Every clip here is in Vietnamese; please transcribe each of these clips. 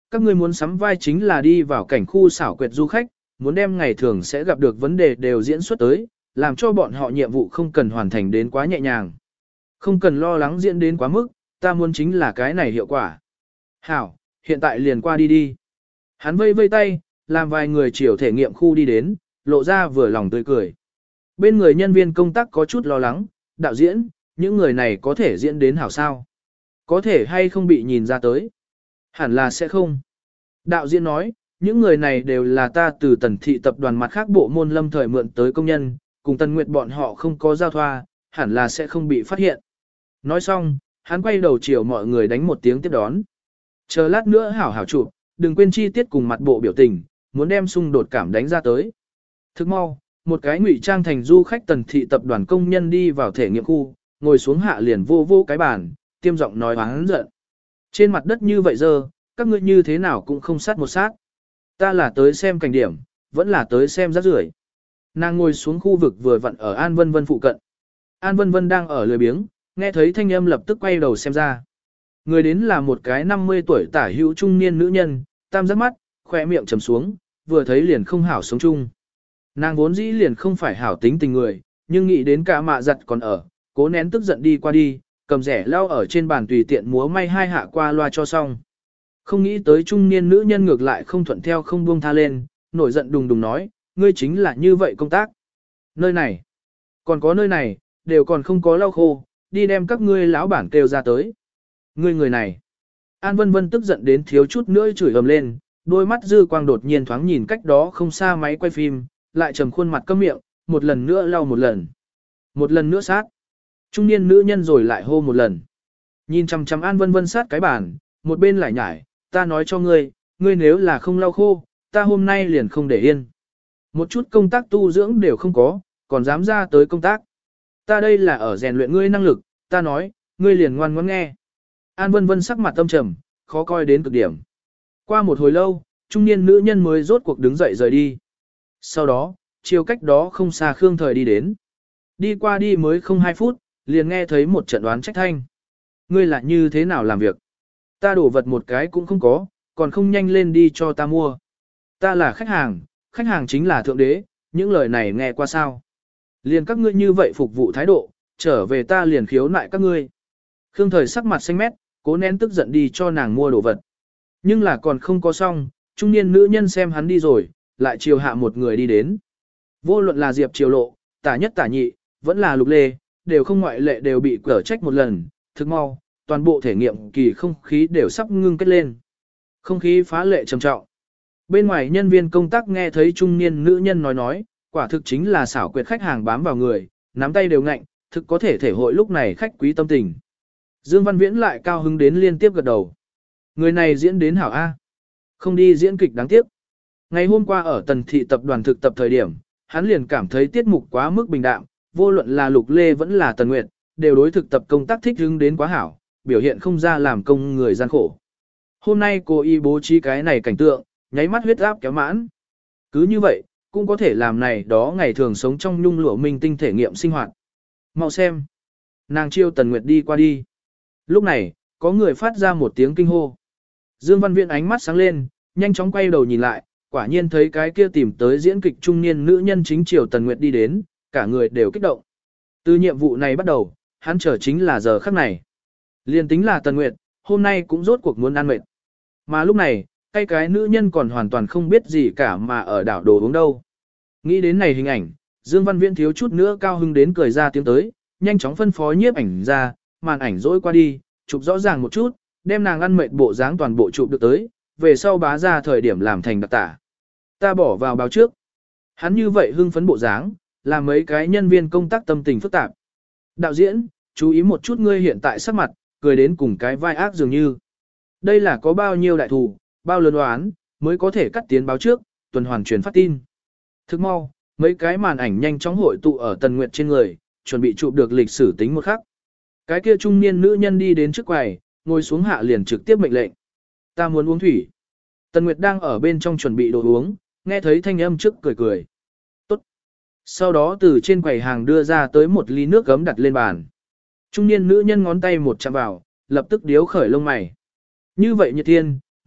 các ngươi muốn sắm vai chính là đi vào cảnh khu xảo quyệt du khách, muốn đem ngày thường sẽ gặp được vấn đề đều diễn xuất tới, làm cho bọn họ nhiệm vụ không cần hoàn thành đến quá nhẹ nhàng. Không cần lo lắng diễn đến quá mức, ta muốn chính là cái này hiệu quả. Hảo, hiện tại liền qua đi đi. Hắn vây vây tay, làm vài người chiều thể nghiệm khu đi đến, lộ ra vừa lòng tươi cười. Bên người nhân viên công tác có chút lo lắng, đạo diễn, những người này có thể diễn đến hảo sao? Có thể hay không bị nhìn ra tới? Hẳn là sẽ không. Đạo diễn nói, những người này đều là ta từ Tần thị tập đoàn mặt khác bộ môn lâm thời mượn tới công nhân, cùng Tần Nguyệt bọn họ không có giao thoa, hẳn là sẽ không bị phát hiện. Nói xong, hắn quay đầu chiều mọi người đánh một tiếng tiếp đón. Chờ lát nữa hảo hảo chụp, đừng quên chi tiết cùng mặt bộ biểu tình, muốn đem xung đột cảm đánh ra tới. Thức mau, một cái ngụy trang thành du khách Tần thị tập đoàn công nhân đi vào thể nghiệm khu, ngồi xuống hạ liền vô vô cái bàn, tiêm giọng nói oán giận. Trên mặt đất như vậy giờ, các ngươi như thế nào cũng không sát một sát. Ta là tới xem cảnh điểm, vẫn là tới xem rác rưởi. Nàng ngồi xuống khu vực vừa vặn ở An Vân Vân phụ cận. An Vân Vân đang ở lười biếng, nghe thấy thanh âm lập tức quay đầu xem ra. Người đến là một cái 50 tuổi tả hữu trung niên nữ nhân, tam giác mắt, khỏe miệng trầm xuống, vừa thấy liền không hảo sống chung. Nàng vốn dĩ liền không phải hảo tính tình người, nhưng nghĩ đến cả mạ giặt còn ở, cố nén tức giận đi qua đi, cầm rẻ lau ở trên bàn tùy tiện múa may hai hạ qua loa cho xong. Không nghĩ tới trung niên nữ nhân ngược lại không thuận theo không buông tha lên, nổi giận đùng đùng nói, ngươi chính là như vậy công tác. Nơi này, còn có nơi này, đều còn không có lau khô, đi đem các ngươi lão bản kêu ra tới. Ngươi người này. An Vân Vân tức giận đến thiếu chút nữa chửi ầm lên, đôi mắt dư quang đột nhiên thoáng nhìn cách đó không xa máy quay phim, lại trầm khuôn mặt câm miệng, một lần nữa lau một lần. Một lần nữa sát. Trung niên nữ nhân rồi lại hô một lần. Nhìn chằm chằm An Vân Vân sát cái bàn, một bên lại nhải, ta nói cho ngươi, ngươi nếu là không lau khô, ta hôm nay liền không để yên. Một chút công tác tu dưỡng đều không có, còn dám ra tới công tác. Ta đây là ở rèn luyện ngươi năng lực, ta nói, ngươi liền ngoan ngoãn nghe. An Vân Vân sắc mặt tâm trầm, khó coi đến cực điểm. Qua một hồi lâu, trung niên nữ nhân mới rốt cuộc đứng dậy rời đi. Sau đó, chiều cách đó không xa Khương Thời đi đến. Đi qua đi mới không 2 phút, liền nghe thấy một trận đoán trách thanh. Ngươi là như thế nào làm việc? Ta đổ vật một cái cũng không có, còn không nhanh lên đi cho ta mua. Ta là khách hàng chính là thượng đế, những lời này nghe qua sao? Liền các ngươi như vậy phục vụ thái độ, trở về ta liền khiếu nại các ngươi. Khương Thời sắc mặt xanh mét, cố nén tức giận đi cho nàng mua đồ vật. Nhưng là còn không có xong, trung niên nữ nhân xem hắn đi rồi, lại chiều hạ một người đi đến. Vô luận là Diệp Triều Lộ, tả nhất tả nhị, vẫn là Lục Lê, đều không ngoại lệ đều bị cở trách một lần, thực mau, toàn bộ thể nghiệm kỳ không khí đều sắp ngưng kết lên. Không khí phá lệ trầm trọng. Bên ngoài nhân viên công tác nghe thấy trung niên nữ nhân nói, quả thực chính là xảo quyệt khách hàng bám vào người, nắm tay đều ngạnh, thực có thể hội lúc này khách quý tâm tình. Dương Văn Viễn lại cao hứng đến liên tiếp gật đầu. Người này diễn đến hảo A. Không đi diễn kịch đáng tiếc. Ngày hôm qua ở Tần thị tập đoàn thực tập thời điểm, hắn liền cảm thấy tiết mục quá mức bình đạm, vô luận là Lục Lê vẫn là Tần Nguyệt, đều đối thực tập công tác thích hứng đến quá hảo, biểu hiện không ra làm công người gian khổ. Hôm nay cô y bố trí cái này cảnh tượng, nháy mắt huyết áp kéo mãn. Cứ như vậy, cũng có thể làm này đó ngày thường sống trong nhung lụa minh tinh thể nghiệm sinh hoạt. Mau xem. Nàng chiêu Tần Nguyệt đi qua đi. Lúc này, có người phát ra một tiếng kinh hô. Dương Văn Viễn ánh mắt sáng lên, nhanh chóng quay đầu nhìn lại, quả nhiên thấy cái kia tìm tới diễn kịch trung niên nữ nhân chính chiều Tần Nguyệt đi đến, cả người đều kích động. Từ nhiệm vụ này bắt đầu, hắn chờ chính là giờ khắc này. Liên tính là Tần Nguyệt, hôm nay cũng rốt cuộc muốn ăn mệt. Mà lúc này, cái nữ nhân còn hoàn toàn không biết gì cả mà ở đảo đồ uống đâu. Nghĩ đến này hình ảnh, Dương Văn Viễn thiếu chút nữa cao hưng đến cười ra tiếng tới, nhanh chóng phân phó nhiếp ảnh ra, màn ảnh dỗi qua đi, chụp rõ ràng một chút, đem nàng ăn mệt bộ dáng toàn bộ chụp được tới, về sau bá ra thời điểm làm thành đặc tả. Ta bỏ vào báo trước. Hắn như vậy hưng phấn bộ dáng, làm mấy cái nhân viên công tác tâm tình phức tạp. Đạo diễn, chú ý một chút ngươi hiện tại sắc mặt, cười đến cùng cái vai ác dường như. Đây là có bao nhiêu đại thù, bao lớn đoán, mới có thể cắt tiến báo trước, tuần hoàn truyền phát tin. Thức mau, mấy cái màn ảnh nhanh chóng hội tụ ở Tần Nguyệt trên người, chuẩn bị chụp được lịch sử tính một khắc. Cái kia trung niên nữ nhân đi đến trước quầy, ngồi xuống hạ liền trực tiếp mệnh lệnh. Ta muốn uống thủy. Tần Nguyệt đang ở bên trong chuẩn bị đồ uống, nghe thấy thanh âm trước cười cười. Tốt. Sau đó từ trên quầy hàng đưa ra tới một ly nước gấm đặt lên bàn. Trung niên nữ nhân ngón tay một chạm vào, lập tức điếu khởi lông mày. Như vậy Nhiệt Thiên,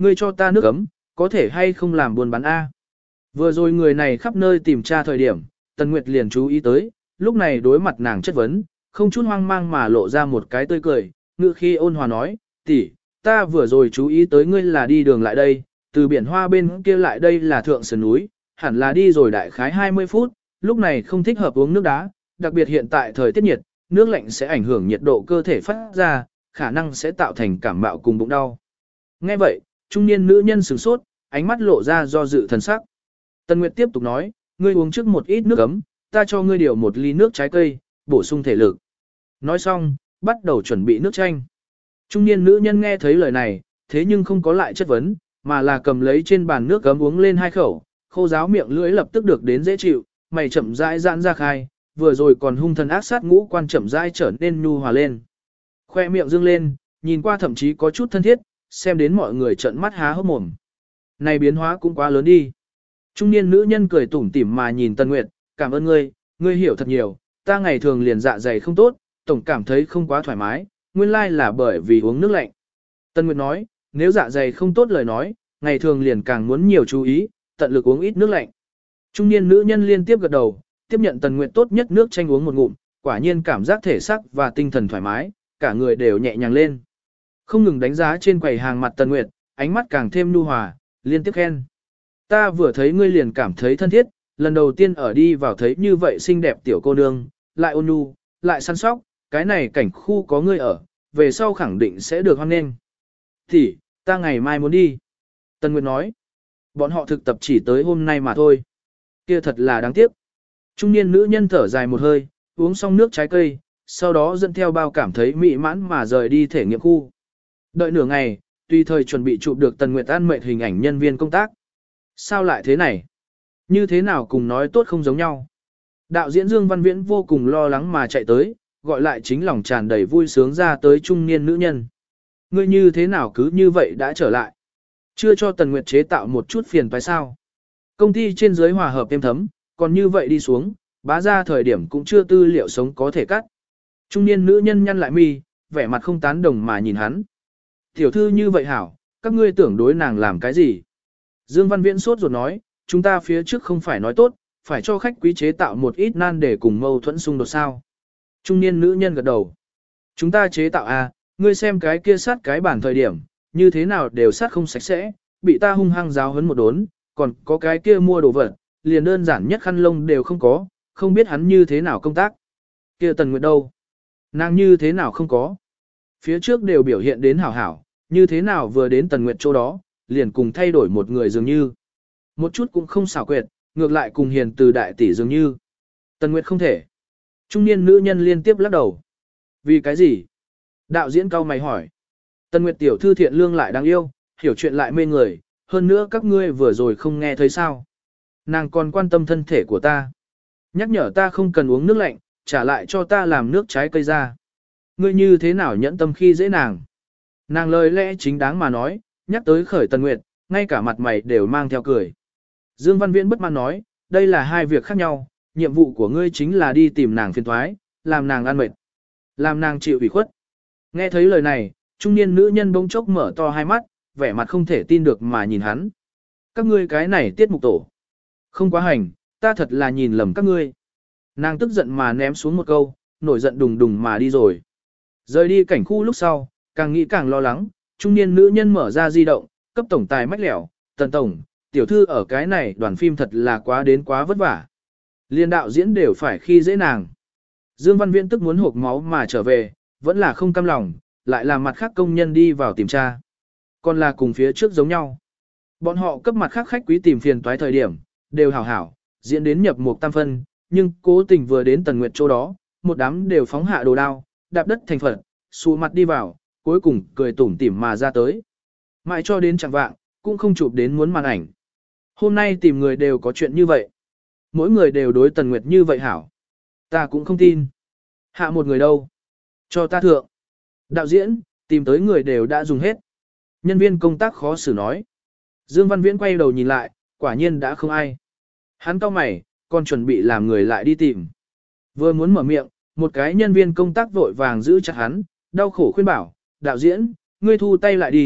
ngươi cho ta nước ấm, có thể hay không làm buôn bán A. Vừa rồi người này khắp nơi tìm tra thời điểm, Tần Nguyệt liền chú ý tới, lúc này đối mặt nàng chất vấn, không chút hoang mang mà lộ ra một cái tươi cười, ngự khi ôn hòa nói, tỷ, ta vừa rồi chú ý tới ngươi là đi đường lại đây, từ biển hoa bên kia lại đây là thượng sườn núi, hẳn là đi rồi đại khái 20 phút, lúc này không thích hợp uống nước đá, đặc biệt hiện tại thời tiết nhiệt, nước lạnh sẽ ảnh hưởng nhiệt độ cơ thể phát ra, khả năng sẽ tạo thành cảm mạo cùng bụng đau. Nghe vậy, trung niên nữ nhân sửng sốt, ánh mắt lộ ra do dự thần sắc. Tần Nguyệt tiếp tục nói, ngươi uống trước một ít nước ấm, ta cho ngươi điều một ly nước trái cây, bổ sung thể lực. Nói xong, bắt đầu chuẩn bị nước chanh. Trung niên nữ nhân nghe thấy lời này, thế nhưng không có lại chất vấn, mà là cầm lấy trên bàn nước ấm uống lên 2 khẩu, khô ráo miệng lưỡi lập tức được đến dễ chịu, mày chậm rãi giãn ra khai, vừa rồi còn hung thần ác sát ngũ quan chậm rãi trở nên nhu hòa lên. Khoe miệng dương lên, nhìn qua thậm chí có chút thân thiết, xem đến mọi người trợn mắt há hốc mồm. Này biến hóa cũng quá lớn đi. Trung niên nữ nhân cười tủm tỉm mà nhìn Tần Nguyệt, cảm ơn ngươi hiểu thật nhiều, ta ngày thường liền dạ dày không tốt, tổng cảm thấy không quá thoải mái, nguyên lai là bởi vì uống nước lạnh. Tần Nguyệt nói, nếu dạ dày không tốt lời nói, ngày thường liền càng muốn nhiều chú ý, tận lực uống ít nước lạnh. Trung niên nữ nhân liên tiếp gật đầu, tiếp nhận Tần Nguyệt tốt nhất nước chanh uống một ngụm, quả nhiên cảm giác thể sắc và tinh thần thoải mái, cả người đều nhẹ nhàng lên. Không ngừng đánh giá trên quầy hàng mặt Tần Nguyệt, ánh mắt càng thêm nhu hòa, liên tiếp khen. Ta vừa thấy ngươi liền cảm thấy thân thiết, lần đầu tiên ở đi vào thấy như vậy xinh đẹp tiểu cô nương, lại ôn nhu, lại săn sóc, cái này cảnh khu có ngươi ở, về sau khẳng định sẽ được hoan nghênh. Thì, ta ngày mai muốn đi. Tần Nguyệt nói, bọn họ thực tập chỉ tới hôm nay mà thôi. Kia thật là đáng tiếc. Trung niên nữ nhân thở dài một hơi, uống xong nước trái cây, sau đó dẫn theo bao cảm thấy mị mãn mà rời đi thể nghiệm khu. Đợi nửa ngày, tùy thời chuẩn bị chụp được Tần Nguyệt an mệnh hình ảnh nhân viên công tác. Sao lại thế này? Như thế nào cùng nói tốt không giống nhau? Đạo diễn Dương Văn Viễn vô cùng lo lắng mà chạy tới, gọi lại chính lòng tràn đầy vui sướng ra tới trung niên nữ nhân. Ngươi như thế nào cứ như vậy đã trở lại? Chưa cho Tần Nguyệt chế tạo một chút phiền phải sao? Công ty trên dưới hòa hợp êm thấm, còn như vậy đi xuống, bá ra thời điểm cũng chưa tư liệu sống có thể cắt. Trung niên nữ nhân nhăn lại mi, vẻ mặt không tán đồng mà nhìn hắn. Tiểu thư như vậy hảo, các ngươi tưởng đối nàng làm cái gì? Dương Văn Viễn sốt ruột nói, chúng ta phía trước không phải nói tốt, phải cho khách quý chế tạo một ít nan để cùng mâu thuẫn xung đột sao. Trung niên nữ nhân gật đầu. Chúng ta chế tạo ngươi xem cái kia sát cái bản thời điểm, như thế nào đều sát không sạch sẽ, bị ta hung hăng giáo huấn một đốn, còn có cái kia mua đồ vật, liền đơn giản nhất khăn lông đều không có, không biết hắn như thế nào công tác. Kia Tần Nguyệt đâu? Nàng như thế nào không có? Phía trước đều biểu hiện đến hảo hảo, như thế nào vừa đến Tần Nguyệt chỗ đó, liền cùng thay đổi một người dường như. Một chút cũng không xảo quyệt, ngược lại cùng hiền từ đại tỷ dường như. Tần Nguyệt không thể. Trung niên nữ nhân liên tiếp lắc đầu. Vì cái gì? Đạo diễn cao mày hỏi. Tần Nguyệt tiểu thư thiện lương lại đáng yêu, hiểu chuyện lại mê người, hơn nữa các ngươi vừa rồi không nghe thấy sao. Nàng còn quan tâm thân thể của ta. Nhắc nhở ta không cần uống nước lạnh, trả lại cho ta làm nước trái cây ra. Ngươi như thế nào nhẫn tâm khi dễ nàng? Nàng lời lẽ chính đáng mà nói, nhắc tới khởi Tần Nguyệt, ngay cả mặt mày đều mang theo cười. Dương Văn Viễn bất mãn nói, đây là hai việc khác nhau, nhiệm vụ của ngươi chính là đi tìm nàng phiền toái, làm nàng ăn mệt, làm nàng chịu ủy khuất. Nghe thấy lời này, trung niên nữ nhân bỗng chốc mở to hai mắt, vẻ mặt không thể tin được mà nhìn hắn. Các ngươi cái này tiết mục tổ. Không quá hành, ta thật là nhìn lầm các ngươi. Nàng tức giận mà ném xuống một câu, nổi giận đùng đùng mà đi rồi. Rời đi cảnh khu lúc sau, càng nghĩ càng lo lắng, trung niên nữ nhân mở ra di động, cấp tổng tài mách lẻo, Tần tổng, tiểu thư ở cái này đoàn phim thật là quá đến quá vất vả. Liên đạo diễn đều phải khi dễ nàng. Dương Văn Viễn tức muốn hộp máu mà trở về, vẫn là không cam lòng, lại làm mặt khác công nhân đi vào tìm tra. Còn là cùng phía trước giống nhau. Bọn họ cấp mặt khác khách quý tìm phiền toái thời điểm, đều hảo hảo, diễn đến nhập mục tam phân, nhưng cố tình vừa đến Tần Nguyệt chỗ đó, một đám đều phóng hạ đồ đao, đạp đất thành phật, xù mặt đi vào, cuối cùng cười tủm tỉm mà ra tới. Mãi cho đến chẳng vạng, cũng không chụp đến muốn màn ảnh. Hôm nay tìm người đều có chuyện như vậy. Mỗi người đều đối Tần Nguyệt như vậy hảo. Ta cũng không tin. Hạ một người đâu? Cho ta thượng. Đạo diễn, tìm tới người đều đã dùng hết. Nhân viên công tác khó xử nói. Dương Văn Viễn quay đầu nhìn lại, quả nhiên đã không ai. Hắn cau mày, còn chuẩn bị làm người lại đi tìm. Vừa muốn mở miệng, một cái nhân viên công tác vội vàng giữ chặt hắn, đau khổ khuyên bảo, đạo diễn, ngươi thu tay lại đi,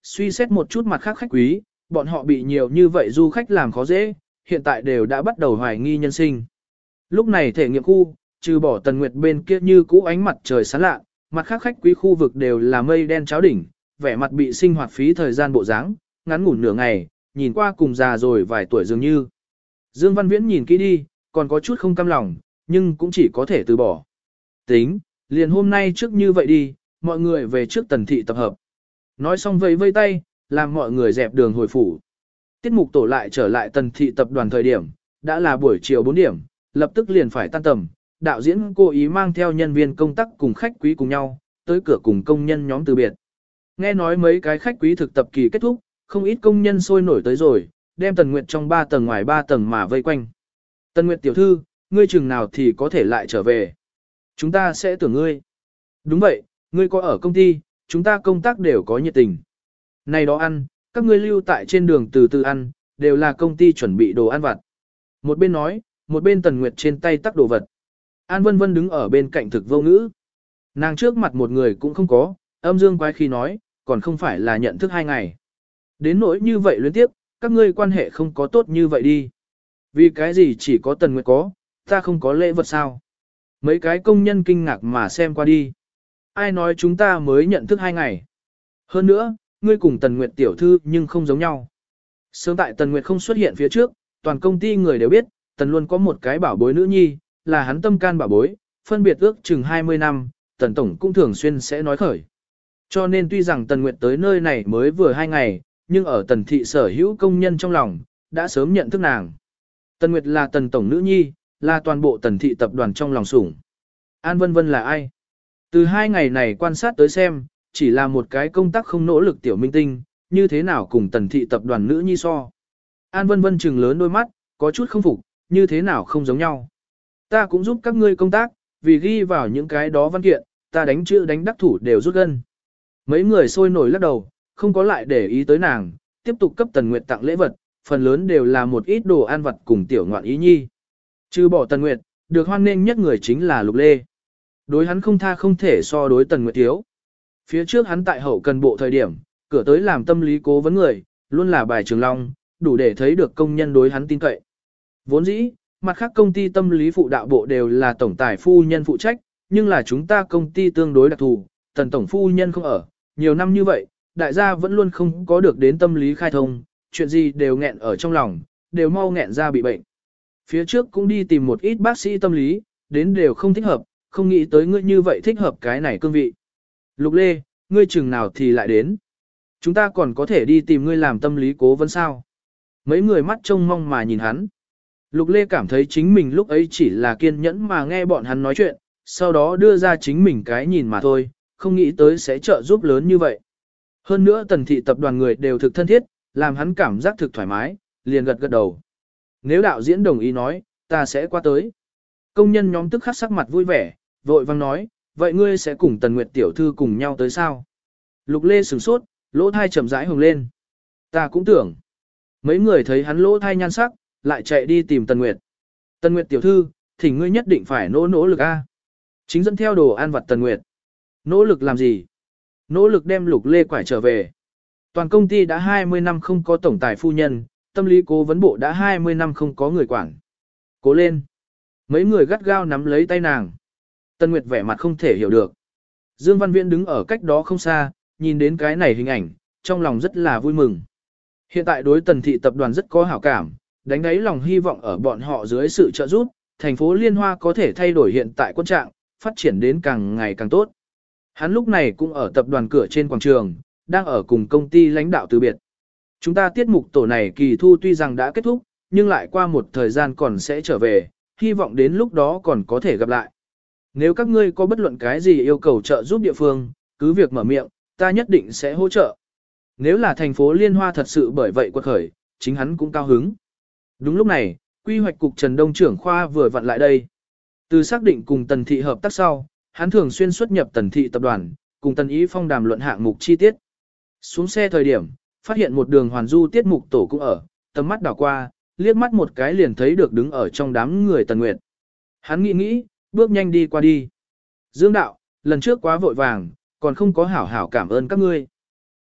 Suy xét một chút mặt khác khách quý, bọn họ bị nhiều như vậy du khách làm khó dễ, hiện tại đều đã bắt đầu hoài nghi nhân sinh. Lúc này thể nghiệm khu, trừ bỏ Tần Nguyệt bên kia như cũ ánh mặt trời sáng lạ, mặt khác khách quý khu vực đều là mây đen cháo đỉnh, vẻ mặt bị sinh hoạt phí thời gian bộ dáng, ngắn ngủn nửa ngày, nhìn qua cùng già rồi vài tuổi dường như. Dương Văn Viễn nhìn kỹ đi, còn có chút không cam lòng, nhưng cũng chỉ có thể từ bỏ. Tính, liền hôm nay trước như vậy đi, mọi người về trước Tần thị tập hợp. Nói xong vẫy vây tay, làm mọi người dẹp đường hồi phủ. Tiết mục tổ lại trở lại Tần thị tập đoàn thời điểm, đã là buổi chiều 4 điểm, lập tức liền phải tan tầm. Đạo diễn cố ý mang theo nhân viên công tác cùng khách quý cùng nhau, tới cửa cùng công nhân nhóm từ biệt. Nghe nói mấy cái khách quý thực tập kỳ kết thúc, không ít công nhân sôi nổi tới rồi, đem Tần Nguyệt trong 3 tầng ngoài 3 tầng mà vây quanh. Tần Nguyệt tiểu thư, ngươi chừng nào thì có thể lại trở về. Chúng ta sẽ tưởng ngươi. Đúng vậy, ngươi có ở công ty, chúng ta công tác đều có nhiệt tình. Này đó ăn, các ngươi lưu tại trên đường từ từ ăn, đều là công ty chuẩn bị đồ ăn vặt. Một bên nói, một bên Tần Nguyệt trên tay tắc đồ vật. An Vân Vân đứng ở bên cạnh thực vô ngữ. Nàng trước mặt một người cũng không có, âm dương quái khi nói, còn không phải là nhận thức 2 ngày. Đến nỗi như vậy liên tiếp, các ngươi quan hệ không có tốt như vậy đi. Vì cái gì chỉ có Tần Nguyệt có, ta không có lễ vật sao? Mấy cái công nhân kinh ngạc mà xem qua đi. Ai nói chúng ta mới nhận thức 2 ngày? Hơn nữa, ngươi cùng Tần Nguyệt tiểu thư nhưng không giống nhau. Sớm tại Tần Nguyệt không xuất hiện phía trước, toàn công ty người đều biết, Tần luôn có một cái bảo bối nữ nhi, là hắn tâm can bảo bối, phân biệt ước chừng 20 năm, Tần Tổng cũng thường xuyên sẽ nói khởi. Cho nên tuy rằng Tần Nguyệt tới nơi này mới vừa 2 ngày, nhưng ở Tần thị sở hữu công nhân trong lòng, đã sớm nhận thức nàng. Tần Nguyệt là Tần Tổng nữ nhi, là toàn bộ Tần thị tập đoàn trong lòng sủng. An Vân Vân là ai? Từ 2 ngày này quan sát tới xem, chỉ là một cái công tác không nỗ lực tiểu minh tinh, như thế nào cùng Tần thị tập đoàn nữ nhi so. An Vân Vân trừng lớn đôi mắt, có chút không phục, như thế nào không giống nhau. Ta cũng giúp các ngươi công tác, vì ghi vào những cái đó văn kiện, ta đánh chữ đánh đắc thủ đều rút gân. Mấy người sôi nổi lắc đầu, không có lại để ý tới nàng, tiếp tục cấp Tần Nguyệt tặng lễ vật, phần lớn đều là một ít đồ ăn vặt cùng tiểu ngoạn ý nhi. Trừ bỏ Tần Nguyệt, được hoan nghênh nhất người chính là Lục Lê. Đối hắn không tha không thể so đối Tần Nguyệt thiếu. Phía trước hắn tại hậu cần bộ thời điểm, cửa tới làm tâm lý cố vấn người, luôn là bài trường long, đủ để thấy được công nhân đối hắn tin cậy. Vốn dĩ, mặt khác công ty tâm lý phụ đạo bộ đều là tổng tài phu nhân phụ trách, nhưng là chúng ta công ty tương đối đặc thù, Tần tổng phu nhân không ở, nhiều năm như vậy, đại gia vẫn luôn không có được đến tâm lý khai thông, chuyện gì đều nghẹn ở trong lòng, đều mau nghẹn ra bị bệnh. Phía trước cũng đi tìm một ít bác sĩ tâm lý, đến đều không thích hợp, không nghĩ tới ngươi như vậy thích hợp cái này cương vị. Lục Lê, ngươi chừng nào thì lại đến. Chúng ta còn có thể đi tìm ngươi làm tâm lý cố vấn sao. Mấy người mắt trông mong mà nhìn hắn. Lục Lê cảm thấy chính mình lúc ấy chỉ là kiên nhẫn mà nghe bọn hắn nói chuyện, sau đó đưa ra chính mình cái nhìn mà thôi, không nghĩ tới sẽ trợ giúp lớn như vậy. Hơn nữa Tần thị tập đoàn người đều thực thân thiết, làm hắn cảm giác thực thoải mái, liền gật gật đầu. Nếu đạo diễn đồng ý nói, ta sẽ qua tới. Công nhân nhóm tức khắc sắc mặt vui vẻ, vội vang nói, vậy ngươi sẽ cùng Tần Nguyệt tiểu thư cùng nhau tới sao? Lục Lê sửng sốt, lỗ thai chậm rãi hồng lên. Ta cũng tưởng. Mấy người thấy hắn lỗ thai nhan sắc, lại chạy đi tìm Tần Nguyệt. Tần Nguyệt tiểu thư, thỉnh ngươi nhất định phải nỗ lực a. Chính dẫn theo đồ ăn vặt Tần Nguyệt. Nỗ lực làm gì? Nỗ lực đem Lục Lê quải trở về. Toàn công ty đã 20 năm không có tổng tài phu nhân, tâm lý cố vấn bộ đã 20 năm không có người quản. Cố lên. Mấy người gắt gao nắm lấy tay nàng. Tần Nguyệt vẻ mặt không thể hiểu được. Dương Văn Viễn đứng ở cách đó không xa, nhìn đến cái này hình ảnh, trong lòng rất là vui mừng. Hiện tại đối Tần thị tập đoàn rất có hảo cảm, đánh đáy lòng hy vọng ở bọn họ dưới sự trợ giúp, thành phố Liên Hoa có thể thay đổi hiện tại quân trạng, phát triển đến càng ngày càng tốt. Hắn lúc này cũng ở tập đoàn cửa trên quảng trường, đang ở cùng công ty lãnh đạo từ biệt. Chúng ta tiết mục tổ này kỳ thu tuy rằng đã kết thúc, nhưng lại qua một thời gian còn sẽ trở về, hy vọng đến lúc đó còn có thể gặp lại. Nếu các ngươi có bất luận cái gì yêu cầu trợ giúp địa phương, cứ việc mở miệng, ta nhất định sẽ hỗ trợ. Nếu là thành phố Liên Hoa thật sự bởi vậy quật khởi, chính hắn cũng cao hứng. Đúng lúc này, quy hoạch cục Trần Đông trưởng khoa vừa vặn lại đây. Từ xác định cùng Tần thị hợp tác sau, hắn thường xuyên xuất nhập Tần thị tập đoàn, cùng Tần Ý Phong đàm luận hạng mục chi tiết. Xuống xe thời điểm, phát hiện một đường hoàn du tiết mục tổ cũng ở, tầm mắt đảo qua, liếc mắt một cái liền thấy được đứng ở trong đám người Tần Nguyệt. Hắn nghĩ, bước nhanh đi qua đi. Dương đạo, lần trước quá vội vàng, còn không có hảo hảo cảm ơn các ngươi.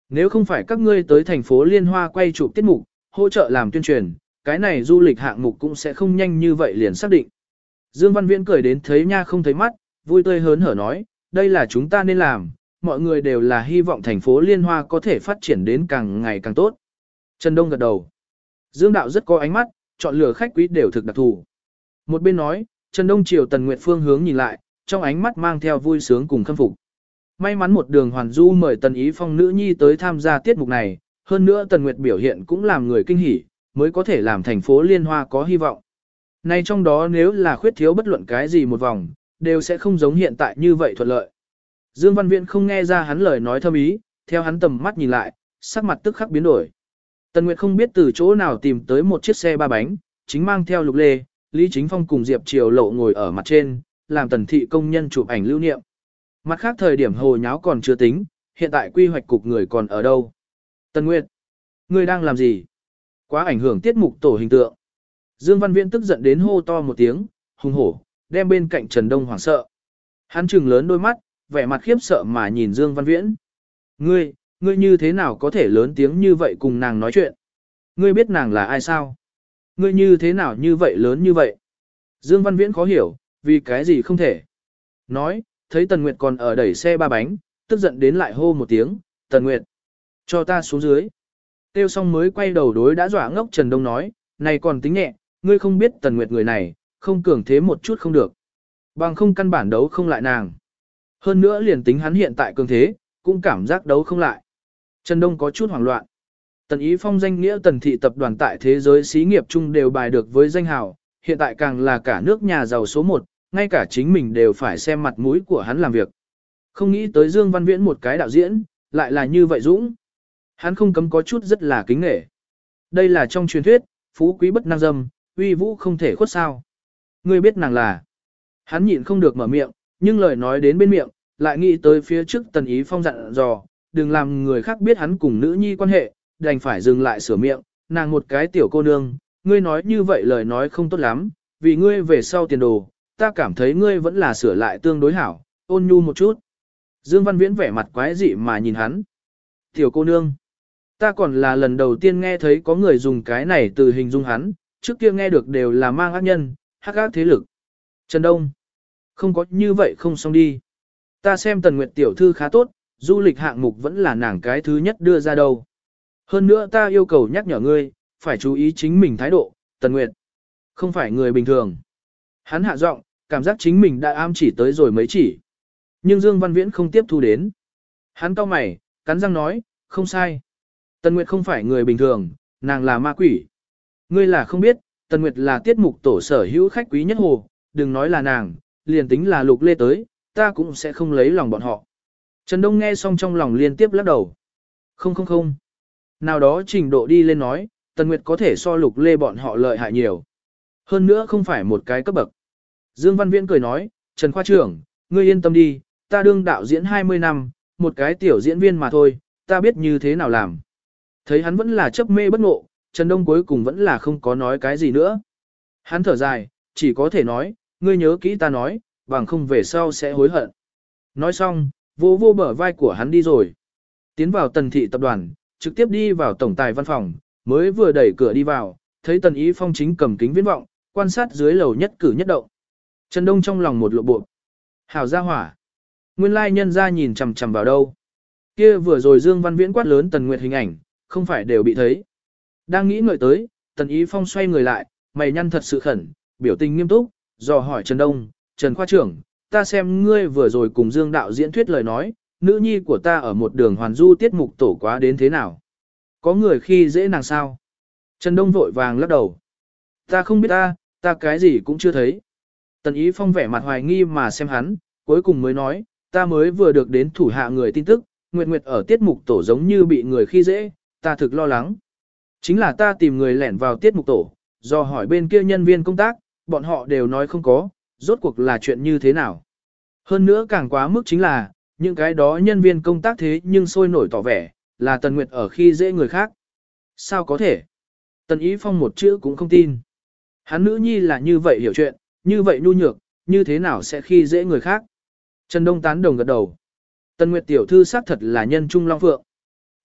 Nếu không phải các ngươi tới thành phố Liên Hoa quay chụp tiết mục, hỗ trợ làm tuyên truyền, cái này du lịch hạng mục cũng sẽ không nhanh như vậy liền xác định. Dương Văn Viễn cười đến thấy nha không thấy mắt, vui tươi hớn hở nói, đây là chúng ta nên làm, mọi người đều là hy vọng thành phố Liên Hoa có thể phát triển đến càng ngày càng tốt. Trần Đông gật đầu. Dương Đạo rất có ánh mắt, chọn lựa khách quý đều thực đặc thù. Một bên nói, Trần Đông chiều Tần Nguyệt phương hướng nhìn lại, trong ánh mắt mang theo vui sướng cùng khâm phục. May mắn một đường hoàn du mời Tần Ý Phong nữ nhi tới tham gia tiết mục này, hơn nữa Tần Nguyệt biểu hiện cũng làm người kinh hỉ, mới có thể làm thành phố Liên Hoa có hy vọng. Nay trong đó nếu là khuyết thiếu bất luận cái gì một vòng, đều sẽ không giống hiện tại như vậy thuận lợi. Dương Văn Viễn không nghe ra hắn lời nói thâm ý, theo hắn tầm mắt nhìn lại, sắc mặt tức khắc biến đổi. Tần Nguyệt không biết từ chỗ nào tìm tới một chiếc xe ba bánh, chính mang theo Lục Lê, Lý Chính Phong cùng Diệp Triều Lộ ngồi ở mặt trên, làm Tần thị công nhân chụp ảnh lưu niệm. Mặt khác thời điểm hồ nháo còn chưa tính, hiện tại quy hoạch cục người còn ở đâu. Tần Nguyệt, ngươi đang làm gì? Quá ảnh hưởng tiết mục tổ hình tượng. Dương Văn Viễn tức giận đến hô to một tiếng, hùng hổ, đem bên cạnh Trần Đông hoảng sợ. Hắn trừng lớn đôi mắt, vẻ mặt khiếp sợ mà nhìn Dương Văn Viễn. Ngươi như thế nào có thể lớn tiếng như vậy cùng nàng nói chuyện? Ngươi biết nàng là ai sao? Ngươi như thế nào như vậy lớn như vậy? Dương Văn Viễn khó hiểu, vì cái gì không thể? Nói, thấy Tần Nguyệt còn ở đẩy xe ba bánh, tức giận đến lại hô một tiếng, Tần Nguyệt, cho ta xuống dưới. Tiêu xong mới quay đầu đối đã dọa ngốc Trần Đông nói, này còn tính nhẹ, ngươi không biết Tần Nguyệt người này, không cường thế một chút không được. Bằng không căn bản đấu không lại nàng. Hơn nữa liền tính hắn hiện tại cường thế, cũng cảm giác đấu không lại. Trần Đông có chút hoảng loạn. Tần Ý Phong danh nghĩa Tần thị tập đoàn tại thế giới xí nghiệp chung đều bài được với danh hào, hiện tại càng là cả nước nhà giàu số 1, ngay cả chính mình đều phải xem mặt mũi của hắn làm việc. Không nghĩ tới Dương Văn Viễn một cái đạo diễn, lại là như vậy dũng. Hắn không cấm có chút rất là kính nể. Đây là trong truyền thuyết, phú quý bất năng dâm, uy vũ không thể khuất sao. Ngươi biết nàng là. Hắn nhịn không được mở miệng, nhưng lời nói đến bên miệng, lại nghĩ tới phía trước Tần Ý Phong dặn dò, đừng làm người khác biết hắn cùng nữ nhi quan hệ, đành phải dừng lại sửa miệng, nàng một cái tiểu cô nương, ngươi nói như vậy lời nói không tốt lắm, vì ngươi về sau tiền đồ, ta cảm thấy ngươi vẫn là sửa lại tương đối hảo, ôn nhu một chút. Dương Văn Viễn vẻ mặt quái dị mà nhìn hắn. Tiểu cô nương, ta còn là lần đầu tiên nghe thấy có người dùng cái này từ hình dung hắn, trước kia nghe được đều là mang ác nhân, hắc ác thế lực. Trần Đông, không có như vậy không xong đi. Ta xem Tần Nguyệt tiểu thư khá tốt, du lịch hạng mục vẫn là nàng cái thứ nhất đưa ra đâu. Hơn nữa ta yêu cầu nhắc nhở ngươi, phải chú ý chính mình thái độ, Tần Nguyệt. Không phải người bình thường. Hắn hạ giọng, cảm giác chính mình đã ám chỉ tới rồi mấy chỉ. Nhưng Dương Văn Viễn không tiếp thu đến. Hắn cau mày, cắn răng nói, không sai. Tần Nguyệt không phải người bình thường, nàng là ma quỷ. Ngươi là không biết, Tần Nguyệt là tiết mục tổ sở hữu khách quý nhất hồ, đừng nói là nàng, liền tính là Lục Lê tới, ta cũng sẽ không lấy lòng bọn họ. Trần Đông nghe xong trong lòng liên tiếp lắc đầu. Không. Nào đó trình độ đi lên nói, Tần Nguyệt có thể so Lục Lê bọn họ lợi hại nhiều. Hơn nữa không phải một cái cấp bậc. Dương Văn Viễn cười nói, Trần Khoa trưởng, ngươi yên tâm đi, ta đương đạo diễn 20 năm, một cái tiểu diễn viên mà thôi, ta biết như thế nào làm. Thấy hắn vẫn là chấp mê bất ngộ, Trần Đông cuối cùng vẫn là không có nói cái gì nữa. Hắn thở dài, chỉ có thể nói, ngươi nhớ kỹ ta nói, bằng không về sau sẽ hối hận. Nói xong, vô bờ vai của hắn đi rồi. Tiến vào Tần thị tập đoàn, trực tiếp đi vào tổng tài văn phòng, mới vừa đẩy cửa đi vào, thấy Tần Ý Phong chính cầm kính viễn vọng, quan sát dưới lầu nhất cử nhất động. Trần Đông trong lòng một lộ bộ. Hảo gia hỏa. Nguyên lai nhân ra nhìn chằm chằm vào đâu. Kia vừa rồi Dương Văn Viễn quát lớn Tần Nguyệt hình ảnh, không phải đều bị thấy. Đang nghĩ ngợi tới, Tần Ý Phong xoay người lại, mày nhăn thật sự khẩn, biểu tình nghiêm túc, dò hỏi Trần Đông, Trần Khoa trưởng, ta xem ngươi vừa rồi cùng Dương đạo diễn thuyết lời nói, nữ nhi của ta ở một đường hoàn du tiết mục tổ quá đến thế nào? Có người khi dễ nàng sao? Trần Đông vội vàng lắc đầu. Ta không biết ta cái gì cũng chưa thấy. Tần Ý Phong vẻ mặt hoài nghi mà xem hắn, cuối cùng mới nói, ta mới vừa được đến thủ hạ người tin tức, Nguyệt Nguyệt ở tiết mục tổ giống như bị người khi dễ, ta thực lo lắng. Chính là ta tìm người lẻn vào tiết mục tổ, do hỏi bên kia nhân viên công tác, bọn họ đều nói không có, rốt cuộc là chuyện như thế nào. Hơn nữa càng quá mức chính là, những cái đó nhân viên công tác thế nhưng sôi nổi tỏ vẻ, là Tần Nguyệt ở khi dễ người khác. Sao có thể? Tần Ý Phong một chữ cũng không tin. Hắn nữ nhi là như vậy hiểu chuyện, như vậy nhu nhược, như thế nào sẽ khi dễ người khác? Trần Đông tán đồng gật đầu. Tần Nguyệt tiểu thư xác thật là nhân trung long phượng.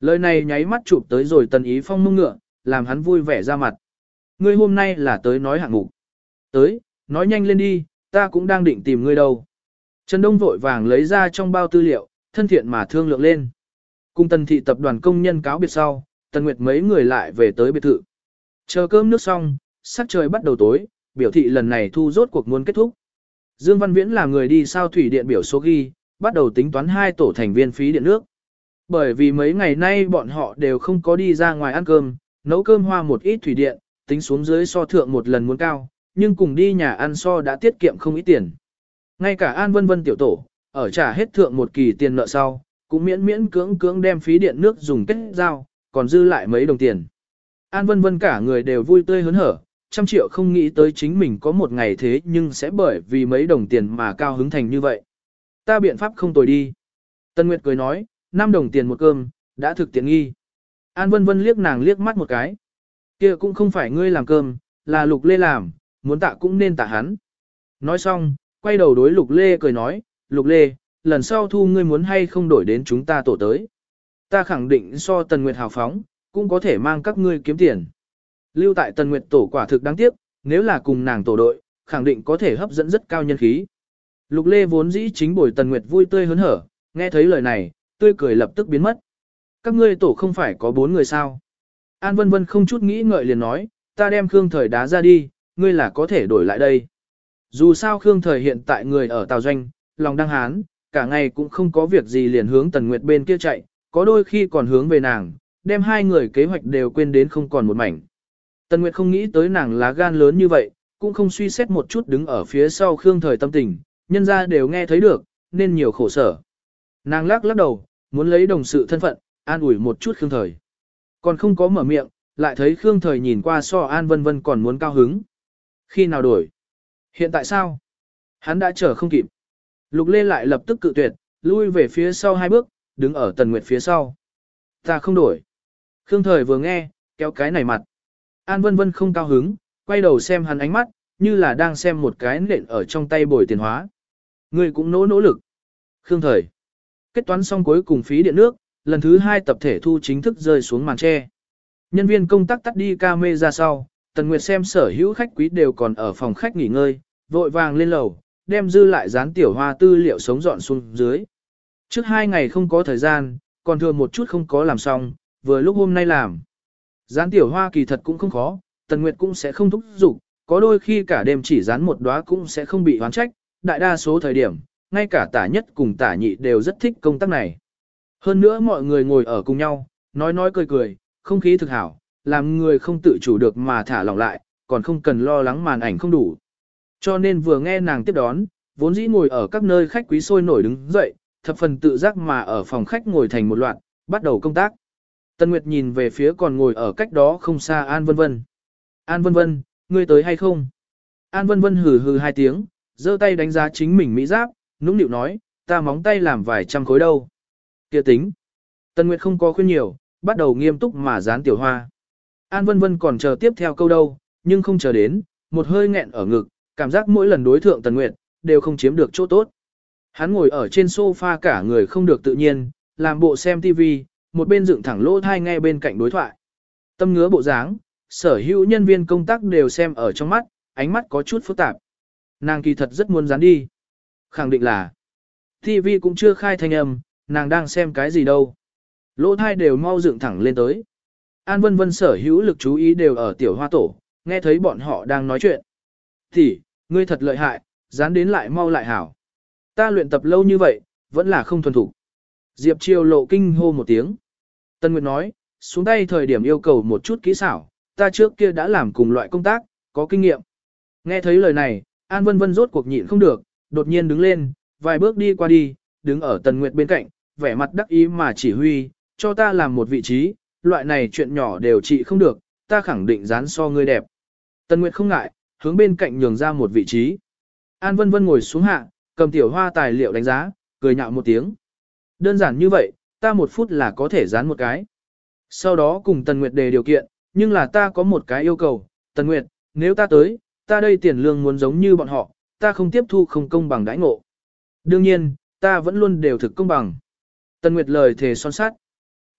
Lời này nháy mắt chụp tới rồi Tần Ý Phong mông ngựa, làm hắn vui vẻ ra mặt. Ngươi hôm nay là tới nói hạng mục. Tới, nói nhanh lên đi, ta cũng đang định tìm ngươi đâu. Trần Đông vội vàng lấy ra trong bao tư liệu, thân thiện mà thương lượng lên. Cùng Tần thị tập đoàn công nhân cáo biệt sau, Tần Nguyệt mấy người lại về tới biệt thự. Chờ cơm nước xong, sắc trời bắt đầu tối, biểu thị lần này thu rốt cuộc muốn kết thúc. Dương Văn Viễn là người đi sao thủy điện biểu số ghi, bắt đầu tính toán 2 tổ thành viên phí điện nước. Bởi vì mấy ngày nay bọn họ đều không có đi ra ngoài ăn cơm, nấu cơm hoa một ít thủy điện, tính xuống dưới so thượng một lần muốn cao, nhưng cùng đi nhà ăn so đã tiết kiệm không ít tiền. Ngay cả An Vân Vân tiểu tổ, ở trả hết thượng một kỳ tiền nợ sau, cũng miễn miễn cưỡng cưỡng đem phí điện nước dùng kết giao, còn dư lại mấy đồng tiền. An Vân Vân cả người đều vui tươi hớn hở, 100 triệu không nghĩ tới chính mình có một ngày thế nhưng sẽ bởi vì mấy đồng tiền mà cao hứng thành như vậy. Ta biện pháp không tồi đi. Tân Nguyệt cười nói, 5 đồng tiền một cơm, đã thực tiện nghi. An Vân Vân liếc nàng liếc mắt một cái. Kia cũng không phải ngươi làm cơm, là Lục Lê làm, muốn tạ cũng nên tạ hắn. Nói xong, quay đầu đối Lục Lê cười nói, Lục Lê, lần sau thu ngươi muốn hay không đổi đến chúng ta tổ tới. Ta khẳng định so Tần Nguyệt hào phóng, cũng có thể mang các ngươi kiếm tiền. Lưu tại Tần Nguyệt tổ quả thực đáng tiếc, nếu là cùng nàng tổ đội, khẳng định có thể hấp dẫn rất cao nhân khí. Lục Lê vốn dĩ chính bồi Tần Nguyệt vui tươi hớn hở, nghe thấy lời này, tươi cười lập tức biến mất. Các ngươi tổ không phải có 4 người sao? An Vân Vân không chút nghĩ ngợi liền nói, ta đem Khương Thời đá ra đi, ngươi là có thể đổi lại đây. Dù sao Khương Thời hiện tại người ở Tào Doanh, lòng đang hán, cả ngày cũng không có việc gì liền hướng Tần Nguyệt bên kia chạy, có đôi khi còn hướng về nàng, đem 2 người kế hoạch đều quên đến không còn một mảnh. Tần Nguyệt không nghĩ tới nàng lá gan lớn như vậy, cũng không suy xét một chút đứng ở phía sau Khương Thời tâm tình, nhân ra đều nghe thấy được, nên nhiều khổ sở. Nàng lắc lắc đầu, muốn lấy đồng sự thân phận, an ủi một chút Khương Thời. Còn không có mở miệng, lại thấy Khương Thời nhìn qua so An Vân Vân còn muốn cao hứng. Khi nào đổi? Hiện tại sao? Hắn đã chờ không kịp. Lục Lê lại lập tức cự tuyệt, lui về phía sau 2 bước, đứng ở Tần Nguyệt phía sau. Ta không đổi. Khương Thời vừa nghe, kéo cái này mặt. An Vân Vân không cao hứng, quay đầu xem hắn ánh mắt, như là đang xem một cái nện ở trong tay bồi tiền hóa. Người cũng nỗ lực. Khương Thời. Kết toán xong cuối cùng phí điện nước, lần thứ 2 tập thể thu chính thức rơi xuống màn tre. Nhân viên công tác tắt đi camera sau, Tần Nguyệt xem sở hữu khách quý đều còn ở phòng khách nghỉ ngơi, vội vàng lên lầu, đem dư lại dán tiểu hoa tư liệu sống dọn xuống dưới. Trước 2 ngày không có thời gian, còn thừa một chút không có làm xong, vừa lúc hôm nay làm. Dán tiểu hoa kỳ thật cũng không khó, Tần Nguyệt cũng sẽ không thúc giục, có đôi khi cả đêm chỉ dán một đóa cũng sẽ không bị hoán trách, đại đa số thời điểm, ngay cả tả nhất cùng tả nhị đều rất thích công tác này. Hơn nữa mọi người ngồi ở cùng nhau, nói cười cười, không khí thực hảo, làm người không tự chủ được mà thả lỏng lại, còn không cần lo lắng màn ảnh không đủ. Cho nên vừa nghe nàng tiếp đón, vốn dĩ ngồi ở các nơi khách quý sôi nổi đứng dậy, thập phần tự giác mà ở phòng khách ngồi thành một loạt, bắt đầu công tác. Tân Nguyệt nhìn về phía còn ngồi ở cách đó không xa An Vân Vân. An Vân Vân, ngươi tới hay không? An Vân Vân hừ hừ 2 tiếng, giơ tay đánh giá chính mình mỹ giáp, nũng nịu nói, ta móng tay làm vài trăm khối đâu. Kia tính. Tân Nguyệt không có khuyên nhiều, bắt đầu nghiêm túc mà dán tiểu hoa. An Vân Vân còn chờ tiếp theo câu đâu, nhưng không chờ đến, một hơi nghẹn ở ngực, cảm giác mỗi lần đối thượng Tần Nguyệt, đều không chiếm được chỗ tốt. Hắn ngồi ở trên sofa cả người không được tự nhiên, làm bộ xem TV, một bên dựng thẳng lỗ tai nghe bên cạnh đối thoại. Tâm ngứa bộ dáng, sở hữu nhân viên công tác đều xem ở trong mắt, ánh mắt có chút phức tạp. Nàng kỳ thật rất muốn dán đi. Khẳng định là TV cũng chưa khai thanh âm, nàng đang xem cái gì đâu. Lỗ thai đều mau dựng thẳng lên tới. An Vân Vân sở hữu lực chú ý đều ở tiểu hoa tổ, nghe thấy bọn họ đang nói chuyện. Thì, ngươi thật lợi hại, dán đến lại mau lại hảo. Ta luyện tập lâu như vậy, vẫn là không thuần thủ. Diệp Triều lộ kinh hô một tiếng. Tân Nguyệt nói, xuống tay thời điểm yêu cầu một chút kỹ xảo, ta trước kia đã làm cùng loại công tác, có kinh nghiệm. Nghe thấy lời này, An Vân Vân rốt cuộc nhịn không được, đột nhiên đứng lên, vài bước đi qua đi, đứng ở Tần Nguyệt bên cạnh, vẻ mặt đắc ý mà chỉ huy, cho ta làm một vị trí, loại này chuyện nhỏ đều trị không được, ta khẳng định dán so ngươi đẹp. Tần Nguyệt không ngại, hướng bên cạnh nhường ra một vị trí. An Vân Vân ngồi xuống hạ, cầm tiểu hoa tài liệu đánh giá, cười nhạo một tiếng. Đơn giản như vậy, ta 1 phút là có thể dán một cái. Sau đó cùng Tần Nguyệt đề điều kiện, nhưng là ta có một cái yêu cầu, Tần Nguyệt, nếu ta tới, ta đây tiền lương muốn giống như bọn họ, ta không tiếp thu không công bằng đãi ngộ. Đương nhiên, ta vẫn luôn đều thực công bằng. Tần Nguyệt lời thề son sát.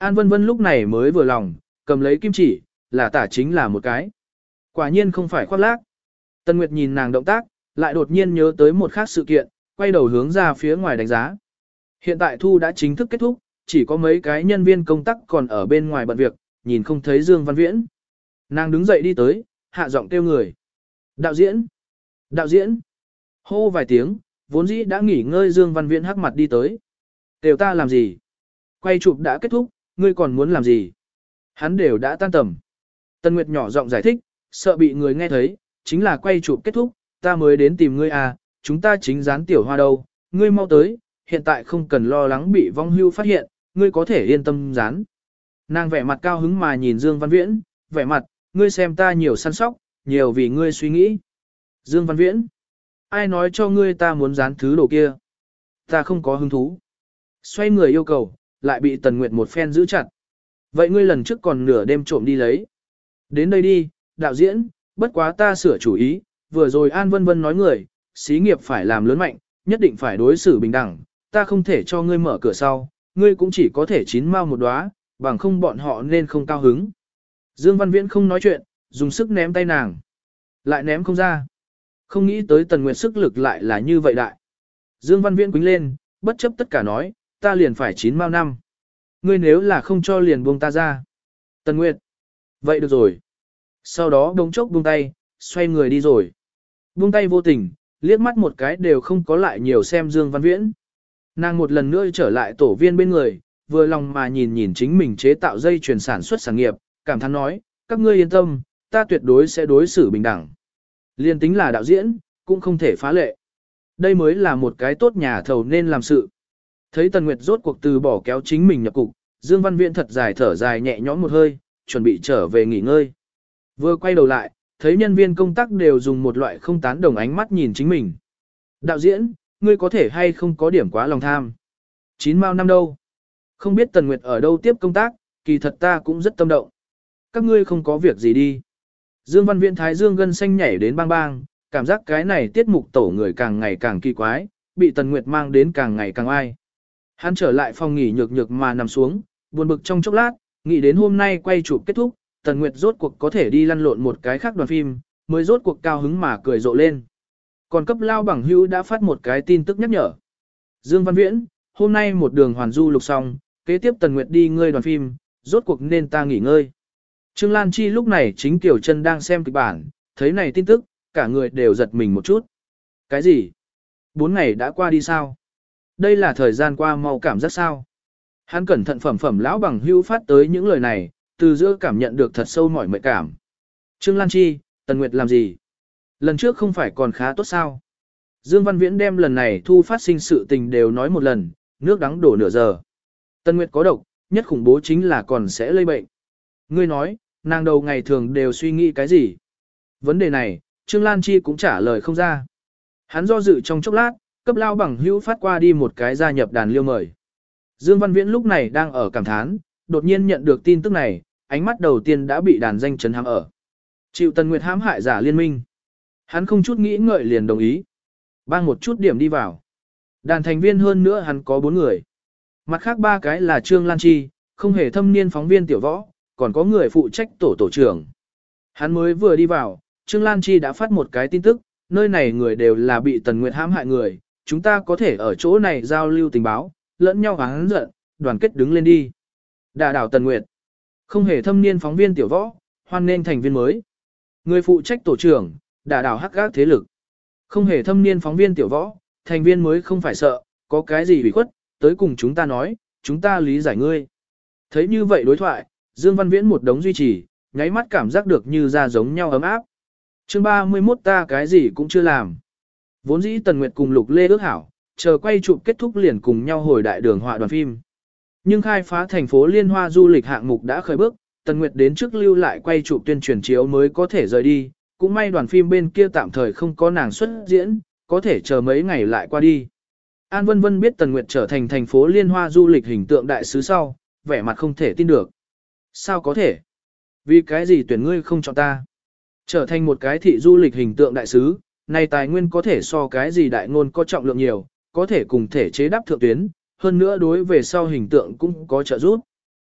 An Vân Vân lúc này mới vừa lòng, cầm lấy kim chỉ, là tả chính là một cái. Quả nhiên không phải khoác lác. Tần Nguyệt nhìn nàng động tác, lại đột nhiên nhớ tới một khác sự kiện, quay đầu hướng ra phía ngoài đánh giá. Hiện tại thu đã chính thức kết thúc, chỉ có mấy cái nhân viên công tác còn ở bên ngoài bận việc, nhìn không thấy Dương Văn Viễn. Nàng đứng dậy đi tới, hạ giọng kêu người. Đạo diễn! Đạo diễn! Hô vài tiếng, vốn dĩ đã nghỉ ngơi Dương Văn Viễn hắc mặt đi tới. Đều ta làm gì? Quay chụp đã kết thúc, ngươi còn muốn làm gì? Hắn đều đã tan tầm. Tân Nguyệt nhỏ giọng giải thích, sợ bị người nghe thấy, chính là quay chụp kết thúc, ta mới đến tìm ngươi à, chúng ta chính dán tiểu hoa đâu, ngươi mau tới, hiện tại không cần lo lắng bị vong hưu phát hiện, ngươi có thể yên tâm dán. Nàng vẻ mặt cao hứng mà nhìn Dương Văn Viễn, vẻ mặt, ngươi xem ta nhiều săn sóc, nhiều vì ngươi suy nghĩ. Dương Văn Viễn, ai nói cho ngươi ta muốn dán thứ đồ kia? Ta không có hứng thú. Xoay người yêu cầu, lại bị Tần Nguyệt một phen giữ chặt. Vậy ngươi lần trước còn nửa đêm trộm đi lấy. Đến đây đi, đạo diễn, bất quá ta sửa chủ ý, vừa rồi An Vân Vân nói người, xí nghiệp phải làm lớn mạnh, nhất định phải đối xử bình đẳng, ta không thể cho ngươi mở cửa sau, ngươi cũng chỉ có thể chín mao một đóa, bằng không bọn họ nên không cao hứng. Dương Văn Viễn không nói chuyện, dùng sức ném tay nàng. Lại ném không ra. Không nghĩ tới Tần Nguyệt sức lực lại là như vậy đại. Dương Văn Viễn quýnh lên, bất chấp tất cả nói, ta liền phải 9 mao năm. Ngươi nếu là không cho liền buông ta ra. Tần Nguyệt. Vậy được rồi. Sau đó đống chốc buông tay, xoay người đi rồi. Buông tay vô tình, liếc mắt một cái đều không có lại nhiều xem Dương Văn Viễn. Nàng một lần nữa trở lại tổ viên bên người, vừa lòng mà nhìn nhìn chính mình chế tạo dây chuyền sản xuất sản nghiệp, cảm thán nói, các ngươi yên tâm, ta tuyệt đối sẽ đối xử bình đẳng. Liên tính là đạo diễn, cũng không thể phá lệ. Đây mới là một cái tốt nhà thầu nên làm sự. Thấy Tần Nguyệt rốt cuộc từ bỏ kéo chính mình nhập cục, Dương Văn Viễn thật dài thở dài nhẹ nhõm một hơi, chuẩn bị trở về nghỉ ngơi. Vừa quay đầu lại, thấy nhân viên công tác đều dùng một loại không tán đồng ánh mắt nhìn chính mình. Đạo diễn, ngươi có thể hay không có điểm quá lòng tham. 9 mao năm đâu? Không biết Tần Nguyệt ở đâu tiếp công tác, kỳ thật ta cũng rất tâm động. Các ngươi không có việc gì đi. Dương Văn Viễn thái dương gân xanh nhảy đến bang bang, cảm giác cái này tiết mục tổ người càng ngày càng kỳ quái, bị Tần Nguyệt mang đến càng ngày càng ai. Hắn trở lại phòng nghỉ nhược nhược mà nằm xuống, buồn bực trong chốc lát, nghĩ đến hôm nay quay chụp kết thúc, Tần Nguyệt rốt cuộc có thể đi lăn lộn một cái khác đoàn phim, mới rốt cuộc cao hứng mà cười rộ lên. Còn cấp lao bằng hữu đã phát một cái tin tức nhắc nhở. Dương Văn Viễn, hôm nay một đường hoàn du lục xong, kế tiếp Tần Nguyệt đi ngơi đoàn phim, rốt cuộc nên ta nghỉ ngơi. Trương Lan Chi lúc này chính Tiểu Chân đang xem kịch bản, thấy này tin tức, cả người đều giật mình một chút. Cái gì? 4 ngày đã qua đi sao? Đây là thời gian qua mau cảm giác sao? Hắn cẩn thận phẩm lão bằng hữu phát tới những lời này, từ giữa cảm nhận được thật sâu mỏi mệt cảm. Trương Lan Chi, Tần Nguyệt làm gì? Lần trước không phải còn khá tốt sao? Dương Văn Viễn đem lần này thu phát sinh sự tình đều nói một lần, nước đắng đổ nửa giờ. Tần Nguyệt có độc, nhất khủng bố chính là còn sẽ lây bệnh. Ngươi nói, nàng đầu ngày thường đều suy nghĩ cái gì? Vấn đề này, Trương Lan Chi cũng trả lời không ra. Hắn do dự trong chốc lát, cấp lao bằng hữu phát qua đi một cái gia nhập đàn liêu mời. Dương Văn Viễn lúc này đang ở cảm thán, đột nhiên nhận được tin tức này, ánh mắt đầu tiên đã bị đàn danh chấn hãm ở. Chịu Tần Nguyệt hãm hại giả liên minh. Hắn không chút nghĩ ngợi liền đồng ý. Bang một chút điểm đi vào. Đàn thành viên hơn nữa hắn có 4 người. Mặt khác 3 cái là Trương Lan Chi, không hề thâm niên phóng viên tiểu võ, còn có người phụ trách tổ trưởng. Hắn mới vừa đi vào, Trương Lan Chi đã phát một cái tin tức, nơi này người đều là bị Tần Nguyệt hãm hại người, chúng ta có thể ở chỗ này giao lưu tình báo, lẫn nhau hắn giận, đoàn kết đứng lên đi. Đả đảo Tần Nguyệt. Không hề thâm niên phóng viên tiểu võ, hoan nên thành viên mới. Người phụ trách tổ trưởng, đả đảo hắc gác thế lực. Không hề thâm niên phóng viên tiểu võ, thành viên mới không phải sợ, có cái gì bị khuất, tới cùng chúng ta nói, chúng ta lý giải ngươi. Thấy như vậy đối thoại, Dương Văn Viễn một đống duy trì, nháy mắt cảm giác được như da giống nhau ấm áp. Chương 31 ta cái gì cũng chưa làm. Vốn dĩ Tần Nguyệt cùng Lục Lê ước hảo, chờ quay chụp kết thúc liền cùng nhau hồi đại đường họa đoàn phim. Nhưng khai phá thành phố liên hoa du lịch hạng mục đã khởi bước, Tần Nguyệt đến trước lưu lại quay chụp tuyên truyền chiếu mới có thể rời đi, cũng may đoàn phim bên kia tạm thời không có nàng xuất diễn, có thể chờ mấy ngày lại qua đi. An Vân Vân biết Tần Nguyệt trở thành thành phố liên hoa du lịch hình tượng đại sứ sau, vẻ mặt không thể tin được. Sao có thể? Vì cái gì tuyển ngươi không chọn ta? Trở thành một cái thị du lịch hình tượng đại sứ, này tài nguyên có thể so cái gì đại ngôn có trọng lượng nhiều, có thể cùng thể chế đáp thượng tuyến, hơn nữa đối về sau hình tượng cũng có trợ giúp.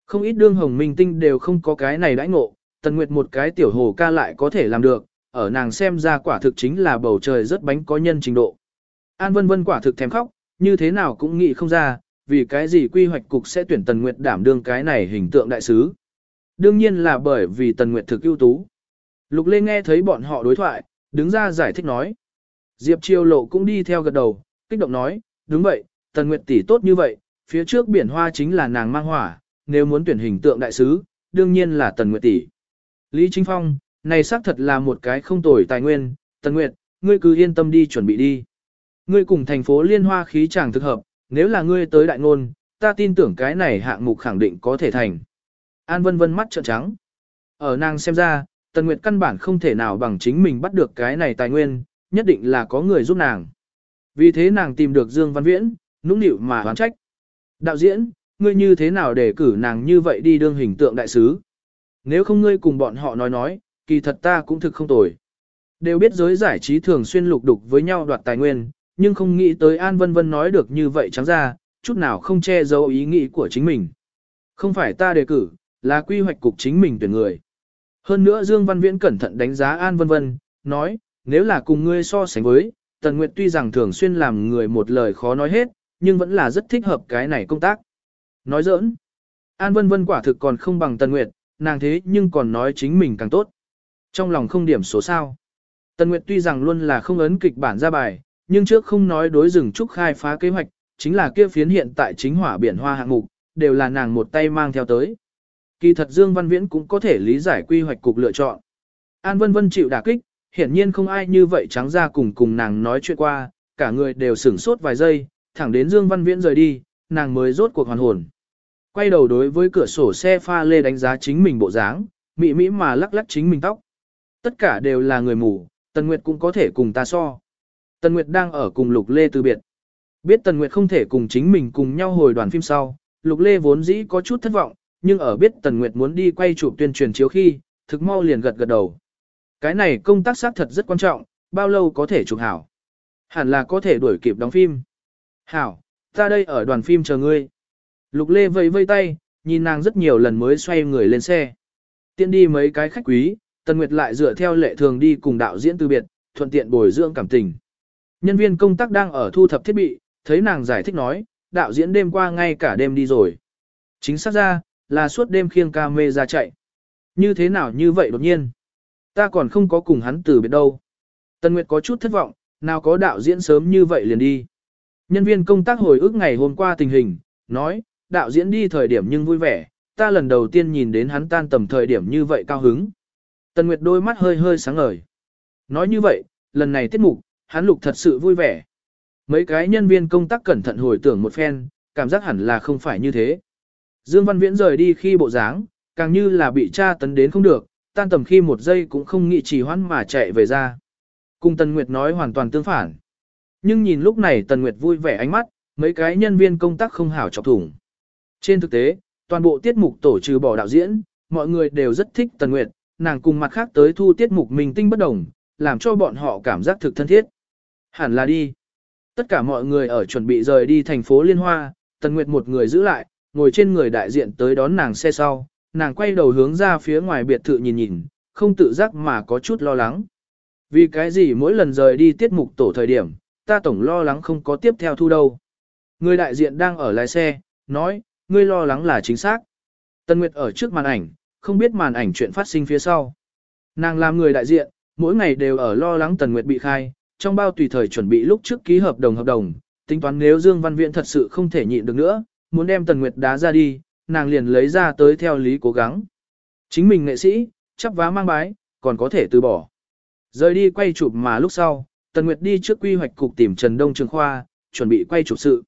Không ít đương hồng minh tinh đều không có cái này đãi ngộ, Tần Nguyệt một cái tiểu hồ ca lại có thể làm được, ở nàng xem ra quả thực chính là bầu trời rất bánh có nhân trình độ. An Vân Vân quả thực thèm khóc, như thế nào cũng nghĩ không ra, vì cái gì quy hoạch cục sẽ tuyển Tần Nguyệt đảm đương cái này hình tượng đại sứ. Đương nhiên là bởi vì Tần Nguyệt thực ưu tú. Lục Lê nghe thấy bọn họ đối thoại, đứng ra giải thích nói. Diệp Triều Lộ cũng đi theo gật đầu, kích động nói, đúng vậy, Tần Nguyệt tỷ tốt như vậy, phía trước biển hoa chính là nàng mang hỏa, nếu muốn tuyển hình tượng đại sứ, đương nhiên là Tần Nguyệt tỷ. Lý Chính Phong, này xác thật là một cái không tồi tài nguyên, Tần Nguyệt, ngươi cứ yên tâm đi chuẩn bị đi. Ngươi cùng thành phố Liên Hoa khí chàng thực hợp, nếu là ngươi tới đại ngôn, ta tin tưởng cái này hạng mục khẳng định có thể thành. An Vân Vân mắt trợn trắng. Ở nàng xem ra, Tần Nguyệt căn bản không thể nào bằng chính mình bắt được cái này tài nguyên, nhất định là có người giúp nàng. Vì thế nàng tìm được Dương Văn Viễn, nũng nịu mà oán trách. Đạo diễn, ngươi như thế nào để cử nàng như vậy đi đương hình tượng đại sứ? Nếu không ngươi cùng bọn họ nói, kỳ thật ta cũng thực không tồi. Đều biết giới giải trí thường xuyên lục đục với nhau đoạt tài nguyên, nhưng không nghĩ tới An Vân Vân nói được như vậy trắng ra, chút nào không che giấu ý nghĩ của chính mình. Không phải ta đề cử, là quy hoạch cục chính mình tuyển người. Hơn nữa Dương Văn Viễn cẩn thận đánh giá An Vân Vân, nói, nếu là cùng ngươi so sánh với, Tần Nguyệt tuy rằng thường xuyên làm người một lời khó nói hết, nhưng vẫn là rất thích hợp cái này công tác. Nói giỡn, An Vân Vân quả thực còn không bằng Tần Nguyệt, nàng thế nhưng còn nói chính mình càng tốt. Trong lòng không điểm số sao. Tần Nguyệt tuy rằng luôn là không ấn kịch bản ra bài, nhưng trước không nói đối rừng trúc khai phá kế hoạch, chính là kia phiến hiện tại chính hỏa biển hoa hạng mục, đều là nàng một tay mang theo tới. Kỳ thật Dương Văn Viễn cũng có thể lý giải quy hoạch cục lựa chọn. An Vân Vân chịu đả kích, hiển nhiên không ai như vậy trắng ra cùng nàng nói chuyện qua, cả người đều sửng sốt vài giây, thẳng đến Dương Văn Viễn rời đi, nàng mới rốt cuộc hoàn hồn. Quay đầu đối với cửa sổ xe pha lê đánh giá chính mình bộ dáng, mị mỹ mà lắc lắc chính mình tóc. Tất cả đều là người mù, Tần Nguyệt cũng có thể cùng ta so. Tần Nguyệt đang ở cùng Lục Lê từ biệt. Biết Tần Nguyệt không thể cùng chính mình cùng nhau hồi đoàn phim sau, Lục Lê vốn dĩ có chút thất vọng, nhưng ở biết Tần Nguyệt muốn đi quay chụp tuyên truyền chiếu khi, thực mau liền gật gật đầu. Cái này công tác xác thật rất quan trọng, bao lâu có thể chụp hảo? Hẳn là có thể đuổi kịp đóng phim. Hảo, ta đây ở đoàn phim chờ ngươi. Lục Lê vẫy vây tay, nhìn nàng rất nhiều lần mới xoay người lên xe. Tiện đi mấy cái khách quý, Tần Nguyệt lại dựa theo lệ thường đi cùng đạo diễn từ biệt, thuận tiện bồi dưỡng cảm tình. Nhân viên công tác đang ở thu thập thiết bị, thấy nàng giải thích nói, đạo diễn đêm qua ngay cả đêm đi rồi. Chính xác ra, là suốt đêm khiêng camera chạy. Như thế nào như vậy đột nhiên? Ta còn không có cùng hắn từ biệt đâu. Tần Nguyệt có chút thất vọng, nào có đạo diễn sớm như vậy liền đi. Nhân viên công tác hồi ức ngày hôm qua tình hình, nói, đạo diễn đi thời điểm nhưng vui vẻ, ta lần đầu tiên nhìn đến hắn tan tầm thời điểm như vậy cao hứng. Tần Nguyệt đôi mắt hơi hơi sáng ngời. Nói như vậy, lần này tiết mục, hắn lục thật sự vui vẻ. Mấy cái nhân viên công tác cẩn thận hồi tưởng một phen, cảm giác hẳn là không phải như thế. Dương Văn Viễn rời đi khi bộ dáng, càng như là bị tra tấn đến không được, tan tầm khi một giây cũng không nghĩ trì hoãn mà chạy về ra. Cùng Tần Nguyệt nói hoàn toàn tương phản. Nhưng nhìn lúc này Tần Nguyệt vui vẻ ánh mắt, mấy cái nhân viên công tác không hảo chọc thủng. Trên thực tế, toàn bộ tiết mục tổ trừ bỏ đạo diễn, mọi người đều rất thích Tần Nguyệt, nàng cùng mặt khác tới thu tiết mục mình tinh bất đồng, làm cho bọn họ cảm giác thực thân thiết. Hẳn là đi. Tất cả mọi người ở chuẩn bị rời đi thành phố Liên Hoa, Tần Nguyệt một người giữ lại, ngồi trên người đại diện tới đón nàng xe sau, nàng quay đầu hướng ra phía ngoài biệt thự nhìn nhìn, không tự giác mà có chút lo lắng. Vì cái gì mỗi lần rời đi tiết mục tổ thời điểm, ta tổng lo lắng không có tiếp theo thu đâu. Người đại diện đang ở lái xe, nói, ngươi lo lắng là chính xác. Tần Nguyệt ở trước màn ảnh, không biết màn ảnh chuyện phát sinh phía sau. Nàng làm người đại diện, mỗi ngày đều ở lo lắng Tần Nguyệt bị khai, trong bao tùy thời chuẩn bị lúc trước ký hợp đồng, tính toán nếu Dương Văn Viễn thật sự không thể nhịn được nữa, muốn đem Tần Nguyệt đá ra đi, nàng liền lấy ra tới theo lý cố gắng. Chính mình nghệ sĩ, chắp vá mang bái, còn có thể từ bỏ. Rời đi quay chụp mà lúc sau, Tần Nguyệt đi trước quy hoạch cục tìm Trần Đông Trường Khoa, chuẩn bị quay chụp sự.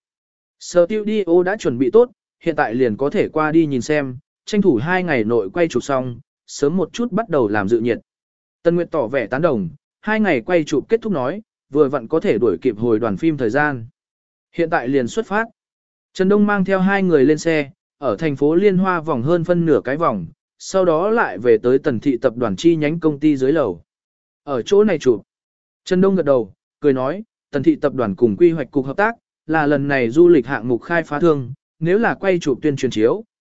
Studio đã chuẩn bị tốt, hiện tại liền có thể qua đi nhìn xem, tranh thủ 2 ngày nội quay chụp xong, sớm một chút bắt đầu làm dự nhiệt. Tần Nguyệt tỏ vẻ tán đồng, 2 ngày quay chụp kết thúc nói, vừa vặn có thể đuổi kịp hồi đoàn phim thời gian. Hiện tại liền xuất phát. Trần Đông mang theo 2 người lên xe, ở thành phố Liên Hoa vòng hơn phân nửa cái vòng, sau đó lại về tới Tần Thị tập đoàn chi nhánh công ty dưới lầu. Ở chỗ này chụp. Trần Đông gật đầu, cười nói, Tần Thị tập đoàn cùng quy hoạch cục hợp tác, là lần này du lịch hạng mục khai phá thương, nếu là quay chụp tuyên truyền chiếu,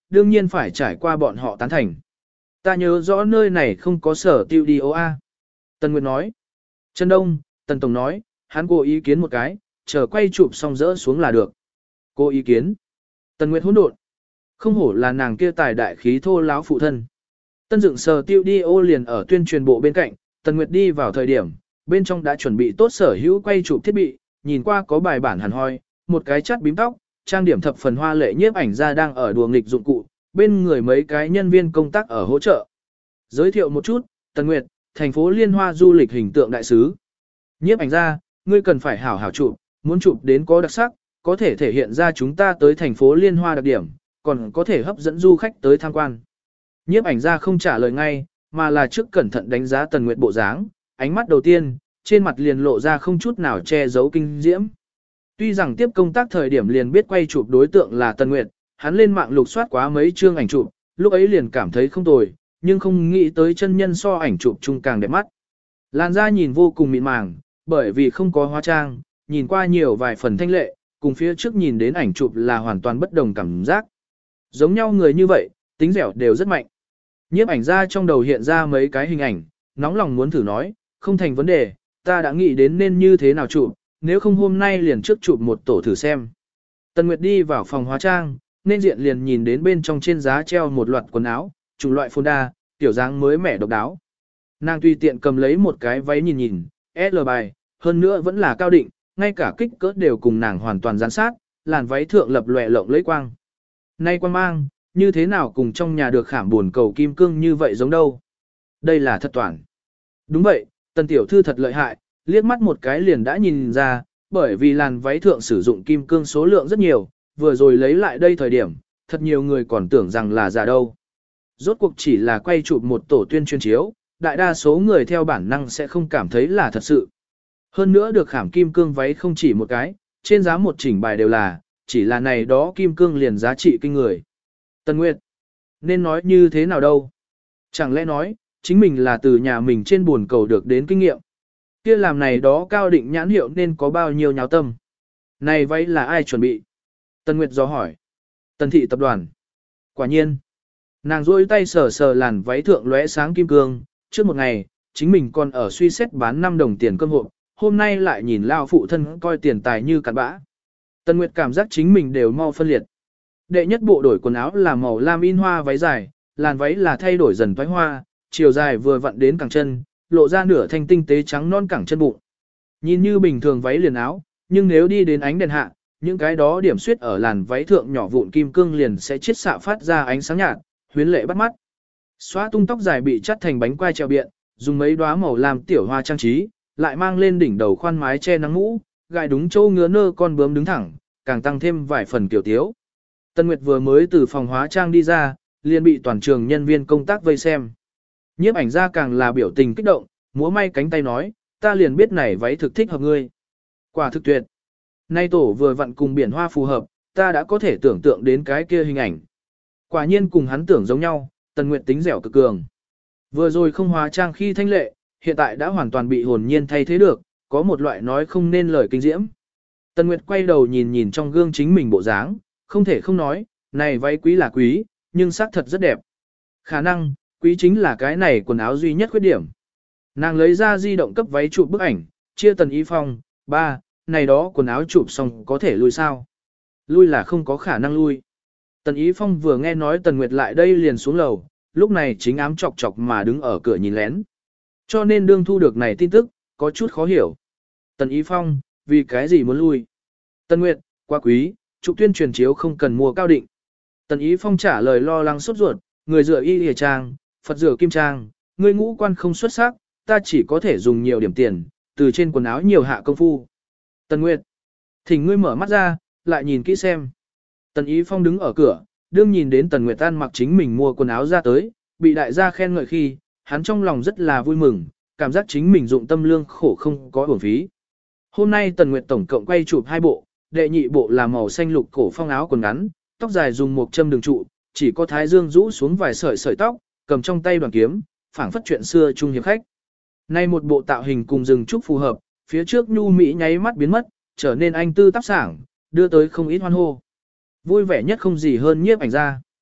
đương nhiên phải trải qua bọn họ tán thành. Ta nhớ rõ nơi này không có sở tiêu đi A. Tần Nguyệt nói. Trần Đông, Tần Tổng nói, hắn cố ý kiến một cái, chờ quay chụp xong rỡ xuống là được. Cô ý kiến. Tần Nguyệt hỗn độn. Không hổ là nàng kia tài đại khí thô láo phụ thân. Tân dựng sở tiêu đi liền ở tuyên truyền bộ bên cạnh, Tần Nguyệt đi vào thời điểm, bên trong đã chuẩn bị tốt sở hữu quay chụp thiết bị, nhìn qua có bài bản hẳn hoi, một cái chắt bím tóc, trang điểm thập phần hoa lệ nhiếp ảnh ra đang ở đùa nghịch dụng cụ, bên người mấy cái nhân viên công tác ở hỗ trợ. Giới thiệu một chút, Tần Nguyệt, thành phố Liên Hoa du lịch hình tượng đại sứ. Nhiếp ảnh ra, ngươi cần phải hảo hảo chụp, muốn chụp đến có đặc sắc, có thể thể hiện ra chúng ta tới thành phố Liên Hoa đặc điểm, còn có thể hấp dẫn du khách tới tham quan. Nhiếp ảnh ra không trả lời ngay, mà là trước cẩn thận đánh giá Tần Nguyệt bộ dáng, ánh mắt đầu tiên, trên mặt liền lộ ra không chút nào che giấu kinh diễm. Tuy rằng tiếp công tác thời điểm liền biết quay chụp đối tượng là Tần Nguyệt, hắn lên mạng lục soát quá mấy chương ảnh chụp, lúc ấy liền cảm thấy không tồi, nhưng không nghĩ tới chân nhân so ảnh chụp chung càng đẹp mắt. Làn da nhìn vô cùng mịn màng, bởi vì không có hóa trang, nhìn qua nhiều vài phần thanh lệ, cùng phía trước nhìn đến ảnh chụp là hoàn toàn bất đồng cảm giác. Giống nhau người như vậy, tính dẻo đều rất mạnh. Nhiếp ảnh ra trong đầu hiện ra mấy cái hình ảnh, nóng lòng muốn thử nói, không thành vấn đề, ta đã nghĩ đến nên như thế nào chụp, nếu không hôm nay liền trước chụp một tổ thử xem. Tần Nguyệt đi vào phòng hóa trang, nên diện liền nhìn đến bên trong trên giá treo một loạt quần áo, chủng loại phôn đa, tiểu dáng mới mẻ độc đáo. Nàng tùy tiện cầm lấy một cái váy nhìn nhìn, L bài, hơn nữa vẫn là cao định, ngay cả kích cỡ đều cùng nàng hoàn toàn gián sát, làn váy thượng lập lòe lộng lẫy quang. Nay quan mang, như thế nào cùng trong nhà được khảm buồn cầu kim cương như vậy giống đâu. Đây là thật toàn. Đúng vậy, Tần tiểu thư thật lợi hại, liếc mắt một cái liền đã nhìn ra, bởi vì làn váy thượng sử dụng kim cương số lượng rất nhiều, vừa rồi lấy lại đây thời điểm, thật nhiều người còn tưởng rằng là giả đâu. Rốt cuộc chỉ là quay chụp một tổ tuyên truyền chiếu, đại đa số người theo bản năng sẽ không cảm thấy là thật sự. Hơn nữa được khảm kim cương váy không chỉ một cái, trên giá một chỉnh bài đều là, chỉ là này đó kim cương liền giá trị kinh người. Tần Nguyệt, nên nói như thế nào đâu? Chẳng lẽ nói, chính mình là từ nhà mình trên buồn cầu được đến kinh nghiệm. Kia làm này đó cao định nhãn hiệu nên có bao nhiêu nháo tâm. Này váy là ai chuẩn bị? Tần Nguyệt dò hỏi. Tần thị tập đoàn. Quả nhiên. Nàng rôi tay sờ sờ làn váy thượng lóe sáng kim cương, trước một ngày, chính mình còn ở suy xét bán 5 đồng tiền cơm hộp, hôm nay lại nhìn lao phụ thân coi tiền tài như cặn bã. Tần Nguyệt cảm giác chính mình đều mau phân liệt. Đệ nhất bộ đổi quần áo là màu lam in hoa váy dài, làn váy là thay đổi dần thoái hoa, chiều dài vừa vặn đến cẳng chân, lộ ra nửa thanh tinh tế trắng non cẳng chân bụng. Nhìn như bình thường váy liền áo, nhưng nếu đi đến ánh đèn hạ, những cái đó điểm xuyết ở làn váy thượng nhỏ vụn kim cương liền sẽ chiết xạ phát ra ánh sáng nhạt, huyến lệ bắt mắt. Xóa tung tóc dài bị chắt thành bánh quai treo biện, dùng mấy đóa màu lam tiểu hoa trang trí, lại mang lên đỉnh đầu khoan mái che nắng mũ, gài đúng chỗ ngứa nơ con bướm đứng thẳng, càng tăng thêm vài phần kiểu tiếu. Tân Nguyệt vừa mới từ phòng hóa trang đi ra, liền bị toàn trường nhân viên công tác vây xem. Nhiếp ảnh ra càng là biểu tình kích động, múa may cánh tay nói, ta liền biết này váy thực thích hợp ngươi. Quả thực tuyệt. Nay tổ vừa vặn cùng biển hoa phù hợp, ta đã có thể tưởng tượng đến cái kia hình ảnh. Quả nhiên cùng hắn tưởng giống nhau, Tần Nguyệt tính dẻo cực cường. Vừa rồi không hóa trang khi thanh lệ, hiện tại đã hoàn toàn bị hồn nhiên thay thế được, có một loại nói không nên lời kinh diễm. Tần Nguyệt quay đầu nhìn nhìn trong gương chính mình bộ dáng, không thể không nói, này váy quý là quý, nhưng xác thật rất đẹp. Khả năng, quý chính là cái này quần áo duy nhất khuyết điểm. Nàng lấy ra di động cấp váy chụp bức ảnh, chia Tần Ý Phong, ba, này đó quần áo chụp xong có thể lui sao? Lui là không có khả năng lui. Tần Ý Phong vừa nghe nói Tần Nguyệt lại đây liền xuống lầu, lúc này chính ám chọc chọc mà đứng ở cửa nhìn lén. Cho nên đương thu được này tin tức, có chút khó hiểu. Tần Ý Phong, vì cái gì muốn lui? Tần Nguyệt, quá quý, chụp tuyên truyền chiếu không cần mua cao định. Tần Ý Phong trả lời lo lắng sốt ruột, người rửa y lìa trang, Phật rửa kim trang, người ngũ quan không xuất sắc, ta chỉ có thể dùng nhiều điểm tiền, từ trên quần áo nhiều hạ công phu. Tần Nguyệt, thỉnh ngươi mở mắt ra, lại nhìn kỹ xem. Tần Ý Phong đứng ở cửa, đương nhìn đến Tần Nguyệt An mặc chính mình mua quần áo ra tới, bị đại gia khen ngợi khi, hắn trong lòng rất là vui mừng, cảm giác chính mình dụng tâm lương khổ không có uổng phí. Hôm nay Tần Nguyệt tổng cộng quay chụp 2 bộ, đệ nhị bộ là màu xanh lục cổ phong áo quần ngắn, tóc dài dùng một châm đường trụ, chỉ có thái dương rũ xuống vài sợi sợi tóc, cầm trong tay đoàn kiếm, phảng phất chuyện xưa trung hiệp khách. Nay một bộ tạo hình cùng rừng trúc phù hợp, phía trước nhu mỹ nháy mắt biến mất, trở nên anh tư tác sảng, đưa tới không ít hoan hô. Vui vẻ nhất không gì hơn nhiếp ảnh ra.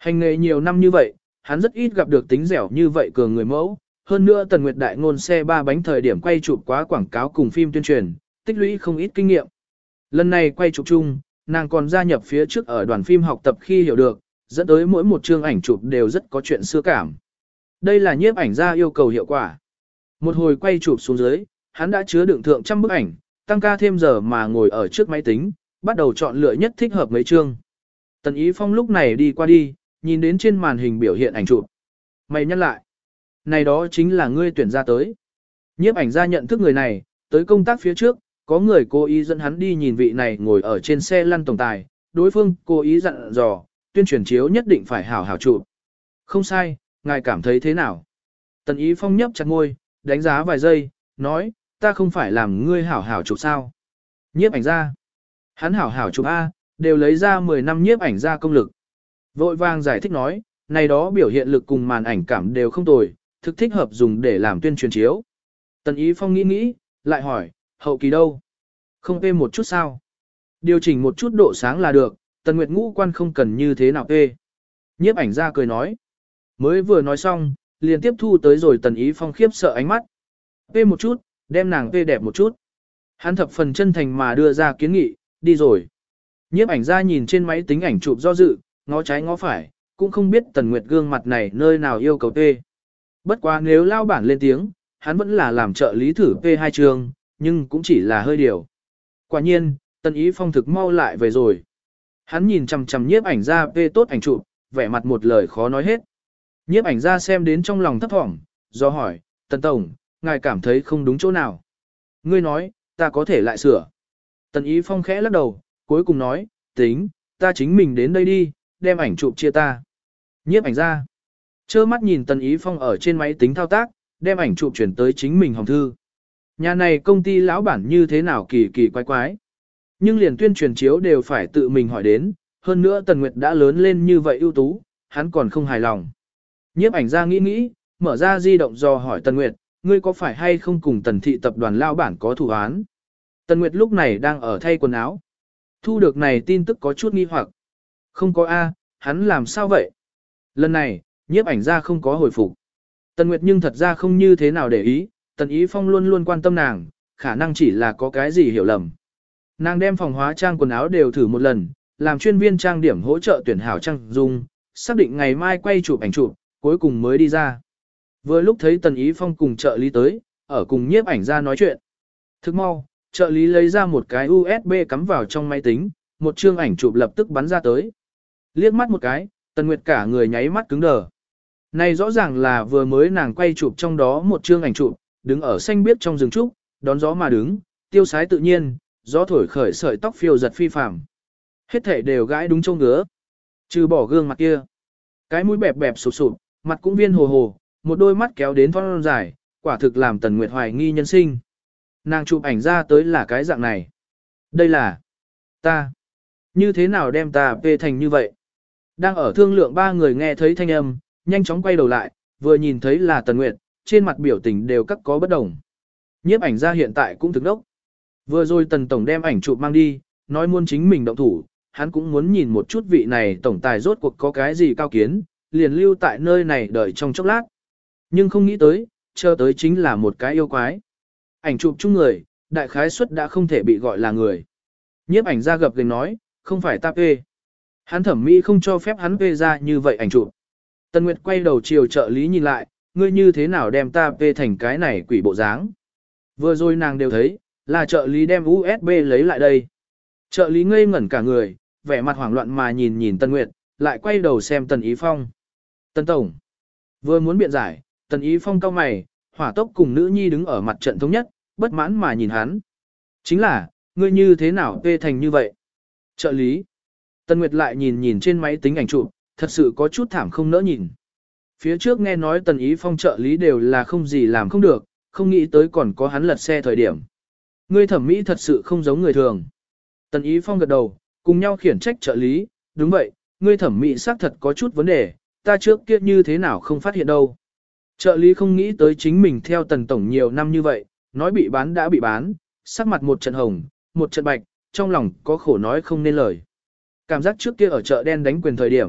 Hành nghề nhiều năm như vậy, hắn rất ít gặp được tính dẻo như vậy cường người mẫu. Hơn nữa Tần Nguyệt đại ngôn xe ba bánh thời điểm quay chụp quá quảng cáo cùng phim tuyên truyền, tích lũy không ít kinh nghiệm. Lần này quay chụp chung, nàng còn gia nhập phía trước ở đoàn phim học tập khi hiểu được, dẫn tới mỗi một chương ảnh chụp đều rất có chuyện xưa cảm. Đây là nhiếp ảnh gia yêu cầu hiệu quả. Một hồi quay chụp xuống dưới, hắn đã chứa đựng thượng trăm bức ảnh, tăng ca thêm giờ mà ngồi ở trước máy tính, bắt đầu chọn lựa nhất thích hợp mấy chương. Tần Ý Phong lúc này đi qua đi, nhìn đến trên màn hình biểu hiện ảnh chụp. Mày nhắc lại. Này đó chính là ngươi tuyển ra tới. Nhiếp ảnh gia nhận thức người này, tới công tác phía trước, có người cố ý dẫn hắn đi nhìn vị này ngồi ở trên xe lăn tổng tài, đối phương cố ý dặn dò, tuyên truyền chiếu nhất định phải hảo hảo chụp. Không sai, ngài cảm thấy thế nào? Tần Ý Phong nhấp chặt môi, đánh giá vài giây, nói, ta không phải làm ngươi hảo hảo chụp sao? Nhiếp ảnh gia. Hắn hảo hảo chụp A, đều lấy ra 10 năm nhiếp ảnh gia công lực. Vội vàng giải thích nói, này đó biểu hiện lực cùng màn ảnh cảm đều không tồi, thực thích hợp dùng để làm tuyên truyền chiếu. Tần Ý Phong nghĩ nghĩ, lại hỏi, hậu kỳ đâu? Không phê một chút sao? Điều chỉnh một chút độ sáng là được, Tần Nguyệt ngũ quan không cần như thế nào phê. Nhiếp ảnh gia cười nói. Mới vừa nói xong, liền tiếp thu tới rồi Tần Ý Phong khiếp sợ ánh mắt. Phê một chút, đem nàng phê đẹp một chút. Hắn thập phần chân thành mà đưa ra kiến nghị, đi rồi. Nhiếp ảnh gia nhìn trên máy tính ảnh chụp do dự, ngó trái ngó phải, cũng không biết Tần Nguyệt gương mặt này nơi nào yêu cầu phê. Bất quá nếu lao bản lên tiếng, hắn vẫn là làm trợ lý thử P2 trường, nhưng cũng chỉ là hơi điều. Quả nhiên, Tần Ý Phong thực mau lại về rồi. Hắn nhìn chằm chằm nhiếp ảnh gia P tốt ảnh chụp, vẻ mặt một lời khó nói hết. Nhiếp ảnh gia xem đến trong lòng thấp thỏm, do hỏi, Tần Tổng, ngài cảm thấy không đúng chỗ nào. Ngươi nói, ta có thể lại sửa. Tần Ý Phong khẽ lắc đầu, cuối cùng nói, tính, ta chính mình đến đây đi, đem ảnh chụp chia ta. Nhiếp ảnh gia. Chơ mắt nhìn Tần Ý Phong ở trên máy tính thao tác, đem ảnh chụp chuyển tới chính mình hòm thư. Nhà này công ty lão bản như thế nào kỳ kỳ quái quái. Nhưng liền tuyên truyền chiếu đều phải tự mình hỏi đến, hơn nữa Tần Nguyệt đã lớn lên như vậy ưu tú, hắn còn không hài lòng. Nhiếp ảnh gia nghĩ nghĩ, mở ra di động dò hỏi Tần Nguyệt, ngươi có phải hay không cùng Tần thị tập đoàn lão bản có thủ án? Tần Nguyệt lúc này đang ở thay quần áo. Thu được này tin tức có chút nghi hoặc. Không có A, hắn làm sao vậy? Lần này, nhiếp ảnh gia không có hồi phục. Tần Nguyệt nhưng thật ra không như thế nào để ý, Tần Ý Phong luôn luôn quan tâm nàng, khả năng chỉ là có cái gì hiểu lầm. Nàng đem phòng hóa trang quần áo đều thử một lần, làm chuyên viên trang điểm hỗ trợ tuyển hảo trang dung, xác định ngày mai quay chụp ảnh chụp, cuối cùng mới đi ra. Vừa lúc thấy Tần Ý Phong cùng trợ lý tới, ở cùng nhiếp ảnh gia nói chuyện. Thức mau, trợ lý lấy ra một cái USB cắm vào trong máy tính, một chương ảnh chụp lập tức bắn ra tới. Liếc mắt một cái, Tần Nguyệt cả người nháy mắt cứng đờ. Này rõ ràng là vừa mới nàng quay chụp trong đó một chương ảnh chụp, đứng ở xanh biếc trong rừng trúc, đón gió mà đứng, tiêu sái tự nhiên, gió thổi khởi sợi tóc phiêu giật phi phàm. Hết thể đều gãi đúng châu ngứa. Trừ bỏ gương mặt kia. Cái mũi bẹp bẹp sụp sụp, mặt cũng viên hồ hồ, một đôi mắt kéo đến thon dài, quả thực làm Tần Nguyệt hoài nghi nhân sinh. Nàng chụp ảnh ra tới là cái dạng này. Đây là ta. Như thế nào đem ta về thành như vậy? Đang ở thương lượng ba người nghe thấy thanh âm, nhanh chóng quay đầu lại, vừa nhìn thấy là Tần Nguyệt, trên mặt biểu tình đều các có bất đồng. Nhiếp ảnh gia hiện tại cũng thực đốc. Vừa rồi Tần Tổng đem ảnh chụp mang đi, nói muốn chính mình động thủ, hắn cũng muốn nhìn một chút vị này tổng tài rốt cuộc có cái gì cao kiến, liền lưu tại nơi này đợi trong chốc lát. Nhưng không nghĩ tới, chờ tới chính là một cái yêu quái. Ảnh chụp chung người, đại khái suất đã không thể bị gọi là người. Nhiếp ảnh gia gập gềnh nói, không phải ta phê. Hắn thẩm mỹ không cho phép hắn phê ra như vậy ảnh chụp. Tần Nguyệt quay đầu chiều trợ lý nhìn lại, ngươi như thế nào đem ta phê thành cái này quỷ bộ dáng. Vừa rồi nàng đều thấy, là trợ lý đem USB lấy lại đây. Trợ lý ngây ngẩn cả người, vẻ mặt hoảng loạn mà nhìn nhìn Tần Nguyệt, lại quay đầu xem Tần Ý Phong. Tần Tổng. Vừa muốn biện giải, Tần Ý Phong cau mày, hỏa tốc cùng nữ nhi đứng ở mặt trận thống nhất, bất mãn mà nhìn hắn. Chính là, ngươi như thế nào phê thành như vậy? Trợ lý. Tần Nguyệt lại nhìn nhìn trên máy tính ảnh chụp, thật sự có chút thảm không nỡ nhìn. Phía trước nghe nói Tần Ý Phong trợ lý đều là không gì làm không được, không nghĩ tới còn có hắn lật xe thời điểm. Ngươi thẩm mỹ thật sự không giống người thường. Tần Ý Phong gật đầu, cùng nhau khiển trách trợ lý, đúng vậy, ngươi thẩm mỹ xác thật có chút vấn đề, ta trước kia như thế nào không phát hiện đâu. Trợ lý không nghĩ tới chính mình theo Tần Tổng nhiều năm như vậy, nói bị bán đã bị bán, sắc mặt một trận hồng, một trận bạch, trong lòng có khổ nói không nên lời. Cảm giác trước kia ở chợ đen đánh quyền thời điểm,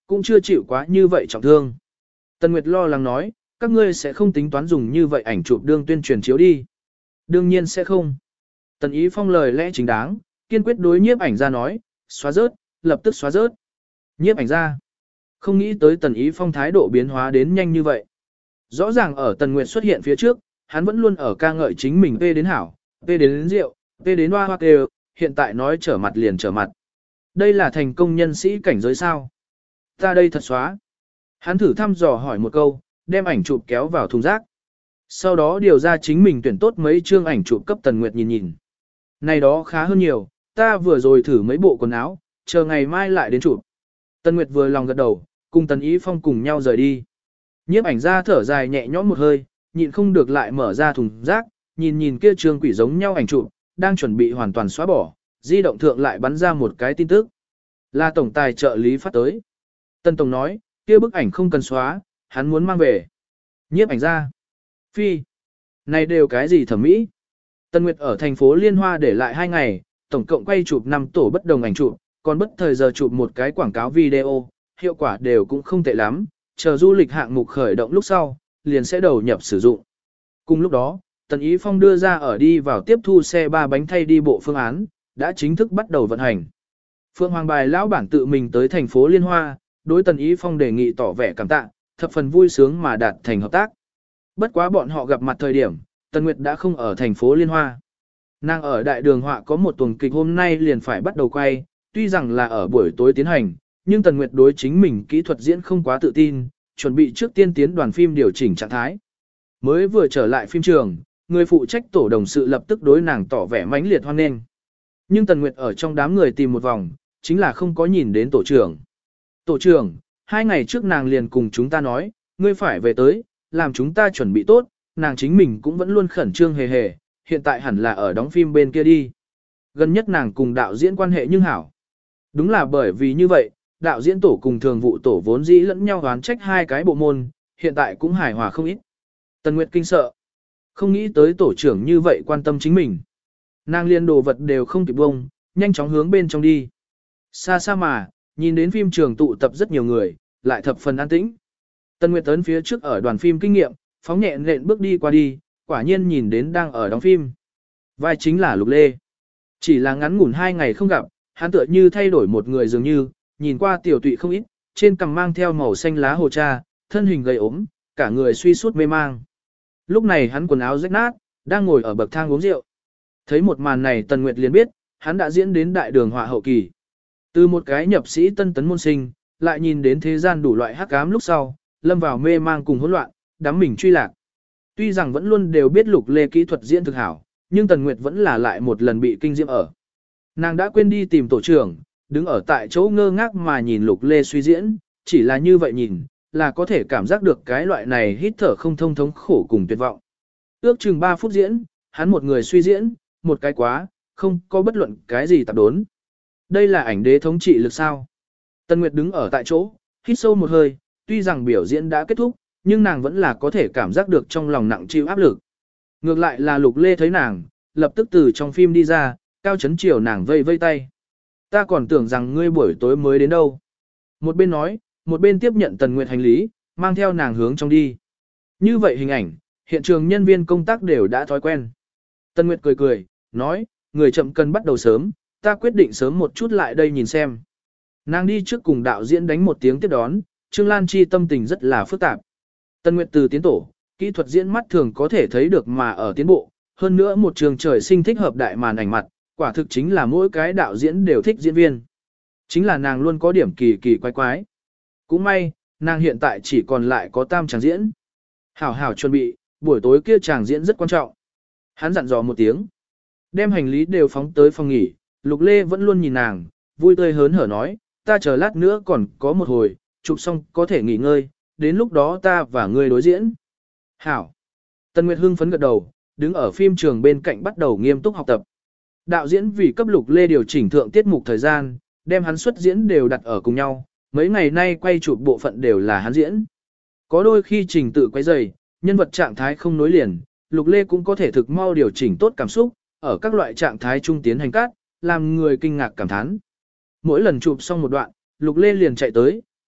cũng chưa chịu quá như vậy trọng thương. Tần Nguyệt lo lắng nói, các ngươi sẽ không tính toán dùng như vậy ảnh chụp đương tuyên truyền chiếu đi. Đương nhiên sẽ không. Tần Ý Phong lời lẽ chính đáng, kiên quyết đối nhiếp ảnh ra nói, xóa rớt, lập tức xóa rớt. Nhiếp ảnh ra. Không nghĩ tới Tần Ý Phong thái độ biến hóa đến nhanh như vậy. Rõ ràng ở Tần Nguyệt xuất hiện phía trước, hắn vẫn luôn ở ca ngợi chính mình đến hảo, đến rượu, đến hoa hoa kêu, hiện tại nói trở mặt liền trở mặt. Đây là thành công nhân sĩ cảnh giới sao? Ta đây thật xóa. Hắn thử thăm dò hỏi một câu, đem ảnh chụp kéo vào thùng rác. Sau đó điều ra chính mình tuyển tốt mấy chương ảnh chụp cấp Tần Nguyệt nhìn nhìn. Này đó khá hơn nhiều, ta vừa rồi thử mấy bộ quần áo, chờ ngày mai lại đến chụp. Tần Nguyệt vừa lòng gật đầu, cùng Tần Ý Phong cùng nhau rời đi. Nhiếp ảnh ra thở dài nhẹ nhõm một hơi, nhịn không được lại mở ra thùng rác, nhìn kia trương quỷ giống nhau ảnh chụp, đang chuẩn bị hoàn toàn xóa bỏ, di động thượng lại bắn ra một cái tin tức. Là tổng tài trợ lý phát tới. Tân Tổng nói, kia bức ảnh không cần xóa, hắn muốn mang về. Nhiếp ảnh ra. Phi. Này đều cái gì thẩm mỹ? Tân Nguyệt ở thành phố Liên Hoa để lại 2 ngày, tổng cộng quay chụp 5 tổ bất đồng ảnh chụp, còn bất thời giờ chụp một cái quảng cáo video, hiệu quả đều cũng không tệ lắm, chờ du lịch hạng mục khởi động lúc sau, liền sẽ đầu nhập sử dụng. Cùng lúc đó, Tần Ý Phong đưa ra ở đi vào tiếp thu xe 3 bánh thay đi bộ phương án, đã chính thức bắt đầu vận hành. Phương Hoàng Bài lão bản tự mình tới thành phố Liên Hoa, đối Tần Ý Phong đề nghị tỏ vẻ cảm tạ, thập phần vui sướng mà đạt thành hợp tác. Bất quá bọn họ gặp mặt thời điểm, Tần Nguyệt đã không ở thành phố Liên Hoa. Nàng ở đại đường họa có một tuần kịch hôm nay liền phải bắt đầu quay, tuy rằng là ở buổi tối tiến hành, nhưng Tần Nguyệt đối chính mình kỹ thuật diễn không quá tự tin, chuẩn bị trước tiên tiến đoàn phim điều chỉnh trạng thái. Mới vừa trở lại phim trường, người phụ trách tổ đồng sự lập tức đối nàng tỏ vẻ mãnh liệt hoan nghênh. Nhưng Tần Nguyệt ở trong đám người tìm một vòng, chính là không có nhìn đến tổ trưởng. Tổ trưởng, 2 ngày trước nàng liền cùng chúng ta nói, ngươi phải về tới, làm chúng ta chuẩn bị tốt, nàng chính mình cũng vẫn luôn khẩn trương hề hề, hiện tại hẳn là ở đóng phim bên kia đi. Gần nhất nàng cùng đạo diễn quan hệ nhưng hảo. Đúng là bởi vì như vậy, đạo diễn tổ cùng thường vụ tổ vốn dĩ lẫn nhau oán trách 2 cái bộ môn, hiện tại cũng hài hòa không ít. Tần Nguyệt kinh sợ. Không nghĩ tới tổ trưởng như vậy quan tâm chính mình. Nàng liên đồ vật đều không kịp bông, nhanh chóng hướng bên trong đi. Xa xa mà, nhìn đến phim trường tụ tập rất nhiều người, lại thập phần an tĩnh. Tần Nguyệt tấn phía trước ở đoàn phim kinh nghiệm, phóng nhẹ nện bước đi qua đi, quả nhiên nhìn đến đang ở đóng phim. Vai chính là Lục Lê. Chỉ là ngắn ngủn 2 ngày không gặp, hắn tựa như thay đổi một người dường như, nhìn qua tiểu tụy không ít, trên cằm mang theo màu xanh lá hồ cha, thân hình gầy ốm, cả người suy sút mê mang. Lúc này hắn quần áo rách nát, đang ngồi ở bậc thang uống rượu. Thấy một màn này Tần Nguyệt liền biết, hắn đã diễn đến đại đường họa hậu kỳ. Từ một cái nhập sĩ tân tấn môn sinh, lại nhìn đến thế gian đủ loại hắc ám lúc sau, lâm vào mê mang cùng hỗn loạn, đắm mình truy lạc. Tuy rằng vẫn luôn đều biết Lục Lê kỹ thuật diễn thực hảo, nhưng Tần Nguyệt vẫn là lại một lần bị kinh diễm ở. Nàng đã quên đi tìm tổ trưởng, đứng ở tại chỗ ngơ ngác mà nhìn Lục Lê suy diễn, chỉ là như vậy nhìn, là có thể cảm giác được cái loại này hít thở không thông thống khổ cùng tuyệt vọng. Ước chừng 3 phút diễn, hắn một người suy diễn, một cái quá, không có bất luận cái gì tạp đốn. Đây là ảnh đế thống trị lực sao? Tần Nguyệt đứng ở tại chỗ, hít sâu một hơi, tuy rằng biểu diễn đã kết thúc, nhưng nàng vẫn là có thể cảm giác được trong lòng nặng chịu áp lực. Ngược lại là Lục Lê thấy nàng, lập tức từ trong phim đi ra, cao chấn chiều nàng vây vây tay. Ta còn tưởng rằng ngươi buổi tối mới đến đâu. Một bên nói, một bên tiếp nhận Tần Nguyệt hành lý, mang theo nàng hướng trong đi. Như vậy hình ảnh, hiện trường nhân viên công tác đều đã thói quen. Tần Nguyệt cười cười, nói, người chậm cần bắt đầu sớm, ta quyết định sớm một chút lại đây nhìn xem. Nàng đi trước cùng đạo diễn đánh một tiếng tiếp đón, Trương Lan Chi tâm tình rất là phức tạp. Tần Nguyệt từ tiến tổ, kỹ thuật diễn mắt thường có thể thấy được mà ở tiến bộ, hơn nữa một trường trời sinh thích hợp đại màn ảnh mặt, quả thực chính là mỗi cái đạo diễn đều thích diễn viên. Chính là nàng luôn có điểm kỳ kỳ quái quái. Cũng may, nàng hiện tại chỉ còn lại có tam tràng diễn. Hảo hảo chuẩn bị, buổi tối kia tràng diễn rất quan trọng. Hắn dặn dò một tiếng. Đem hành lý đều phóng tới phòng nghỉ, Lục Lê vẫn luôn nhìn nàng, vui tươi hớn hở nói, ta chờ lát nữa còn có một hồi, chụp xong có thể nghỉ ngơi, đến lúc đó ta và ngươi đối diễn. Hảo. Tần Nguyệt hưng phấn gật đầu, đứng ở phim trường bên cạnh bắt đầu nghiêm túc học tập. Đạo diễn vì cấp Lục Lê điều chỉnh thượng tiết mục thời gian, đem hắn xuất diễn đều đặt ở cùng nhau, mấy ngày nay quay chụp bộ phận đều là hắn diễn. Có đôi khi trình tự quay dày, nhân vật trạng thái không nối liền, Lục Lê cũng có thể thực mau điều chỉnh tốt cảm xúc, ở các loại trạng thái trung tiến hành cắt, làm người kinh ngạc cảm thán. Mỗi lần chụp xong một đoạn, Lục Lê liền chạy tới,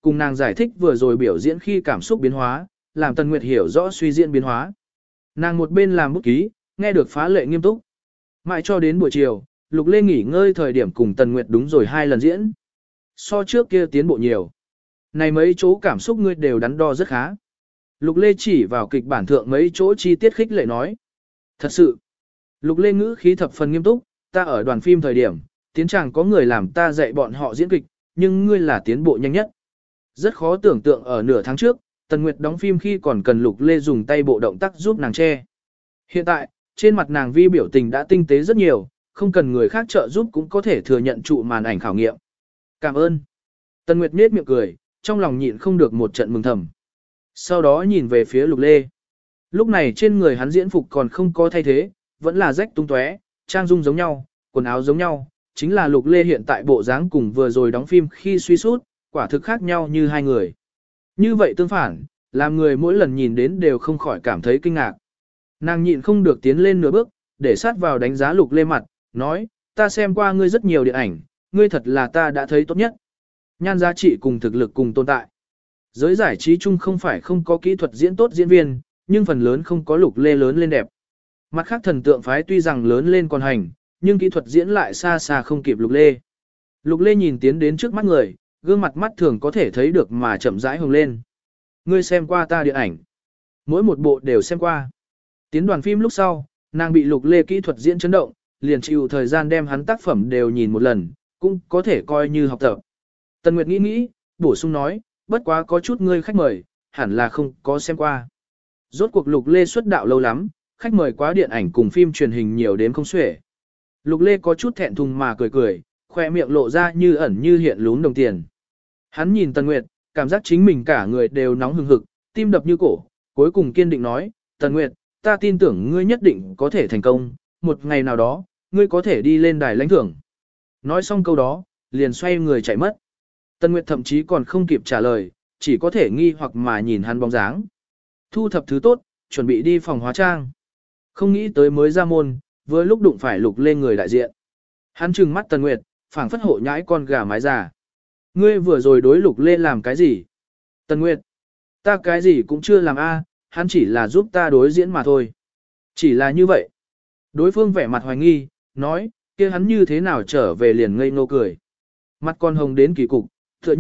cùng nàng giải thích vừa rồi biểu diễn khi cảm xúc biến hóa, làm Tần Nguyệt hiểu rõ suy diễn biến hóa. Nàng một bên làm bút ký, nghe được phá lệ nghiêm túc. Mãi cho đến buổi chiều, Lục Lê nghỉ ngơi thời điểm cùng Tần Nguyệt đúng rồi 2 lần diễn. So trước kia tiến bộ nhiều. Này mấy chỗ cảm xúc ngươi đều đắn đo rất khá. Lục Lê chỉ vào kịch bản thượng mấy chỗ chi tiết khích lệ nói. Thật sự, Lục Lê ngữ khí thập phần nghiêm túc, ta ở đoàn phim thời điểm, tiến tràng có người làm ta dạy bọn họ diễn kịch, nhưng ngươi là tiến bộ nhanh nhất. Rất khó tưởng tượng ở nửa tháng trước, Tần Nguyệt đóng phim khi còn cần Lục Lê dùng tay bộ động tác giúp nàng che. Hiện tại, trên mặt nàng vi biểu tình đã tinh tế rất nhiều, không cần người khác trợ giúp cũng có thể thừa nhận trụ màn ảnh khảo nghiệm. Cảm ơn. Tần Nguyệt nhếch miệng cười, trong lòng nhịn không được một trận mừng thầm. Sau đó nhìn về phía Lục Lê. Lúc này trên người hắn diễn phục còn không có thay thế, vẫn là rách tung tóe, trang dung giống nhau, quần áo giống nhau, chính là Lục Lê hiện tại bộ dáng cùng vừa rồi đóng phim khi suy sút, quả thực khác nhau như hai người. Như vậy tương phản, làm người mỗi lần nhìn đến đều không khỏi cảm thấy kinh ngạc. Nàng nhịn không được tiến lên nửa bước, để sát vào đánh giá Lục Lê mặt, nói, ta xem qua ngươi rất nhiều điện ảnh, ngươi thật là ta đã thấy tốt nhất. Nhan giá trị cùng thực lực cùng tồn tại. Giới giải trí chung không phải không có kỹ thuật diễn tốt diễn viên, nhưng phần lớn không có Lục Lê lớn lên đẹp. Mặt khác thần tượng phái tuy rằng lớn lên còn hành, nhưng kỹ thuật diễn lại xa xa không kịp Lục Lê. Lục Lê nhìn tiến đến trước mắt người, gương mặt mắt thường có thể thấy được mà chậm rãi hồng lên. Ngươi xem qua ta điện ảnh. Mỗi một bộ đều xem qua. Tiến đoàn phim lúc sau, nàng bị Lục Lê kỹ thuật diễn chấn động, liền chịu thời gian đem hắn tác phẩm đều nhìn một lần, cũng có thể coi như học tập. Tần Nguyệt nghĩ, bổ sung nói, bất quá có chút ngươi khách mời, hẳn là không có xem qua. Rốt cuộc Lục Lê xuất đạo lâu lắm, khách mời quá điện ảnh cùng phim truyền hình nhiều đến không xuể. Lục Lê có chút thẹn thùng mà cười cười, khoe miệng lộ ra như ẩn như hiện lún đồng tiền. Hắn nhìn Tần Nguyệt, cảm giác chính mình cả người đều nóng hừng hực, tim đập như cổ, cuối cùng kiên định nói, Tần Nguyệt, ta tin tưởng ngươi nhất định có thể thành công, một ngày nào đó, ngươi có thể đi lên đài lãnh thưởng. Nói xong câu đó, liền xoay người chạy mất. Tần Nguyệt thậm chí còn không kịp trả lời, chỉ có thể nghi hoặc mà nhìn hắn bóng dáng. Thu thập thứ tốt, chuẩn bị đi phòng hóa trang. Không nghĩ tới mới ra môn, vừa lúc đụng phải Lục Lê người đại diện. Hắn trừng mắt Tần Nguyệt, phảng phất hộ nhãi con gà mái già. Ngươi vừa rồi đối Lục Lê làm cái gì? Tần Nguyệt, ta cái gì cũng chưa làm a, hắn chỉ là giúp ta đối diễn mà thôi. Chỉ là như vậy. Đối phương vẻ mặt hoài nghi, nói, kia hắn như thế nào trở về liền ngây ngô cười. Mặt con hồng đến kỳ cục, tựa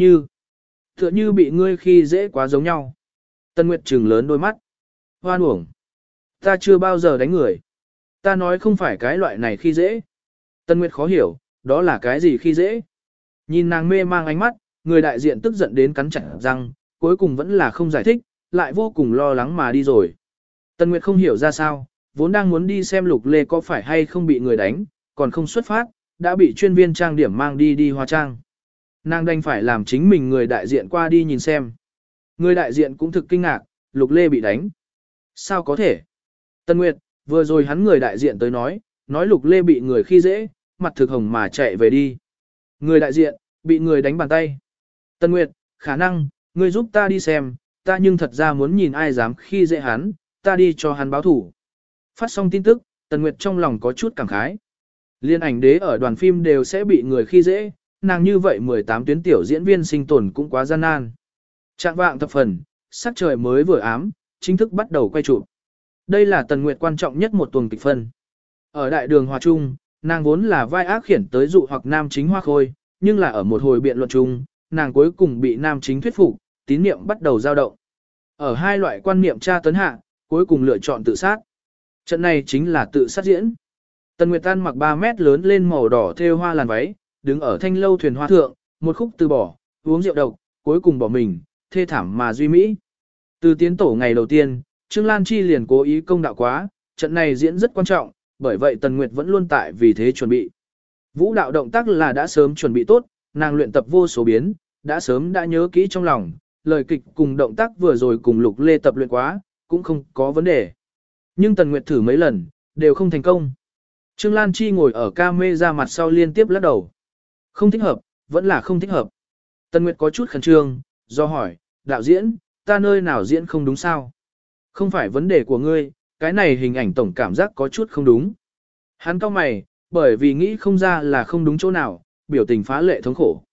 như bị ngươi khi dễ quá giống nhau. Tần Nguyệt trừng lớn đôi mắt. Hoan uổng. Ta chưa bao giờ đánh người. Ta nói không phải cái loại này khi dễ. Tần Nguyệt khó hiểu, đó là cái gì khi dễ. Nhìn nàng mê mang ánh mắt, người đại diện tức giận đến cắn chặt răng, cuối cùng vẫn là không giải thích, lại vô cùng lo lắng mà đi rồi. Tần Nguyệt không hiểu ra sao, vốn đang muốn đi xem Lục Lê có phải hay không bị người đánh, còn không xuất phát, đã bị chuyên viên trang điểm mang đi hóa trang. Nàng đành phải làm chính mình người đại diện qua đi nhìn xem. Người đại diện cũng thực kinh ngạc, Lục Lê bị đánh. Sao có thể? Tần Nguyệt, vừa rồi hắn người đại diện tới nói Lục Lê bị người khi dễ, mặt thực hồng mà chạy về đi. Người đại diện, bị người đánh bàn tay. Tần Nguyệt, khả năng, ngươi giúp ta đi xem, ta nhưng thật ra muốn nhìn ai dám khi dễ hắn, ta đi cho hắn báo thủ. Phát xong tin tức, Tần Nguyệt trong lòng có chút cảm khái. Liên ảnh đế ở đoàn phim đều sẽ bị người khi dễ, nàng như vậy 18 tuyến tiểu diễn viên sinh tồn cũng quá gian nan. Trạng vạng thập phần, sắc trời mới vừa ám, chính thức bắt đầu quay chụp. Đây là Tần Nguyệt quan trọng nhất một tuần kịch phân. Ở đại đường Hòa Trung, nàng vốn là vai ác khiển tới dụ hoặc nam chính Hoa Khôi, nhưng là ở một hồi biện luận chung, nàng cuối cùng bị nam chính thuyết phục, tín niệm bắt đầu dao động. Ở hai loại quan niệm tra tấn hạ, cuối cùng lựa chọn tự sát. Trận này chính là tự sát diễn. Tần Nguyệt Tan mặc 3 mét lớn lên màu đỏ thêu hoa làn váy, đứng ở thanh lâu thuyền hoa thượng, một khúc từ bỏ, uống rượu độc, cuối cùng bỏ mình, thê thảm mà duy mỹ. Từ tiến tổ ngày đầu tiên, Trương Lan Chi liền cố ý công đạo quá, trận này diễn rất quan trọng, bởi vậy Tần Nguyệt vẫn luôn tại vì thế chuẩn bị. Vũ đạo động tác là đã sớm chuẩn bị tốt, nàng luyện tập vô số biến, đã sớm đã nhớ kỹ trong lòng, lời kịch cùng động tác vừa rồi cùng Lục Lê tập luyện quá, cũng không có vấn đề. Nhưng Tần Nguyệt thử mấy lần, đều không thành công. Trương Lan Chi ngồi ở camera mặt sau liên tiếp lắc đầu. Không thích hợp, vẫn là không thích hợp. Tần Nguyệt có chút khẩn trương, do hỏi, đạo diễn, ta nơi nào diễn không đúng sao? Không phải vấn đề của ngươi, cái này hình ảnh tổng cảm giác có chút không đúng. Hắn cau mày, bởi vì nghĩ không ra là không đúng chỗ nào, biểu tình phá lệ thống khổ.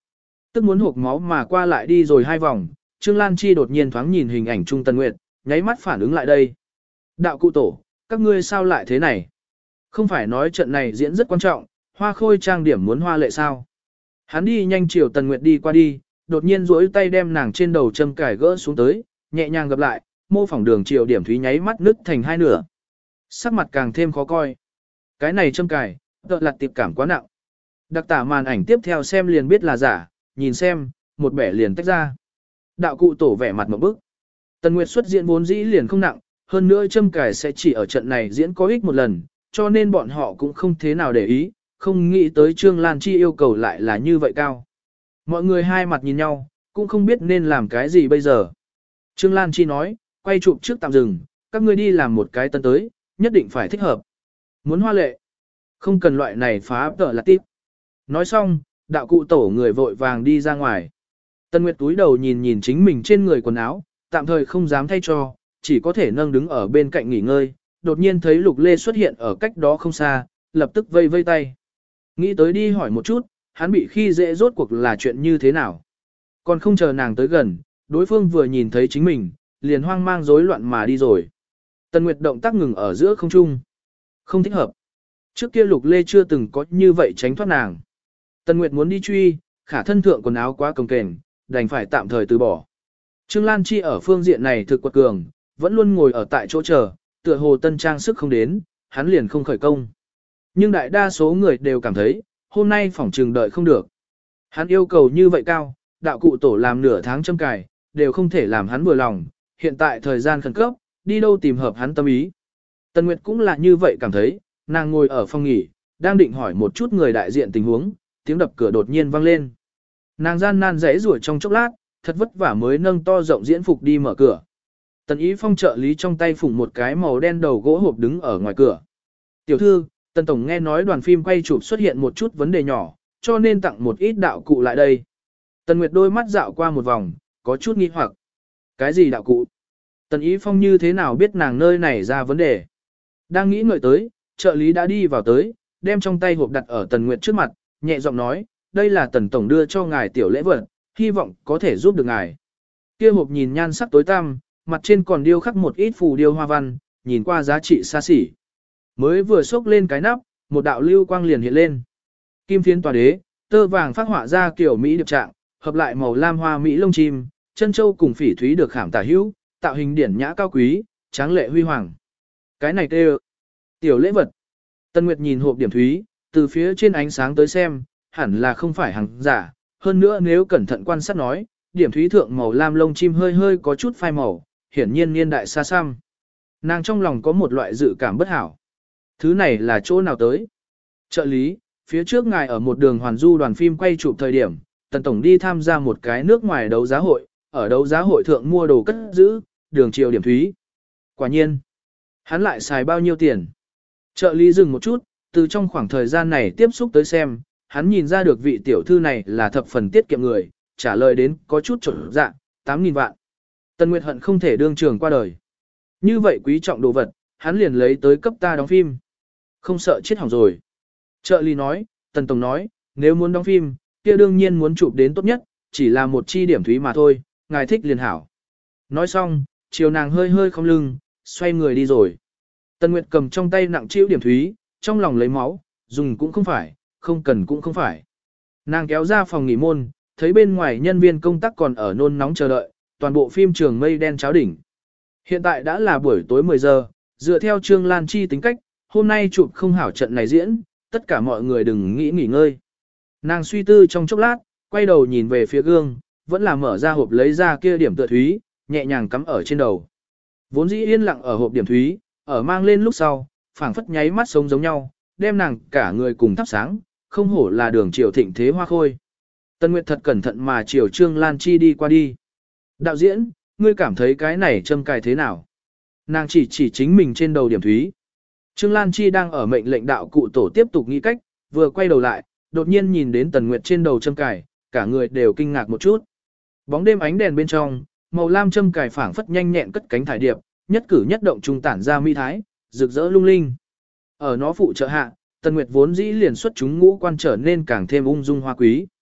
Tức muốn hộc máu mà qua lại đi rồi 2 vòng, Trương Lan Chi đột nhiên thoáng nhìn hình ảnh Trung Tần Nguyệt, nháy mắt phản ứng lại đây. Đạo cụ tổ, các ngươi sao lại thế này? Không phải nói trận này diễn rất quan trọng, hoa khôi trang điểm muốn hoa lệ sao? Hắn đi nhanh chiều Tần Nguyệt đi qua đi, đột nhiên duỗi tay đem nàng trên đầu châm cài gỡ xuống tới, nhẹ nhàng gập lại, mô phỏng đường chiều điểm thúy nháy mắt nứt thành 2 nửa. Sắc mặt càng thêm khó coi. Cái này châm cài, tợ lặt tiệp cảm quá nặng. Đặc tả màn ảnh tiếp theo xem liền biết là giả, nhìn xem, một bẻ liền tách ra. Đạo cụ tổ vẻ mặt một bức. Tần Nguyệt xuất diễn vốn dĩ liền không nặng, hơn nữa châm cài sẽ chỉ ở trận này diễn có ích một lần, cho nên bọn họ cũng không thế nào để ý, không nghĩ tới Trương Lan Chi yêu cầu lại là như vậy cao. Mọi người hai mặt nhìn nhau, cũng không biết nên làm cái gì bây giờ. Trương Lan Chi nói, quay chụp trước tạm dừng, các ngươi đi làm một cái tân tới, nhất định phải thích hợp. Muốn hoa lệ, không cần loại này phá tợ là tiếp. Nói xong, đạo cụ tổ người vội vàng đi ra ngoài. Tân Nguyệt túi đầu nhìn nhìn chính mình trên người quần áo, tạm thời không dám thay cho, chỉ có thể nâng đứng ở bên cạnh nghỉ ngơi, đột nhiên thấy Lục Lê xuất hiện ở cách đó không xa, lập tức vây vây tay. Nghĩ tới đi hỏi một chút, hắn bị khi dễ rốt cuộc là chuyện như thế nào. Còn không chờ nàng tới gần, đối phương vừa nhìn thấy chính mình, liền hoang mang rối loạn mà đi rồi. Tần Nguyệt động tác ngừng ở giữa không trung. Không thích hợp. Trước kia Lục Lê chưa từng có như vậy tránh thoát nàng. Tần Nguyệt muốn đi truy, khả thân thượng quần áo quá cồng kềnh, đành phải tạm thời từ bỏ. Trương Lan Chi ở phương diện này thực quật cường, vẫn luôn ngồi ở tại chỗ chờ, tựa hồ tân trang sức không đến, hắn liền không khởi công. Nhưng đại đa số người đều cảm thấy, hôm nay phỏng trừng đợi không được. Hắn yêu cầu như vậy cao, đạo cụ tổ làm nửa tháng châm cài, đều không thể làm hắn vừa lòng, hiện tại thời gian khẩn cấp, đi đâu tìm hợp hắn tâm ý. Tần Nguyệt cũng là như vậy cảm thấy, nàng ngồi ở phòng nghỉ, đang định hỏi một chút người đại diện tình huống, tiếng đập cửa đột nhiên vang lên. Nàng gian nan rẽ rủa trong chốc lát, thật vất vả mới nâng to rộng diễn phục đi mở cửa. Tần Ý Phong trợ lý trong tay phủng một cái màu đen đầu gỗ hộp đứng ở ngoài cửa. Tiểu thư, Tần Tổng nghe nói đoàn phim quay chụp xuất hiện một chút vấn đề nhỏ, cho nên tặng một ít đạo cụ lại đây. Tần Nguyệt đôi mắt dạo qua một vòng, có chút nghi hoặc. Cái gì đạo cụ? Tần Ý Phong như thế nào biết nàng nơi này ra vấn đề? Đang nghĩ ngợi tới, trợ lý đã đi vào tới, đem trong tay hộp đặt ở Tần Nguyệt trước mặt, nhẹ giọng nói, đây là Tần Tổng đưa cho ngài tiểu lễ vật, hy vọng có thể giúp được ngài. Kia hộp nhìn nhan sắc tối tăm, mặt trên còn điêu khắc một ít phù điêu hoa văn, nhìn qua giá trị xa xỉ. Mới vừa xốc lên cái nắp, một đạo lưu quang liền hiện lên. Kim phiến tòa đế, tơ vàng phát họa ra kiểu Mỹ điệp trạng, hợp lại màu lam hoa Mỹ lông chim, chân châu cùng phỉ thúy được khảm tả hữu, tạo hình điển nhã cao quý, tráng lệ huy hoàng. Cái này kêu tiểu lễ vật. Tân Nguyệt nhìn hộp điểm thúy, từ phía trên ánh sáng tới xem, hẳn là không phải hàng giả, hơn nữa nếu cẩn thận quan sát nói, điểm thúy thượng màu lam lông chim hơi hơi có chút phai màu, hiển nhiên niên đại xa xăm. Nàng trong lòng có một loại dự cảm bất hảo. Thứ này là chỗ nào tới? Trợ lý, phía trước ngài ở một đường hoàn du đoàn phim quay chụp thời điểm, Tần Tổng đi tham gia một cái nước ngoài đấu giá hội, ở đấu giá hội thượng mua đồ cất giữ, đường triều điểm thúy. Quả nhiên, hắn lại xài bao nhiêu tiền? Trợ lý dừng một chút, từ trong khoảng thời gian này tiếp xúc tới xem, hắn nhìn ra được vị tiểu thư này là thập phần tiết kiệm người, trả lời đến có chút trộn dạ, 8.000 vạn. Tần Nguyệt hận không thể đương trường qua đời. Như vậy quý trọng đồ vật, hắn liền lấy tới cấp ta đóng phim. Không sợ chết hỏng rồi. Trợ lý nói, Tần Tổng nói, nếu muốn đóng phim, kia đương nhiên muốn chụp đến tốt nhất, chỉ là một chi điểm thúy mà thôi, ngài thích liền hảo. Nói xong, chiều nàng hơi hơi không lưng, xoay người đi rồi. Tần Nguyệt cầm trong tay nặng chịu điểm thúy, trong lòng lấy máu, dùng cũng không phải, không cần cũng không phải. Nàng kéo ra phòng nghỉ môn, thấy bên ngoài nhân viên công tác còn ở nôn nóng chờ đợi, toàn bộ phim trường mây đen cháo đỉnh. Hiện tại đã là buổi tối 10 giờ, dựa theo Trương Lan Chi tính cách, hôm nay chụp không hảo trận này diễn, tất cả mọi người đừng nghĩ nghỉ ngơi. Nàng suy tư trong chốc lát, quay đầu nhìn về phía gương, vẫn là mở ra hộp lấy ra kia điểm tựa thúy, nhẹ nhàng cắm ở trên đầu. Vốn dĩ yên lặng ở hộp điểm thúy, ở mang lên lúc sau, phảng phất nháy mắt sống giống nhau, đem nàng cả người cùng thắp sáng, không hổ là đường triều thịnh thế hoa khôi. Tân Nguyệt thật cẩn thận mà chiều Trương Lan Chi đi qua đi. Đạo diễn, ngươi cảm thấy cái này châm cài thế nào? Nàng chỉ chính mình trên đầu điểm thúy. Trương Lan Chi đang ở mệnh lệnh đạo cụ tổ tiếp tục nghĩ cách, vừa quay đầu lại, đột nhiên nhìn đến Tần Nguyệt trên đầu châm cài, cả người đều kinh ngạc một chút. Bóng đêm ánh đèn bên trong, màu lam châm cài phảng phất nhanh nhẹn cất cánh thải điệp, nhất cử nhất động trung tản ra mỹ thái, rực rỡ lung linh. Ở nó phụ trợ hạ, Tần Nguyệt vốn dĩ liền xuất chúng ngũ quan trở nên càng thêm ung dung hoa quý.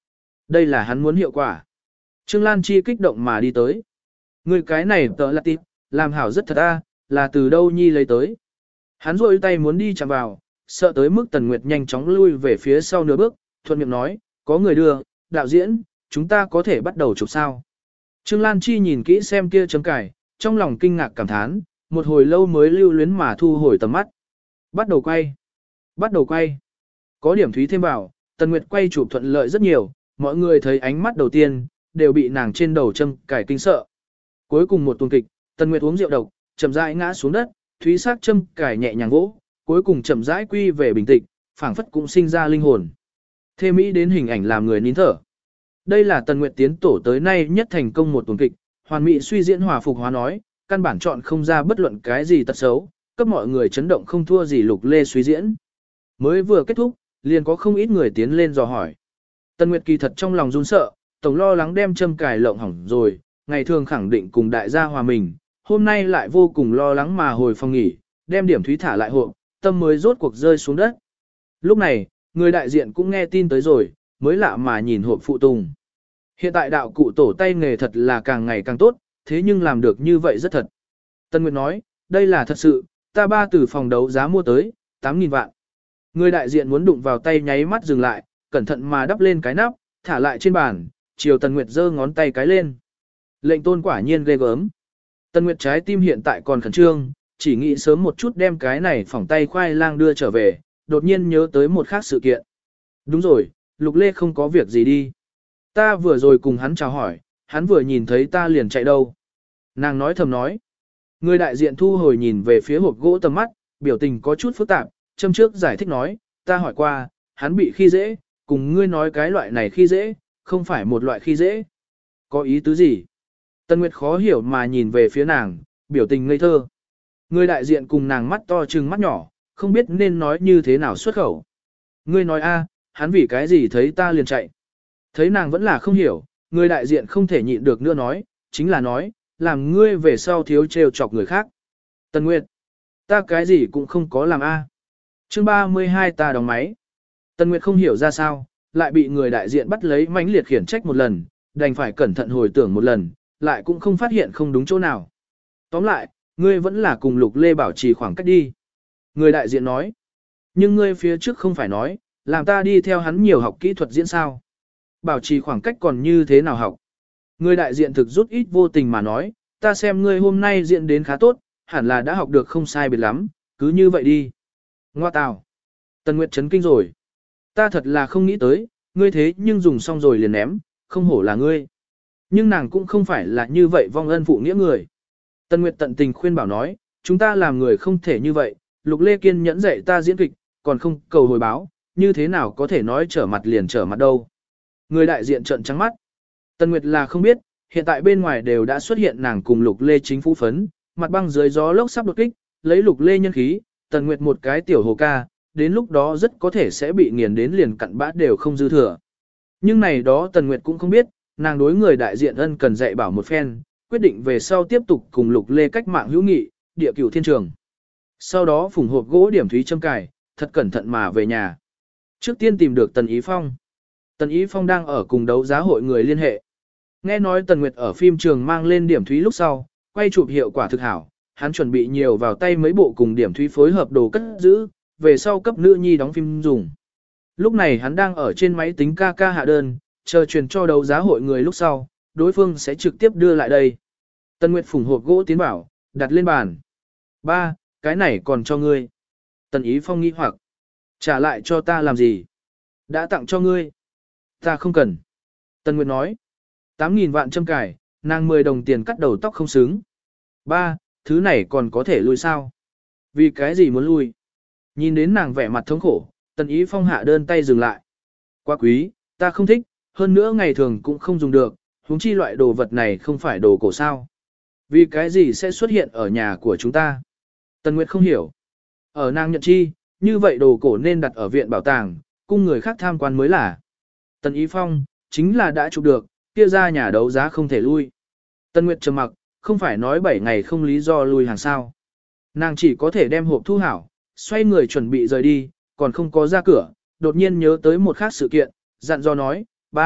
Đây là hắn muốn hiệu quả. Trương Lan Chi kích động mà đi tới. Người cái này tớ là tịp, làm hảo rất thật a, là từ đâu nhi lấy tới. Hắn rôi tay muốn đi chạm vào, sợ tới mức Tần Nguyệt nhanh chóng lui về phía sau nửa bước, thuận miệng nói, có người đưa, đạo diễn, chúng ta có thể bắt đầu chụp sao. Trương Lan Chi nhìn kỹ xem kia chấm cải, trong lòng kinh ngạc cảm thán, một hồi lâu mới lưu luyến mà thu hồi tầm mắt. Bắt đầu quay. Bắt đầu quay. Có điểm thúy thêm vào, Tần Nguyệt quay chụp thuận lợi rất nhiều, mọi người thấy ánh mắt đầu tiên, đều bị nàng trên đầu châm cải kinh sợ. Cuối cùng một tuần kịch, Tần Nguyệt uống rượu độc, chậm rãi ngã xuống đất, thúy sắc châm cải nhẹ nhàng vỗ, cuối cùng chậm rãi quy về bình tĩnh, phảng phất cũng sinh ra linh hồn. Thê mỹ đến hình ảnh làm người nín thở. Đây là Tần Nguyệt tiến tổ tới nay nhất thành công một tuần kịch, hoàn mỹ suy diễn hòa phục hóa nói, căn bản chọn không ra bất luận cái gì tật xấu, cấp mọi người chấn động không thua gì Lục Lê suy diễn. Mới vừa kết thúc, liền có không ít người tiến lên dò hỏi. Tần Nguyệt kỳ thật trong lòng run sợ, tổng lo lắng đem châm cài lộng hỏng rồi, ngày thường khẳng định cùng đại gia hòa mình, hôm nay lại vô cùng lo lắng mà hồi phòng nghỉ, đem điểm thúy thả lại hộp, tâm mới rốt cuộc rơi xuống đất. Lúc này, người đại diện cũng nghe tin tới rồi, mới lạ mà nhìn hộp phụ tùng. Hiện tại đạo cụ tổ tay nghề thật là càng ngày càng tốt, thế nhưng làm được như vậy rất thật. Tân Nguyệt nói, đây là thật sự, ta ba từ phòng đấu giá mua tới, 8.000 vạn. Người đại diện muốn đụng vào tay nháy mắt dừng lại, cẩn thận mà đắp lên cái nắp, thả lại trên bàn, chiều Tần Nguyệt giơ ngón tay cái lên. Lệnh tôn quả nhiên ghê gớm. Tần Nguyệt trái tim hiện tại còn khẩn trương, chỉ nghĩ sớm một chút đem cái này phỏng tay khoai lang đưa trở về, đột nhiên nhớ tới một khác sự kiện. Đúng rồi, Lục Lê không có việc gì đi. Ta vừa rồi cùng hắn chào hỏi, hắn vừa nhìn thấy ta liền chạy đâu. Nàng nói thầm nói. Người đại diện thu hồi nhìn về phía hộp gỗ tầm mắt, biểu tình có chút phức tạp, châm trước giải thích nói, ta hỏi qua, hắn bị khi dễ, cùng ngươi nói cái loại này khi dễ, không phải một loại khi dễ. Có ý tứ gì? Tân Nguyệt khó hiểu mà nhìn về phía nàng, biểu tình ngây thơ. Người đại diện cùng nàng mắt to trừng mắt nhỏ, không biết nên nói như thế nào xuất khẩu. Ngươi nói a, hắn vì cái gì thấy ta liền chạy. Thấy nàng vẫn là không hiểu, người đại diện không thể nhịn được nữa nói, chính là nói, làm ngươi về sau thiếu trêu chọc người khác. Tân Nguyệt, ta cái gì cũng không có làm a. Chương 32 ta đóng máy. Tân Nguyệt không hiểu ra sao, lại bị người đại diện bắt lấy mãnh liệt khiển trách một lần, đành phải cẩn thận hồi tưởng một lần, lại cũng không phát hiện không đúng chỗ nào. Tóm lại, ngươi vẫn là cùng Lục Lê bảo trì khoảng cách đi. Người đại diện nói, nhưng ngươi phía trước không phải nói, làm ta đi theo hắn nhiều học kỹ thuật diễn sao. Bảo trì khoảng cách còn như thế nào học. Người đại diện thực rút ít vô tình mà nói, ta xem ngươi hôm nay diễn đến khá tốt, hẳn là đã học được không sai biệt lắm, cứ như vậy đi. Ngoa tào. Tần Nguyệt chấn kinh rồi. Ta thật là không nghĩ tới, ngươi thế nhưng dùng xong rồi liền ném, không hổ là ngươi. Nhưng nàng cũng không phải là như vậy vong ân phụ nghĩa người. Tần Nguyệt tận tình khuyên bảo nói, chúng ta làm người không thể như vậy, Lục Lê kiên nhẫn dạy ta diễn kịch, còn không cầu hồi báo, như thế nào có thể nói trở mặt liền trở mặt đâu. Người đại diện trợn trắng mắt. Tần Nguyệt là không biết, hiện tại bên ngoài đều đã xuất hiện nàng cùng Lục Lê chính phủ phấn, mặt băng dưới gió lốc sắp đột kích, lấy Lục Lê nhân khí, Tần Nguyệt một cái tiểu hồ ca, đến lúc đó rất có thể sẽ bị nghiền đến liền cặn bã đều không dư thừa. Nhưng này đó Tần Nguyệt cũng không biết, nàng đối người đại diện ân cần dạy bảo một phen, quyết định về sau tiếp tục cùng Lục Lê cách mạng hữu nghị, địa cửu thiên trường. Sau đó phùng hộp gỗ điểm thúy châm cài, thật cẩn thận mà về nhà. Trước tiên tìm được Tần Ý Phong. Tần Ý Phong đang ở cùng đấu giá hội người liên hệ. Nghe nói Tần Nguyệt ở phim trường mang lên điểm thúy lúc sau, quay chụp hiệu quả thực hảo, hắn chuẩn bị nhiều vào tay mấy bộ cùng điểm thúy phối hợp đồ cất giữ, về sau cấp nữ nhi đóng phim dùng. Lúc này hắn đang ở trên máy tính ca hạ đơn, chờ truyền cho đấu giá hội người lúc sau, đối phương sẽ trực tiếp đưa lại đây. Tần Nguyệt phủng hộp gỗ tiến bảo, đặt lên bàn. Ba, cái này còn cho ngươi. Tần Ý Phong nghi hoặc, trả lại cho ta làm gì? Đã tặng cho ngươi. Ta không cần. Tần Nguyệt nói, 8.000 vạn châm cải, nàng 10 đồng tiền cắt đầu tóc không xứng. Ba, thứ này còn có thể lui sao? Vì cái gì muốn lui? Nhìn đến nàng vẻ mặt thống khổ, Tần Ý Phong hạ đơn tay dừng lại. Quá quý, ta không thích, hơn nữa ngày thường cũng không dùng được, huống chi loại đồ vật này không phải đồ cổ sao. Vì cái gì sẽ xuất hiện ở nhà của chúng ta? Tần Nguyệt không hiểu. Ở nàng nhận chi, như vậy đồ cổ nên đặt ở viện bảo tàng, cung người khác tham quan mới là. Tần Ý Phong, chính là đã chụp được, kia ra nhà đấu giá không thể lui. Tần Nguyệt trầm mặc, không phải nói 7 ngày không lý do lui hàng sao. Nàng chỉ có thể đem hộp thu hảo, xoay người chuẩn bị rời đi, còn không có ra cửa, đột nhiên nhớ tới một khác sự kiện, dặn dò nói, ba,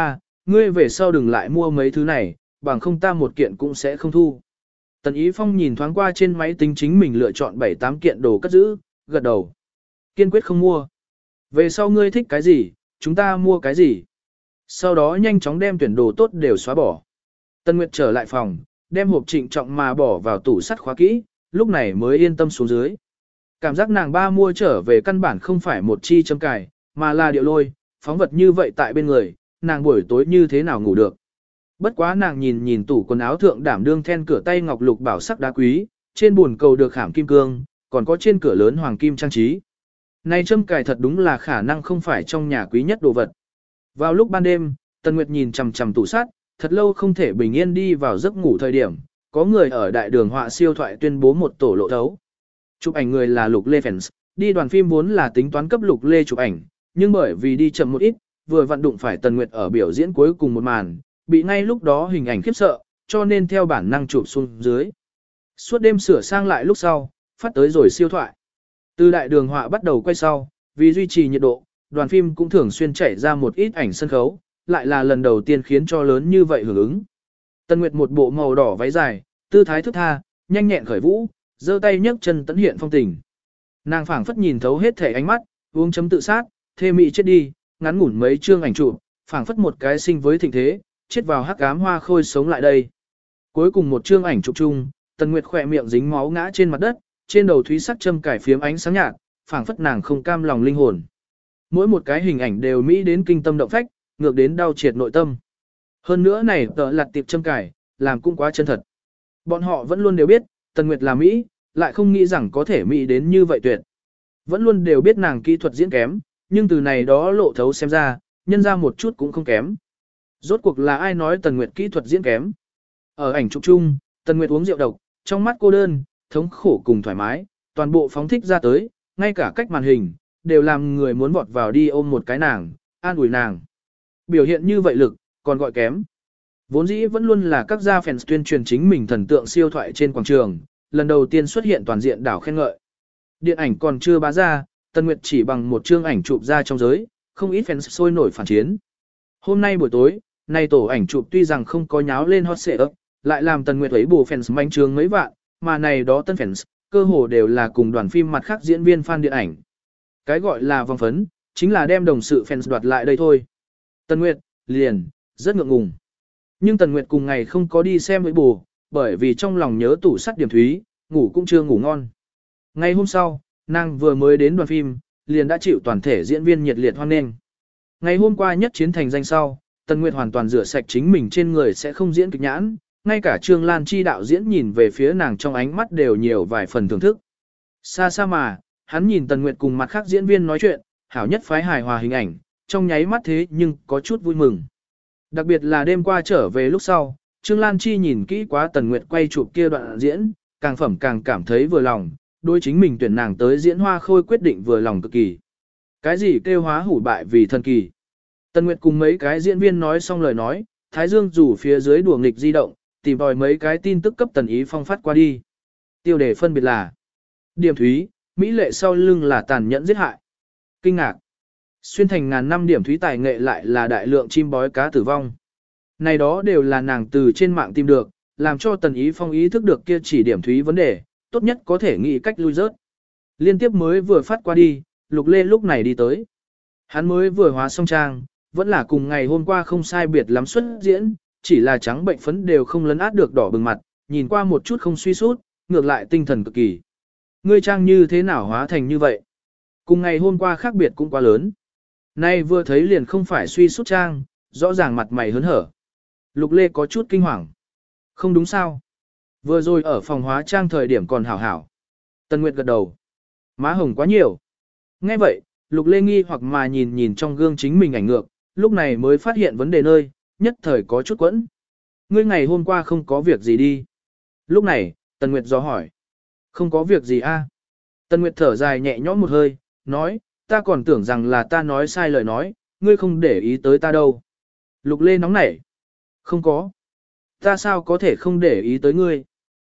ngươi về sau đừng lại mua mấy thứ này, bằng không ta một kiện cũng sẽ không thu. Tần Ý Phong nhìn thoáng qua trên máy tính chính mình lựa chọn 7-8 kiện đồ cất giữ, gật đầu. Kiên quyết không mua. Về sau ngươi thích cái gì, chúng ta mua cái gì. Sau đó nhanh chóng đem tuyển đồ tốt đều xóa bỏ. Tân Nguyệt trở lại phòng, đem hộp trịnh trọng mà bỏ vào tủ sắt khóa kỹ, lúc này mới yên tâm xuống dưới. Cảm giác nàng ba mua trở về căn bản không phải một chi châm cài, mà là điệu lôi, phóng vật như vậy tại bên người, nàng buổi tối như thế nào ngủ được. Bất quá nàng nhìn nhìn tủ quần áo thượng đảm đương then cửa tay ngọc lục bảo sắc đá quý, trên buồn cầu được khảm kim cương, còn có trên cửa lớn hoàng kim trang trí. Này châm cài thật đúng là khả năng không phải trong nhà quý nhất đồ vật. Vào lúc ban đêm, Tần Nguyệt nhìn chằm chằm tủ sắt, thật lâu không thể bình yên đi vào giấc ngủ thời điểm, có người ở đại đường họa siêu thoại tuyên bố một tổ lộ thấu. Chụp ảnh người là Lục Lê Fans, đi đoàn phim vốn là tính toán cấp Lục Lê chụp ảnh, nhưng bởi vì đi chậm một ít, vừa vặn đụng phải Tần Nguyệt ở biểu diễn cuối cùng một màn, bị ngay lúc đó hình ảnh khiếp sợ, cho nên theo bản năng chụp xuống dưới. Suốt đêm sửa sang lại lúc sau, phát tới rồi siêu thoại. Từ đại đường họa bắt đầu quay sau, vì duy trì nhiệt độ, đoàn phim cũng thường xuyên chảy ra một ít ảnh sân khấu, lại là lần đầu tiên khiến cho lớn như vậy hưởng ứng. Tần Nguyệt một bộ màu đỏ váy dài, tư thái thức tha, nhanh nhẹn khởi vũ, giơ tay nhấc chân tận hiện phong tình. Nàng phảng phất nhìn thấu hết thể ánh mắt, uống chấm tự sát, thê mị chết đi, ngắn ngủn mấy chương ảnh chụp, phảng phất một cái sinh với thịnh thế, chết vào hắc ám hoa khôi sống lại đây. Cuối cùng một chương ảnh chụp chung, Tần Nguyệt khỏe miệng dính máu ngã trên mặt đất, trên đầu thúy sắc châm cải phiếm ánh sáng nhạt, phảng phất nàng không cam lòng linh hồn. Mỗi một cái hình ảnh đều mỹ đến kinh tâm động phách, ngược đến đau triệt nội tâm. Hơn nữa này tợ lặt tiệp châm cải, làm cũng quá chân thật. Bọn họ vẫn luôn đều biết, Tần Nguyệt là Mỹ, lại không nghĩ rằng có thể Mỹ đến như vậy tuyệt. Vẫn luôn đều biết nàng kỹ thuật diễn kém, nhưng từ này đó lộ thấu xem ra, nhân ra một chút cũng không kém. Rốt cuộc là ai nói Tần Nguyệt kỹ thuật diễn kém? Ở ảnh chụp chung, Tần Nguyệt uống rượu độc, trong mắt cô đơn, thống khổ cùng thoải mái, toàn bộ phóng thích ra tới, ngay cả cách màn hình, đều làm người muốn vọt vào đi ôm một cái nàng, an ủi nàng. Biểu hiện như vậy lực, còn gọi kém. Vốn dĩ vẫn luôn là các gia fans tuyên truyền chính mình thần tượng siêu thoại trên quảng trường, lần đầu tiên xuất hiện toàn diện đảo khen ngợi. Điện ảnh còn chưa bá ra, Tần Nguyệt chỉ bằng một chương ảnh chụp ra trong giới, không ít fans sôi nổi phản chiến. Hôm nay buổi tối, nay tổ ảnh chụp tuy rằng không có nháo lên hot search, lại làm Tần Nguyệt ấy bù fans manh trường mấy vạn, mà này đó tân fans, cơ hồ đều là cùng đoàn phim mặt khác diễn viên fan điện ảnh. Cái gọi là vòng phấn, chính là đem đồng sự fans đoạt lại đây thôi. Tần Nguyệt, liền, rất ngượng ngùng. Nhưng Tần Nguyệt cùng ngày không có đi xem với bù, bởi vì trong lòng nhớ tủ sắt điểm thúy, ngủ cũng chưa ngủ ngon. Ngày hôm sau, nàng vừa mới đến đoàn phim, liền đã chịu toàn thể diễn viên nhiệt liệt hoan nghênh. Ngày hôm qua nhất chiến thành danh sau, Tần Nguyệt hoàn toàn rửa sạch chính mình trên người sẽ không diễn kịch nhãn, ngay cả Trương Lan Chi đạo diễn nhìn về phía nàng trong ánh mắt đều nhiều vài phần thưởng thức. Xa xa mà, hắn nhìn Tần Nguyệt cùng mặt khác diễn viên nói chuyện, hảo nhất phái hài hòa hình ảnh, trong nháy mắt thế nhưng có chút vui mừng. Đặc biệt là đêm qua trở về lúc sau, Trương Lan Chi nhìn kỹ quá Tần Nguyệt quay chụp kia đoạn diễn, càng phẩm càng cảm thấy vừa lòng, đối chính mình tuyển nàng tới diễn hoa khôi quyết định vừa lòng cực kỳ. Cái gì kêu hóa hủ bại vì thần kỳ. Tần Nguyệt cùng mấy cái diễn viên nói xong lời nói, Thái Dương rủ phía dưới đùa nghịch di động, tìm tòi mấy cái tin tức cấp Tần Ý Phong phát qua đi. Tiêu đề phân biệt là Điểm thúy, Mỹ lệ sau lưng là tàn nhẫn giết hại. Kinh ngạc. Xuyên thành ngàn năm điểm thúy tài nghệ lại là đại lượng chim bói cá tử vong. Này đó đều là nàng từ trên mạng tìm được, làm cho Tần Ý Phong ý thức được kia chỉ điểm thúy vấn đề, tốt nhất có thể nghĩ cách lui rớt. Liên tiếp mới vừa phát qua đi, Lục Lê lúc này đi tới. Hắn mới vừa hóa xong trang, vẫn là cùng ngày hôm qua không sai biệt lắm xuất diễn, chỉ là trắng bệnh phấn đều không lấn át được đỏ bừng mặt, nhìn qua một chút không suy sút, ngược lại tinh thần cực kỳ. Ngươi trang như thế nào hóa thành như vậy? Cùng ngày hôm qua khác biệt cũng quá lớn. Nay vừa thấy liền không phải suy sút trang, rõ ràng mặt mày hớn hở. Lục Lê có chút kinh hoàng. Không đúng sao? Vừa rồi ở phòng hóa trang thời điểm còn hảo hảo. Tần Nguyệt gật đầu. Má hồng quá nhiều. Nghe vậy, Lục Lê nghi hoặc mà nhìn nhìn trong gương chính mình ảnh ngược, lúc này mới phát hiện vấn đề nơi, nhất thời có chút quẫn. Ngươi ngày hôm qua không có việc gì đi. Lúc này, Tần Nguyệt dò hỏi. Không có việc gì a? Tần Nguyệt thở dài nhẹ nhõm một hơi, nói, ta còn tưởng rằng là ta nói sai lời nói, ngươi không để ý tới ta đâu. Lục Lê nóng nảy. Không có. Ta sao có thể không để ý tới ngươi?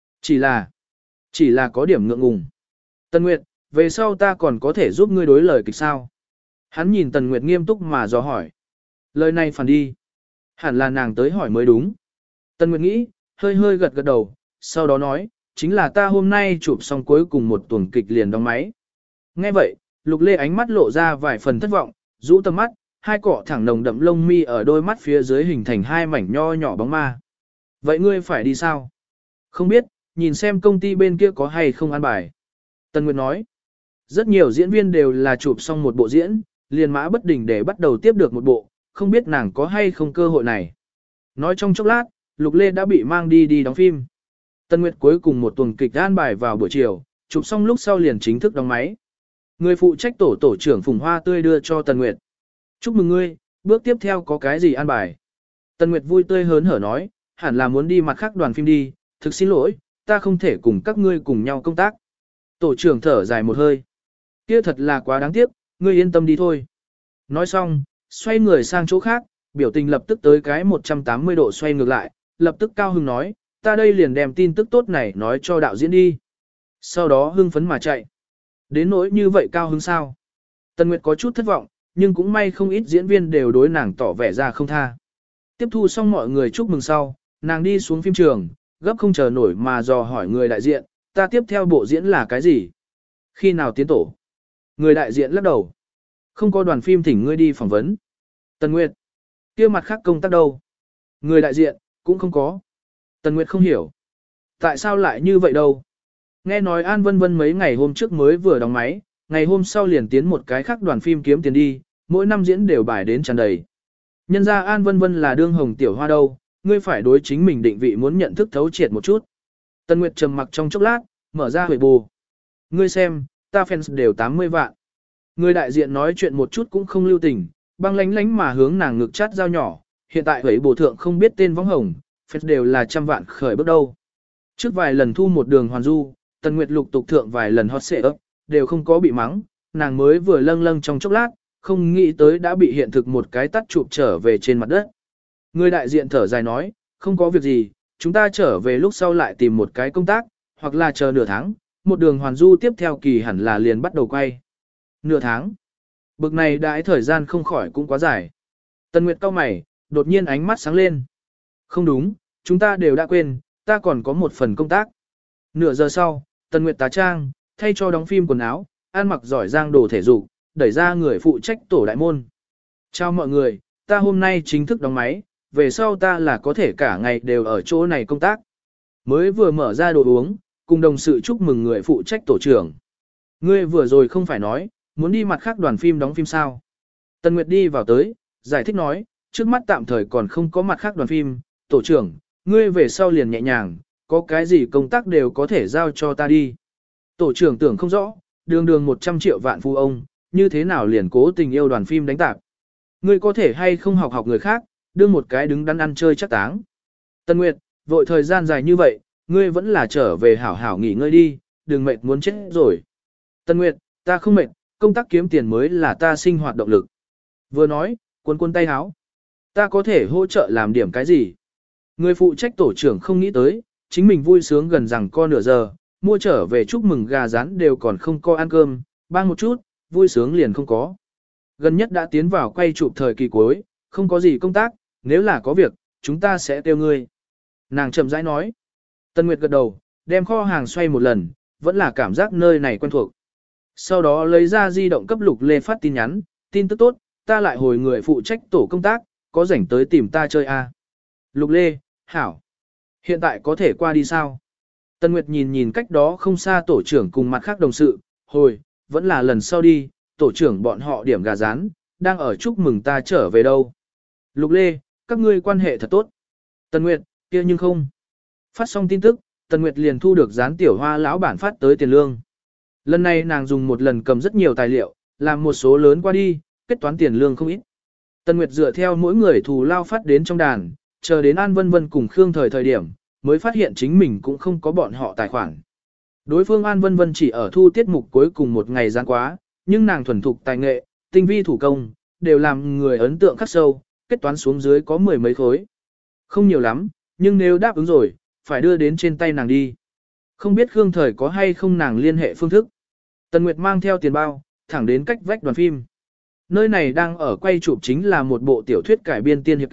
Chỉ là có điểm ngượng ngùng. Tần Nguyệt, về sau ta còn có thể giúp ngươi đối lời kịch sao? Hắn nhìn Tần Nguyệt nghiêm túc mà dò hỏi. Lời này phản đi. Hẳn là nàng tới hỏi mới đúng. Tần Nguyệt nghĩ, hơi hơi gật gật đầu, sau đó nói, chính là ta hôm nay chụp xong cuối cùng một tuần kịch liền đóng máy. Nghe vậy, Lục Lê ánh mắt lộ ra vài phần thất vọng, rũ tầm mắt, hai cọ thẳng nồng đậm lông mi ở đôi mắt phía dưới hình thành hai mảnh nho nhỏ bóng ma. Vậy ngươi phải đi sao? Không biết, nhìn xem công ty bên kia có hay không an bài. Tần Nguyệt nói, rất nhiều diễn viên đều là chụp xong một bộ diễn, liền mã bất đình để bắt đầu tiếp được một bộ, không biết nàng có hay không cơ hội này. Nói trong chốc lát, Lục Lê đã bị mang đi đóng phim. Tần Nguyệt cuối cùng một tuần kịch an bài vào buổi chiều, chụp xong lúc sau liền chính thức đóng máy. Người phụ trách tổ trưởng Phùng Hoa Tươi đưa cho Tần Nguyệt. Chúc mừng ngươi, bước tiếp theo có cái gì an bài? Tần Nguyệt vui tươi hớn hở nói, hẳn là muốn đi mặt khác đoàn phim đi, thực xin lỗi, ta không thể cùng các ngươi cùng nhau công tác. Tổ trưởng thở dài một hơi. Kia thật là quá đáng tiếc, ngươi yên tâm đi thôi. Nói xong, xoay người sang chỗ khác, biểu tình lập tức tới cái 180 độ xoay ngược lại, lập tức cao hưng nói, ta đây liền đem tin tức tốt này nói cho đạo diễn đi. Sau đó hưng phấn mà chạy. Đến nỗi như vậy cao hứng sao? Tần Nguyệt có chút thất vọng, nhưng cũng may không ít diễn viên đều đối nàng tỏ vẻ ra không tha. Tiếp thu xong mọi người chúc mừng sau, nàng đi xuống phim trường, gấp không chờ nổi mà dò hỏi người đại diện, ta tiếp theo bộ diễn là cái gì? Khi nào tiến tổ? Người đại diện lắc đầu. Không có đoàn phim thỉnh ngươi đi phỏng vấn. Tần Nguyệt. Kia mặt khác công tác đâu? Người đại diện, cũng không có. Tần Nguyệt không hiểu. Tại sao lại như vậy đâu? Nghe nói An Vân Vân mấy ngày hôm trước mới vừa đóng máy, ngày hôm sau liền tiến một cái khác đoàn phim kiếm tiền đi, mỗi năm diễn đều bài đến tràn đầy. Nhân ra An Vân Vân là đương hồng tiểu hoa đâu, ngươi phải đối chính mình định vị muốn nhận thức thấu triệt một chút. Tần Nguyệt trầm mặc trong chốc lát, mở ra huệ bù. Ngươi xem, ta fans đều 80 vạn. Người đại diện nói chuyện một chút cũng không lưu tình, băng lánh lánh mà hướng nàng ngực chát dao nhỏ, hiện tại huệ bù thượng không biết tên võng hồng, fans đều là trăm vạn khởi bước đâu. Trước vài lần thu một đường hoàn du, Tần Nguyệt lục tục thượng vài lần hot xệ ấp, đều không có bị mắng, nàng mới vừa lâng lâng trong chốc lát, không nghĩ tới đã bị hiện thực một cái tắt chụp trở về trên mặt đất. Người đại diện thở dài nói, không có việc gì, chúng ta trở về lúc sau lại tìm một cái công tác, hoặc là chờ nửa tháng, một đường hoàn du tiếp theo kỳ hẳn là liền bắt đầu quay. Nửa tháng. Bực này đãi thời gian không khỏi cũng quá dài. Tần Nguyệt cau mày, đột nhiên ánh mắt sáng lên. Không đúng, chúng ta đều đã quên, ta còn có một phần công tác. Nửa giờ sau, Tần Nguyệt tá trang, thay cho đóng phim quần áo, ăn mặc giỏi giang đồ thể dục, đẩy ra người phụ trách tổ đại môn. Chào mọi người, ta hôm nay chính thức đóng máy, về sau ta là có thể cả ngày đều ở chỗ này công tác. Mới vừa mở ra đồ uống, cùng đồng sự chúc mừng người phụ trách tổ trưởng. Ngươi vừa rồi không phải nói, muốn đi mặt khác đoàn phim đóng phim sao. Tần Nguyệt đi vào tới, giải thích nói, trước mắt tạm thời còn không có mặt khác đoàn phim, tổ trưởng, ngươi về sau liền nhẹ nhàng, có cái gì công tác đều có thể giao cho ta đi. Tổ trưởng tưởng không rõ, đường đường 100 triệu vạn phu ông, như thế nào liền cố tình yêu đoàn phim đánh tạp. Ngươi có thể hay không học học người khác, đưa một cái đứng đắn ăn chơi chắc táng. Tần Nguyệt, vội thời gian dài như vậy, ngươi vẫn là trở về hảo hảo nghỉ ngơi đi, đừng mệt muốn chết rồi. Tần Nguyệt, ta không mệt, công tác kiếm tiền mới là ta sinh hoạt động lực. Vừa nói, cuốn tay háo. Ta có thể hỗ trợ làm điểm cái gì? Người phụ trách tổ trưởng không nghĩ tới, chính mình vui sướng gần rằng co nửa giờ, mua trở về chúc mừng gà rán đều còn không có ăn cơm, bang một chút, vui sướng liền không có. Gần nhất đã tiến vào quay chụp thời kỳ cuối, không có gì công tác, nếu là có việc, chúng ta sẽ kêu ngươi. Nàng chậm rãi nói. Tần Nguyệt gật đầu, đem kho hàng xoay một lần, vẫn là cảm giác nơi này quen thuộc. Sau đó lấy ra di động cấp Lục Lê phát tin nhắn, tin tức tốt, ta lại hồi người phụ trách tổ công tác, có rảnh tới tìm ta chơi à. Lục Lê, hảo. Hiện tại có thể qua đi sao? Tần Nguyệt nhìn nhìn cách đó không xa tổ trưởng cùng mặt khác đồng sự, hồi, vẫn là lần sau đi, tổ trưởng bọn họ điểm gà rán, đang ở chúc mừng ta trở về đâu. Lục Lê, các ngươi quan hệ thật tốt. Tần Nguyệt, kia nhưng không. Phát xong tin tức, Tần Nguyệt liền thu được dán tiểu hoa lão bản phát tới tiền lương. Lần này nàng dùng một lần cầm rất nhiều tài liệu, làm một số lớn qua đi, kết toán tiền lương không ít. Tần Nguyệt dựa theo mỗi người thù lao phát đến trong đàn, chờ đến An Vân Vân cùng Khương Thời điểm, mới phát hiện chính mình cũng không có bọn họ tài khoản. Đối phương An Vân Vân chỉ ở thu tiết mục cuối cùng một ngày gian quá, nhưng nàng thuần thục tài nghệ, tinh vi thủ công, đều làm người ấn tượng khắc sâu, kết toán xuống dưới có 10 mấy khối. Không nhiều lắm, nhưng nếu đáp ứng rồi, phải đưa đến trên tay nàng đi. Không biết Khương Thời có hay không nàng liên hệ phương thức. Tần Nguyệt mang theo tiền bao, thẳng đến cách vách đoàn phim. Nơi này đang ở quay chụp chính là một bộ tiểu thuyết cải biên tiên hiệp kịch,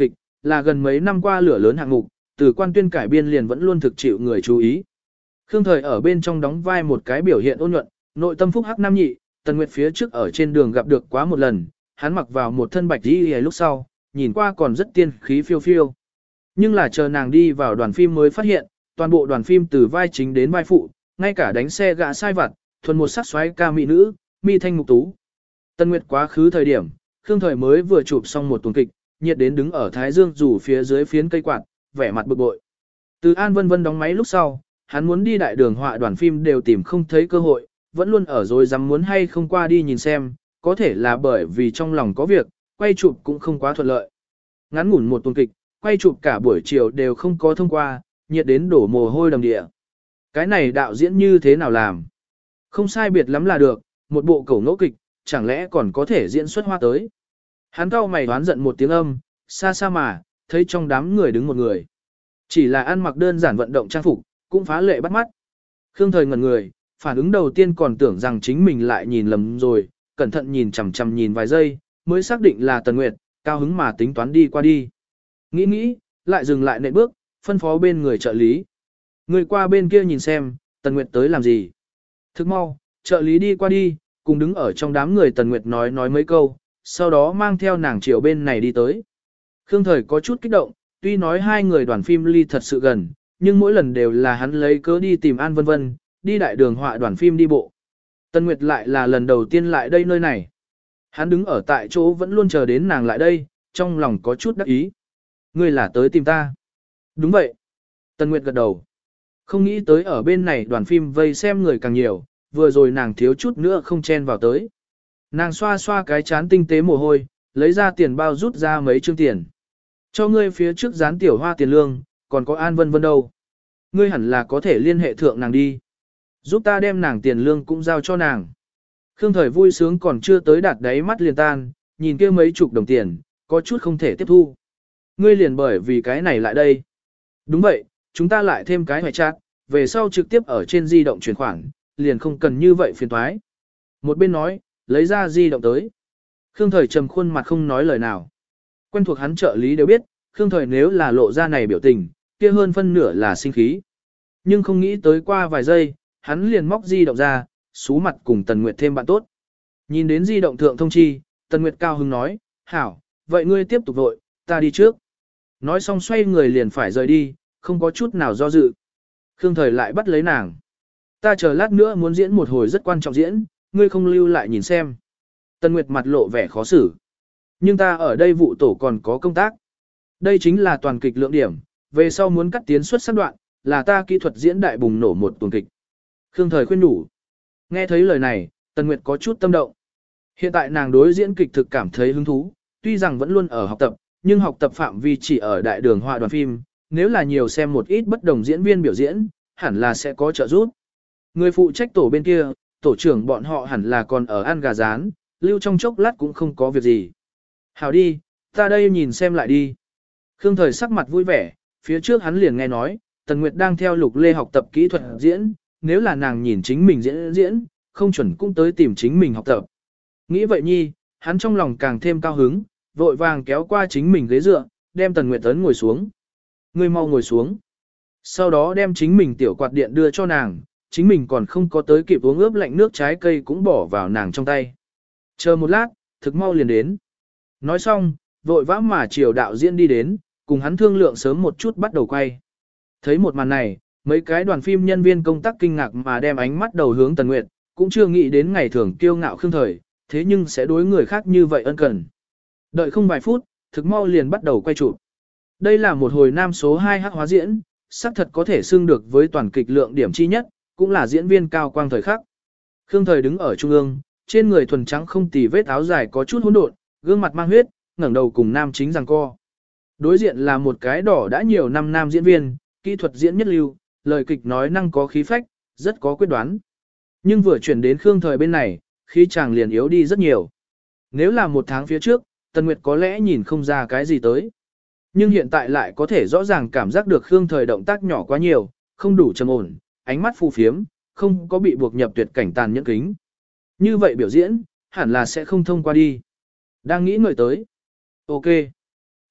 là gần mấy năm qua lửa lớn hạng mục, từ quan tuyên cải biên liền vẫn luôn thực chịu người chú ý. Khương Thời ở bên trong đóng vai một cái biểu hiện ôn nhuận, nội tâm phúc hắc nam nhị, Tần Nguyệt phía trước ở trên đường gặp được quá một lần, hắn mặc vào một thân bạch y lúc sau, nhìn qua còn rất tiên khí phiêu phiêu. Nhưng là chờ nàng đi vào đoàn phim mới phát hiện, toàn bộ đoàn phim từ vai chính đến vai phụ, ngay cả đánh xe gã sai vặt, thuần một sắc xoáy ca mỹ nữ, mi thanh mục tú. Tần Nguyệt quá khứ thời điểm, Khương Thời mới vừa chụp xong một tuần kịch, nhiệt đến đứng ở Thái Dương rủ phía dưới phiến cây quạt, vẻ mặt bực bội. Từ An Vân Vân đóng máy lúc sau, hắn muốn đi đại đường họa đoàn phim đều tìm không thấy cơ hội, vẫn luôn ở rồi dám muốn hay không qua đi nhìn xem, có thể là bởi vì trong lòng có việc, quay chụp cũng không quá thuận lợi. Ngắn ngủn một tuần kịch, quay chụp cả buổi chiều đều không có thông qua, nhiệt đến đổ mồ hôi đầm địa. Cái này đạo diễn như thế nào làm? Không sai biệt lắm là được, một bộ cẩu ngẫu kịch, chẳng lẽ còn có thể diễn xuất hoa tới. Hắn cau mày đoán giận một tiếng âm, xa xa mà, thấy trong đám người đứng một người. Chỉ là ăn mặc đơn giản vận động trang phục, cũng phá lệ bắt mắt. Khương Thời ngẩn người, phản ứng đầu tiên còn tưởng rằng chính mình lại nhìn lầm rồi, cẩn thận nhìn chằm chằm nhìn vài giây, mới xác định là Tần Nguyệt, cao hứng mà tính toán đi qua đi. Nghĩ, lại dừng lại nện bước, phân phó bên người trợ lý. Người qua bên kia nhìn xem, Tần Nguyệt tới làm gì. Thức mau, trợ lý đi qua đi, cùng đứng ở trong đám người Tần Nguyệt nói mấy câu, sau đó mang theo nàng chiều bên này đi tới. Khương Thời có chút kích động, tuy nói hai người đoàn phim ly thật sự gần, nhưng mỗi lần đều là hắn lấy cớ đi tìm An Vân Vân, đi đại đường họa đoàn phim đi bộ. Tần Nguyệt lại là lần đầu tiên lại đây nơi này. Hắn đứng ở tại chỗ vẫn luôn chờ đến nàng lại đây, trong lòng có chút đắc ý. Ngươi là tới tìm ta. Đúng vậy. Tần Nguyệt gật đầu. Không nghĩ tới ở bên này đoàn phim vây xem người càng nhiều, vừa rồi nàng thiếu chút nữa không chen vào tới. Nàng xoa xoa cái chán tinh tế mồ hôi, lấy ra tiền bao rút ra mấy trương tiền. Cho ngươi phía trước dán tiểu hoa tiền lương, còn có An Vân Vân đâu. Ngươi hẳn là có thể liên hệ thượng nàng đi. Giúp ta đem nàng tiền lương cũng giao cho nàng. Khương Thời vui sướng còn chưa tới đạt đáy mắt liền tan, nhìn kia mấy chục đồng tiền, có chút không thể tiếp thu. Ngươi liền bởi vì cái này lại đây. Đúng vậy, chúng ta lại thêm cái hoài chat, về sau trực tiếp ở trên di động chuyển khoản, liền không cần như vậy phiền toái. Một bên nói, lấy ra di động tới. Khương Thời trầm khuôn mặt không nói lời nào. Quen thuộc hắn trợ lý đều biết, Khương Thời nếu là lộ ra này biểu tình, kia hơn phân nửa là sinh khí. Nhưng không nghĩ tới qua vài giây, hắn liền móc di động ra, xú mặt cùng Tần Nguyệt thêm bạn tốt. Nhìn đến di động thượng thông chi, Tần Nguyệt cao hứng nói, hảo, vậy ngươi tiếp tục vội, ta đi trước. Nói xong xoay người liền phải rời đi, không có chút nào do dự. Khương Thời lại bắt lấy nàng. Ta chờ lát nữa muốn diễn một hồi rất quan trọng diễn, ngươi không lưu lại nhìn xem. Tần Nguyệt mặt lộ vẻ khó xử. Nhưng ta ở đây vụ tổ còn có công tác. Đây chính là toàn kịch lượng điểm, về sau muốn cắt tiến xuất sắc đoạn, là ta kỹ thuật diễn đại bùng nổ một tuần kịch. Khương Thời khuyên nhủ. Nghe thấy lời này, Tần Nguyệt có chút tâm động. Hiện tại nàng đối diễn kịch thực cảm thấy hứng thú, tuy rằng vẫn luôn ở học tập, nhưng học tập phạm vi chỉ ở đại đường họa đoàn phim, nếu là nhiều xem một ít bất đồng diễn viên biểu diễn, hẳn là sẽ có trợ giúp. Người phụ trách tổ bên kia, tổ trưởng bọn họ hẳn là còn ở ăn gà rán, lưu trong chốc lát cũng không có việc gì. Hảo đi, ta đây nhìn xem lại đi. Khương Thời sắc mặt vui vẻ, phía trước hắn liền nghe nói, Tần Nguyệt đang theo Lục Lê học tập kỹ thuật diễn, nếu là nàng nhìn chính mình diễn, không chuẩn cũng tới tìm chính mình học tập. Nghĩ vậy nhi, hắn trong lòng càng thêm cao hứng, vội vàng kéo qua chính mình ghế dựa, đem Tần Nguyệt ấn ngồi xuống. Ngươi mau ngồi xuống. Sau đó đem chính mình tiểu quạt điện đưa cho nàng, chính mình còn không có tới kịp uống ướp lạnh nước trái cây cũng bỏ vào nàng trong tay. Chờ một lát, thực mau liền đến. Nói xong, vội vã mà chiều đạo diễn đi đến, cùng hắn thương lượng sớm một chút bắt đầu quay. Thấy một màn này, mấy cái đoàn phim nhân viên công tác kinh ngạc mà đem ánh mắt đầu hướng Tần Nguyệt, cũng chưa nghĩ đến ngày thường kiêu ngạo Khương Thời, thế nhưng sẽ đối người khác như vậy ân cần. Đợi không vài phút, thực mau liền bắt đầu quay chụp. Đây là một hồi nam số 2 hắc hóa diễn, xác thật có thể xưng được với toàn kịch lượng điểm chi nhất, cũng là diễn viên cao quang thời khắc. Khương Thời đứng ở trung ương, trên người thuần trắng không tì vết áo dài có chút hỗn độn, gương mặt mang huyết, ngẩng đầu cùng nam chính giằng co. Đối diện là một cái đỏ đã nhiều năm nam diễn viên, kỹ thuật diễn nhất lưu, lời kịch nói năng có khí phách, rất có quyết đoán. Nhưng vừa chuyển đến Khương Thời bên này, khí chàng liền yếu đi rất nhiều. Nếu là một tháng phía trước, Tần Nguyệt có lẽ nhìn không ra cái gì tới. Nhưng hiện tại lại có thể rõ ràng cảm giác được Khương Thời động tác nhỏ quá nhiều, không đủ trầm ổn, ánh mắt phù phiếm, không có bị buộc nhập tuyệt cảnh tàn nhẫn kính. Như vậy biểu diễn, hẳn là sẽ không thông qua đi. Đang nghĩ ngợi tới. Ok.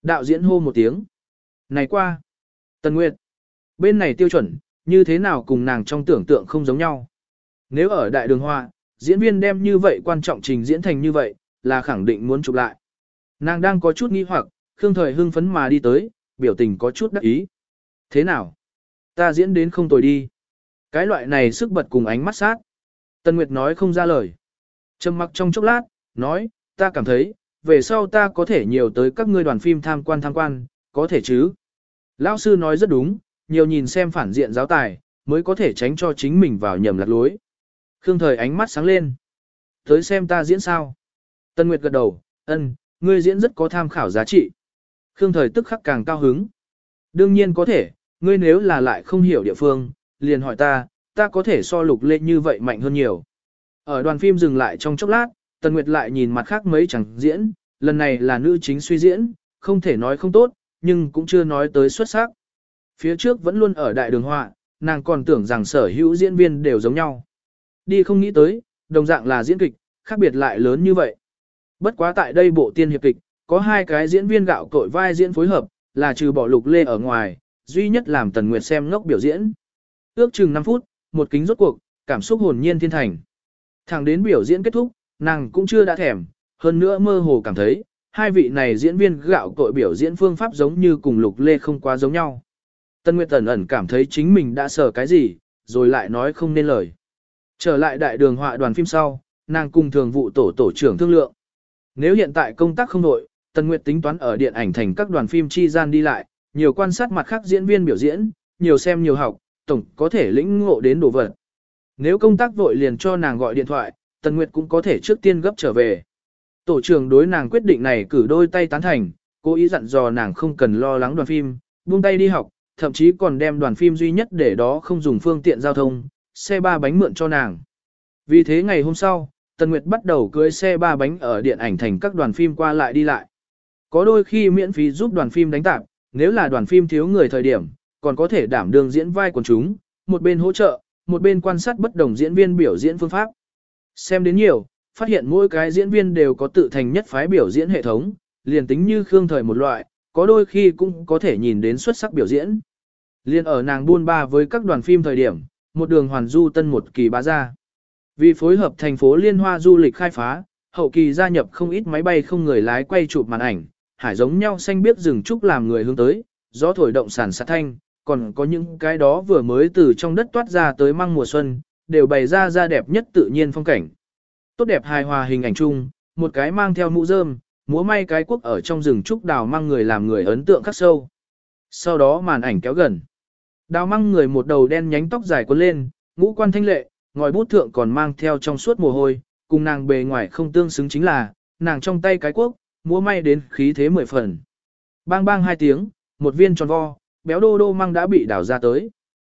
Đạo diễn hô một tiếng. Này qua. Tần Nguyệt. Bên này tiêu chuẩn, như thế nào cùng nàng trong tưởng tượng không giống nhau. Nếu ở đại đường hoa, diễn viên đem như vậy quan trọng trình diễn thành như vậy, là khẳng định muốn chụp lại. Nàng đang có chút nghi hoặc, Khương Thời hưng phấn mà đi tới, biểu tình có chút đắc ý. Thế nào? Ta diễn đến không tồi đi. Cái loại này sức bật cùng ánh mắt sát. Tần Nguyệt nói không ra lời. Trầm mặc trong chốc lát, nói, ta cảm thấy, về sau ta có thể nhiều tới các ngươi đoàn phim tham quan, có thể chứ. Lão sư nói rất đúng, nhiều nhìn xem phản diện giáo tài, mới có thể tránh cho chính mình vào nhầm lạc lối. Khương Thời ánh mắt sáng lên. Tới xem ta diễn sao. Tân Nguyệt gật đầu, ân, ngươi diễn rất có tham khảo giá trị. Khương Thời tức khắc càng cao hứng. Đương nhiên có thể, ngươi nếu là lại không hiểu địa phương, liền hỏi ta có thể so Lục Lê như vậy mạnh hơn nhiều. Ở đoàn phim dừng lại trong chốc lát, Tần Nguyệt lại nhìn mặt khác mấy chẳng diễn, lần này là nữ chính suy diễn, không thể nói không tốt, nhưng cũng chưa nói tới xuất sắc. Phía trước vẫn luôn ở đại đường họa, nàng còn tưởng rằng sở hữu diễn viên đều giống nhau. Đi không nghĩ tới, đồng dạng là diễn kịch, khác biệt lại lớn như vậy. Bất quá tại đây bộ tiên hiệp kịch, có hai cái diễn viên gạo cội vai diễn phối hợp, là trừ bỏ Lục Lê ở ngoài, duy nhất làm Tần Nguyệt xem ngốc biểu diễn. Ước chừng 5 phút, một kính rốt cuộc, cảm xúc hồn nhiên thiên thành. Thẳng đến biểu diễn kết thúc, nàng cũng chưa đã thèm, hơn nữa mơ hồ cảm thấy, hai vị này diễn viên gạo cội biểu diễn phương pháp giống như cùng Lục Lê không quá giống nhau. Tân Nguyệt ẩn ẩn cảm thấy chính mình đã sợ cái gì, rồi lại nói không nên lời. Trở lại đại đường họa đoàn phim sau, nàng cùng thường vụ tổ trưởng thương lượng. Nếu hiện tại công tác không nội, Tân Nguyệt tính toán ở điện ảnh thành các đoàn phim chi gian đi lại, nhiều quan sát mặt khác diễn viên biểu diễn, nhiều xem nhiều học, tổng có thể lĩnh ngộ đến đồ vật. Nếu công tác vội liền cho nàng gọi điện thoại, Tần Nguyệt cũng có thể trước tiên gấp trở về. Tổ trưởng đối nàng quyết định này cử đôi tay tán thành, cố ý dặn dò nàng không cần lo lắng đoàn phim, buông tay đi học, thậm chí còn đem đoàn phim duy nhất để đó không dùng phương tiện giao thông, xe ba bánh mượn cho nàng. Vì thế ngày hôm sau, Tần Nguyệt bắt đầu cưới xe ba bánh ở điện ảnh thành các đoàn phim qua lại đi lại. Có đôi khi miễn phí giúp đoàn phim đánh tạp, nếu là đoàn phim thiếu người thời điểm, còn có thể đảm đương diễn vai quần chúng, một bên hỗ trợ, một bên quan sát bất đồng diễn viên biểu diễn phương pháp. Xem đến nhiều, phát hiện mỗi cái diễn viên đều có tự thành nhất phái biểu diễn hệ thống, liền tính như Khương Thời một loại, có đôi khi cũng có thể nhìn đến xuất sắc biểu diễn. Liên ở nàng buôn ba với các đoàn phim thời điểm, một đường hoàn du tân một kỳ bá ra. Vì phối hợp thành phố Liên Hoa du lịch khai phá, hậu kỳ gia nhập không ít máy bay không người lái quay chụp màn ảnh, hải giống nhau xanh biết rừng trúc làm người hướng tới, gió thổi động sản sát thanh, còn có những cái đó vừa mới từ trong đất toát ra tới măng mùa xuân, đều bày ra đẹp nhất tự nhiên phong cảnh. Tốt đẹp hài hòa hình ảnh chung, một cái mang theo mũ rơm, múa may cái quốc ở trong rừng trúc đào măng người làm người ấn tượng khắc sâu. Sau đó màn ảnh kéo gần. Đào măng người một đầu đen nhánh tóc dài quấn lên, ngũ quan thanh lệ, ngòi bút thượng còn mang theo trong suốt mồ hôi, cùng nàng bề ngoài không tương xứng chính là, nàng trong tay cái quốc, múa may đến khí thế 10 phần. Bang bang hai tiếng, một viên tròn vo, béo đô đô măng đã bị đào ra tới.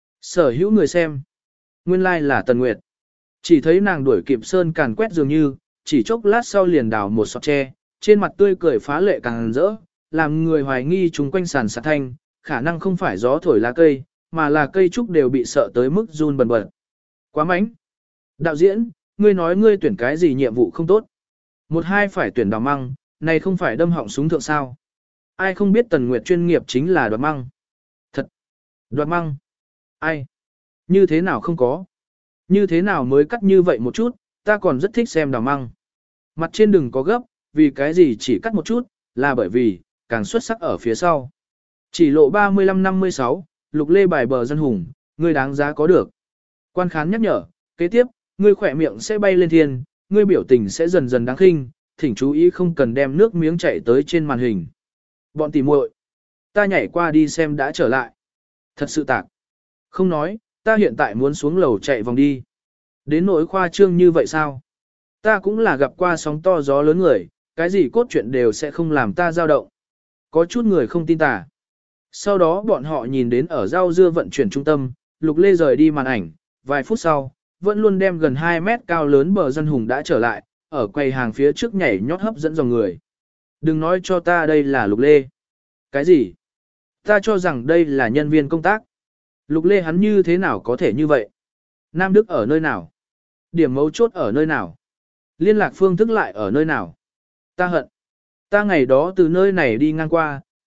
Sở hữu người xem. Nguyên lai là Tần Nguyệt. Chỉ thấy nàng đuổi kịp sơn càn quét dường như, chỉ chốc lát sau liền đào một sọt tre, trên mặt tươi cười phá lệ càng rỡ, làm người hoài nghi chúng quanh sàn sạt thanh, khả năng không phải gió thổi lá cây, mà là cây trúc đều bị sợ tới mức run bần bật. Quá mánh. Đạo diễn, ngươi nói ngươi tuyển cái gì nhiệm vụ không tốt. Một hai phải tuyển đào măng, này không phải đâm họng súng thượng sao. Ai không biết Tần Nguyệt chuyên nghiệp chính là đoạt măng. Thật. Đoạt măng. Ai? Như thế nào không có? Như thế nào mới cắt như vậy một chút, ta còn rất thích xem đào măng. Mặt trên đừng có gấp, vì cái gì chỉ cắt một chút, là bởi vì, càng xuất sắc ở phía sau. Chỉ lộ 35-56, Lục Lê bài bờ dân hùng, ngươi đáng giá có được. Quan khán nhắc nhở, kế tiếp, ngươi khỏe miệng sẽ bay lên thiên, ngươi biểu tình sẽ dần dần đáng khinh, thỉnh chú ý không cần đem nước miếng chảy tới trên màn hình. Bọn tỉ muội, ta nhảy qua đi xem đã trở lại. Thật sự tạc. Không nói, ta hiện tại muốn xuống lầu chạy vòng đi. Đến nỗi khoa trương như vậy sao? Ta cũng là gặp qua sóng to gió lớn người, cái gì cốt truyện đều sẽ không làm ta dao động. Có chút người không tin tà. Sau đó bọn họ nhìn đến ở rau dưa vận chuyển trung tâm, Lục Lê rời đi màn ảnh, vài phút sau, vẫn luôn đem gần 2 mét cao lớn bờ dân hùng đã trở lại, ở quầy hàng phía trước nhảy nhót hấp dẫn dòng người. Đừng nói cho ta đây là Lục Lê. Cái gì? Ta cho rằng đây là nhân viên công tác. Lục Lê hắn như thế nào có thể như vậy? Nam Đức ở nơi nào? Điểm mấu chốt ở nơi nào? Liên lạc phương thức lại ở nơi nào? Ta hận. Ta ngày đó từ nơi này đi ngang qua,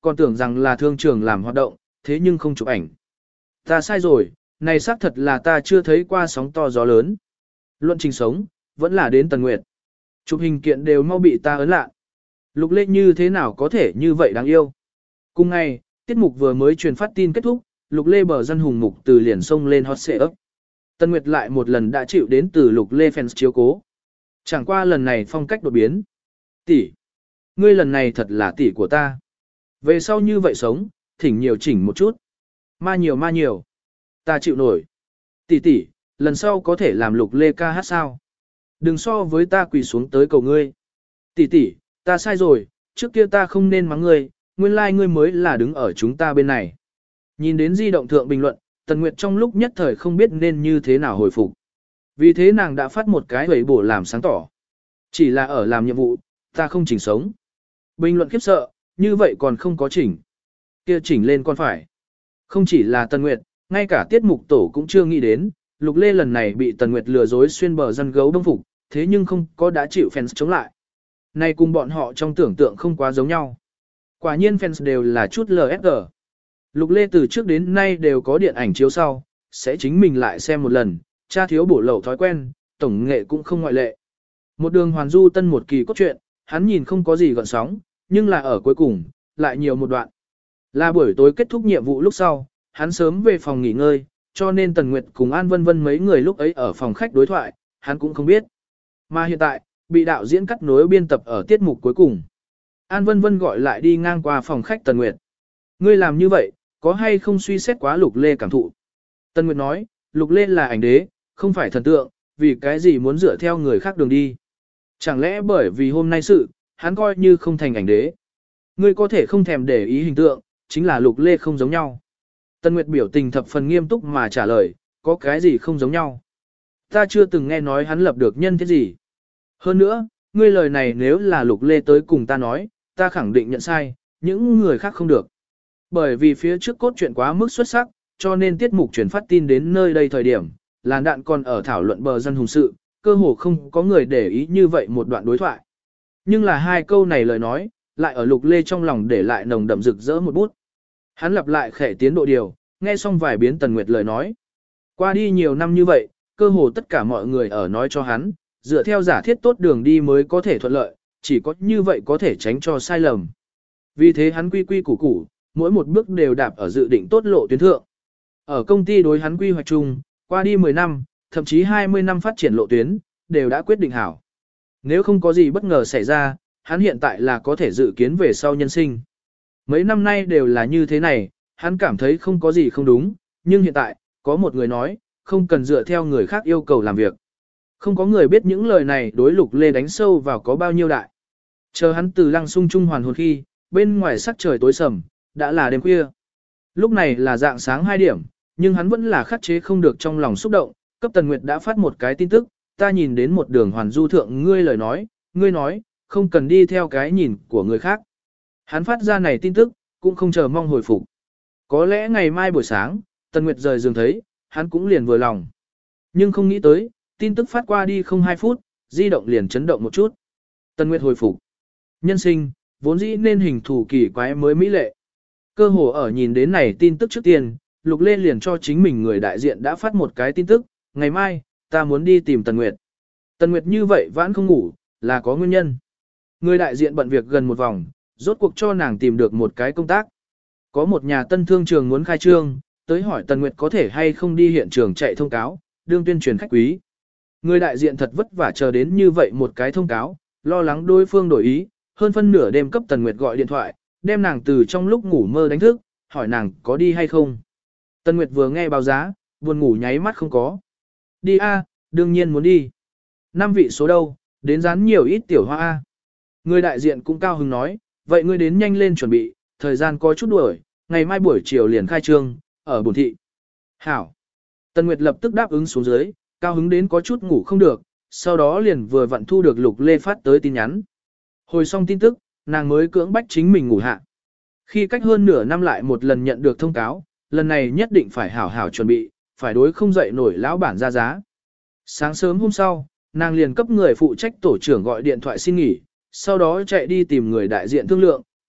còn tưởng rằng là thương trường làm hoạt động, thế nhưng không chụp ảnh. Ta sai rồi, này xác thật là ta chưa thấy qua sóng to gió lớn. Luận trình sống, vẫn là đến Tần Nguyệt. Chụp hình kiện đều mau bị ta ấn lạ. Lục Lê như thế nào có thể như vậy đáng yêu. Cùng ngày, tiết mục vừa mới truyền phát tin kết thúc, Lục Lê bờ dân hùng mục từ liền sông lên hot xệ ấp. Tần Nguyệt lại một lần đã chịu đến từ Lục Lê fans chiếu cố. Chẳng qua lần này phong cách đột biến. Tỷ, ngươi lần này thật là tỷ của ta. Về sau như vậy sống, thỉnh nhiều chỉnh một chút. Ma nhiều. Ta chịu nổi. Tỷ, lần sau có thể làm Lục Lê ca hát sao? Đừng so với ta quỳ xuống tới cầu ngươi. Tỷ, ta sai rồi, trước kia ta không nên mắng ngươi, nguyên lai ngươi mới là đứng ở chúng ta bên này. Nhìn đến di động thượng bình luận, Tần Nguyệt trong lúc nhất thời không biết nên như thế nào hồi phục. Vì thế nàng đã phát một cái hủy bổ làm sáng tỏ. Chỉ là ở làm nhiệm vụ, ta không chỉnh sống. Bình luận khiếp sợ, như vậy còn không có chỉnh. Kia chỉnh lên còn phải. Không chỉ là Tần Nguyệt, ngay cả tiết mục tổ cũng chưa nghĩ đến, Lục Lê lần này bị Tần Nguyệt lừa dối xuyên bờ dân gấu đông phục, thế nhưng không có đã chịu fans chống lại. Này cùng bọn họ trong tưởng tượng không quá giống nhau. Quả nhiên fans đều là chút LSG. Lục Lê từ trước đến nay đều có điện ảnh chiếu sau, sẽ chính mình lại xem một lần, cha thiếu bổ lậu thói quen, tổng nghệ cũng không ngoại lệ. Một đường hoàn du tân một kỳ cốt truyện, hắn nhìn không có gì gợn sóng, nhưng là ở cuối cùng, lại nhiều một đoạn. Là buổi tối kết thúc nhiệm vụ lúc sau, hắn sớm về phòng nghỉ ngơi, cho nên Tần Nguyệt cùng An Vân Vân mấy người lúc ấy ở phòng khách đối thoại, hắn cũng không biết. Mà hiện tại, bị đạo diễn cắt nối biên tập ở tiết mục cuối cùng. An Vân Vân gọi lại đi ngang qua phòng khách Tần Nguyệt. Ngươi làm như vậy, có hay không suy xét quá Lục Lê cảm thụ? Tần Nguyệt nói, Lục Lê là ảnh đế, không phải thần tượng, vì cái gì muốn dựa theo người khác đường đi. Chẳng lẽ bởi vì hôm nay sự, hắn coi như không thành ảnh đế. Ngươi có thể không thèm để ý hình tượng, chính là Lục Lê không giống nhau. Tần Nguyệt biểu tình thập phần nghiêm túc mà trả lời, có cái gì không giống nhau. Ta chưa từng nghe nói hắn lập được nhân thế gì. Hơn nữa, ngươi lời này nếu là Lục Lê tới cùng ta nói, ta khẳng định nhận sai, những người khác không được. Bởi vì phía trước cốt truyện quá mức xuất sắc, cho nên tiết mục truyền phát tin đến nơi đây thời điểm, làn đạn còn ở thảo luận bờ dân hùng sự, cơ hồ không có người để ý như vậy một đoạn đối thoại. Nhưng là hai câu này lời nói, lại ở Lục Lê trong lòng để lại nồng đậm rực rỡ một bút. Hắn lặp lại khẽ tiến độ điều, nghe xong vài biến Tần Nguyệt lời nói. Qua đi nhiều năm như vậy, cơ hồ tất cả mọi người ở nói cho hắn, dựa theo giả thiết tốt đường đi mới có thể thuận lợi, chỉ có như vậy có thể tránh cho sai lầm. Vì thế hắn quy quy củ củ, mỗi một bước đều đạp ở dự định tốt lộ tuyến thượng. Ở công ty đối hắn quy hoạch chung, qua đi 10 năm, thậm chí 20 năm phát triển lộ tuyến, đều đã quyết định hảo. Nếu không có gì bất ngờ xảy ra, hắn hiện tại là có thể dự kiến về sau nhân sinh. Mấy năm nay đều là như thế này, hắn cảm thấy không có gì không đúng, nhưng hiện tại, có một người nói, không cần dựa theo người khác yêu cầu làm việc. Không có người biết những lời này đối Lục Lê đánh sâu vào có bao nhiêu đại. Chờ hắn từ Lăng Xung trung hoàn hồn khi, bên ngoài sắc trời tối sầm, đã là đêm khuya. Lúc này là dạng sáng 2 điểm, nhưng hắn vẫn là khắc chế không được trong lòng xúc động, cấp Tần Nguyệt đã phát một cái tin tức, ta nhìn đến một đường hoàn du thượng ngươi lời nói, ngươi nói, không cần đi theo cái nhìn của người khác. Hắn phát ra này tin tức, cũng không chờ mong hồi phục. Có lẽ ngày mai buổi sáng, Tần Nguyệt rời giường thấy, hắn cũng liền vừa lòng. Nhưng không nghĩ tới, tin tức phát qua đi không 2 phút, di động liền chấn động một chút. Tần Nguyệt hồi phục. Nhân sinh, vốn dĩ nên hình thù kỳ quái mới mỹ lệ. Cơ hồ ở nhìn đến này tin tức trước tiên, Lục Lê liền cho chính mình người đại diện đã phát một cái tin tức, ngày mai, ta muốn đi tìm Tần Nguyệt. Tần Nguyệt như vậy vãn không ngủ, là có nguyên nhân. Người đại diện bận việc gần một vòng, rốt cuộc cho nàng tìm được một cái công tác. Có một nhà tân thương trường muốn khai trương, tới hỏi Tần Nguyệt có thể hay không đi hiện trường chạy thông cáo, đương tuyên truyền khách quý. Người đại diện thật vất vả chờ đến như vậy một cái thông cáo, lo lắng đối phương đổi ý, hơn phân nửa đêm cấp Tần Nguyệt gọi điện thoại, đem nàng từ trong lúc ngủ mơ đánh thức, hỏi nàng có đi hay không. Tần Nguyệt vừa nghe báo giá, buồn ngủ nháy mắt không có. Đi a, đương nhiên muốn đi. 5 vị số đâu, đến dán nhiều ít tiểu hoa a. Người đại diện cũng cao hứng nói, vậy ngươi đến nhanh lên chuẩn bị, thời gian có chút đuổi, ngày mai buổi chiều liền khai trương, ở bổn thị. Hảo. Tần Nguyệt lập tức đáp ứng xuống dưới, cao hứng đến có chút ngủ không được, sau đó liền vừa vặn thu được Lục Lê phát tới tin nhắn. Hồi xong tin tức, nàng mới cưỡng bách chính mình ngủ hạ. Khi cách hơn nửa năm lại một lần nhận được thông cáo, lần này nhất định phải hảo hảo chuẩn bị, phải đối không dậy nổi lão bản ra giá. Sáng sớm hôm sau, nàng liền cấp người phụ trách tổ trưởng gọi điện thoại xin nghỉ, sau đó chạy đi tìm người đại diện thương lượng,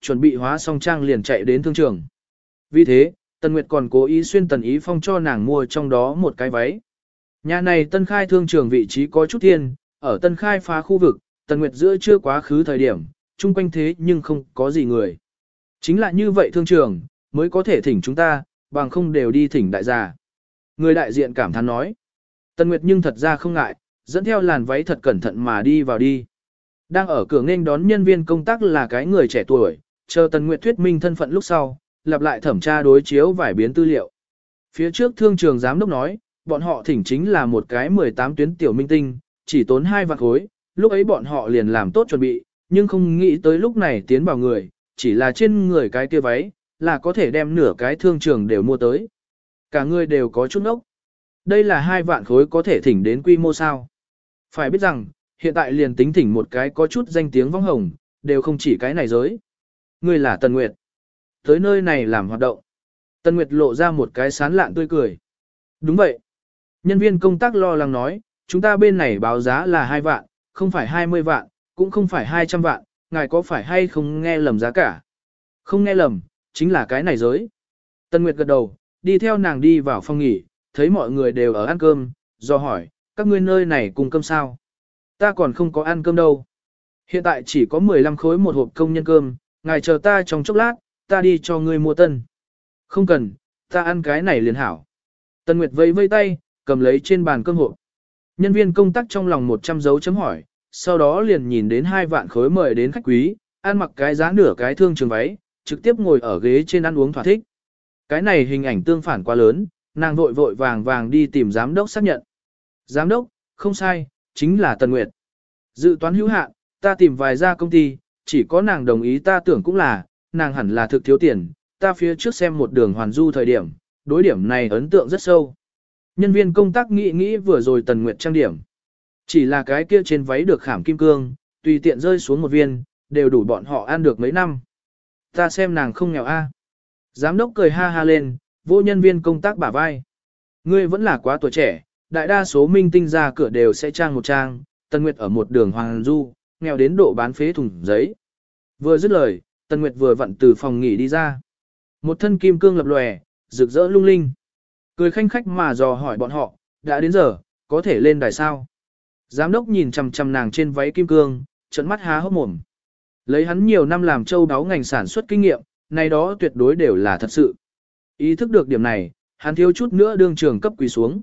chuẩn bị hóa xong trang liền chạy đến thương trường. Vì thế, Tần Nguyệt còn cố ý xuyên Tần Ý Phong cho nàng mua trong đó một cái váy. Nhà này Tân Khai thương trường vị trí có chút thiên, ở Tân Khai phá khu vực, Tần Nguyệt giữa chưa quá khứ thời điểm, chung quanh thế nhưng không có gì người. Chính là như vậy thương trường, mới có thể thỉnh chúng ta, bằng không đều đi thỉnh đại gia. Người đại diện cảm thán nói. Tần Nguyệt nhưng thật ra không ngại, dẫn theo làn váy thật cẩn thận mà đi vào đi. Đang ở cửa nghênh đón nhân viên công tác là cái người trẻ tuổi, chờ Tần Nguyệt thuyết minh thân phận lúc sau, lặp lại thẩm tra đối chiếu vài biến tư liệu. Phía trước thương trường giám đốc nói, bọn họ thỉnh chính là một cái 18 tuyến tiểu minh tinh, chỉ tốn 2 vạn khối, lúc ấy bọn họ liền làm tốt chuẩn bị, nhưng không nghĩ tới lúc này tiến vào người, chỉ là trên người cái kia váy, là có thể đem nửa cái thương trường đều mua tới. Cả người đều có chút ốc. Đây là 2 vạn khối có thể thỉnh đến quy mô sao. Phải biết rằng, hiện tại liền tính thỉnh một cái có chút danh tiếng vong hồng, đều không chỉ cái này giới. Người là Tần Nguyệt. Tới nơi này làm hoạt động. Tần Nguyệt lộ ra một cái sán lạn tươi cười. Đúng vậy. Nhân viên công tác lo lắng nói, chúng ta bên này báo giá là 2 vạn, không phải 20 vạn, cũng không phải 200 vạn, ngài có phải hay không nghe lầm giá cả? Không nghe lầm, chính là cái này giới. Tần Nguyệt gật đầu, đi theo nàng đi vào phòng nghỉ, thấy mọi người đều ở ăn cơm, do hỏi, các ngươi nơi này cùng cơm sao? Ta còn không có ăn cơm đâu. Hiện tại chỉ có 15 khối một hộp công nhân cơm, ngài chờ ta trong chốc lát, ta đi cho ngươi mua tân. Không cần, ta ăn cái này liền hảo. Tần Nguyệt vẫy vây tay, cầm lấy trên bàn cơm hộp. Nhân viên công tác trong lòng 100 dấu chấm hỏi, sau đó liền nhìn đến 2 vạn khối mời đến khách quý, ăn mặc cái giá nửa cái thương trường váy, trực tiếp ngồi ở ghế trên ăn uống thỏa thích. Cái này hình ảnh tương phản quá lớn, nàng vội vội vàng vàng đi tìm giám đốc xác nhận. Giám đốc, không sai, chính là Tần Nguyệt. Dự toán hữu hạn, ta tìm vài gia công ty, chỉ có nàng đồng ý ta tưởng cũng là, nàng hẳn là thực thiếu tiền, ta phía trước xem một đường hoàn du thời điểm, đối điểm này ấn tượng rất sâu. Nhân viên công tác nghĩ vừa rồi Tần Nguyệt trang điểm. Chỉ là cái kia trên váy được khảm kim cương, tùy tiện rơi xuống một viên, đều đủ bọn họ ăn được mấy năm. Ta xem nàng không nghèo a. Giám đốc cười ha ha lên, vô nhân viên công tác bả vai. Ngươi vẫn là quá tuổi trẻ, đại đa số minh tinh ra cửa đều sẽ trang một trang, Tần Nguyệt ở một đường hoàng du, nghèo đến độ bán phế thùng giấy. Vừa dứt lời, Tần Nguyệt vừa vặn từ phòng nghỉ đi ra. Một thân kim cương lập lòe, rực rỡ lung linh. Cười khanh khách mà dò hỏi bọn họ, đã đến giờ, có thể lên đài sao? Giám đốc nhìn chằm chằm nàng trên váy kim cương, trợn mắt há hốc mồm. Lấy hắn nhiều năm làm châu đáo ngành sản xuất kinh nghiệm, này đó tuyệt đối đều là thật sự. Ý thức được điểm này, hắn thiếu chút nữa đương trường cấp quỳ xuống.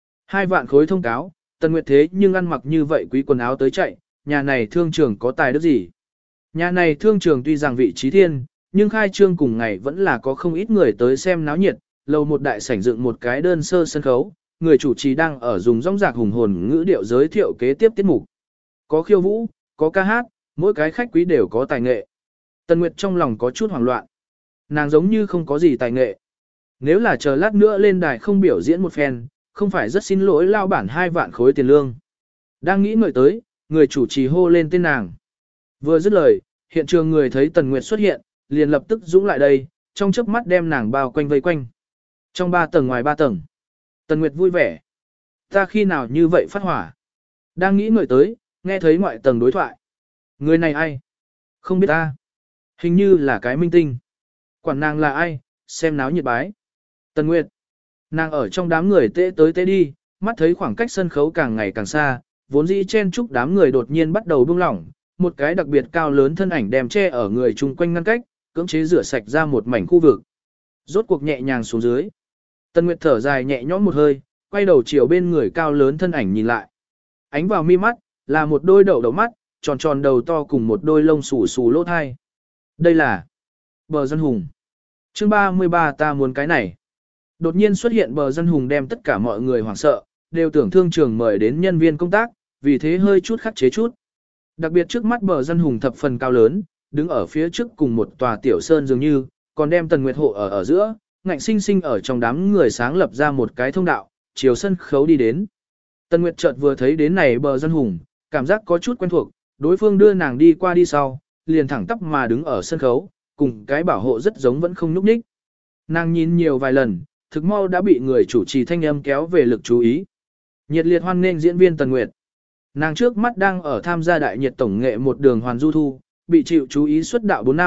2 vạn khối thông cáo, Tần Nguyệt thế nhưng ăn mặc như vậy quý quần áo tới chạy, nhà này thương trường có tài đức gì? Nhà này thương trường tuy rằng vị trí thiên, nhưng khai trương cùng ngày vẫn là có không ít người tới xem náo nhiệt, lầu một đại sảnh dựng một cái đơn sơ sân khấu, người chủ trì đang ở dùng rong rạc hùng hồn ngữ điệu giới thiệu kế tiếp tiết mục. Có khiêu vũ, có ca hát, mỗi cái khách quý đều có tài nghệ. Tần Nguyệt trong lòng có chút hoảng loạn. Nàng giống như không có gì tài nghệ. Nếu là chờ lát nữa lên đài không biểu diễn một phen, không phải rất xin lỗi lao bản 2 vạn khối tiền lương. Đang nghĩ ngợi tới, người chủ trì hô lên tên nàng. Vừa dứt lời, hiện trường người thấy Tần Nguyệt xuất hiện, liền lập tức dũng lại đây, trong chớp mắt đem nàng bao quanh vây quanh. Trong 3 tầng ngoài 3 tầng. Tần Nguyệt vui vẻ. Ta khi nào như vậy phát hỏa? Đang nghĩ ngợi tới, nghe thấy ngoại tầng đối thoại. Người này ai? Không biết ta. Hình như là cái minh tinh. Quản nàng là ai? Xem náo nhiệt bái. Tần Nguyệt. Nàng ở trong đám người tê tới tê đi, mắt thấy khoảng cách sân khấu càng ngày càng xa, vốn dĩ chen chúc đám người đột nhiên bắt đầu buông lỏng, một cái đặc biệt cao lớn thân ảnh đem che ở người chung quanh ngăn cách, cưỡng chế rửa sạch ra một mảnh khu vực. Rốt cuộc nhẹ nhàng xuống dưới. Tần Nguyệt thở dài nhẹ nhõm một hơi, quay đầu chiều bên người cao lớn thân ảnh nhìn lại. Ánh vào mi mắt, là một đôi đậu mắt, tròn tròn đầu to cùng một đôi lông xù xù lỗ thai. Đây là Bờ Dân Hùng. Chương 33 ta muốn cái này. Đột nhiên xuất hiện Bờ Dân Hùng đem tất cả mọi người hoảng sợ, đều tưởng thương trường mời đến nhân viên công tác, vì thế hơi chút khắc chế chút. Đặc biệt trước mắt Bờ Dân Hùng thập phần cao lớn, đứng ở phía trước cùng một tòa tiểu sơn dường như, còn đem Tần Nguyệt hộ ở giữa, ngạnh sinh sinh ở trong đám người sáng lập ra một cái thông đạo, chiều sân khấu đi đến. Tần Nguyệt chợt vừa thấy đến này Bờ Dân Hùng, cảm giác có chút quen thuộc, đối phương đưa nàng đi qua đi sau, liền thẳng tắp mà đứng ở sân khấu, cùng cái bảo hộ rất giống vẫn không nhúc nhích. Nàng nhìn nhiều vài lần, thực mau đã bị người chủ trì thanh âm kéo về lực chú ý. Nhiệt liệt hoan nghênh diễn viên Tần Nguyệt. Nàng trước mắt đang ở tham gia đại nhiệt tổng nghệ một đường hoàn du thu, bị chịu chú ý xuất đạo 4 năm,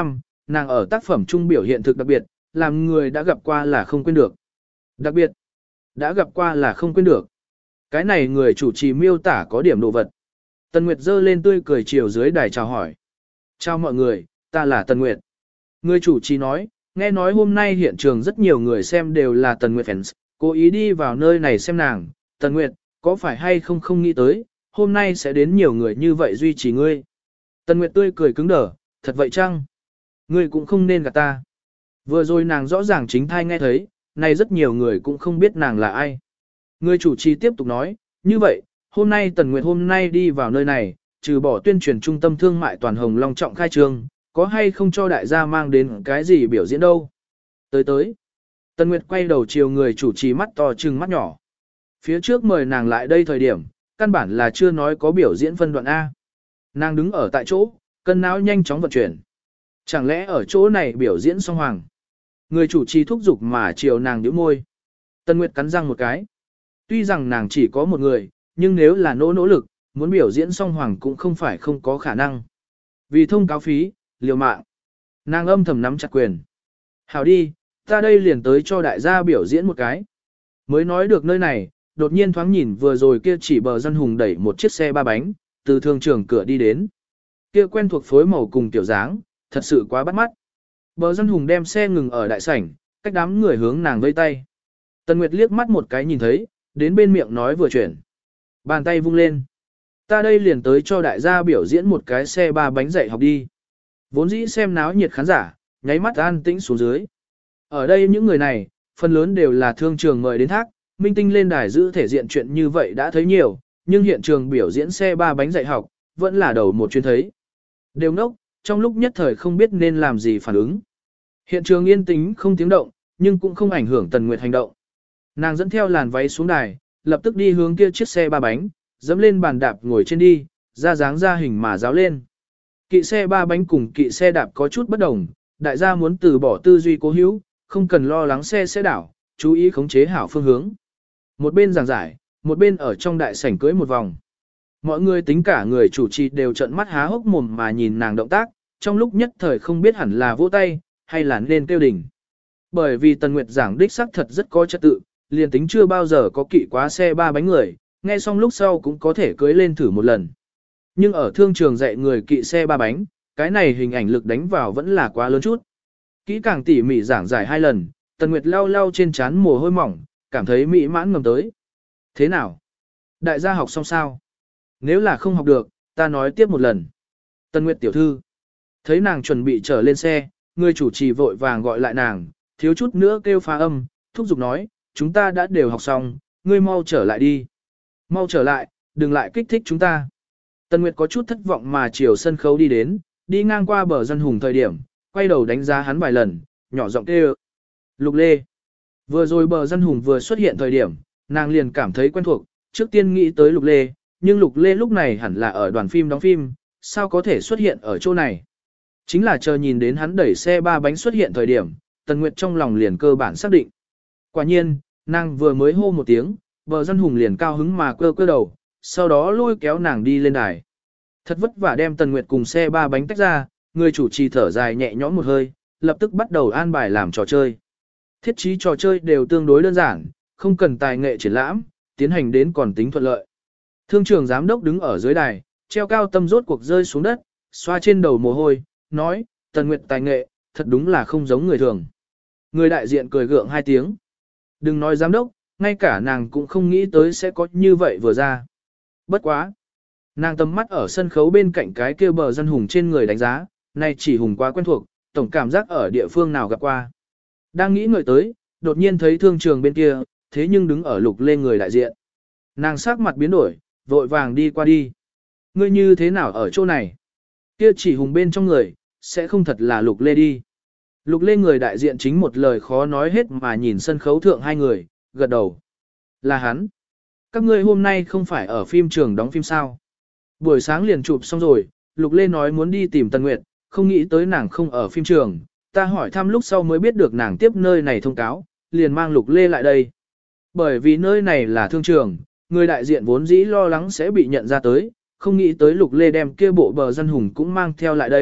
nàng ở tác phẩm trung biểu hiện thực đặc biệt, làm người đã gặp qua là không quên được. Đặc biệt, đã gặp qua là không quên được. Cái này người chủ trì miêu tả có điểm đồ vật. Tần Nguyệt giơ lên tươi cười chiều dưới đài chào hỏi. Chào mọi người, ta là Tần Nguyệt. Người chủ trì nói, nghe nói hôm nay hiện trường rất nhiều người xem đều là Tần Nguyệt fans, cố ý đi vào nơi này xem nàng. Tần Nguyệt, có phải hay không không nghĩ tới, hôm nay sẽ đến nhiều người như vậy duy trì ngươi. Tần Nguyệt tươi cười cứng đờ, thật vậy chăng? Ngươi cũng không nên gạt ta. Vừa rồi nàng rõ ràng chính thai nghe thấy, này rất nhiều người cũng không biết nàng là ai. Người chủ trì tiếp tục nói, như vậy, hôm nay Tần Nguyệt hôm nay đi vào nơi này, trừ bỏ tuyên truyền trung tâm thương mại toàn hồng long trọng khai trương, có hay không cho đại gia mang đến cái gì biểu diễn đâu. Tới. Tần Nguyệt quay đầu chiều người chủ trì mắt to trừng mắt nhỏ. Phía trước mời nàng lại đây thời điểm, căn bản là chưa nói có biểu diễn phân đoạn A. Nàng đứng ở tại chỗ, cân não nhanh chóng vận chuyển. Chẳng lẽ ở chỗ này biểu diễn song hoàng? Người chủ trì thúc giục mà chiều nàng nhíu môi. Tần Nguyệt cắn răng một cái. Tuy rằng nàng chỉ có một người, nhưng nếu là nỗ lực, muốn biểu diễn song hoàng cũng không phải không có khả năng. Vì thông cáo phí, liều mạng. Nàng âm thầm nắm chặt quyền. Hảo đi, ta đây liền tới cho đại gia biểu diễn một cái. Mới nói được nơi này, đột nhiên thoáng nhìn vừa rồi kia chỉ bờ dân hùng đẩy một chiếc xe ba bánh, từ thương trường cửa đi đến. Kia quen thuộc phối màu cùng tiểu dáng, thật sự quá bắt mắt. Bờ dân hùng đem xe ngừng ở đại sảnh, cách đám người hướng nàng vây tay. Tần Nguyệt liếc mắt một cái nhìn thấy, đến bên miệng nói vừa chuyển. Bàn tay vung lên. Ta đây liền tới cho đại gia biểu diễn một cái xe ba bánh dạy học đi. Vốn dĩ xem náo nhiệt khán giả, nháy mắt an tĩnh xuống dưới. Ở đây những người này, phần lớn đều là thương trường mời đến thác, minh tinh lên đài giữ thể diện chuyện như vậy đã thấy nhiều, nhưng hiện trường biểu diễn xe ba bánh dạy học, vẫn là đầu một chuyến thấy. Đều ngốc, trong lúc nhất thời không biết nên làm gì phản ứng. Hiện trường yên tĩnh không tiếng động, nhưng cũng không ảnh hưởng Tần Nguyệt hành động. Nàng dẫn theo làn váy xuống đài, lập tức đi hướng kia chiếc xe ba bánh, dẫm lên bàn đạp ngồi trên đi, ra dáng ra hình mà giáo lên. Kỵ xe ba bánh cùng kỵ xe đạp có chút bất đồng, đại gia muốn từ bỏ tư duy cố hữu, không cần lo lắng xe sẽ đảo, chú ý khống chế hảo phương hướng. Một bên giảng giải, một bên ở trong đại sảnh cưới một vòng. Mọi người tính cả người chủ trì đều trợn mắt há hốc mồm mà nhìn nàng động tác, trong lúc nhất thời không biết hẳn là vỗ tay, hay là nên kêu đỉnh. Bởi vì Tần Nguyệt giảng đích xác thật rất có trật tự, liền tính chưa bao giờ có kỵ quá xe ba bánh người, nghe xong lúc sau cũng có thể cưới lên thử một lần. Nhưng ở thương trường dạy người kỵ xe ba bánh, cái này hình ảnh lực đánh vào vẫn là quá lớn chút. Kỹ càng tỉ mỉ giảng giải 2 lần, Tần Nguyệt lau lau trên trán mồ hôi mỏng, cảm thấy mỹ mãn ngầm tới. Thế nào? Đại gia học xong sao? Nếu là không học được, ta nói tiếp một lần. Tần Nguyệt tiểu thư. Thấy nàng chuẩn bị trở lên xe, người chủ trì vội vàng gọi lại nàng, thiếu chút nữa kêu phá âm, thúc giục nói, chúng ta đã đều học xong, ngươi mau trở lại đi. Mau trở lại, đừng lại kích thích chúng ta. Tần Nguyệt có chút thất vọng mà chiều sân khấu đi đến, đi ngang qua bờ dân hùng thời điểm, quay đầu đánh giá hắn vài lần, nhỏ giọng kêu. Lục Lê. Vừa rồi bờ dân hùng vừa xuất hiện thời điểm, nàng liền cảm thấy quen thuộc, trước tiên nghĩ tới Lục Lê, nhưng Lục Lê lúc này hẳn là ở đoàn phim đóng phim, sao có thể xuất hiện ở chỗ này. Chính là chờ nhìn đến hắn đẩy xe ba bánh xuất hiện thời điểm, Tần Nguyệt trong lòng liền cơ bản xác định. Quả nhiên, nàng vừa mới hô một tiếng, bờ dân hùng liền cao hứng mà cơ đầu, sau đó lôi kéo nàng đi lên đài. Thật vất vả đem Tần Nguyệt cùng xe ba bánh tách ra, người chủ trì thở dài nhẹ nhõm một hơi, lập tức bắt đầu an bài làm trò chơi. Thiết trí trò chơi đều tương đối đơn giản, không cần tài nghệ triển lãm, tiến hành đến còn tính thuận lợi. Thương trường giám đốc đứng ở dưới đài, treo cao tâm rốt cuộc rơi xuống đất, xoa trên đầu mồ hôi, nói, Tần Nguyệt tài nghệ, thật đúng là không giống người thường. Người đại diện cười gượng 2 tiếng. Đừng nói giám đốc, ngay cả nàng cũng không nghĩ tới sẽ có như vậy vừa ra. Bất quá. Nàng tầm mắt ở sân khấu bên cạnh cái kia bờ dân hùng trên người đánh giá, này chỉ hùng quá quen thuộc, tổng cảm giác ở địa phương nào gặp qua. Đang nghĩ ngợi tới, đột nhiên thấy thương trường bên kia, thế nhưng đứng ở Lục Lê người đại diện. Nàng sắc mặt biến đổi, vội vàng đi qua đi. Ngươi như thế nào ở chỗ này? Kia chỉ hùng bên trong người, sẽ không thật là Lục Lê đi. Lục Lê người đại diện chính một lời khó nói hết mà nhìn sân khấu thượng 2 người, gật đầu. Là hắn. Các ngươi hôm nay không phải ở phim trường đóng phim sao? Buổi sáng liền chụp xong rồi, Lục Lê nói muốn đi tìm Tần Nguyệt, không nghĩ tới nàng không ở phim trường. Ta hỏi thăm lúc sau mới biết được nàng tiếp nơi này thông cáo, liền mang Lục Lê lại đây. Bởi vì nơi này là thương trường, người đại diện vốn dĩ lo lắng sẽ bị nhận ra tới, không nghĩ tới Lục Lê đem kia bộ bờ dân hùng cũng mang theo lại đây,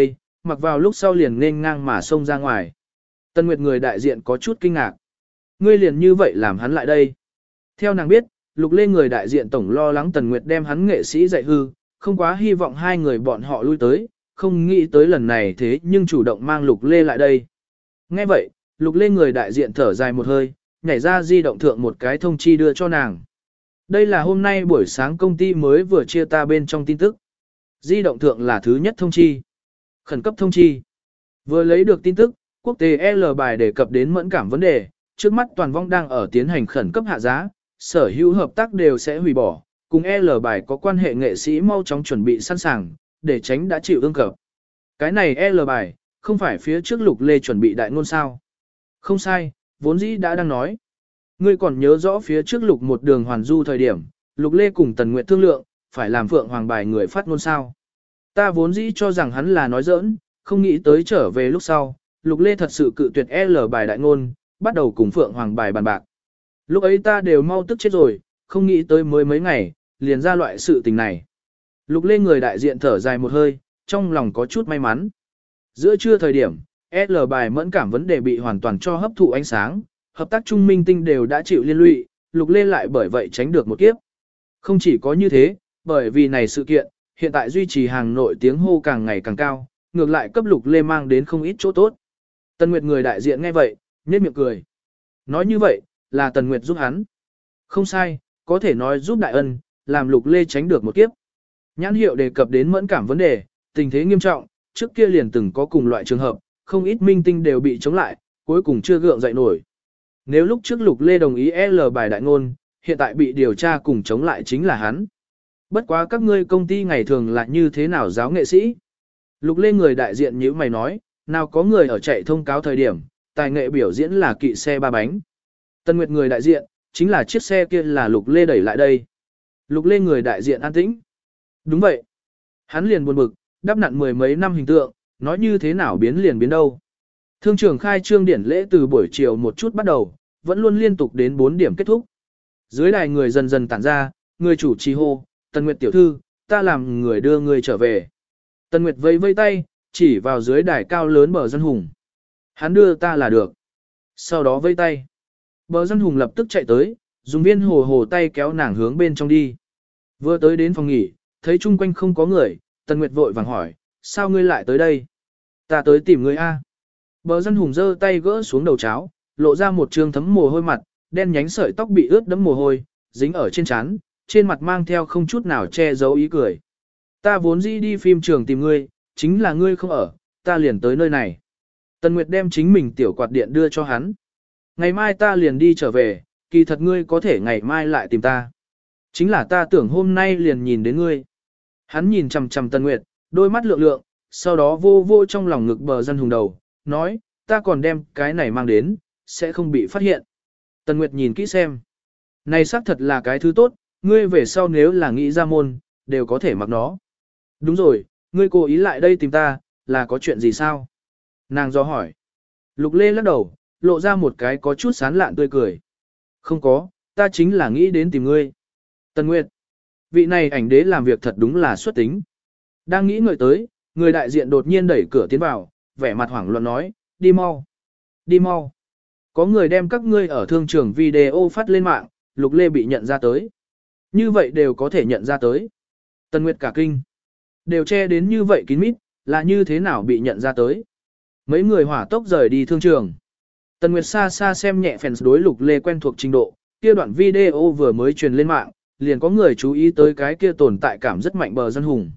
mặc vào lúc sau liền nên ngang mà xông ra ngoài. Tân Nguyệt người đại diện có chút kinh ngạc. Ngươi liền như vậy làm hắn lại đây. Theo nàng biết, Lục Lê người đại diện tổng lo lắng Tần Nguyệt đem hắn nghệ sĩ dạy hư, không quá hy vọng hai người bọn họ lui tới, không nghĩ tới lần này thế nhưng chủ động mang Lục Lê lại đây. Nghe vậy, Lục Lê người đại diện thở dài một hơi, nhảy ra di động thượng một cái thông chi đưa cho nàng. Đây là hôm nay buổi sáng công ty mới vừa chia ta bên trong tin tức. Di động thượng là thứ nhất thông chi. Khẩn cấp thông chi. Vừa lấy được tin tức, quốc tế L bài đề cập đến mẫn cảm vấn đề, trước mắt toàn vong đang ở tiến hành khẩn cấp hạ giá, sở hữu hợp tác đều sẽ hủy bỏ, cùng L bài có quan hệ nghệ sĩ mau chóng chuẩn bị sẵn sàng, để tránh đã chịu ương cập. Cái này L bài, không phải phía trước Lục Lê chuẩn bị đại ngôn sao. Không sai, vốn dĩ đã đang nói. Ngươi còn nhớ rõ phía trước Lục một đường hoàn du thời điểm, Lục Lê cùng Tần Nguyệt thương lượng, phải làm Phượng Hoàng bài người phát ngôn sao. Ta vốn dĩ cho rằng hắn là nói giỡn, không nghĩ tới trở về lúc sau, Lục Lê thật sự cự tuyệt L bài đại ngôn, bắt đầu cùng Phượng Hoàng bài bàn bạc. Lúc ấy ta đều mau tức chết rồi, không nghĩ tới mới mấy ngày, liền ra loại sự tình này. Lục Lê người đại diện thở dài một hơi, trong lòng có chút may mắn. Giữa trưa thời điểm, L bài mẫn cảm vấn đề bị hoàn toàn cho hấp thụ ánh sáng, hợp tác trung minh tinh đều đã chịu liên lụy, Lục Lê lại bởi vậy tránh được một kiếp. Không chỉ có như thế, bởi vì này sự kiện, hiện tại duy trì hàng nội tiếng hô càng ngày càng cao, ngược lại cấp Lục Lê mang đến không ít chỗ tốt. Tần Nguyệt người đại diện nghe vậy, nhếch miệng cười. Nói như vậy, là Tần Nguyệt giúp hắn. Không sai, có thể nói giúp đại ân, làm Lục Lê tránh được một kiếp. Nhãn hiệu đề cập đến mẫn cảm vấn đề, tình thế nghiêm trọng, trước kia liền từng có cùng loại trường hợp, không ít minh tinh đều bị chống lại, cuối cùng chưa gượng dậy nổi. Nếu lúc trước Lục Lê đồng ý L bài đại ngôn, hiện tại bị điều tra cùng chống lại chính là hắn. Bất quá các ngươi công ty ngày thường là như thế nào giáo nghệ sĩ? Lục Lê người đại diện như mày nói, nào có người ở chạy thông cáo thời điểm, tài nghệ biểu diễn là kỵ xe ba bánh. Tân Nguyệt người đại diện, chính là chiếc xe kia là Lục Lê đẩy lại đây. Lục Lê người đại diện an tĩnh. Đúng vậy. Hắn liền buồn bực, đắp nặn mười mấy năm hình tượng, nói như thế nào biến liền biến đâu. Thương trường khai trương điển lễ từ buổi chiều một chút bắt đầu, vẫn luôn liên tục đến 4 điểm kết thúc. Dưới đài người dần dần tản ra, người chủ trì hô, Tần Nguyệt tiểu thư, ta làm người đưa người trở về. Tần Nguyệt vây vây tay, chỉ vào dưới đài cao lớn Bờ Dân Hùng. Hắn đưa ta là được. Sau đó vây tay. Bờ Dân Hùng lập tức chạy tới, dùng viên hồ hồ tay kéo nàng hướng bên trong đi. Vừa tới đến phòng nghỉ, thấy chung quanh không có người, Tần Nguyệt vội vàng hỏi, sao ngươi lại tới đây? Ta tới tìm ngươi a. Bờ Dân Hùng giơ tay gỡ xuống đầu cháo, lộ ra một trương thấm mồ hôi mặt, đen nhánh sợi tóc bị ướt đẫm mồ hôi, dính ở trên trán, trên mặt mang theo không chút nào che giấu ý cười. Ta vốn dĩ đi phim trường tìm ngươi, chính là ngươi không ở, ta liền tới nơi này. Tần Nguyệt đem chính mình tiểu quạt điện đưa cho hắn. Ngày mai ta liền đi trở về, kỳ thật ngươi có thể ngày mai lại tìm ta. Chính là ta tưởng hôm nay liền nhìn đến ngươi. Hắn nhìn chằm chằm Tần Nguyệt, đôi mắt lượng lượng, sau đó vô vô trong lòng ngực Bờ Dân Hùng đầu, nói, ta còn đem cái này mang đến, sẽ không bị phát hiện. Tần Nguyệt nhìn kỹ xem. Này xác thật là cái thứ tốt, ngươi về sau nếu là nghĩ ra môn, đều có thể mặc nó. Đúng rồi, ngươi cố ý lại đây tìm ta, là có chuyện gì sao? Nàng do hỏi. Lục Lê lắc đầu, lộ ra một cái có chút sán lạn tươi cười. Không có, ta chính là nghĩ đến tìm ngươi. Tần Nguyệt. Vị này ảnh đế làm việc thật đúng là xuất tính. Đang nghĩ ngợi tới, người đại diện đột nhiên đẩy cửa tiến vào, vẻ mặt hoảng loạn nói, đi mau. Đi mau. Có người đem các ngươi ở thương trường video phát lên mạng, Lục Lê bị nhận ra tới. Như vậy đều có thể nhận ra tới. Tần Nguyệt cả kinh. Đều che đến như vậy kín mít, là như thế nào bị nhận ra tới. Mấy người hỏa tốc rời đi thương trường. Tần Nguyệt xa xa xem nhẹ fans đối Lục Lê quen thuộc trình độ, kia đoạn video vừa mới truyền lên mạng, liền có người chú ý tới cái kia tồn tại cảm rất mạnh Bờ Dân Hùng.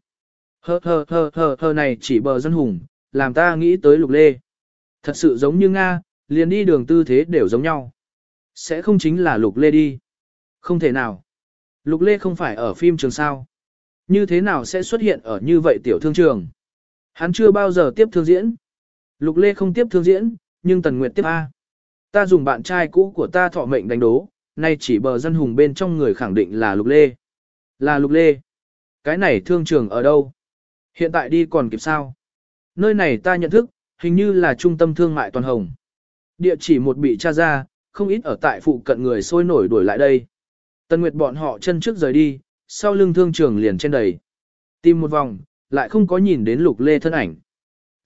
Hơ này chỉ Bờ Dân Hùng, làm ta nghĩ tới Lục Lê. Thật sự giống như Nga, liền đi đường tư thế đều giống nhau. Sẽ không chính là Lục Lê đi. Không thể nào. Lục Lê không phải ở phim trường sao. Như thế nào sẽ xuất hiện ở như vậy tiểu thương trường? Hắn chưa bao giờ tiếp thương diễn. Lục Lê không tiếp thương diễn, nhưng Tần Nguyệt tiếp A. Ta dùng bạn trai cũ của ta thọ mệnh đánh đố, nay chỉ Bờ Dân Hùng bên trong người khẳng định là Lục Lê. Là Lục Lê. Cái này thương trường ở đâu? Hiện tại đi còn kịp sao? Nơi này ta nhận thức, hình như là trung tâm thương mại toàn hồng. Địa chỉ một bị tra ra, không ít ở tại phụ cận người sôi nổi đuổi lại đây. Tần Nguyệt bọn họ chân trước rời đi, sau lưng thương trường liền trên đầy. Tìm một vòng, lại không có nhìn đến Lục Lê thân ảnh.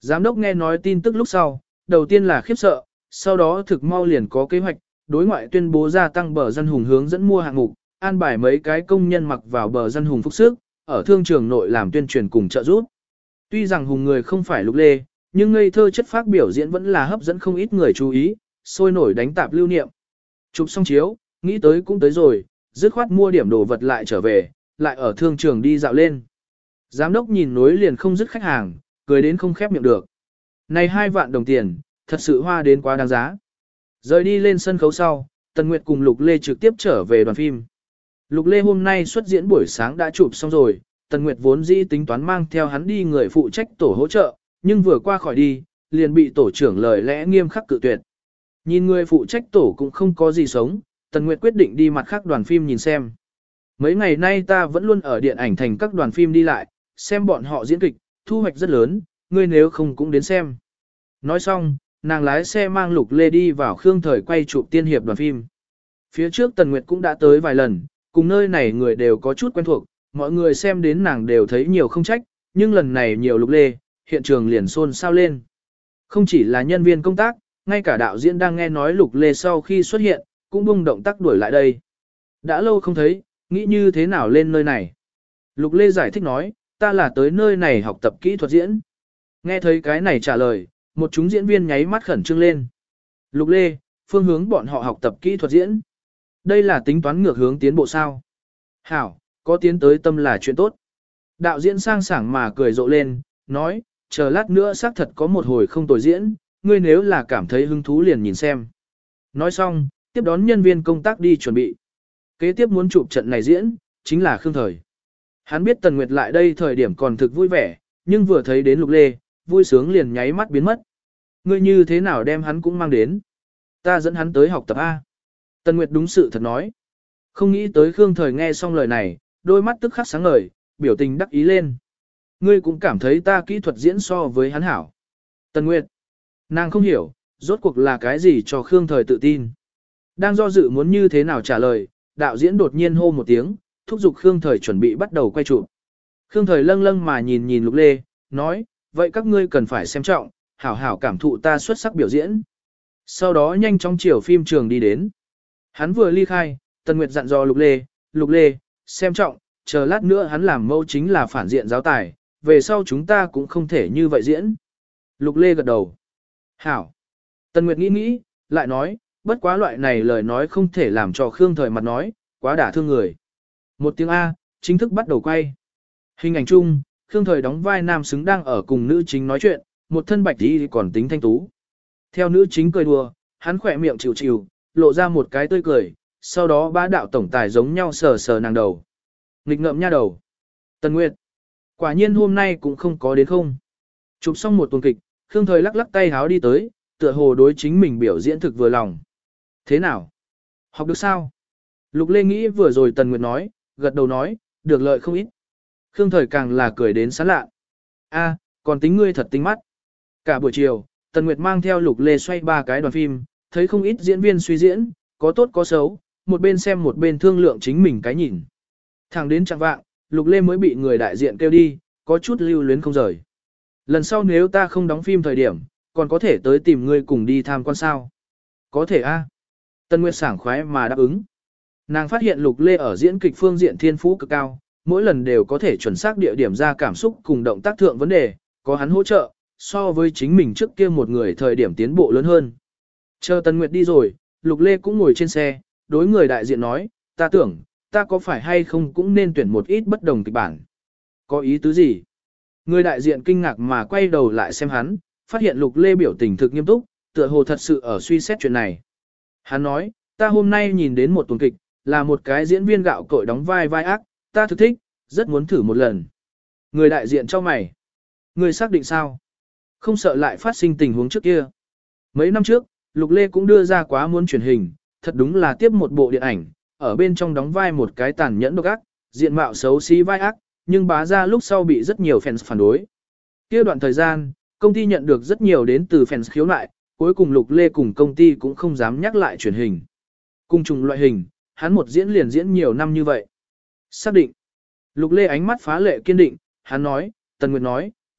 Giám đốc nghe nói tin tức lúc sau, đầu tiên là khiếp sợ, sau đó thực mau liền có kế hoạch, đối ngoại tuyên bố gia tăng bờ dân hùng hướng dẫn mua hạng mục, an bài mấy cái công nhân mặc vào bờ dân hùng phúc sức, ở thương trường nội làm tuyên truyền cùng trợ giúp. Tuy rằng hùng người không phải Lục Lê, nhưng ngây thơ chất phác biểu diễn vẫn là hấp dẫn không ít người chú ý, sôi nổi đánh tạp lưu niệm. Chụp xong chiếu, nghĩ tới cũng tới rồi, dứt khoát mua điểm đồ vật lại trở về, lại ở thương trường đi dạo lên. Giám đốc nhìn nối liền không dứt khách hàng, cười đến không khép miệng được. Này 2 vạn đồng tiền, thật sự hoa đến quá đáng giá. Rời đi lên sân khấu sau, Tần Nguyệt cùng Lục Lê trực tiếp trở về đoàn phim. Lục Lê hôm nay xuất diễn buổi sáng đã chụp xong rồi, Tần Nguyệt vốn dĩ tính toán mang theo hắn đi người phụ trách tổ hỗ trợ, nhưng vừa qua khỏi đi, liền bị tổ trưởng lời lẽ nghiêm khắc cự tuyệt. Nhìn người phụ trách tổ cũng không có gì sống, Tần Nguyệt quyết định đi mặt khác đoàn phim nhìn xem. Mấy ngày nay ta vẫn luôn ở điện ảnh thành các đoàn phim đi lại, xem bọn họ diễn kịch, thu hoạch rất lớn, ngươi nếu không cũng đến xem. Nói xong, nàng lái xe mang Lục Lê đi vào Khương Thời quay chụp tiên hiệp đoàn phim. Phía trước Tần Nguyệt cũng đã tới vài lần, cùng nơi này người đều có chút quen thuộc, mọi người xem đến nàng đều thấy nhiều không trách, nhưng lần này nhiều Lục Lê, hiện trường liền xôn xao lên. Không chỉ là nhân viên công tác, ngay cả đạo diễn đang nghe nói Lục Lê sau khi xuất hiện, cũng bung động tác đuổi lại đây. Đã lâu không thấy, nghĩ như thế nào lên nơi này. Lục Lê giải thích nói, ta là tới nơi này học tập kỹ thuật diễn. Nghe thấy cái này trả lời, một chúng diễn viên nháy mắt khẩn trương lên. Lục Lê, phương hướng bọn họ học tập kỹ thuật diễn. Đây là tính toán ngược hướng tiến bộ sao. Hảo, có tiến tới tâm là chuyện tốt. Đạo diễn sang sảng mà cười rộ lên, nói, chờ lát nữa xác thật có một hồi không tồi diễn, ngươi nếu là cảm thấy hứng thú liền nhìn xem. Nói xong, tiếp đón nhân viên công tác đi chuẩn bị. Kế tiếp muốn chụp trận này diễn, chính là Khương Thời. Hắn biết Tần Nguyệt lại đây thời điểm còn thực vui vẻ, nhưng vừa thấy đến Lục Lê, vui sướng liền nháy mắt biến mất. Ngươi như thế nào đem hắn cũng mang đến? Ta dẫn hắn tới học tập A. Tần Nguyệt đúng sự thật nói. Không nghĩ tới Khương Thời nghe xong lời này, đôi mắt tức khắc sáng ngời, biểu tình đắc ý lên. Ngươi cũng cảm thấy ta kỹ thuật diễn so với hắn hảo. Tần Nguyệt. Nàng không hiểu, rốt cuộc là cái gì cho Khương Thời tự tin. Đang do dự muốn như thế nào trả lời, đạo diễn đột nhiên hô một tiếng, thúc giục Khương Thời chuẩn bị bắt đầu quay chụp. Khương Thời lâng lâng mà nhìn nhìn Lục Lê, nói, vậy các ngươi cần phải xem trọng, hảo hảo cảm thụ ta xuất sắc biểu diễn. Sau đó nhanh chóng chiều phim trường đi đến. Hắn vừa ly khai, Tần Nguyệt dặn dò Lục Lê, xem trọng, chờ lát nữa hắn làm mâu chính là phản diện giáo tài, về sau chúng ta cũng không thể như vậy diễn. Lục Lê gật đầu. Hảo. Tần Nguyệt nghĩ nghĩ, lại nói, bất quá loại này lời nói không thể làm cho Khương Thời mặt nói, quá đả thương người. Một tiếng A, chính thức bắt đầu quay. Hình ảnh chung, Khương Thời đóng vai nam xứng đang ở cùng nữ chính nói chuyện, một thân bạch đi còn tính thanh tú. Theo nữ chính cười đùa, hắn khỏe miệng chịu chịu, lộ ra một cái tươi cười, sau đó bá đạo tổng tài giống nhau sờ sờ nàng đầu. Nghịch ngợm nha đầu. Tần Nguyệt. Quả nhiên hôm nay cũng không có đến không. Chụp xong một tuần kịch, Khương Thời lắc lắc tay háo đi tới, tựa hồ đối chính mình biểu diễn thực vừa lòng. Thế nào? Học được sao? Lục Lê nghĩ vừa rồi Tần Nguyệt nói, gật đầu nói, được lợi không ít. Khương Thời càng là cười đến sán lạ. A, còn tính ngươi thật tính mắt. Cả buổi chiều, Tần Nguyệt mang theo Lục Lê xoay 3 cái đoàn phim, thấy không ít diễn viên suy diễn, có tốt có xấu, một bên xem một bên thương lượng chính mình cái nhìn. Thẳng đến chẳng vạng, Lục Lê mới bị người đại diện kêu đi, có chút lưu luyến không rời. Lần sau nếu ta không đóng phim thời điểm, còn có thể tới tìm ngươi cùng đi tham quan sao? Có thể a. Tần Nguyệt sảng khoái mà đáp ứng. Nàng phát hiện Lục Lê ở diễn kịch phương diện thiên phú cực cao, mỗi lần đều có thể chuẩn xác địa điểm ra cảm xúc cùng động tác thượng vấn đề, có hắn hỗ trợ, so với chính mình trước kia một người thời điểm tiến bộ lớn hơn. Chờ Tần Nguyệt đi rồi, Lục Lê cũng ngồi trên xe, đối người đại diện nói, ta tưởng, ta có phải hay không cũng nên tuyển một ít bất đồng kịch bản. Có ý tứ gì? Người đại diện kinh ngạc mà quay đầu lại xem hắn, phát hiện Lục Lê biểu tình thực nghiêm túc, tựa hồ thật sự ở suy xét chuyện này. Hắn nói, ta hôm nay nhìn đến một tuần kịch, là một cái diễn viên gạo cội đóng vai ác, ta thực thích, rất muốn thử một lần. Người đại diện cho mày. Người xác định sao? Không sợ lại phát sinh tình huống trước kia. Mấy năm trước, Lục Lê cũng đưa ra quá muốn truyền hình, thật đúng là tiếp một bộ điện ảnh, ở bên trong đóng vai một cái tàn nhẫn độc ác, diện mạo xấu xí vai ác, nhưng bá ra lúc sau bị rất nhiều fans phản đối. Kia đoạn thời gian, công ty nhận được rất nhiều đến từ fans khiếu nại, cuối cùng Lục Lê cùng công ty cũng không dám nhắc lại truyền hình. Cùng trùng loại hình, hắn một diễn liền diễn nhiều năm như vậy. Xác định. Lục Lê ánh mắt phá lệ kiên định, hắn nói, Tần Nguyệt nói,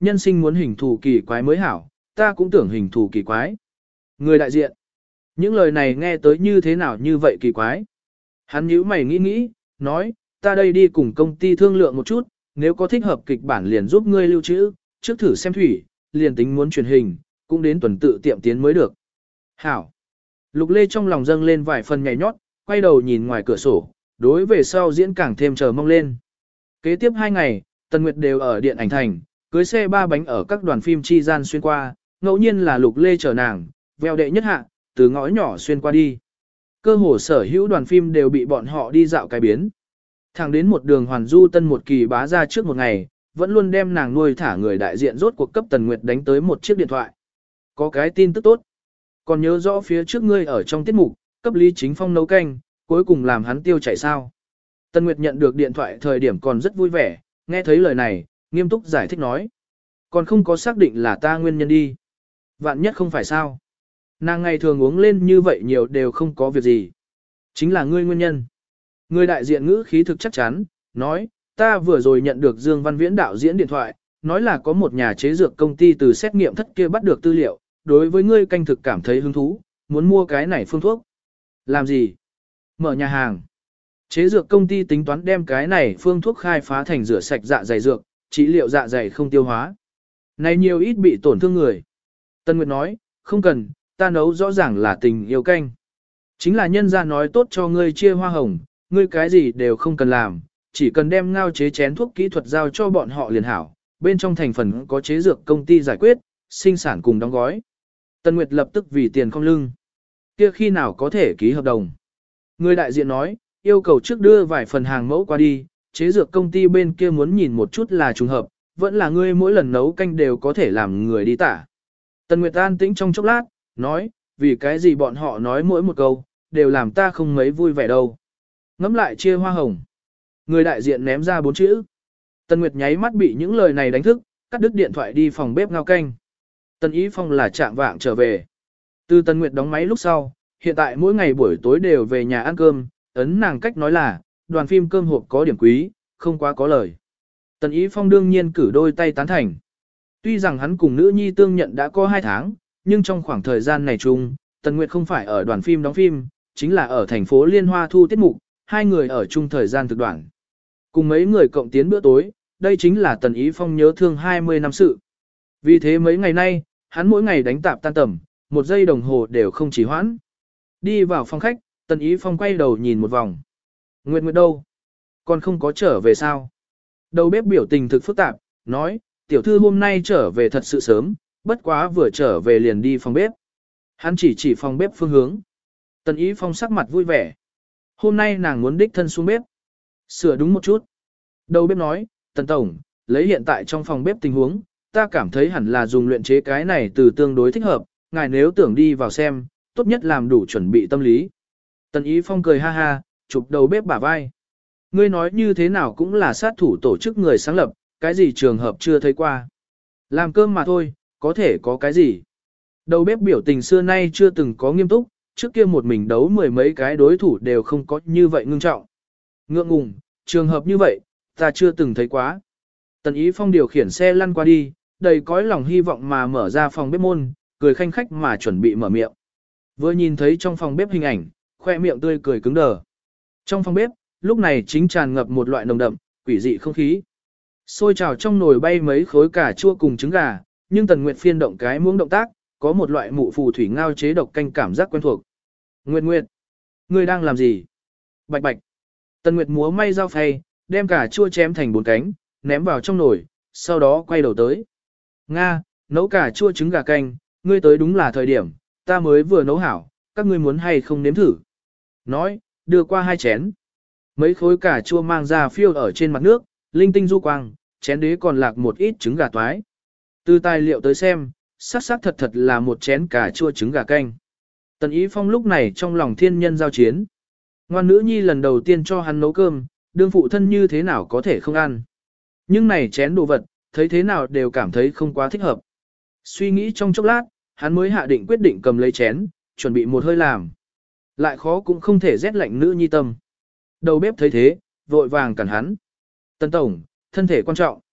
nhân sinh muốn hình thù kỳ quái mới hảo, ta cũng tưởng hình thù kỳ quái. Người đại diện. Những lời này nghe tới như thế nào như vậy kỳ quái. Hắn nhíu mày nghĩ nghĩ, nói, ta đây đi cùng công ty thương lượng một chút, nếu có thích hợp kịch bản liền giúp ngươi lưu trữ, trước thử xem thủy, liền tính muốn truyền hình, cũng đến tuần tự tiệm tiến mới được. Hảo. Lục Lê trong lòng dâng lên vài phần nhảy nhót, quay đầu nhìn ngoài cửa sổ, đối về sau diễn càng thêm chờ mong lên. Kế tiếp 2 ngày, Tần Nguyệt đều ở điện ảnh thành, cưới xe 3 bánh ở các đoàn phim chi gian xuyên qua, ngẫu nhiên là Lục Lê chở nàng, veo đệ nhất hạ, từ ngõ nhỏ xuyên qua đi. Cơ hồ sở hữu đoàn phim đều bị bọn họ đi dạo cái biến. Thẳng đến một đường hoàn du tân một kỳ bá ra trước một ngày, vẫn luôn đem nàng nuôi thả người đại diện rốt cuộc cấp Tần Nguyệt đánh tới một chiếc điện thoại. Có cái tin tức tốt. Còn nhớ rõ phía trước ngươi ở trong tiết mục, cấp Lý Chính Phong nấu canh, cuối cùng làm hắn tiêu chảy sao. Tần Nguyệt nhận được điện thoại thời điểm còn rất vui vẻ, nghe thấy lời này, nghiêm túc giải thích nói. Còn không có xác định là ta nguyên nhân đi. Vạn nhất không phải sao. Nàng ngày thường uống lên như vậy nhiều đều không có việc gì. Chính là ngươi nguyên nhân. Người đại diện ngữ khí thực chắc chắn, nói, ta vừa rồi nhận được Dương Văn Viễn đạo diễn điện thoại, nói là có một nhà chế dược công ty từ xét nghiệm thất kia bắt được tư liệu, đối với ngươi canh thực cảm thấy hứng thú, muốn mua cái này phương thuốc. Làm gì? Mở nhà hàng. Chế dược công ty tính toán đem cái này phương thuốc khai phá thành rửa sạch dạ dày dược, trị liệu dạ dày không tiêu hóa. Này nhiều ít bị tổn thương người. Tân Nguyệt nói, không cần, ta nấu rõ ràng là tình yêu canh. Chính là nhân gia nói tốt cho ngươi chia hoa hồng, ngươi cái gì đều không cần làm, chỉ cần đem ngao chế chén thuốc kỹ thuật giao cho bọn họ liền hảo, bên trong thành phần có chế dược công ty giải quyết, sinh sản cùng đóng gói. Tân Nguyệt lập tức vì tiền không lưng. Kia khi nào có thể ký hợp đồng? Người đại diện nói, yêu cầu trước đưa vài phần hàng mẫu qua đi, chế dược công ty bên kia muốn nhìn một chút là trùng hợp, vẫn là ngươi mỗi lần nấu canh đều có thể làm người đi tả. Tần Nguyệt an tĩnh trong chốc lát, nói, vì cái gì bọn họ nói mỗi một câu, đều làm ta không mấy vui vẻ đâu. Ngắm lại chia hoa hồng. Người đại diện ném ra 4 chữ. Tần Nguyệt nháy mắt bị những lời này đánh thức, cắt đứt điện thoại đi phòng bếp ngao canh. Tần Ý Phong là chạm vạng trở về. Từ Tần Nguyệt đóng máy lúc sau, hiện tại mỗi ngày buổi tối đều về nhà ăn cơm, ấn nàng cách nói là, đoàn phim cơm hộp có điểm quý, không quá có lời. Tần Ý Phong đương nhiên cử đôi tay tán thành. Tuy rằng hắn cùng nữ nhi tương nhận đã có 2 tháng, nhưng trong khoảng thời gian này chung, Tần Nguyệt không phải ở đoàn phim đóng phim, chính là ở thành phố Liên Hoa thu tiết mục, 2 người ở chung thời gian thực đoạn. Cùng mấy người cộng tiến bữa tối, đây chính là Tần Ý Phong nhớ thương 20 năm sự. Vì thế mấy ngày nay, hắn mỗi ngày đánh tạp tan tầm, 1 giây đồng hồ đều không chỉ hoãn. Đi vào phòng khách, Tần Ý Phong quay đầu nhìn một vòng. Nguyệt Nguyệt đâu? Còn không có trở về sao? Đầu bếp biểu tình thực phức tạp, nói, tiểu thư hôm nay trở về thật sự sớm, bất quá vừa trở về liền đi phòng bếp. Hắn chỉ phòng bếp phương hướng. Tần Ý Phong sắc mặt vui vẻ. Hôm nay nàng muốn đích thân xuống bếp. Sửa đúng một chút. Đầu bếp nói, Tần Tổng, lấy hiện tại trong phòng bếp tình huống, ta cảm thấy hẳn là dùng luyện chế cái này từ tương đối thích hợp, ngài nếu tưởng đi vào xem, tốt nhất làm đủ chuẩn bị tâm lý. Tần Ý Phong cười ha ha, chụp đầu bếp bả vai. Ngươi nói như thế nào cũng là sát thủ tổ chức người sáng lập, cái gì trường hợp chưa thấy qua. Làm cơm mà thôi, có thể có cái gì. Đầu bếp biểu tình xưa nay chưa từng có nghiêm túc, trước kia một mình đấu 10 mấy cái đối thủ đều không có như vậy ngưng trọng. Ngượng ngùng, trường hợp như vậy, ta chưa từng thấy quá. Tần Ý Phong điều khiển xe lăn qua đi, đầy cõi lòng hy vọng mà mở ra phòng bếp môn, cười khanh khách mà chuẩn bị mở miệng. Vừa nhìn thấy trong phòng bếp hình ảnh, khoe miệng tươi cười cứng đờ. Trong phòng bếp, lúc này chính tràn ngập một loại nồng đậm, quỷ dị không khí. Sôi trào trong nồi bay mấy khối cà chua cùng trứng gà, nhưng Tần Nguyệt phiên động cái muỗng động tác, có một loại mụ phù thủy ngao chế độc canh cảm giác quen thuộc. Nguyệt Nguyệt, ngươi đang làm gì? Bạch bạch. Tần Nguyệt múa may dao phay, đem cà chua chém thành 4 cánh, ném vào trong nồi, sau đó quay đầu tới. Nga, nấu cà chua trứng gà canh, ngươi tới đúng là thời điểm, ta mới vừa nấu hảo, các ngươi muốn hay không nếm thử. Nói, đưa qua 2 chén. Mấy khối cà chua mang ra phiêu ở trên mặt nước, linh tinh du quang, chén đế còn lạc một ít trứng gà toái. Từ tài liệu tới xem, xác thật thật là một chén cà chua trứng gà canh. Tần Ý Phong lúc này trong lòng thiên nhân giao chiến. Ngoan nữ nhi lần đầu tiên cho hắn nấu cơm, đương phụ thân như thế nào có thể không ăn. Nhưng này chén đồ vật, thấy thế nào đều cảm thấy không quá thích hợp. Suy nghĩ trong chốc lát, hắn mới hạ định quyết định cầm lấy chén, chuẩn bị một hơi làm. Lại khó cũng không thể rét lạnh nữ nhi tâm. Đầu bếp thấy thế, vội vàng cản hắn. Tần Tổng, thân thể quan trọng.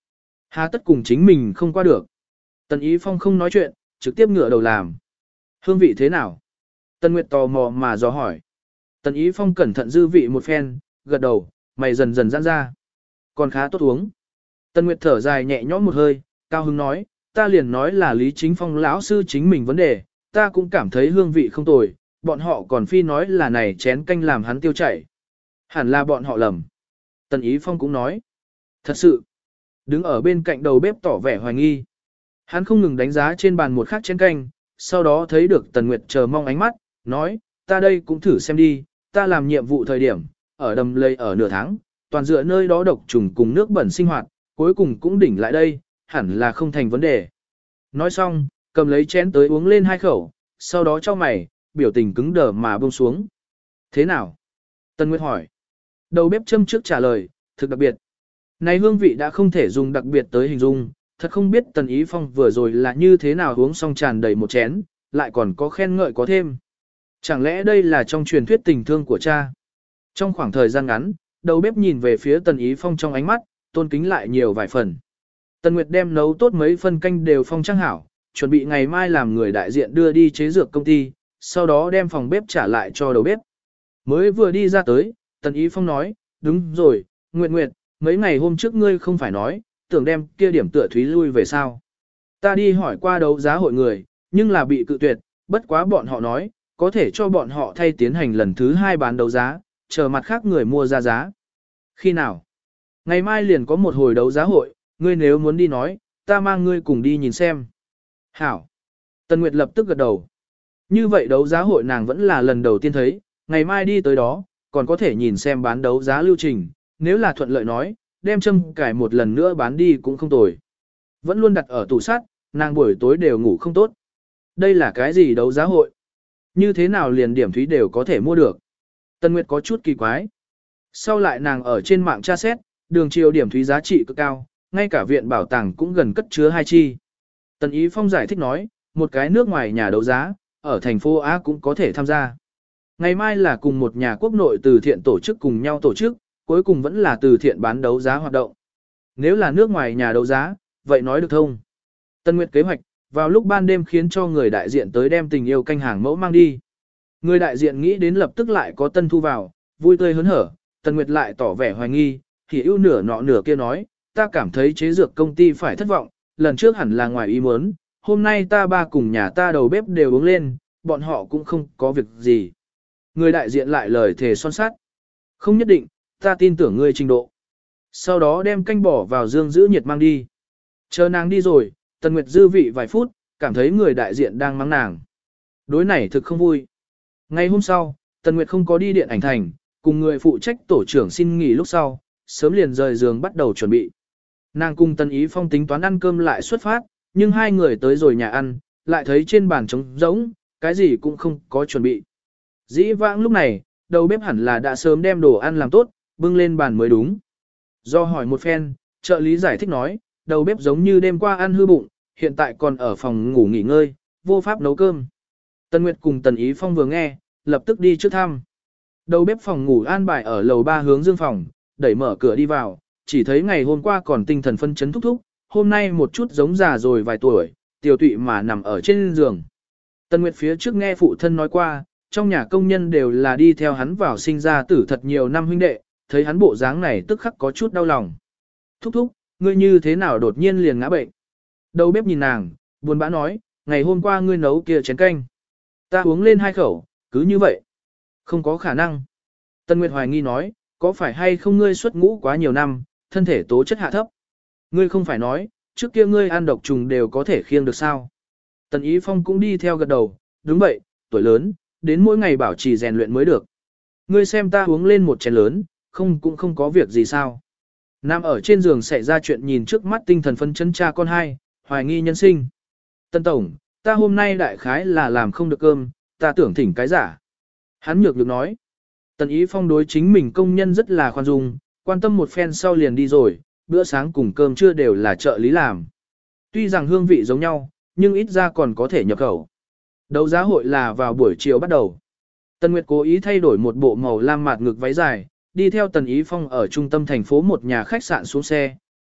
Hà tất cùng chính mình không qua được. Tần Ý Phong không nói chuyện, trực tiếp ngửa đầu làm. Hương vị thế nào? Tần Nguyệt tò mò mà dò hỏi. Tần Ý Phong cẩn thận dư vị một phen, gật đầu, mày dần dần giãn ra. Còn khá tốt uống. Tần Nguyệt thở dài nhẹ nhõm một hơi, cao hứng nói, ta liền nói là Lý Chính Phong lão sư chính mình vấn đề, ta cũng cảm thấy hương vị không tồi, bọn họ còn phi nói là này chén canh làm hắn tiêu chảy. Hẳn là bọn họ lầm. Tần Ý Phong cũng nói. Thật sự. Đứng ở bên cạnh đầu bếp tỏ vẻ hoài nghi. Hắn không ngừng đánh giá trên bàn một khắc chén canh, sau đó thấy được Tần Nguyệt chờ mong ánh mắt, nói, ta đây cũng thử xem đi, ta làm nhiệm vụ thời điểm, ở đầm lầy ở nửa tháng, toàn dựa nơi đó độc trùng cùng nước bẩn sinh hoạt, cuối cùng cũng đỉnh lại đây, hẳn là không thành vấn đề. Nói xong, cầm lấy chén tới uống lên 2 khẩu, sau đó cho mày, biểu tình cứng đờ mà buông xuống. Thế nào? Tần Nguyệt hỏi. Đầu bếp châm trước trả lời, thực đặc biệt. Này hương vị đã không thể dùng đặc biệt tới hình dung, thật không biết Tần Ý Phong vừa rồi là như thế nào uống xong tràn đầy một chén, lại còn có khen ngợi có thêm. Chẳng lẽ đây là trong truyền thuyết tình thương của cha? Trong khoảng thời gian ngắn, đầu bếp nhìn về phía Tần Ý Phong trong ánh mắt, tôn kính lại nhiều vài phần. Tần Nguyệt đem nấu tốt mấy phân canh đều phong trang hảo, chuẩn bị ngày mai làm người đại diện đưa đi chế dược công ty, sau đó đem phòng bếp trả lại cho đầu bếp. Mới vừa đi ra tới, Tần Ý Phong nói, đúng rồi, Nguyệt Nguyệt, mấy ngày hôm trước ngươi không phải nói, tưởng đem kia điểm tựa thúy lui về sao. Ta đi hỏi qua đấu giá hội người, nhưng là bị cự tuyệt, bất quá bọn họ nói, có thể cho bọn họ thay tiến hành lần thứ 2 bán đấu giá, chờ mặt khác người mua ra giá. Khi nào? Ngày mai liền có một hồi đấu giá hội, ngươi nếu muốn đi nói, ta mang ngươi cùng đi nhìn xem. Hảo. Tần Nguyệt lập tức gật đầu. Như vậy đấu giá hội nàng vẫn là lần đầu tiên thấy, ngày mai đi tới đó, còn có thể nhìn xem bán đấu giá lưu trình, nếu là thuận lợi nói, đem châm cải một lần nữa bán đi cũng không tồi. Vẫn luôn đặt ở tủ sắt, nàng buổi tối đều ngủ không tốt. Đây là cái gì đấu giá hội? Như thế nào liền điểm thúy đều có thể mua được? Tần Nguyệt có chút kỳ quái. Sau lại nàng ở trên mạng tra xét, đường chiều điểm thúy giá trị cực cao, ngay cả viện bảo tàng cũng gần cất chứa 2 chi. Tần Ý Phong giải thích nói, một cái nước ngoài nhà đấu giá, ở thành phố Á cũng có thể tham gia. Ngày mai là cùng một nhà quốc nội từ thiện tổ chức cùng nhau tổ chức, cuối cùng vẫn là từ thiện bán đấu giá hoạt động. Nếu là nước ngoài nhà đấu giá, vậy nói được thông. Tân Nguyệt kế hoạch, vào lúc ban đêm khiến cho người đại diện tới đem tình yêu canh hàng mẫu mang đi. Người đại diện nghĩ đến lập tức lại có tân thu vào, vui tươi hớn hở, Tân Nguyệt lại tỏ vẻ hoài nghi, thì ưu nửa nọ nửa kia nói, ta cảm thấy chế dược công ty phải thất vọng, lần trước hẳn là ngoài ý muốn, hôm nay ta ba cùng nhà ta đầu bếp đều uống lên, bọn họ cũng không có việc gì. Người đại diện lại lời thề son sát. Không nhất định, ta tin tưởng ngươi trình độ. Sau đó đem canh bỏ vào dương giữ nhiệt mang đi. Chờ nàng đi rồi, Tần Nguyệt dư vị vài phút, cảm thấy người đại diện đang mắng nàng. Đối này thực không vui. Ngày hôm sau, Tần Nguyệt không có đi điện ảnh thành, cùng người phụ trách tổ trưởng xin nghỉ lúc sau, sớm liền rời giường bắt đầu chuẩn bị. Nàng cùng Tần Ý Phong tính toán ăn cơm lại xuất phát, nhưng hai người tới rồi nhà ăn, lại thấy trên bàn trống rỗng, cái gì cũng không có chuẩn bị. Dĩ vãng lúc này, đầu bếp hẳn là đã sớm đem đồ ăn làm tốt, bưng lên bàn mới đúng. Do hỏi một phen, trợ lý giải thích nói, đầu bếp giống như đêm qua ăn hư bụng, hiện tại còn ở phòng ngủ nghỉ ngơi, vô pháp nấu cơm. Tần Nguyệt cùng Tần Ý Phong vừa nghe, lập tức đi trước thăm. Đầu bếp phòng ngủ an bài ở lầu 3 hướng dương phòng, đẩy mở cửa đi vào, chỉ thấy ngày hôm qua còn tinh thần phân chấn thúc thúc, hôm nay một chút giống già rồi vài tuổi, tiểu tụy mà nằm ở trên giường. Tần Nguyệt phía trước nghe phụ thân nói qua, trong nhà công nhân đều là đi theo hắn vào sinh ra tử thật nhiều năm huynh đệ, thấy hắn bộ dáng này tức khắc có chút đau lòng. Thúc thúc, ngươi như thế nào đột nhiên liền ngã bệnh? Đầu bếp nhìn nàng, buồn bã nói, ngày hôm qua ngươi nấu kia chén canh. Ta uống lên 2 khẩu, cứ như vậy. Không có khả năng. Tần Nguyệt hoài nghi nói, có phải hay không ngươi xuất ngũ quá nhiều năm, thân thể tố chất hạ thấp? Ngươi không phải nói, trước kia ngươi ăn độc trùng đều có thể khiêng được sao? Tần Ý Phong cũng đi theo gật đầu, đúng vậy, tuổi lớn, đến mỗi ngày bảo trì rèn luyện mới được. Ngươi xem ta uống lên một chén lớn, cũng không có việc gì sao. Nằm ở trên giường xảy ra chuyện nhìn trước mắt tinh thần phân chân cha con hai, hoài nghi nhân sinh. Tân Tổng, ta hôm nay đại khái là làm không được cơm, ta tưởng thỉnh cái giả. Hắn nhược được nói. Tần Ý Phong đối chính mình công nhân rất là khoan dung, quan tâm một phen sau liền đi rồi, bữa sáng cùng cơm trưa đều là trợ lý làm. Tuy rằng hương vị giống nhau, nhưng ít ra còn có thể nhập khẩu. Đấu giá hội là vào buổi chiều bắt đầu. Tần Nguyệt cố ý thay đổi một bộ màu lam mạt ngực váy dài, đi theo Tần Ý Phong ở trung tâm thành phố một nhà khách sạn xuống xe,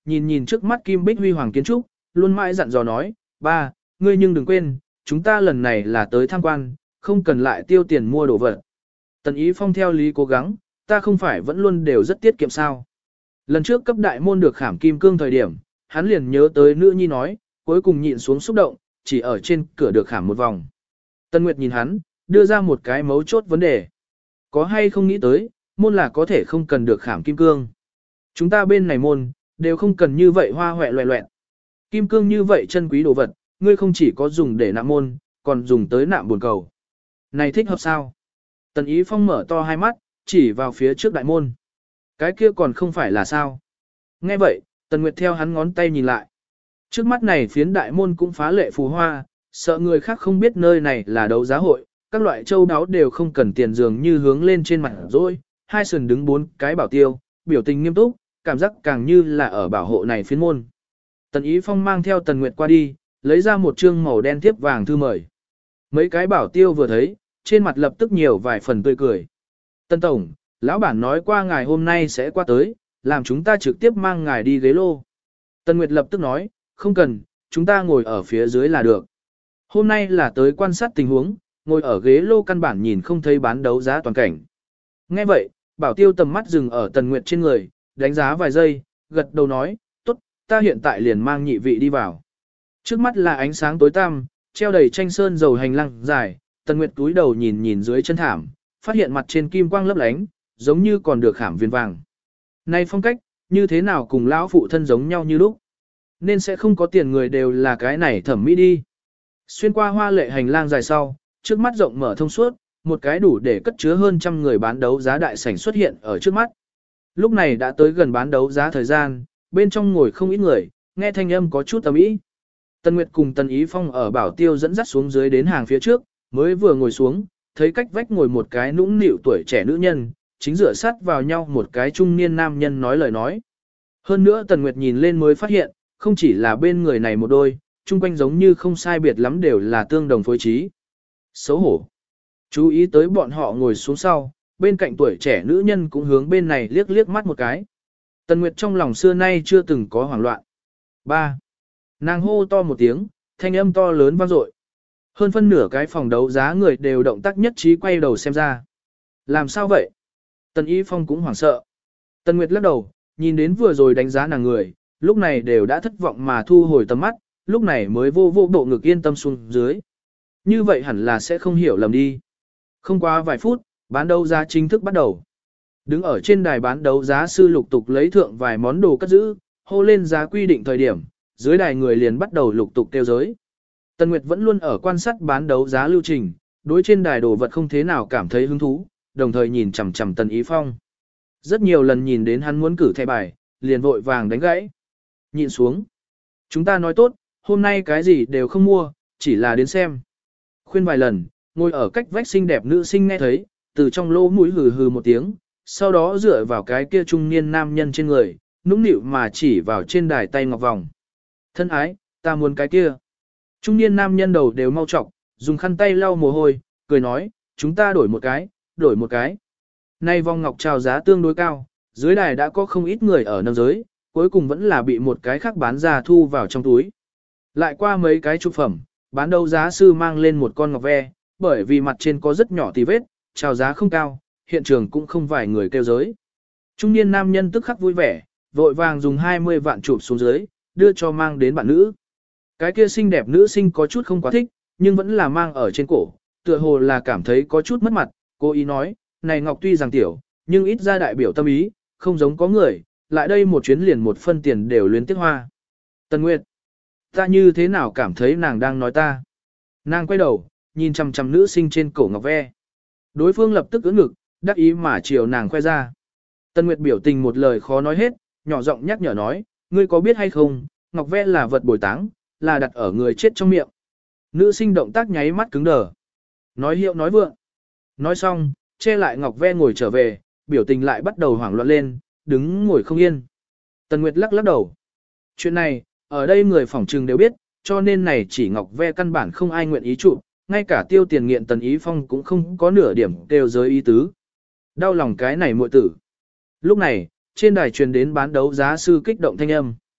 nhìn nhìn trước mắt kim bích huy hoàng kiến trúc, luôn mãi dặn dò nói, ba, ngươi nhưng đừng quên, chúng ta lần này là tới tham quan, không cần lại tiêu tiền mua đồ vật. Tần Ý Phong theo lý cố gắng, ta không phải vẫn luôn đều rất tiết kiệm sao. Lần trước cấp đại môn được khảm kim cương thời điểm, hắn liền nhớ tới nữ nhi nói, cuối cùng nhịn xuống xúc động, chỉ ở trên cửa được khảm một vòng. Tân Nguyệt nhìn hắn, đưa ra một cái mấu chốt vấn đề. Có hay không nghĩ tới, môn là có thể không cần được khảm kim cương. Chúng ta bên này môn, đều không cần như vậy hoa hoẹ loẹ loẹn. Kim cương như vậy chân quý đồ vật, ngươi không chỉ có dùng để nạm môn, còn dùng tới nạm buồn cầu. Này thích hợp sao? Tần Ý Phong mở to hai mắt, chỉ vào phía trước đại môn. Cái kia còn không phải là sao? Nghe vậy, Tần Nguyệt theo hắn ngón tay nhìn lại. Trước mắt này phiến đại môn cũng phá lệ phù hoa, sợ người khác không biết nơi này là đấu giá hội, các loại châu đáo đều không cần tiền dường như hướng lên trên mặt rồi, hai sườn đứng 4 cái bảo tiêu, biểu tình nghiêm túc, cảm giác càng như là ở bảo hộ này phiến môn. Tần Ý Phong mang theo Tần Nguyệt qua đi, lấy ra một trương màu đen thiếp vàng thư mời. Mấy cái bảo tiêu vừa thấy, trên mặt lập tức nhiều vài phần tươi cười. Tân Tổng, lão bản nói qua ngài hôm nay sẽ qua tới, làm chúng ta trực tiếp mang ngài đi ghế lô. Tần Nguyệt lập tức nói, không cần, chúng ta ngồi ở phía dưới là được. Hôm nay là tới quan sát tình huống, ngồi ở ghế lô căn bản nhìn không thấy bán đấu giá toàn cảnh. Nghe vậy, bảo tiêu tầm mắt dừng ở Tần Nguyệt trên người, đánh giá vài giây, gật đầu nói, tốt, ta hiện tại liền mang nhị vị đi vào. Trước mắt là ánh sáng tối tăm, treo đầy tranh sơn dầu hành lang dài, Tần Nguyệt túi đầu nhìn nhìn dưới chân thảm, phát hiện mặt trên kim quang lấp lánh, giống như còn được khảm viên vàng. Này phong cách, như thế nào cùng lão phụ thân giống nhau như lúc. Nên sẽ không có tiền người đều là cái này thẩm mỹ đi. Xuyên qua hoa lệ hành lang dài sau, trước mắt rộng mở thông suốt, một cái đủ để cất chứa hơn trăm người bán đấu giá đại sảnh xuất hiện ở trước mắt. Lúc này đã tới gần bán đấu giá thời gian, bên trong ngồi không ít người, nghe thanh âm có chút ầm ĩ. Tần Nguyệt cùng Tần Ý Phong ở bảo tiêu dẫn dắt xuống dưới đến hàng phía trước, mới vừa ngồi xuống, thấy cách vách ngồi một cái nũng nịu tuổi trẻ nữ nhân, chính dựa sát vào nhau một cái trung niên nam nhân nói lời nói. Hơn nữa Tần Nguyệt nhìn lên mới phát hiện, không chỉ là bên người này một đôi, chung quanh giống như không sai biệt lắm đều là tương đồng phối trí. Xấu hổ. Chú ý tới bọn họ ngồi xuống sau, bên cạnh tuổi trẻ nữ nhân cũng hướng bên này liếc liếc mắt một cái. Tần Nguyệt trong lòng xưa nay chưa từng có hoảng loạn. 3. Nàng hô to một tiếng, thanh âm to lớn vang dội. Hơn phân nửa cái phòng đấu giá người đều động tác nhất trí quay đầu xem ra. Làm sao vậy? Tần Y Phong cũng hoảng sợ. Tần Nguyệt lắc đầu, nhìn đến vừa rồi đánh giá nàng người, lúc này đều đã thất vọng mà thu hồi tầm mắt, lúc này mới vô bộ ngực yên tâm xuống dưới. Như vậy hẳn là sẽ không hiểu lầm đi. Không quá vài phút, bán đấu giá chính thức bắt đầu. Đứng ở trên đài bán đấu giá sư lục tục lấy thượng vài món đồ cất giữ, hô lên giá quy định thời điểm, dưới đài người liền bắt đầu lục tục kêu giới. Tần Nguyệt vẫn luôn ở quan sát bán đấu giá lưu trình, đối trên đài đồ vật không thế nào cảm thấy hứng thú, đồng thời nhìn chằm chằm Tần Ý Phong. Rất nhiều lần nhìn đến hắn muốn cử thẻ bài, liền vội vàng đánh gãy. Nhìn xuống. Chúng ta nói tốt, hôm nay cái gì đều không mua, chỉ là đến xem. Khuyên vài lần, ngồi ở cách vách xinh đẹp nữ sinh nghe thấy, từ trong lỗ mũi hừ hừ một tiếng, sau đó dựa vào cái kia trung niên nam nhân trên người, nũng nịu mà chỉ vào trên đài tay ngọc vòng. Thân ái, ta muốn cái kia. Trung niên nam nhân đầu đều mau trọc, dùng khăn tay lau mồ hôi, cười nói, chúng ta đổi một cái, đổi một cái. Nay vòng ngọc chào giá tương đối cao, dưới đài đã có không ít người ở nâng giới, cuối cùng vẫn là bị một cái khác bán ra thu vào trong túi. Lại qua mấy cái chục phẩm, bán đấu giá sư mang lên một con ngọc ve, bởi vì mặt trên có rất nhỏ tì vết, chào giá không cao, hiện trường cũng không vài người kêu giới. Trung niên nam nhân tức khắc vui vẻ, vội vàng dùng 20 vạn chụp xuống dưới, đưa cho mang đến bạn nữ. Cái kia xinh đẹp nữ sinh có chút không quá thích, nhưng vẫn là mang ở trên cổ, tựa hồ là cảm thấy có chút mất mặt, cô ý nói, này ngọc tuy rằng tiểu, nhưng ít ra đại biểu tâm ý, không giống có người, lại đây một chuyến liền một phân tiền đều luyến tiếc hoa. Tần Nguyệt, ta như thế nào cảm thấy nàng đang nói ta? Nàng quay đầu, nhìn chằm chằm nữ sinh trên cổ ngọc ve. Đối phương lập tức ưỡn ngực, đắc ý mà chiều nàng khoe ra. Tần Nguyệt biểu tình một lời khó nói hết, nhỏ giọng nhắc nhở nói, ngươi có biết hay không, ngọc ve là vật bồi táng, là đặt ở người chết trong miệng. Nữ sinh động tác nháy mắt cứng đờ. Nói hiệu nói vượng. Nói xong, che lại ngọc ve ngồi trở về, biểu tình lại bắt đầu hoảng loạn lên, đứng ngồi không yên. Tần Nguyệt lắc lắc đầu. Chuyện này, ở đây người phỏng trừng đều biết, cho nên này chỉ ngọc ve căn bản không ai nguyện ý chụp, ngay cả tiêu tiền nghiện Tần Ý Phong cũng không có nửa điểm đều giới ý tứ. Đau lòng cái này muội tử. Lúc này, trên đài truyền đến bán đấu giá sư kích động thanh âm.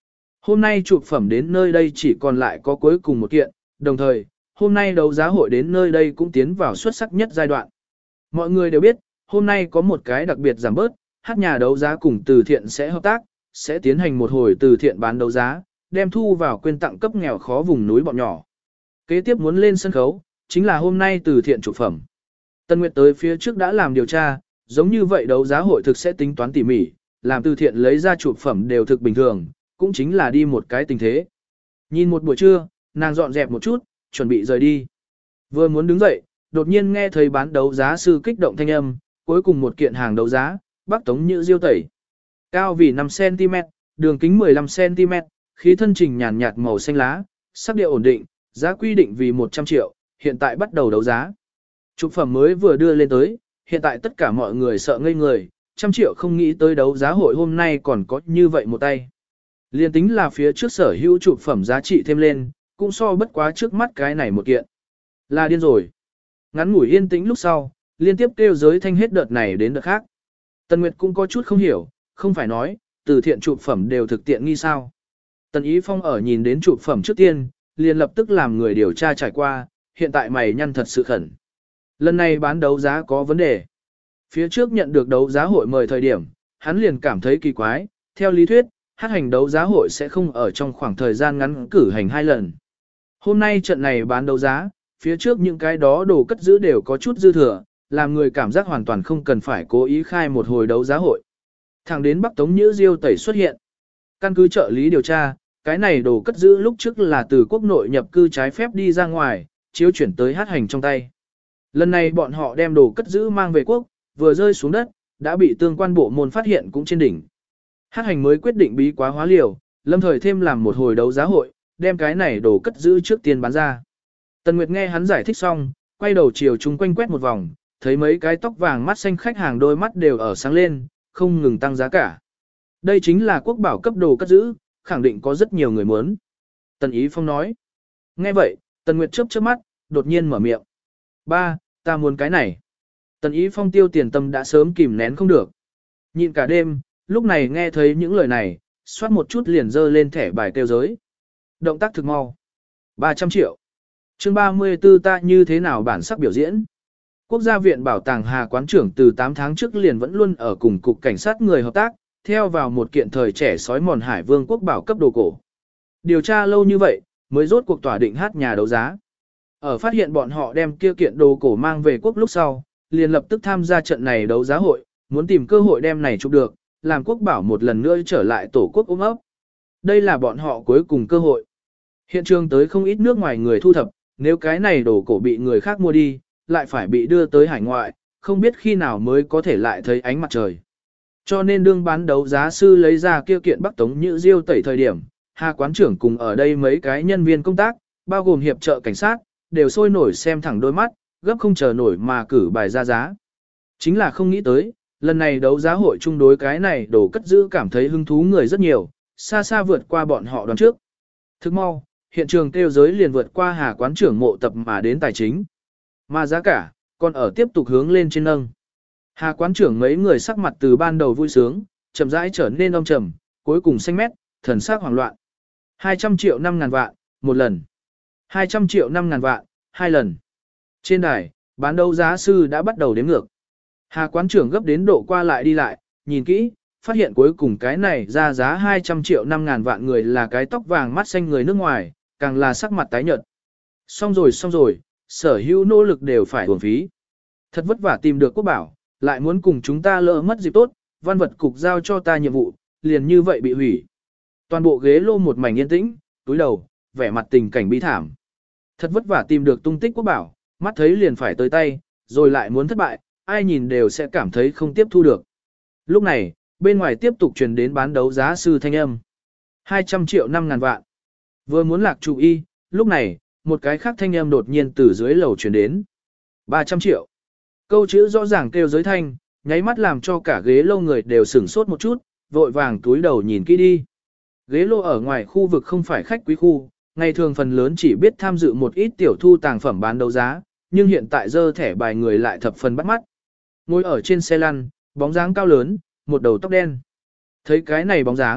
Hôm nay chụp phẩm đến nơi đây chỉ còn lại có cuối cùng một kiện, đồng thời, hôm nay đấu giá hội đến nơi đây cũng tiến vào xuất sắc nhất giai đoạn. Mọi người đều biết, hôm nay có một cái đặc biệt giảm bớt, hát nhà đấu giá cùng từ thiện sẽ hợp tác, sẽ tiến hành một hồi từ thiện bán đấu giá, đem thu vào quyên tặng cấp nghèo khó vùng núi bọn nhỏ. Kế tiếp muốn lên sân khấu, chính là hôm nay từ thiện chụp phẩm. Tân Nguyệt tới phía trước đã làm điều tra, giống như vậy đấu giá hội thực sẽ tính toán tỉ mỉ, làm từ thiện lấy ra chụp phẩm đều thực bình thường, cũng chính là đi một cái tình thế. Nhìn một buổi trưa, nàng dọn dẹp một chút, chuẩn bị rời đi. Vừa muốn đứng dậy, đột nhiên nghe thấy bán đấu giá sư kích động thanh âm, cuối cùng một kiện hàng đấu giá, Bắc Tống Nhữ Diêu tẩy. Cao vì 5cm, đường kính 15cm, khí thân trình nhàn nhạt màu xanh lá, sắc điệu ổn định, giá quy định vì 100 triệu, hiện tại bắt đầu đấu giá. Chụp phẩm mới vừa đưa lên tới, hiện tại tất cả mọi người sợ ngây người, 100 triệu không nghĩ tới đấu giá hội hôm nay còn có như vậy một tay. Liên tính là phía trước sở hữu chụp phẩm giá trị thêm lên, cũng so bất quá trước mắt cái này một kiện. Là điên rồi. Ngắn ngủi yên tĩnh lúc sau, liên tiếp kêu giới thanh hết đợt này đến đợt khác. Tần Nguyệt cũng có chút không hiểu, không phải nói, từ thiện chụp phẩm đều thực tiện nghi sao. Tần Ý Phong ở nhìn đến chụp phẩm trước tiên, liền lập tức làm người điều tra trải qua, hiện tại mày nhăn thật sự khẩn. Lần này bán đấu giá có vấn đề. Phía trước nhận được đấu giá hội mời thời điểm, hắn liền cảm thấy kỳ quái, theo lý thuyết, hát hành đấu giá hội sẽ không ở trong khoảng thời gian ngắn cử hành 2 lần. Hôm nay trận này bán đấu giá, phía trước những cái đó đồ cất giữ đều có chút dư thừa, làm người cảm giác hoàn toàn không cần phải cố ý khai một hồi đấu giá hội. Thẳng đến Bắc Tống Nhữ Diêu tẩy xuất hiện. Căn cứ trợ lý điều tra, cái này đồ cất giữ lúc trước là từ quốc nội nhập cư trái phép đi ra ngoài, chiếu chuyển tới hát hành trong tay. Lần này bọn họ đem đồ cất giữ mang về quốc, vừa rơi xuống đất, đã bị tương quan bộ môn phát hiện cũng trên đỉnh. Hát hành mới quyết định bí quá hóa liều, lâm thời thêm làm một hồi đấu giá hội, đem cái này đồ cất giữ trước tiên bán ra. Tần Nguyệt nghe hắn giải thích xong, quay đầu chiều chung quanh quét một vòng, thấy mấy cái tóc vàng mắt xanh khách hàng đôi mắt đều ở sáng lên, không ngừng tăng giá cả. Đây chính là quốc bảo cấp đồ cất giữ, khẳng định có rất nhiều người muốn. Tần Ý Phong nói. Nghe vậy, Tần Nguyệt chớp chớp mắt, đột nhiên mở miệng. Ba, ta muốn cái này. Tần Ý Phong tiêu tiền tâm đã sớm kìm nén không được. Nhịn cả đêm, lúc này nghe thấy những lời này, xoát một chút liền dơ lên thẻ bài kêu giới. Động tác thực mau. 300 triệu. Chương 34 ta như thế nào bản sắc biểu diễn. Quốc gia viện bảo tàng Hà quán trưởng từ 8 tháng trước liền vẫn luôn ở cùng cục cảnh sát người hợp tác, theo vào một kiện thời trẻ sói mòn hải vương quốc bảo cấp đồ cổ. Điều tra lâu như vậy, mới rốt cuộc tỏa định hát nhà đấu giá. Ở phát hiện bọn họ đem kia kiện đồ cổ mang về quốc lúc sau, liền lập tức tham gia trận này đấu giá hội, muốn tìm cơ hội đem này chụp được, làm quốc bảo một lần nữa trở lại tổ quốc ôm ấp. Đây là bọn họ cuối cùng cơ hội. Hiện trường tới không ít nước ngoài người thu thập, nếu cái này đồ cổ bị người khác mua đi, lại phải bị đưa tới hải ngoại, không biết khi nào mới có thể lại thấy ánh mặt trời. Cho nên đương bán đấu giá sư lấy ra kia kiện Bắc Tống Nhữ Diêu tẩy thời điểm, Hà quán trưởng cùng ở đây mấy cái nhân viên công tác, bao gồm hiệp trợ cảnh sát, đều sôi nổi xem thẳng đôi mắt, gấp không chờ nổi mà cử bài ra giá. Chính là không nghĩ tới, lần này đấu giá hội chung đối cái này đồ cất giữ cảm thấy hứng thú người rất nhiều, xa xa vượt qua bọn họ đoán trước. Thức mau, hiện trường kêu giới liền vượt qua Hà quán trưởng mộ tập mà đến tài chính. Mà giá cả, còn ở tiếp tục hướng lên trên nâng. Hà quán trưởng mấy người sắc mặt từ ban đầu vui sướng, chậm rãi trở nên âm trầm, cuối cùng xanh mét, thần sắc hoảng loạn. 200 triệu 5.000 vạn, một lần. 200 triệu 5.000 vạn, hai lần. Trên đài, bán đấu giá sư đã bắt đầu đếm ngược. Hà quán trưởng gấp đến độ qua lại đi lại, nhìn kỹ, phát hiện cuối cùng cái này ra giá 200 triệu 5.000 vạn người là cái tóc vàng mắt xanh người nước ngoài, càng là sắc mặt tái nhợt. Xong rồi, sở hữu nỗ lực đều phải uổng phí. Thật vất vả tìm được quốc bảo, lại muốn cùng chúng ta lỡ mất dịp tốt, văn vật cục giao cho ta nhiệm vụ, liền như vậy bị hủy. Toàn bộ ghế lô một mảnh yên tĩnh, túi đầu, vẻ mặt tình cảnh bi thảm. Thật vất vả tìm được tung tích quốc bảo, mắt thấy liền phải tới tay, rồi lại muốn thất bại, ai nhìn đều sẽ cảm thấy không tiếp thu được. Lúc này, bên ngoài tiếp tục truyền đến bán đấu giá sư thanh âm. 200 triệu 5.000 vạn. Vừa muốn lạc chủ y, lúc này, một cái khác thanh âm đột nhiên từ dưới lầu truyền đến. 300 triệu. Câu chữ rõ ràng kêu giới thanh, nháy mắt làm cho cả ghế lô người đều sửng sốt một chút, vội vàng túi đầu nhìn kỹ đi. Ghế lô ở ngoài khu vực không phải khách quý khu, ngày thường phần lớn chỉ biết tham dự một ít tiểu thu tàng phẩm bán đấu giá, nhưng hiện tại dơ thẻ bài người lại thập phần bắt mắt. Ngồi ở trên xe lăn, bóng dáng cao lớn, một đầu tóc đen. Thấy cái này bóng dáng,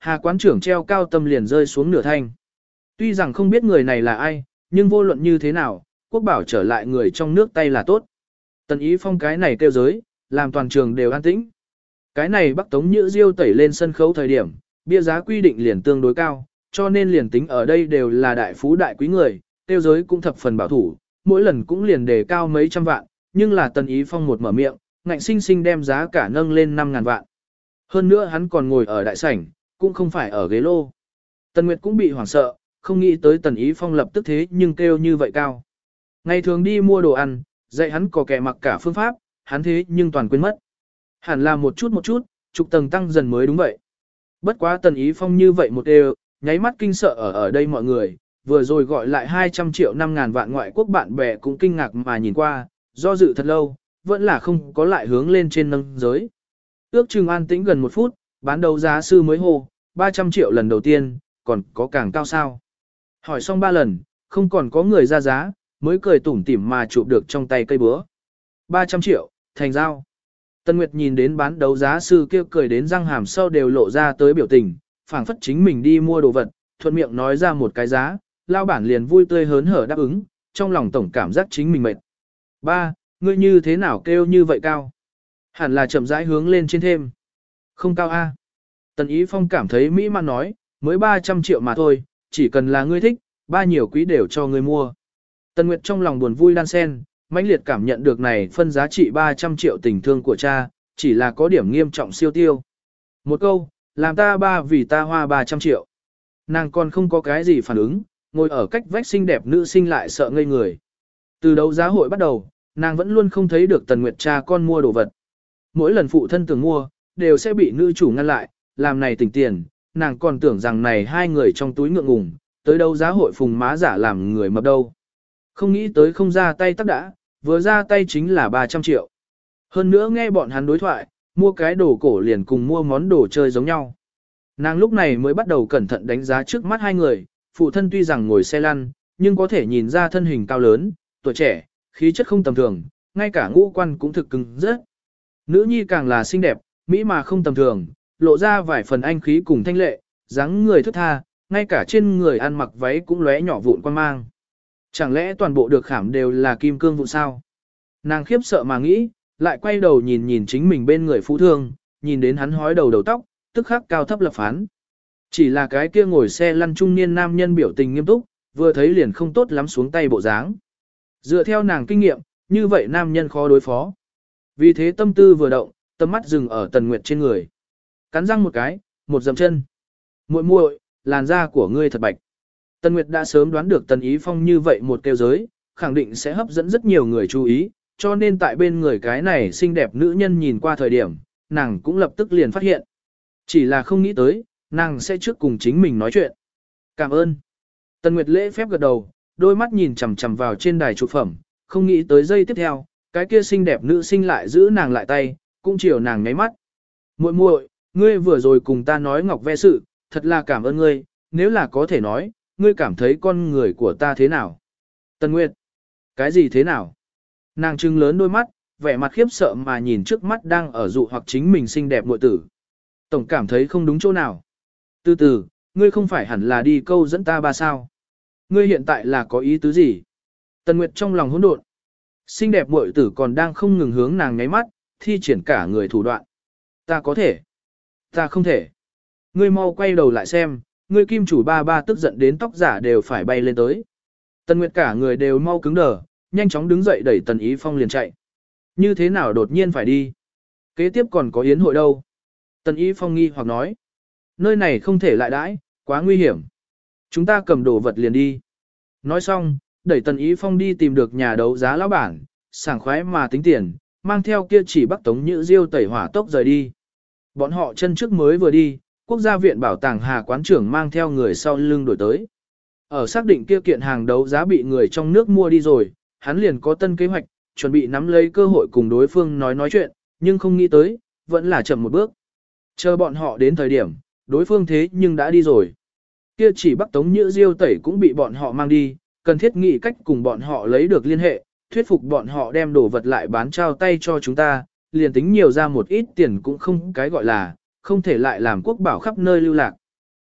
Hà quán trưởng treo cao tâm liền rơi xuống nửa thanh. Tuy rằng không biết người này là ai, nhưng vô luận như thế nào, quốc bảo trở lại người trong nước tay là tốt. Tần Ý Phong cái này kêu giới, làm toàn trường đều an tĩnh. Cái này Bắc Tống Nhữ Diêu tẩy lên sân khấu thời điểm, bia giá quy định liền tương đối cao, cho nên liền tính ở đây đều là đại phú đại quý người, tiêu giới cũng thập phần bảo thủ, mỗi lần cũng liền đề cao mấy trăm vạn, nhưng là Tần Ý Phong một mở miệng, ngạnh sinh sinh đem giá cả nâng lên 5.000 vạn. Hơn nữa hắn còn ngồi ở đại sảnh, cũng không phải ở ghế lô. Tần Nguyệt cũng bị hoảng sợ, không nghĩ tới Tần Ý Phong lập tức thế nhưng kêu như vậy cao. Ngày thường đi mua đồ ăn, dạy hắn có kẻ mặc cả phương pháp, hắn thế nhưng toàn quên mất. Hẳn là một chút, chục tầng tăng dần mới đúng vậy. Bất quá Tần Ý Phong như vậy một đều, nháy mắt kinh sợ ở đây mọi người, vừa rồi gọi lại 200 triệu 5.000 vạn ngoại quốc bạn bè cũng kinh ngạc mà nhìn qua, do dự thật lâu, vẫn là không có lại hướng lên trên nâng giới. Ước chừng an tĩnh gần 1 phút, bán đấu giá sư mới hô, 300 triệu lần đầu tiên, còn có càng cao sao. Hỏi xong 3 lần, không còn có người ra giá, mới cười tủm tỉm mà chụp được trong tay cây búa. 300 triệu, thành giao. Tân Nguyệt nhìn đến bán đấu giá sư kia cười đến răng hàm sau đều lộ ra tới biểu tình, phảng phất chính mình đi mua đồ vật, thuận miệng nói ra một cái giá, lao bản liền vui tươi hớn hở đáp ứng, trong lòng tổng cảm giác chính mình mệt. Ba, ngươi như thế nào kêu như vậy cao? Hẳn là chậm rãi hướng lên trên thêm. Không cao a. Tần Ý Phong cảm thấy mỹ mãn nói, mới 300 triệu mà thôi, chỉ cần là ngươi thích, ba nhiều quý đều cho ngươi mua. Tần Nguyệt trong lòng buồn vui đan sen, mãnh liệt cảm nhận được này phân giá trị 300 triệu tình thương của cha, chỉ là có điểm nghiêm trọng siêu tiêu. Một câu, làm ta ba vì ta hoa 300 triệu. Nàng còn không có cái gì phản ứng, ngồi ở cách vách xinh đẹp nữ sinh lại sợ ngây người. Từ đấu giá hội bắt đầu, nàng vẫn luôn không thấy được Tần Nguyệt cha con mua đồ vật. Mỗi lần phụ thân tưởng mua, đều sẽ bị nữ chủ ngăn lại, làm này tỉnh tiền, nàng còn tưởng rằng này hai người trong túi ngượng ngùng, tới đấu giá hội phùng má giả làm người mập đâu. Không nghĩ tới không ra tay tắc đã, vừa ra tay chính là 300 triệu. Hơn nữa nghe bọn hắn đối thoại, mua cái đồ cổ liền cùng mua món đồ chơi giống nhau. Nàng lúc này mới bắt đầu cẩn thận đánh giá trước mắt hai người, phụ thân tuy rằng ngồi xe lăn, nhưng có thể nhìn ra thân hình cao lớn, tuổi trẻ, khí chất không tầm thường, ngay cả ngũ quan cũng thực cứng rất. Nữ nhi càng là xinh đẹp, mỹ mà không tầm thường, lộ ra vài phần anh khí cùng thanh lệ, dáng người thức tha, ngay cả trên người ăn mặc váy cũng lóe nhỏ vụn quan mang. Chẳng lẽ toàn bộ được khảm đều là kim cương vụn sao? Nàng khiếp sợ mà nghĩ, lại quay đầu nhìn nhìn chính mình bên người phú thương, nhìn đến hắn hói đầu đầu tóc, tức khắc cao thấp lập phán. Chỉ là cái kia ngồi xe lăn trung niên nam nhân biểu tình nghiêm túc, vừa thấy liền không tốt lắm xuống tay bộ dáng. Dựa theo nàng kinh nghiệm, như vậy nam nhân khó đối phó. Vì thế tâm tư vừa động, tầm mắt dừng ở Tần Nguyệt trên người. Cắn răng một cái, một dậm chân. Muội muội, làn da của ngươi thật bạch. Tần Nguyệt đã sớm đoán được Tần Ý Phong như vậy một kêu giới, khẳng định sẽ hấp dẫn rất nhiều người chú ý, cho nên tại bên người cái này xinh đẹp nữ nhân nhìn qua thời điểm, nàng cũng lập tức liền phát hiện. Chỉ là không nghĩ tới, nàng sẽ trước cùng chính mình nói chuyện. Cảm ơn. Tần Nguyệt lễ phép gật đầu, đôi mắt nhìn chằm chằm vào trên đài chụp phẩm, không nghĩ tới giây tiếp theo, cái kia xinh đẹp nữ sinh lại giữ nàng lại tay, cũng chiều nàng nháy mắt. Muội muội, ngươi vừa rồi cùng ta nói ngọc ve sự, thật là cảm ơn ngươi, nếu là có thể nói, ngươi cảm thấy con người của ta thế nào? Tần Nguyệt, cái gì thế nào? Nàng trừng lớn đôi mắt, vẻ mặt khiếp sợ mà nhìn trước mắt đang ở dụ hoặc chính mình xinh đẹp muội tử. Tổng cảm thấy không đúng chỗ nào. Từ từ, ngươi không phải hẳn là đi câu dẫn ta ba sao? Ngươi hiện tại là có ý tứ gì? Tần Nguyệt trong lòng hỗn độn. Xinh đẹp muội tử còn đang không ngừng hướng nàng nháy mắt, thi triển cả người thủ đoạn. Ta có thể. Ta không thể. Ngươi mau quay đầu lại xem, ngươi kim chủ ba ba tức giận đến tóc giả đều phải bay lên tới. Tần Nguyệt cả người đều mau cứng đờ, nhanh chóng đứng dậy đẩy Tần Ý Phong liền chạy. Như thế nào đột nhiên phải đi? Kế tiếp còn có yến hội đâu? Tần Ý Phong nghi hoặc nói. Nơi này không thể lại đãi, quá nguy hiểm. Chúng ta cầm đồ vật liền đi. Nói xong, đẩy Tần Ý Phong đi tìm được nhà đấu giá lão bản, sảng khoái mà tính tiền, mang theo kia chỉ Bắc Tống Nhữ Diêu tẩy hỏa tốc rời đi. Bọn họ chân trước mới vừa đi, quốc gia viện bảo tàng Hà quán trưởng mang theo người sau lưng đổi tới. Ở xác định kia kiện hàng đấu giá bị người trong nước mua đi rồi, hắn liền có tân kế hoạch, chuẩn bị nắm lấy cơ hội cùng đối phương nói chuyện, nhưng không nghĩ tới, vẫn là chậm một bước. Chờ bọn họ đến thời điểm, đối phương thế nhưng đã đi rồi. Kia chỉ Bắc Tống Nhữ Diêu tẩy cũng bị bọn họ mang đi, cần thiết nghĩ cách cùng bọn họ lấy được liên hệ, thuyết phục bọn họ đem đồ vật lại bán trao tay cho chúng ta, liền tính nhiều ra một ít tiền cũng không cái gọi là, không thể lại làm quốc bảo khắp nơi lưu lạc.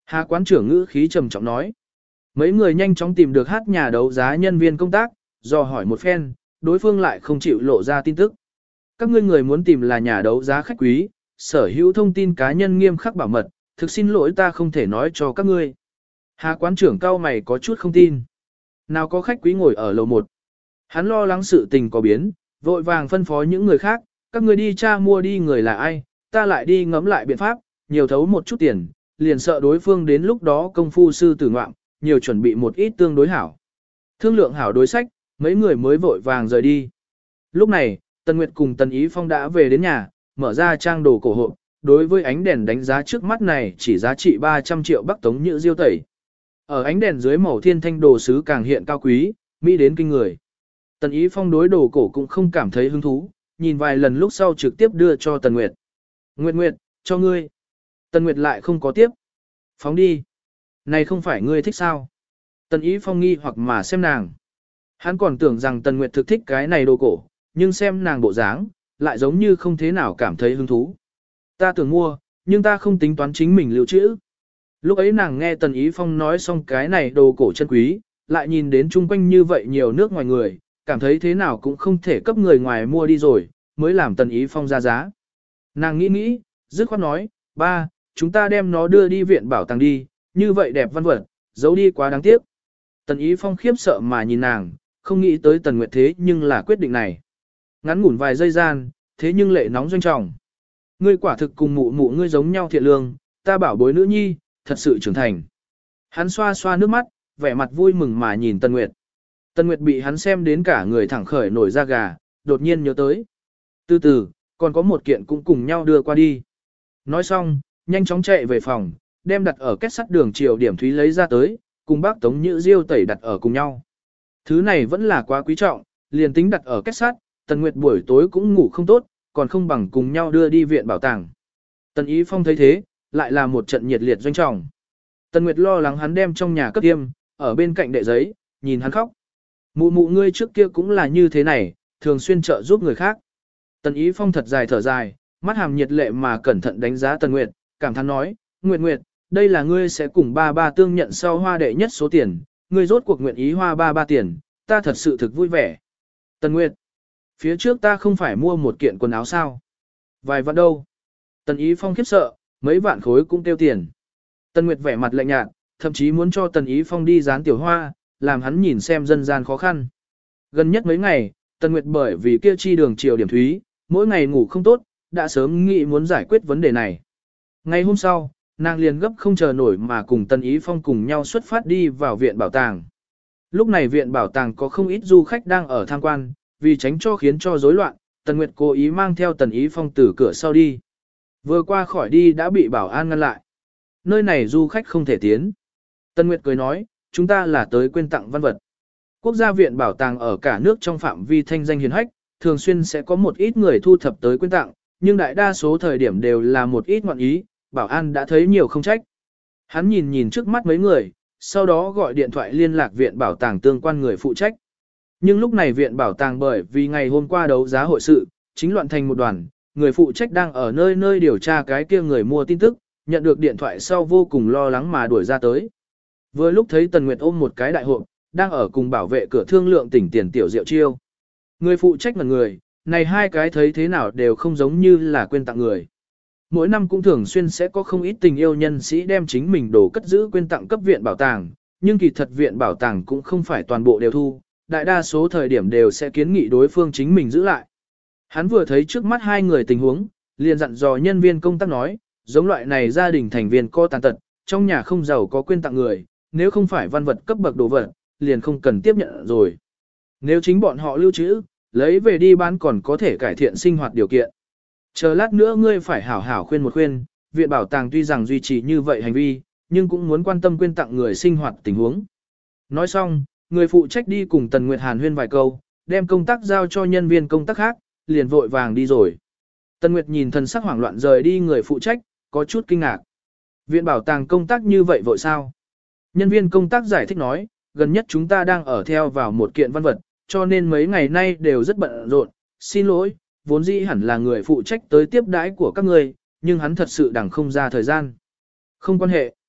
Hà quán trưởng ngữ khí trầm trọng nói. Mấy người nhanh chóng tìm được hát nhà đấu giá nhân viên công tác, dò hỏi một phen, đối phương lại không chịu lộ ra tin tức. Các ngươi người muốn tìm là nhà đấu giá khách quý, sở hữu thông tin cá nhân nghiêm khắc bảo mật, thực xin lỗi ta không thể nói cho các ngươi. Hà quán trưởng cao mày có chút không tin. Nào có khách quý ngồi ở lầu 1. Hắn lo lắng sự tình có biến, vội vàng phân phó những người khác, các ngươi đi tra mua đi người là ai, ta lại đi ngẫm lại biện pháp, nhiều thấu một chút tiền, liền sợ đối phương đến lúc đó công phu sư tử ngoạm, nhiều chuẩn bị một ít tương đối hảo. Thương lượng hảo đối sách, mấy người mới vội vàng rời đi. Lúc này, Tần Nguyệt cùng Tần Ý Phong đã về đến nhà, mở ra trang đồ cổ hộp, đối với ánh đèn đánh giá trước mắt này chỉ giá trị 300 triệu Bắc Tống Nhữ Diêu tẩy. Ở ánh đèn dưới màu thiên thanh đồ sứ càng hiện cao quý, mỹ đến kinh người. Tần Ý Phong đối đồ cổ cũng không cảm thấy hứng thú, nhìn vài lần lúc sau trực tiếp đưa cho Tần Nguyệt. Nguyệt Nguyệt, cho ngươi. Tần Nguyệt lại không có tiếp. Phóng đi. Này không phải ngươi thích sao? Tần Ý Phong nghi hoặc mà xem nàng. Hắn còn tưởng rằng Tần Nguyệt thực thích cái này đồ cổ, nhưng xem nàng bộ dáng, lại giống như không thế nào cảm thấy hứng thú. Ta tưởng mua, nhưng ta không tính toán chính mình lưu trữ. Lúc ấy nàng nghe Tần Ý Phong nói xong cái này đồ cổ chân quý, lại nhìn đến chung quanh như vậy nhiều nước ngoài người, cảm thấy thế nào cũng không thể cấp người ngoài mua đi rồi, mới làm Tần Ý Phong ra giá. Nàng nghĩ, dứt khoát nói, ba, chúng ta đem nó đưa đi viện bảo tàng đi, như vậy đẹp văn vật, giấu đi quá đáng tiếc. Tần Ý Phong khiếp sợ mà nhìn nàng, không nghĩ tới Tần Nguyệt thế nhưng là quyết định này. Ngắn ngủn vài giây gian, thế nhưng lệ nóng doanh trọng. Ngươi quả thực cùng mụ mụ ngươi giống nhau thiện lương, ta bảo bối nữ nhi, thật sự trưởng thành. Hắn xoa xoa nước mắt, vẻ mặt vui mừng mà nhìn Tần Nguyệt. Tần Nguyệt bị hắn xem đến cả người thẳng khởi nổi da gà, đột nhiên nhớ tới. Từ từ, còn có một kiện cũng cùng nhau đưa qua đi. Nói xong, nhanh chóng chạy về phòng, đem đặt ở kết sắt đường chiều điểm thúy lấy ra tới, cùng bác Tống Nhữ Diêu tẩy đặt ở cùng nhau. Thứ này vẫn là quá quý trọng, liền tính đặt ở kết sắt, Tần Nguyệt buổi tối cũng ngủ không tốt, còn không bằng cùng nhau đưa đi viện bảo tàng. Tần Ý Phong thấy thế, lại là một trận nhiệt liệt doanh trọng. Tần Nguyệt lo lắng hắn đem trong nhà cấp tiêm, ở bên cạnh đệ giấy, nhìn hắn khóc. Mụ mụ ngươi trước kia cũng là như thế này, thường xuyên trợ giúp người khác. Tần Ý Phong thật dài thở dài, mắt hàm nhiệt lệ mà cẩn thận đánh giá Tần Nguyệt, cảm thán nói, Nguyệt Nguyệt, đây là ngươi sẽ cùng ba ba tương nhận sau hoa đệ nhất số tiền, ngươi rốt cuộc nguyện ý hoa ba ba tiền, ta thật sự thực vui vẻ. Tần Nguyệt, phía trước ta không phải mua một kiện quần áo sao? Vài vạn đâu? Tần Ý Phong khiếp sợ, mấy vạn khối cũng tiêu tiền. Tần Nguyệt vẻ mặt lạnh nhạt, thậm chí muốn cho Tần Ý Phong đi dán tiểu hoa, làm hắn nhìn xem dân gian khó khăn. Gần nhất mấy ngày, Tần Nguyệt bởi vì kia chi đường chiều điểm thúy, mỗi ngày ngủ không tốt, đã sớm nghĩ muốn giải quyết vấn đề này. Ngày hôm sau, nàng liền gấp không chờ nổi mà cùng Tần Ý Phong cùng nhau xuất phát đi vào viện bảo tàng. Lúc này viện bảo tàng có không ít du khách đang ở tham quan, vì tránh cho khiến cho rối loạn, Tần Nguyệt cố ý mang theo Tần Ý Phong từ cửa sau đi. Vừa qua khỏi đi đã bị bảo an ngăn lại. Nơi này du khách không thể tiến. Tần Nguyệt cười nói, chúng ta là tới quyên tặng văn vật. Quốc gia viện bảo tàng ở cả nước trong phạm vi thanh danh hiển hách, thường xuyên sẽ có một ít người thu thập tới quyên tặng, nhưng đại đa số thời điểm đều là một ít ngọn ý, bảo an đã thấy nhiều không trách. Hắn nhìn nhìn trước mắt mấy người, sau đó gọi điện thoại liên lạc viện bảo tàng tương quan người phụ trách. Nhưng lúc này viện bảo tàng bởi vì ngày hôm qua đấu giá hội sự, chính loạn thành một đoàn, người phụ trách đang ở nơi nơi điều tra cái kia người mua tin tức, nhận được điện thoại sau vô cùng lo lắng mà đuổi ra tới. Vừa lúc thấy Tần Nguyệt ôm một cái đại hộp, đang ở cùng bảo vệ cửa thương lượng tỉnh tiền tiểu Diệu Chiêu. Người phụ trách là người, này hai cái thấy thế nào đều không giống như là quên tặng người. Mỗi năm cũng thường xuyên sẽ có không ít tình yêu nhân sĩ đem chính mình đồ cất giữ quên tặng cấp viện bảo tàng, nhưng kỳ thật viện bảo tàng cũng không phải toàn bộ đều thu, đại đa số thời điểm đều sẽ kiến nghị đối phương chính mình giữ lại. Hắn vừa thấy trước mắt hai người tình huống, liền dặn dò nhân viên công tác nói, giống loại này gia đình thành viên có tàn tật, trong nhà không giàu có quên tặng người, nếu không phải văn vật cấp bậc đồ vật, liền không cần tiếp nhận rồi. Nếu chính bọn họ lưu trữ, lấy về đi bán còn có thể cải thiện sinh hoạt điều kiện. Chờ lát nữa ngươi phải hảo hảo khuyên một khuyên, viện bảo tàng tuy rằng duy trì như vậy hành vi, nhưng cũng muốn quan tâm quyên tặng người sinh hoạt tình huống. Nói xong, người phụ trách đi cùng Tần Nguyệt Hàn huyên vài câu, đem công tác giao cho nhân viên công tác khác, liền vội vàng đi rồi. Tần Nguyệt nhìn thần sắc hoảng loạn rời đi người phụ trách, có chút kinh ngạc. Viện bảo tàng công tác như vậy vội sao? Nhân viên công tác giải thích nói, gần nhất chúng ta đang ở theo vào một kiện văn vật, cho nên mấy ngày nay đều rất bận rộn. Xin lỗi, vốn dĩ hẳn là người phụ trách tới tiếp đãi của các người, nhưng hắn thật sự đằng không ra thời gian. Không quan hệ.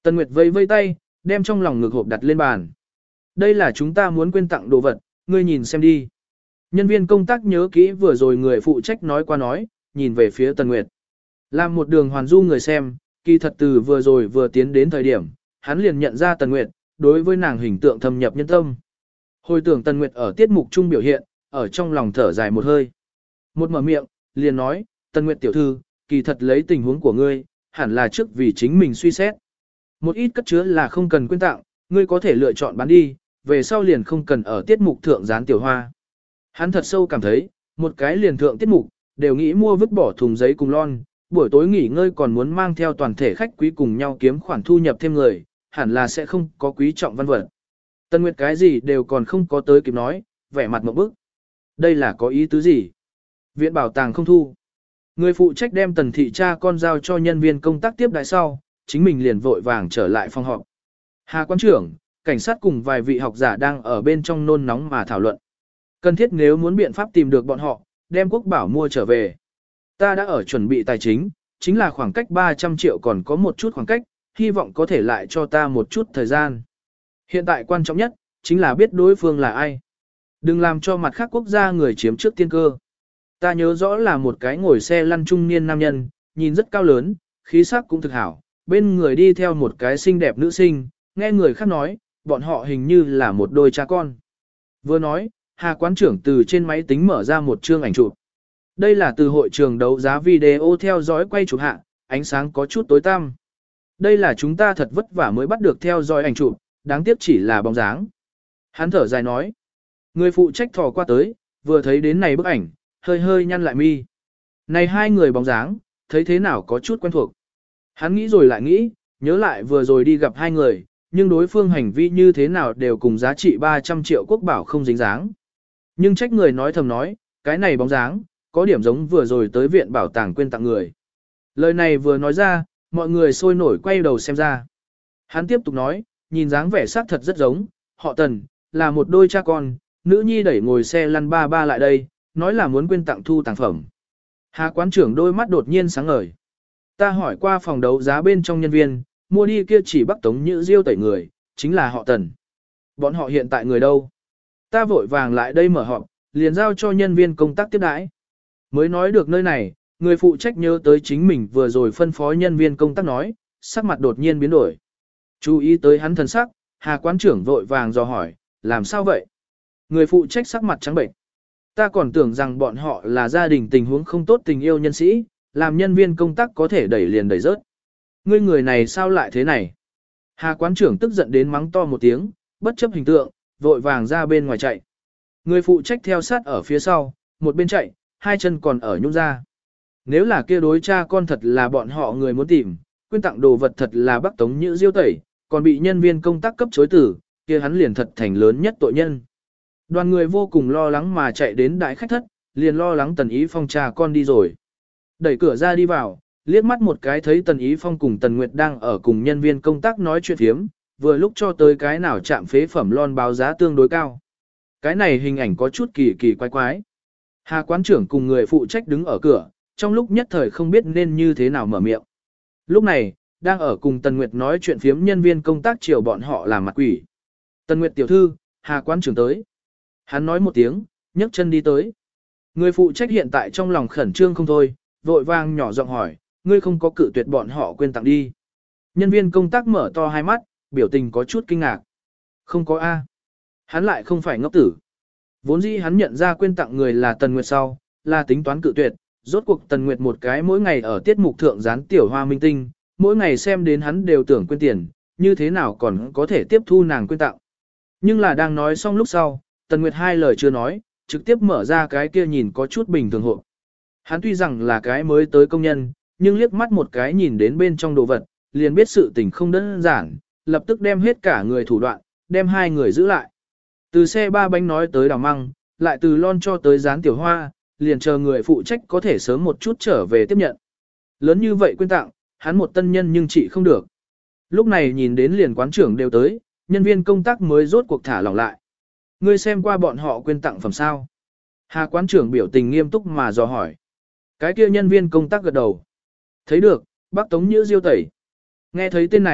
Tần Nguyệt vây vây tay, đem trong lòng ngực hộp đặt lên bàn. Đây là chúng ta muốn quên tặng đồ vật, ngươi nhìn xem đi. Nhân viên công tác nhớ kỹ vừa rồi người phụ trách nói qua nói, nhìn về phía Tần Nguyệt. Làm một đường hoàn du người xem, kỳ thật từ vừa rồi vừa tiến đến thời điểm, hắn liền nhận ra Tần Nguyệt, đối với nàng hình tượng thâm nhập nhân tâm. Hồi tưởng Tần Nguyệt ở tiết mục chung biểu hiện, ở trong lòng thở dài một hơi. Một mở miệng, liền nói, Tần Nguyệt tiểu thư, kỳ thật lấy tình huống của ngươi, hẳn là trước vì chính mình suy xét. Một ít cất chứa là không cần quyên tặng, ngươi có thể lựa chọn bán đi, về sau liền không cần ở tiết mục thượng dán tiểu hoa. Hắn thật sâu cảm thấy, một cái liền thượng tiết mục, đều nghĩ mua vứt bỏ thùng giấy cùng lon, buổi tối nghỉ ngơi còn muốn mang theo toàn thể khách quý cùng nhau kiếm khoản thu nhập thêm người, hẳn là sẽ không có quý trọng văn vật. Tần Nguyệt cái gì đều còn không có tới kịp nói, vẻ mặt ngộp bức. Đây là có ý tứ gì? Viện bảo tàng không thu. Người phụ trách đem Tần thị cha con giao cho nhân viên công tác tiếp đại sau, chính mình liền vội vàng trở lại phòng họp. Hà quan trưởng, cảnh sát cùng vài vị học giả đang ở bên trong nôn nóng mà thảo luận. Cần thiết nếu muốn biện pháp tìm được bọn họ, đem quốc bảo mua trở về. Ta đã ở chuẩn bị tài chính, chính là khoảng cách 300 triệu còn có một chút khoảng cách, hy vọng có thể lại cho ta một chút thời gian. Hiện tại quan trọng nhất, chính là biết đối phương là ai. Đừng làm cho mặt khác quốc gia người chiếm trước tiên cơ. Ta nhớ rõ là một cái ngồi xe lăn trung niên nam nhân, nhìn rất cao lớn, khí sắc cũng thực hảo, bên người đi theo một cái xinh đẹp nữ sinh, nghe người khác nói, bọn họ hình như là một đôi cha con. Vừa nói, Hà quán trưởng từ trên máy tính mở ra một chương ảnh chụp. Đây là từ hội trường đấu giá video theo dõi quay chụp hạ, ánh sáng có chút tối tăm. Đây là chúng ta thật vất vả mới bắt được theo dõi ảnh chụp, đáng tiếc chỉ là bóng dáng. Hắn thở dài nói. Người phụ trách thò qua tới, vừa thấy đến này bức ảnh, hơi hơi nhăn lại mi. Này hai người bóng dáng, thấy thế nào có chút quen thuộc. Hắn nghĩ rồi lại nghĩ, nhớ lại vừa rồi đi gặp hai người, nhưng đối phương hành vi như thế nào đều cùng giá trị 300 triệu quốc bảo không dính dáng. Nhưng trách người nói thầm nói, cái này bóng dáng, có điểm giống vừa rồi tới viện bảo tàng quên tặng người. Lời này vừa nói ra, mọi người sôi nổi quay đầu xem ra. Hắn tiếp tục nói, nhìn dáng vẻ sắc thật rất giống, họ Tần, là một đôi cha con, nữ nhi đẩy ngồi xe lăn ba ba lại đây, nói là muốn quên tặng thu tàng phẩm. Hà quán trưởng đôi mắt đột nhiên sáng ngời. Ta hỏi qua phòng đấu giá bên trong nhân viên, mua đi kia chỉ Bắc Tống Nhữ Diêu tẩy người, chính là họ Tần. Bọn họ hiện tại người đâu? Ta vội vàng lại đây mở họp, liền giao cho nhân viên công tác tiếp đãi. Mới nói được nơi này, người phụ trách nhớ tới chính mình vừa rồi phân phó nhân viên công tác nói, sắc mặt đột nhiên biến đổi. Chú ý tới hắn thần sắc, Hà quán trưởng vội vàng dò hỏi, làm sao vậy? Người phụ trách sắc mặt trắng bệnh. Ta còn tưởng rằng bọn họ là gia đình tình huống không tốt tình yêu nhân sĩ, làm nhân viên công tác có thể đẩy liền đẩy rớt. Ngươi người này sao lại thế này? Hà quán trưởng tức giận đến mắng to một tiếng, bất chấp hình tượng, vội vàng ra bên ngoài chạy. Người phụ trách theo sát ở phía sau, một bên chạy, hai chân còn ở nhung ra. Nếu là kia đối cha con thật là bọn họ người muốn tìm, quyên tặng đồ vật thật là Bắc Tống Nhữ Diêu tẩy, còn bị nhân viên công tác cấp chối tử, kia hắn liền thật thành lớn nhất tội nhân. Đoàn người vô cùng lo lắng mà chạy đến đại khách thất, liền lo lắng Tần Ý Phong cha con đi rồi. Đẩy cửa ra đi vào, liếc mắt một cái thấy Tần Ý Phong cùng Tần Nguyệt đang ở cùng nhân viên công tác nói chuyện thiếm, vừa lúc cho tới cái nào chạm phế phẩm lon báo giá tương đối cao. Cái này hình ảnh có chút kỳ kỳ quái quái. Hà quán trưởng cùng người phụ trách đứng ở cửa, trong lúc nhất thời không biết nên như thế nào mở miệng. Lúc này, đang ở cùng Tần Nguyệt nói chuyện phiếm nhân viên công tác chiều bọn họ làm mặt quỷ. Tần Nguyệt tiểu thư, Hà quán trưởng tới. Hắn nói một tiếng, nhấc chân đi tới. Người phụ trách hiện tại trong lòng khẩn trương không thôi, vội vàng nhỏ giọng hỏi, ngươi không có cự tuyệt bọn họ quên tặng đi. Nhân viên công tác mở to hai mắt, biểu tình có chút kinh ngạc. Không có A. Hắn lại không phải ngốc tử. Vốn dĩ hắn nhận ra quên tặng người là Tần Nguyệt sau, là tính toán cự tuyệt, rốt cuộc Tần Nguyệt một cái mỗi ngày ở tiết mục thượng dán tiểu hoa minh tinh, mỗi ngày xem đến hắn đều tưởng quên tiền, như thế nào còn có thể tiếp thu nàng quên tặng. Nhưng là đang nói xong lúc sau, Tần Nguyệt hai lời chưa nói, trực tiếp mở ra cái kia nhìn có chút bình thường hộ. Hắn tuy rằng là cái mới tới công nhân, nhưng liếc mắt một cái nhìn đến bên trong đồ vật, liền biết sự tình không đơn giản, lập tức đem hết cả người thủ đoạn, đem hai người giữ lại. Từ xe ba bánh nói tới đào măng, lại từ lon cho tới dán tiểu hoa, liền chờ người phụ trách có thể sớm một chút trở về tiếp nhận. Lớn như vậy quên tặng, hắn một tân nhân nhưng chị không được. Lúc này nhìn đến liền quán trưởng đều tới, nhân viên công tác mới rốt cuộc thả lỏng lại. Ngươi xem qua bọn họ quên tặng phẩm sao? Hà quán trưởng biểu tình nghiêm túc mà dò hỏi. Cái kia nhân viên công tác gật đầu. Thấy được, Bắc Tống Nhữ Diêu tẩy. Nghe thấy tên này,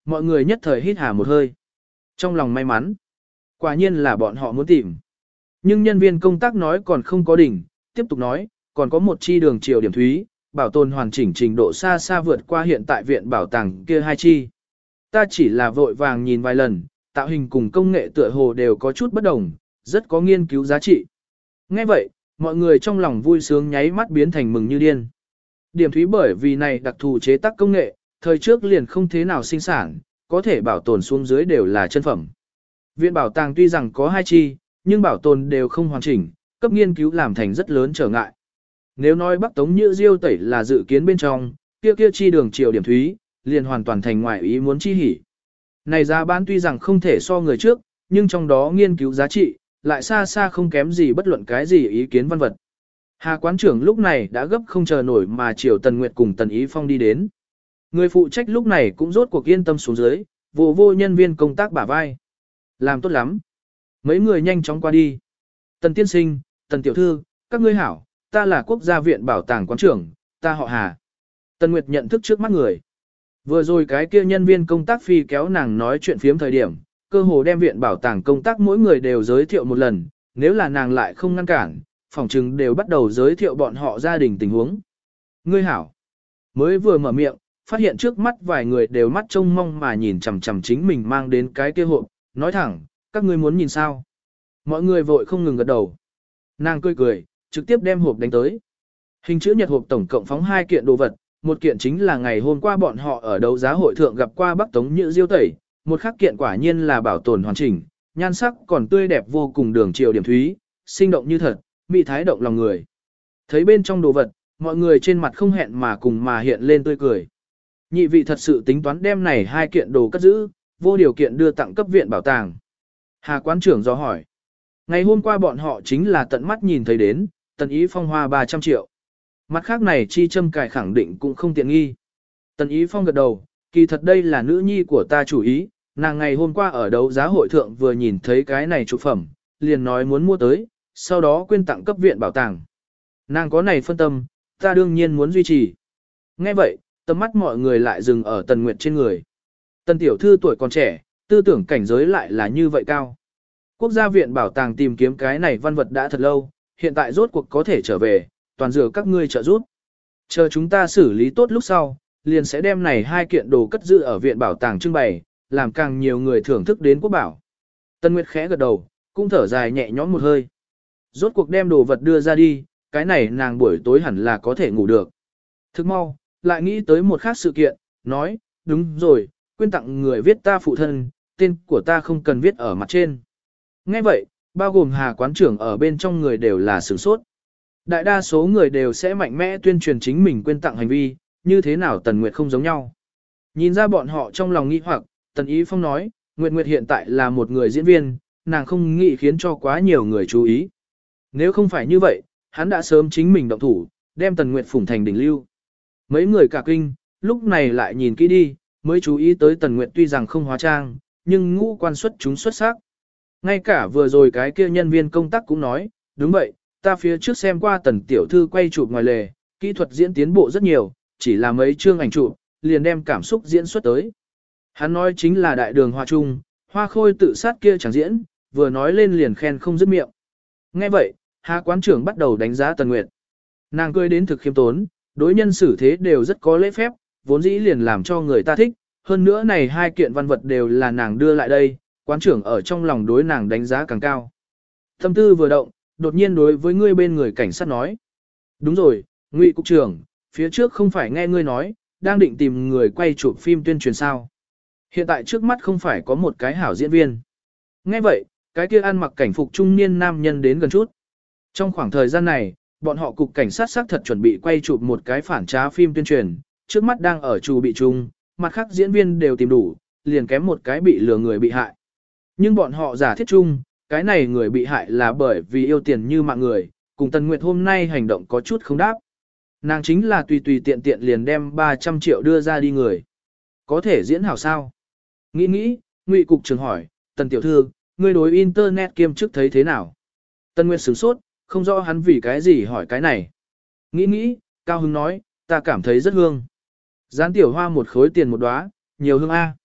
mọi người nhất thời hít hà một hơi. Trong lòng may mắn, quả nhiên là bọn họ muốn tìm. Nhưng nhân viên công tác nói còn không có đỉnh, tiếp tục nói, còn có một chi đường triều điểm thúy, bảo tồn hoàn chỉnh trình độ xa xa vượt qua hiện tại viện bảo tàng kia hai chi. Ta chỉ là vội vàng nhìn vài lần, tạo hình cùng công nghệ tựa hồ đều có chút bất đồng, rất có nghiên cứu giá trị. Nghe vậy, mọi người trong lòng vui sướng nháy mắt biến thành mừng như điên. Điểm thúy bởi vì này đặc thù chế tác công nghệ, thời trước liền không thế nào sinh sản, có thể bảo tồn xuống dưới đều là chân phẩm. Viện bảo tàng tuy rằng có hai chi, nhưng bảo tồn đều không hoàn chỉnh, cấp nghiên cứu làm thành rất lớn trở ngại. Nếu nói Bắc Tống Nhữ Diêu tẩy là dự kiến bên trong, kia chi đường triều điểm thúy, liền hoàn toàn thành ngoại ý muốn chi hỉ. Này giá bán tuy rằng không thể so người trước, nhưng trong đó nghiên cứu giá trị, lại xa xa không kém gì bất luận cái gì ý kiến văn vật. Hà quán trưởng lúc này đã gấp không chờ nổi mà chiều Tần Nguyệt cùng Tần Ý Phong đi đến. Người phụ trách lúc này cũng rốt cuộc yên tâm xuống dưới, vô nhân viên công tác bả vai. Làm tốt lắm. Mấy người nhanh chóng qua đi. Tần tiên sinh, Tần tiểu thư, các ngươi hảo, ta là quốc gia viện bảo tàng quán trưởng, ta họ Hà. Tần Nguyệt nhận thức trước mắt người. Vừa rồi cái kia nhân viên công tác phi kéo nàng nói chuyện phiếm thời điểm, cơ hồ đem viện bảo tàng công tác mỗi người đều giới thiệu một lần, nếu là nàng lại không ngăn cản, phòng trừng đều bắt đầu giới thiệu bọn họ gia đình tình huống. Ngươi hảo. Mới vừa mở miệng, phát hiện trước mắt vài người đều mắt trông mong mà nhìn chằm chằm chính mình mang đến cái kia hộp, nói thẳng, các ngươi muốn nhìn sao? Mọi người vội không ngừng gật đầu. Nàng cười cười, trực tiếp đem hộp đánh tới. Hình chữ nhật hộp tổng cộng phóng 2 kiện đồ vật, một kiện chính là ngày hôm qua bọn họ ở đấu giá hội thượng gặp qua Bắc Tống Nhữ Diêu tẩy, một khác kiện quả nhiên là bảo tồn hoàn chỉnh, nhan sắc còn tươi đẹp vô cùng đường triều điểm thúy, sinh động như thật, mỹ thái động lòng người. Thấy bên trong đồ vật, mọi người trên mặt không hẹn mà cùng mà hiện lên tươi cười. Nhị vị thật sự tính toán đem này 2 kiện đồ cất giữ, vô điều kiện đưa tặng cấp viện bảo tàng. Hà quán trưởng do hỏi. Ngày hôm qua bọn họ chính là tận mắt nhìn thấy đến, Tần Ý Phong hoa 300 triệu. Mặt khác này chi châm cài khẳng định cũng không tiện nghi. Tần Ý Phong gật đầu, kỳ thật đây là nữ nhi của ta chủ ý, nàng ngày hôm qua ở đấu giá hội thượng vừa nhìn thấy cái này trụ phẩm, liền nói muốn mua tới, sau đó quyên tặng cấp viện bảo tàng. Nàng có này phân tâm, ta đương nhiên muốn duy trì. Nghe vậy, tầm mắt mọi người lại dừng ở Tần Nguyệt trên người. Tần tiểu thư tuổi còn trẻ, tư tưởng cảnh giới lại là như vậy cao. Quốc gia viện bảo tàng tìm kiếm cái này văn vật đã thật lâu, hiện tại rốt cuộc có thể trở về, toàn dựa các ngươi trợ giúp. Chờ chúng ta xử lý tốt lúc sau, liền sẽ đem này 2 kiện đồ cất giữ ở viện bảo tàng trưng bày, làm càng nhiều người thưởng thức đến quốc bảo. Tân Nguyệt khẽ gật đầu, cũng thở dài nhẹ nhõm một hơi. Rốt cuộc đem đồ vật đưa ra đi, cái này nàng buổi tối hẳn là có thể ngủ được. Thức mau, lại nghĩ tới một khác sự kiện, nói, đúng rồi, quyên tặng người viết ta phụ thân, tên của ta không cần viết ở mặt trên. Nghe vậy, bao gồm Hà quán trưởng ở bên trong người đều là sửng sốt. Đại đa số người đều sẽ mạnh mẽ tuyên truyền chính mình quyên tặng hành vi, như thế nào Tần Nguyệt không giống nhau. Nhìn ra bọn họ trong lòng nghi hoặc, Tần Ý Phong nói, Nguyệt Nguyệt hiện tại là một người diễn viên, nàng không nghĩ khiến cho quá nhiều người chú ý. Nếu không phải như vậy, hắn đã sớm chính mình động thủ, đem Tần Nguyệt phủng thành đỉnh lưu. Mấy người cả kinh, lúc này lại nhìn kỹ đi, mới chú ý tới Tần Nguyệt tuy rằng không hóa trang, nhưng ngũ quan xuất chúng xuất sắc. Ngay cả vừa rồi cái kia nhân viên công tác cũng nói, đúng vậy, ta phía trước xem qua Tần tiểu thư quay chụp ngoài lề, kỹ thuật diễn tiến bộ rất nhiều, chỉ là mấy chương ảnh chụp, liền đem cảm xúc diễn xuất tới. Hắn nói chính là đại đường hoa trung, hoa khôi tự sát kia chẳng diễn, vừa nói lên liền khen không dứt miệng. Nghe vậy, Hà quán trưởng bắt đầu đánh giá Tần Nguyệt. Nàng cười đến thực khiêm tốn, đối nhân xử thế đều rất có lễ phép, vốn dĩ liền làm cho người ta thích, hơn nữa này 2 kiện văn vật đều là nàng đưa lại đây, quán trưởng ở trong lòng đối nàng đánh giá càng cao. Tâm tư vừa động, đột nhiên đối với ngươi bên người cảnh sát nói. Đúng rồi, Ngụy cục trưởng, phía trước không phải nghe ngươi nói, đang định tìm người quay chụp phim tuyên truyền sao. Hiện tại trước mắt không phải có một cái hảo diễn viên. Nghe vậy, cái kia ăn mặc cảnh phục trung niên nam nhân đến gần chút. Trong khoảng thời gian này, bọn họ cục cảnh sát xác thật chuẩn bị quay chụp một cái phản trá phim tuyên truyền, trước mắt đang ở chủ bị chung, mặt khác diễn viên đều tìm đủ, liền kém một cái bị lừa người bị hại. Nhưng bọn họ giả thiết chung, cái này người bị hại là bởi vì yêu tiền như mạng người, cùng Tần Nguyệt hôm nay hành động có chút không đáp. Nàng chính là tùy tùy tiện tiện liền đem 300 triệu đưa ra đi người. Có thể diễn hảo sao? Nghĩ, Ngụy cục trưởng hỏi, Tần tiểu thư, ngươi đối internet kiêm chức thấy thế nào? Tần Nguyệt sửng sốt, không rõ hắn vì cái gì hỏi cái này. Nghĩ, Cao Hưng nói, ta cảm thấy rất hương. Gián tiểu hoa một khối tiền một đóa, nhiều hương A.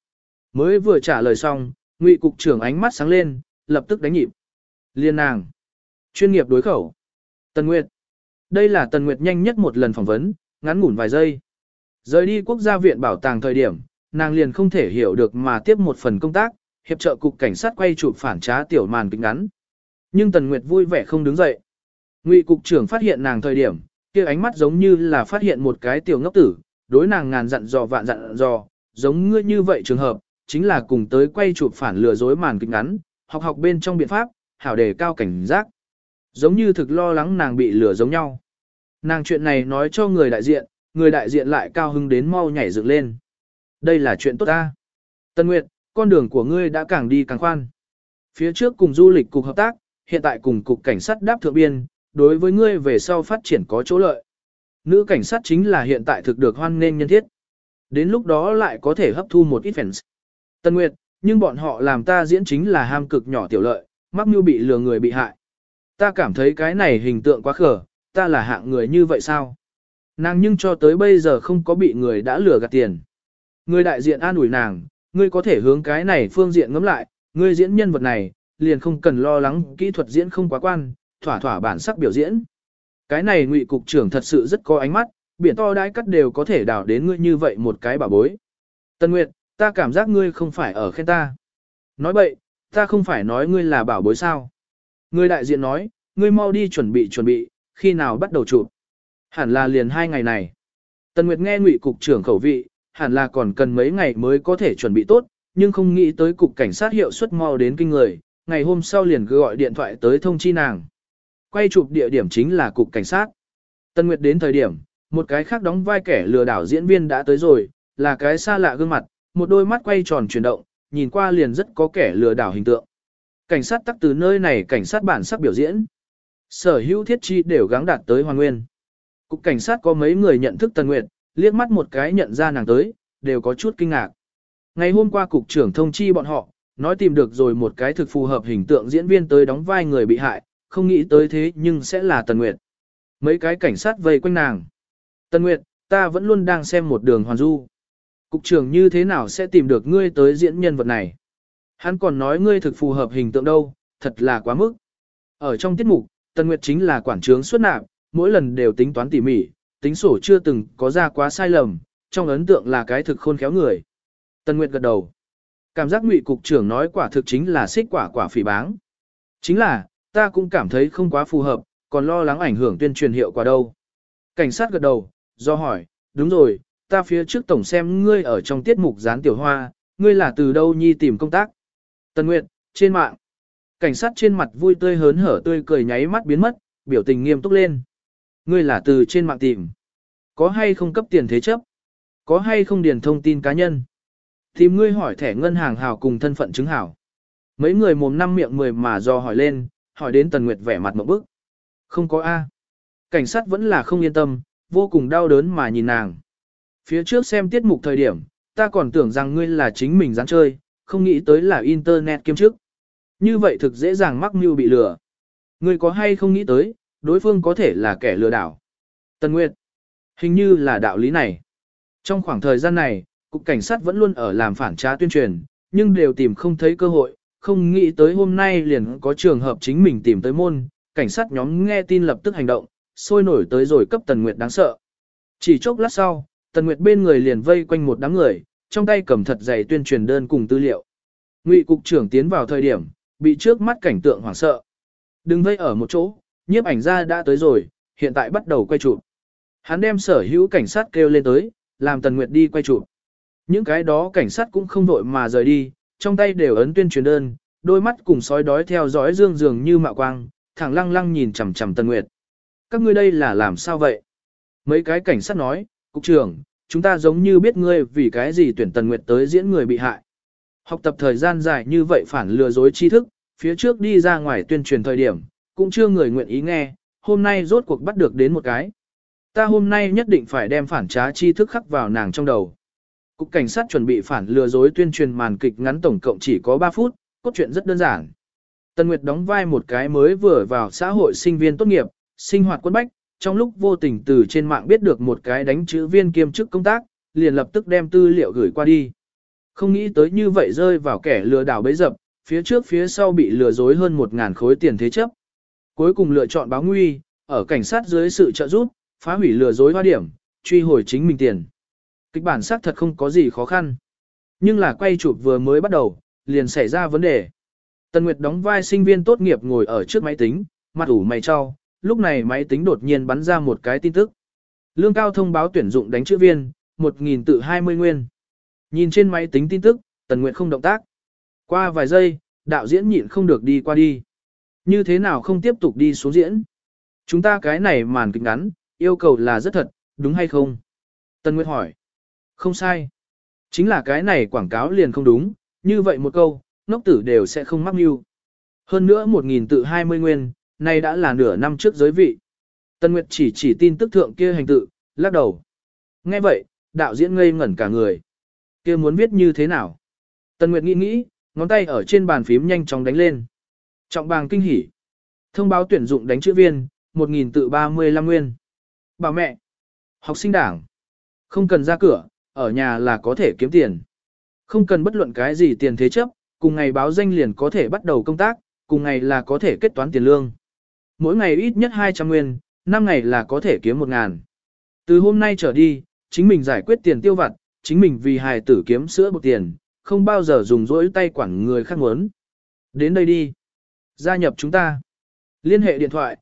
Mới vừa trả lời xong, Ngụy cục trưởng ánh mắt sáng lên, lập tức đánh nhịp. Liên nàng. Chuyên nghiệp đối khẩu. Tần Nguyệt. Đây là Tần Nguyệt nhanh nhất một lần phỏng vấn, ngắn ngủn vài giây. Rời đi quốc gia viện bảo tàng thời điểm, nàng liền không thể hiểu được mà tiếp một phần công tác, hiệp trợ cục cảnh sát quay chụp phản trá tiểu màn kịch ngắn. Nhưng Tần Nguyệt vui vẻ không đứng dậy. Ngụy cục trưởng phát hiện nàng thời điểm, kia ánh mắt giống như là phát hiện một cái tiểu ngốc tử, đối nàng ngàn dặn dò vạn dặn dò, giống ngươi như vậy trường hợp, chính là cùng tới quay chụp phản lừa dối màn kịch ngắn, học học bên trong biện pháp, hảo đề cao cảnh giác. Giống như thực lo lắng nàng bị lừa giống nhau. Nàng chuyện này nói cho người đại diện lại cao hứng đến mau nhảy dựng lên. Đây là chuyện tốt ta. Tân Nguyệt, con đường của ngươi đã càng đi càng khoan. Phía trước cùng du lịch cục hợp tác, hiện tại cùng cục cảnh sát đáp thượng biên, đối với ngươi về sau phát triển có chỗ lợi. Nữ cảnh sát chính là hiện tại thực được hoan nghênh nhân thiết. Đến lúc đó lại có thể hấp thu một ít fans. Tân Nguyệt, nhưng bọn họ làm ta diễn chính là ham cực nhỏ tiểu lợi, mắc mưu bị lừa người bị hại. Ta cảm thấy cái này hình tượng quá khờ, ta là hạng người như vậy sao? Nàng nhưng cho tới bây giờ không có bị người đã lừa gạt tiền. Người đại diện an ủi nàng, ngươi có thể hướng cái này phương diện ngẫm lại, ngươi diễn nhân vật này, liền không cần lo lắng kỹ thuật diễn không quá quan, thỏa thỏa bản sắc biểu diễn. Cái này Ngụy cục trưởng thật sự rất có ánh mắt, biển to đái cắt đều có thể đào đến ngươi như vậy một cái bảo bối. Tân Nguyệt, ta cảm giác ngươi không phải ở khen ta. Nói bậy, ta không phải nói ngươi là bảo bối sao. Người đại diện nói, ngươi mau đi chuẩn bị, khi nào bắt đầu chụp. Hẳn là liền 2 ngày này. Tân Nguyệt nghe Ngụy cục trưởng khẩu vị, hẳn là còn cần mấy ngày mới có thể chuẩn bị tốt, nhưng không nghĩ tới cục cảnh sát hiệu suất mau đến kinh người, ngày hôm sau liền gọi điện thoại tới thông chi nàng. Quay chụp địa điểm chính là cục cảnh sát. Tân Nguyệt đến thời điểm, một cái khác đóng vai kẻ lừa đảo diễn viên đã tới rồi, là cái xa lạ gương mặt, một đôi mắt quay tròn chuyển động, nhìn qua liền rất có kẻ lừa đảo hình tượng. Cảnh sát tắc từ nơi này cảnh sát bản sắc biểu diễn. Sở hữu thiết chi đều gắng đạt tới hoàn nguyên. Cục cảnh sát có mấy người nhận thức Tần Nguyệt, liếc mắt một cái nhận ra nàng tới, đều có chút kinh ngạc. Ngày hôm qua cục trưởng thông chi bọn họ, nói tìm được rồi một cái thực phù hợp hình tượng diễn viên tới đóng vai người bị hại, không nghĩ tới thế nhưng sẽ là Tần Nguyệt. Mấy cái cảnh sát vây quanh nàng. Tần Nguyệt, ta vẫn luôn đang xem một đường hoàn du. Cục trưởng như thế nào sẽ tìm được ngươi tới diễn nhân vật này? Hắn còn nói ngươi thực phù hợp hình tượng đâu, thật là quá mức. Ở trong tiết mục, Tần Nguyệt chính là quản trướng xuất nạp, mỗi lần đều tính toán tỉ mỉ, tính sổ chưa từng có ra quá sai lầm, trong ấn tượng là cái thực khôn khéo người. Tần Nguyệt gật đầu. Cảm giác Ngụy cục trưởng nói quả thực chính là xích quả phỉ báng. Chính là, ta cũng cảm thấy không quá phù hợp, còn lo lắng ảnh hưởng tuyên truyền hiệu quả đâu. Cảnh sát gật đầu, do hỏi, đúng rồi, ta phía trước tổng xem ngươi ở trong tiết mục gián tiểu hoa, ngươi là từ đâu nhi tìm công tác. Tần Nguyệt, trên mạng. Cảnh sát trên mặt vui tươi hớn hở tươi cười nháy mắt biến mất, biểu tình nghiêm túc lên. Ngươi là từ trên mạng tìm. Có hay không cấp tiền thế chấp? Có hay không điền thông tin cá nhân? Tìm ngươi hỏi thẻ ngân hàng hào cùng thân phận chứng hảo. Mấy người mồm năm miệng 10 mà do hỏi lên, hỏi đến Tần Nguyệt vẻ mặt một bức. Không có A. Cảnh sát vẫn là không yên tâm, vô cùng đau đớn mà nhìn nàng. Phía trước xem tiết mục thời điểm, ta còn tưởng rằng ngươi là chính mình dáng chơi, không nghĩ tới là internet kiêm chức. Như vậy thực dễ dàng mắc mưu bị lừa. Ngươi có hay không nghĩ tới, đối phương có thể là kẻ lừa đảo. Tần Nguyệt, hình như là đạo lý này. Trong khoảng thời gian này, cục cảnh sát vẫn luôn ở làm phản trá tuyên truyền, nhưng đều tìm không thấy cơ hội, không nghĩ tới hôm nay liền có trường hợp chính mình tìm tới môn, cảnh sát nhóm nghe tin lập tức hành động, sôi nổi tới rồi cấp Tần Nguyệt đáng sợ. Chỉ chốc lát sau, Tần Nguyệt bên người liền vây quanh một đám người, trong tay cầm thật dày tuyên truyền đơn cùng tư liệu. Ngụy cục trưởng tiến vào thời điểm, bị trước mắt cảnh tượng hoảng sợ. Đừng vây ở một chỗ, nhiếp ảnh gia đã tới rồi, hiện tại bắt đầu quay chụp. Hắn đem sở hữu cảnh sát kêu lên tới, làm Tần Nguyệt đi quay chụp. Những cái đó cảnh sát cũng không vội mà rời đi, trong tay đều ấn tuyên truyền đơn, đôi mắt cùng sói đói theo dõi dương dường như mạo quang, thẳng lăng lăng nhìn chằm chằm Tần Nguyệt. Các ngươi đây là làm sao vậy? Mấy cái cảnh sát nói, cục trưởng, chúng ta giống như biết ngươi vì cái gì tuyển Tần Nguyệt tới diễn người bị hại. Học tập thời gian dài như vậy phản lừa dối tri thức, phía trước đi ra ngoài tuyên truyền thời điểm, cũng chưa người nguyện ý nghe, hôm nay rốt cuộc bắt được đến một cái. Ta hôm nay nhất định phải đem phản trá tri thức khắc vào nàng trong đầu. Cục cảnh sát chuẩn bị phản lừa dối tuyên truyền màn kịch ngắn tổng cộng chỉ có 3 phút, cốt truyện rất đơn giản. Tần Nguyệt đóng vai một cái mới vừa vào xã hội sinh viên tốt nghiệp, sinh hoạt quất bách, trong lúc vô tình từ trên mạng biết được một cái đánh chữ viên kiêm chức công tác, liền lập tức đem tư liệu gửi qua đi. Không nghĩ tới như vậy rơi vào kẻ lừa đảo bấy dập, phía trước phía sau bị lừa dối hơn 1.000 khối tiền thế chấp. Cuối cùng lựa chọn báo nguy, ở cảnh sát dưới sự trợ giúp, phá hủy lừa dối hoa điểm, truy hồi chính mình tiền. Kịch bản xác thật không có gì khó khăn. Nhưng là quay chụp vừa mới bắt đầu, liền xảy ra vấn đề. Tần Nguyệt đóng vai sinh viên tốt nghiệp ngồi ở trước máy tính, mặt ủ mày cho, lúc này máy tính đột nhiên bắn ra một cái tin tức. Lương cao thông báo tuyển dụng đánh chữ viên, 1.000 tự 20 nguyên. Nhìn trên máy tính tin tức, Tần Nguyệt không động tác. Qua vài giây, đạo diễn nhịn không được đi qua đi. Như thế nào không tiếp tục đi xuống diễn? Chúng ta cái này màn kịch ngắn, yêu cầu là rất thật, đúng hay không? Tần Nguyệt hỏi. Không sai. Chính là cái này quảng cáo liền không đúng, như vậy một câu, ngốc tử đều sẽ không mắc mưu. Hơn nữa 1.000 tự 20 nguyên, này đã là nửa năm trước giới vị. Tần Nguyệt chỉ tin tức thượng kia hành tự, lắc đầu. Nghe vậy, đạo diễn ngây ngẩn cả người. Kia muốn viết như thế nào? Tần Nguyệt nghĩ, ngón tay ở trên bàn phím nhanh chóng đánh lên. Trọng bàng kinh hỉ. Thông báo tuyển dụng đánh chữ viên, 1.000 tự 35 nguyên. Bảo mẹ. Học sinh đảng. Không cần ra cửa, ở nhà là có thể kiếm tiền. Không cần bất luận cái gì tiền thế chấp, cùng ngày báo danh liền có thể bắt đầu công tác, cùng ngày là có thể kết toán tiền lương. Mỗi ngày ít nhất 200 nguyên, 5 ngày là có thể kiếm 1.000. Từ hôm nay trở đi, chính mình giải quyết tiền tiêu vặt, chính mình vì hài tử kiếm sữa bột tiền, không bao giờ dùng rỗi tay quản người khác muốn. Đến đây đi. Gia nhập chúng ta. Liên hệ điện thoại,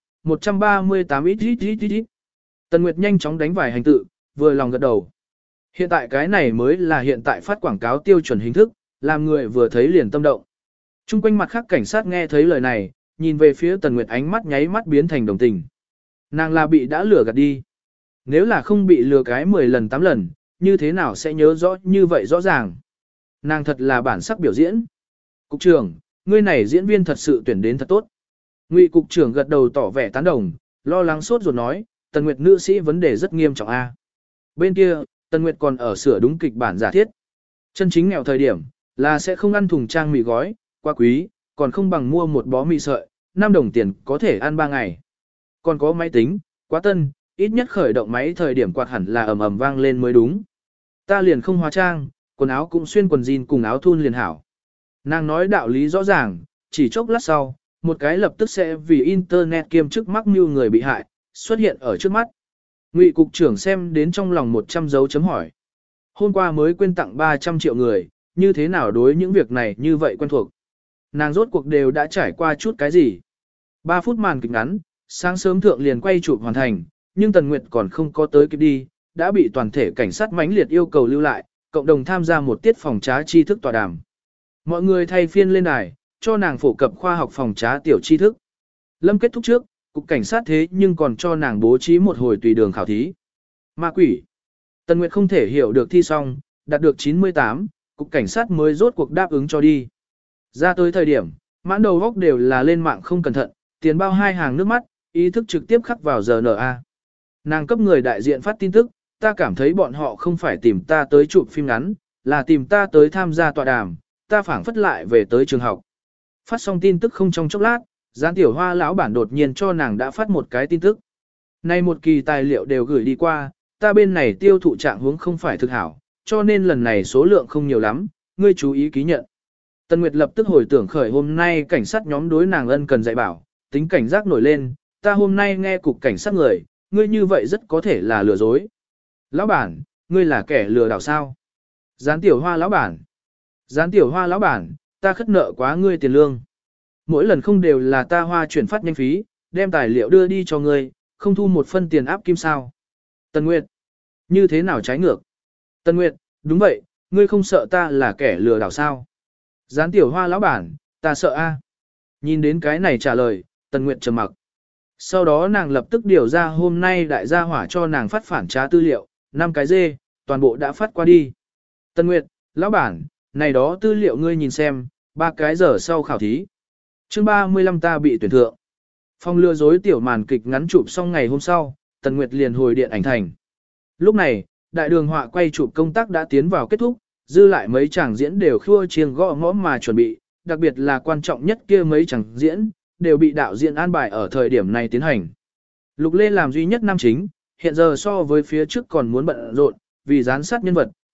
138 ít. Tần Nguyệt nhanh chóng đánh vài hành tự, vừa lòng gật đầu. Hiện tại cái này mới là hiện tại phát quảng cáo tiêu chuẩn hình thức, làm người vừa thấy liền tâm động. Trung quanh mặt khác cảnh sát nghe thấy lời này, nhìn về phía Tần Nguyệt ánh mắt nháy mắt biến thành đồng tình. Nàng là bị đã lừa gạt đi. Nếu là không bị lừa cái 10 lần 8 lần, như thế nào sẽ nhớ rõ như vậy rõ ràng. Nàng thật là bản sắc biểu diễn. Cục trưởng, ngươi này diễn viên thật sự tuyển đến thật tốt. Ngụy cục trưởng gật đầu tỏ vẻ tán đồng, lo lắng sốt ruột nói, Tần Nguyệt nữ sĩ vấn đề rất nghiêm trọng a. Bên kia, Tần Nguyệt còn ở sửa đúng kịch bản giả thiết. Chân chính nghèo thời điểm, là sẽ không ăn thùng trang mì gói, quá quý, còn không bằng mua một bó mì sợi, 5 đồng tiền có thể ăn 3 ngày. Còn có máy tính, quá tân, ít nhất khởi động máy thời điểm quạt hẳn là ầm ầm vang lên mới đúng. Ta liền không hóa trang, quần áo cũng xuyên quần jean cùng áo thun liền hảo. Nàng nói đạo lý rõ ràng, chỉ chốc lát sau, một cái lập tức sẽ vì internet kiêm chức mắc mưu người bị hại, xuất hiện ở trước mắt. Ngụy cục trưởng xem đến trong lòng 100 dấu chấm hỏi. Hôm qua mới quên tặng 300 triệu người, như thế nào đối những việc này như vậy quen thuộc. Nàng rốt cuộc đều đã trải qua chút cái gì. 3 phút màn kịch ngắn, sáng sớm thượng liền quay chụp hoàn thành, nhưng Tần Nguyệt còn không có tới kịp đi, đã bị toàn thể cảnh sát mãnh liệt yêu cầu lưu lại, cộng đồng tham gia một tiết phòng trá tri thức tọa đàm. Mọi người thay phiên lên đài, cho nàng phổ cập khoa học phòng trá tiểu tri thức. Lâm kết thúc trước, cục cảnh sát thế nhưng còn cho nàng bố trí một hồi tùy đường khảo thí. Ma quỷ. Tần Nguyệt không thể hiểu được thi xong, đạt được 98, cục cảnh sát mới rốt cuộc đáp ứng cho đi. Ra tới thời điểm, mãn đầu góc đều là lên mạng không cẩn thận, tiền bao 2 hàng nước mắt, ý thức trực tiếp khắc vào RNA. Nàng cấp người đại diện phát tin tức, ta cảm thấy bọn họ không phải tìm ta tới chụp phim ngắn, là tìm ta tới tham gia tọa đàm, ta phảng phất lại về tới trường học. Phát xong tin tức không trong chốc lát, Gián Tiểu Hoa lão bản đột nhiên cho nàng đã phát một cái tin tức. Nay một kỳ tài liệu đều gửi đi qua, ta bên này tiêu thụ trạng huống không phải thực hảo, cho nên lần này số lượng không nhiều lắm, ngươi chú ý ký nhận. Tần Nguyệt lập tức hồi tưởng khởi hôm nay cảnh sát nhóm đối nàng ân cần dạy bảo, tính cảnh giác nổi lên, ta hôm nay nghe cục cảnh sát người, ngươi như vậy rất có thể là lừa dối. Lão bản, ngươi là kẻ lừa đảo sao? Gián Tiểu Hoa lão bản. Gián Tiểu Hoa lão bản, ta khất nợ quá ngươi tiền lương. Mỗi lần không đều là ta hoa chuyển phát nhanh phí, đem tài liệu đưa đi cho ngươi, không thu một phân tiền áp kim sao. Tần Nguyệt, như thế nào trái ngược? Tần Nguyệt, đúng vậy, ngươi không sợ ta là kẻ lừa đảo sao? Gián Tiểu Hoa lão bản, ta sợ a. Nhìn đến cái này trả lời, Tần Nguyệt trầm mặc. Sau đó nàng lập tức điều ra hôm nay đại gia hỏa cho nàng phát phản trá tư liệu, 5 cái dê, toàn bộ đã phát qua đi. Tần Nguyệt, lão bản, này đó tư liệu ngươi nhìn xem, 3 cái giờ sau khảo thí. Chương 35 ta bị tuyển thượng. Phong lừa dối tiểu màn kịch ngắn chụp xong ngày hôm sau, Tần Nguyệt liền hồi điện ảnh thành. Lúc này, đại đường họa quay chụp công tác đã tiến vào kết thúc, dư lại mấy chàng diễn đều khua chiêng gõ ngõ mà chuẩn bị, đặc biệt là quan trọng nhất kia mấy chàng diễn, đều bị đạo diễn an bài ở thời điểm này tiến hành. Lục Lê làm duy nhất nam chính, hiện giờ so với phía trước còn muốn bận rộn, vì gián sát nhân vật,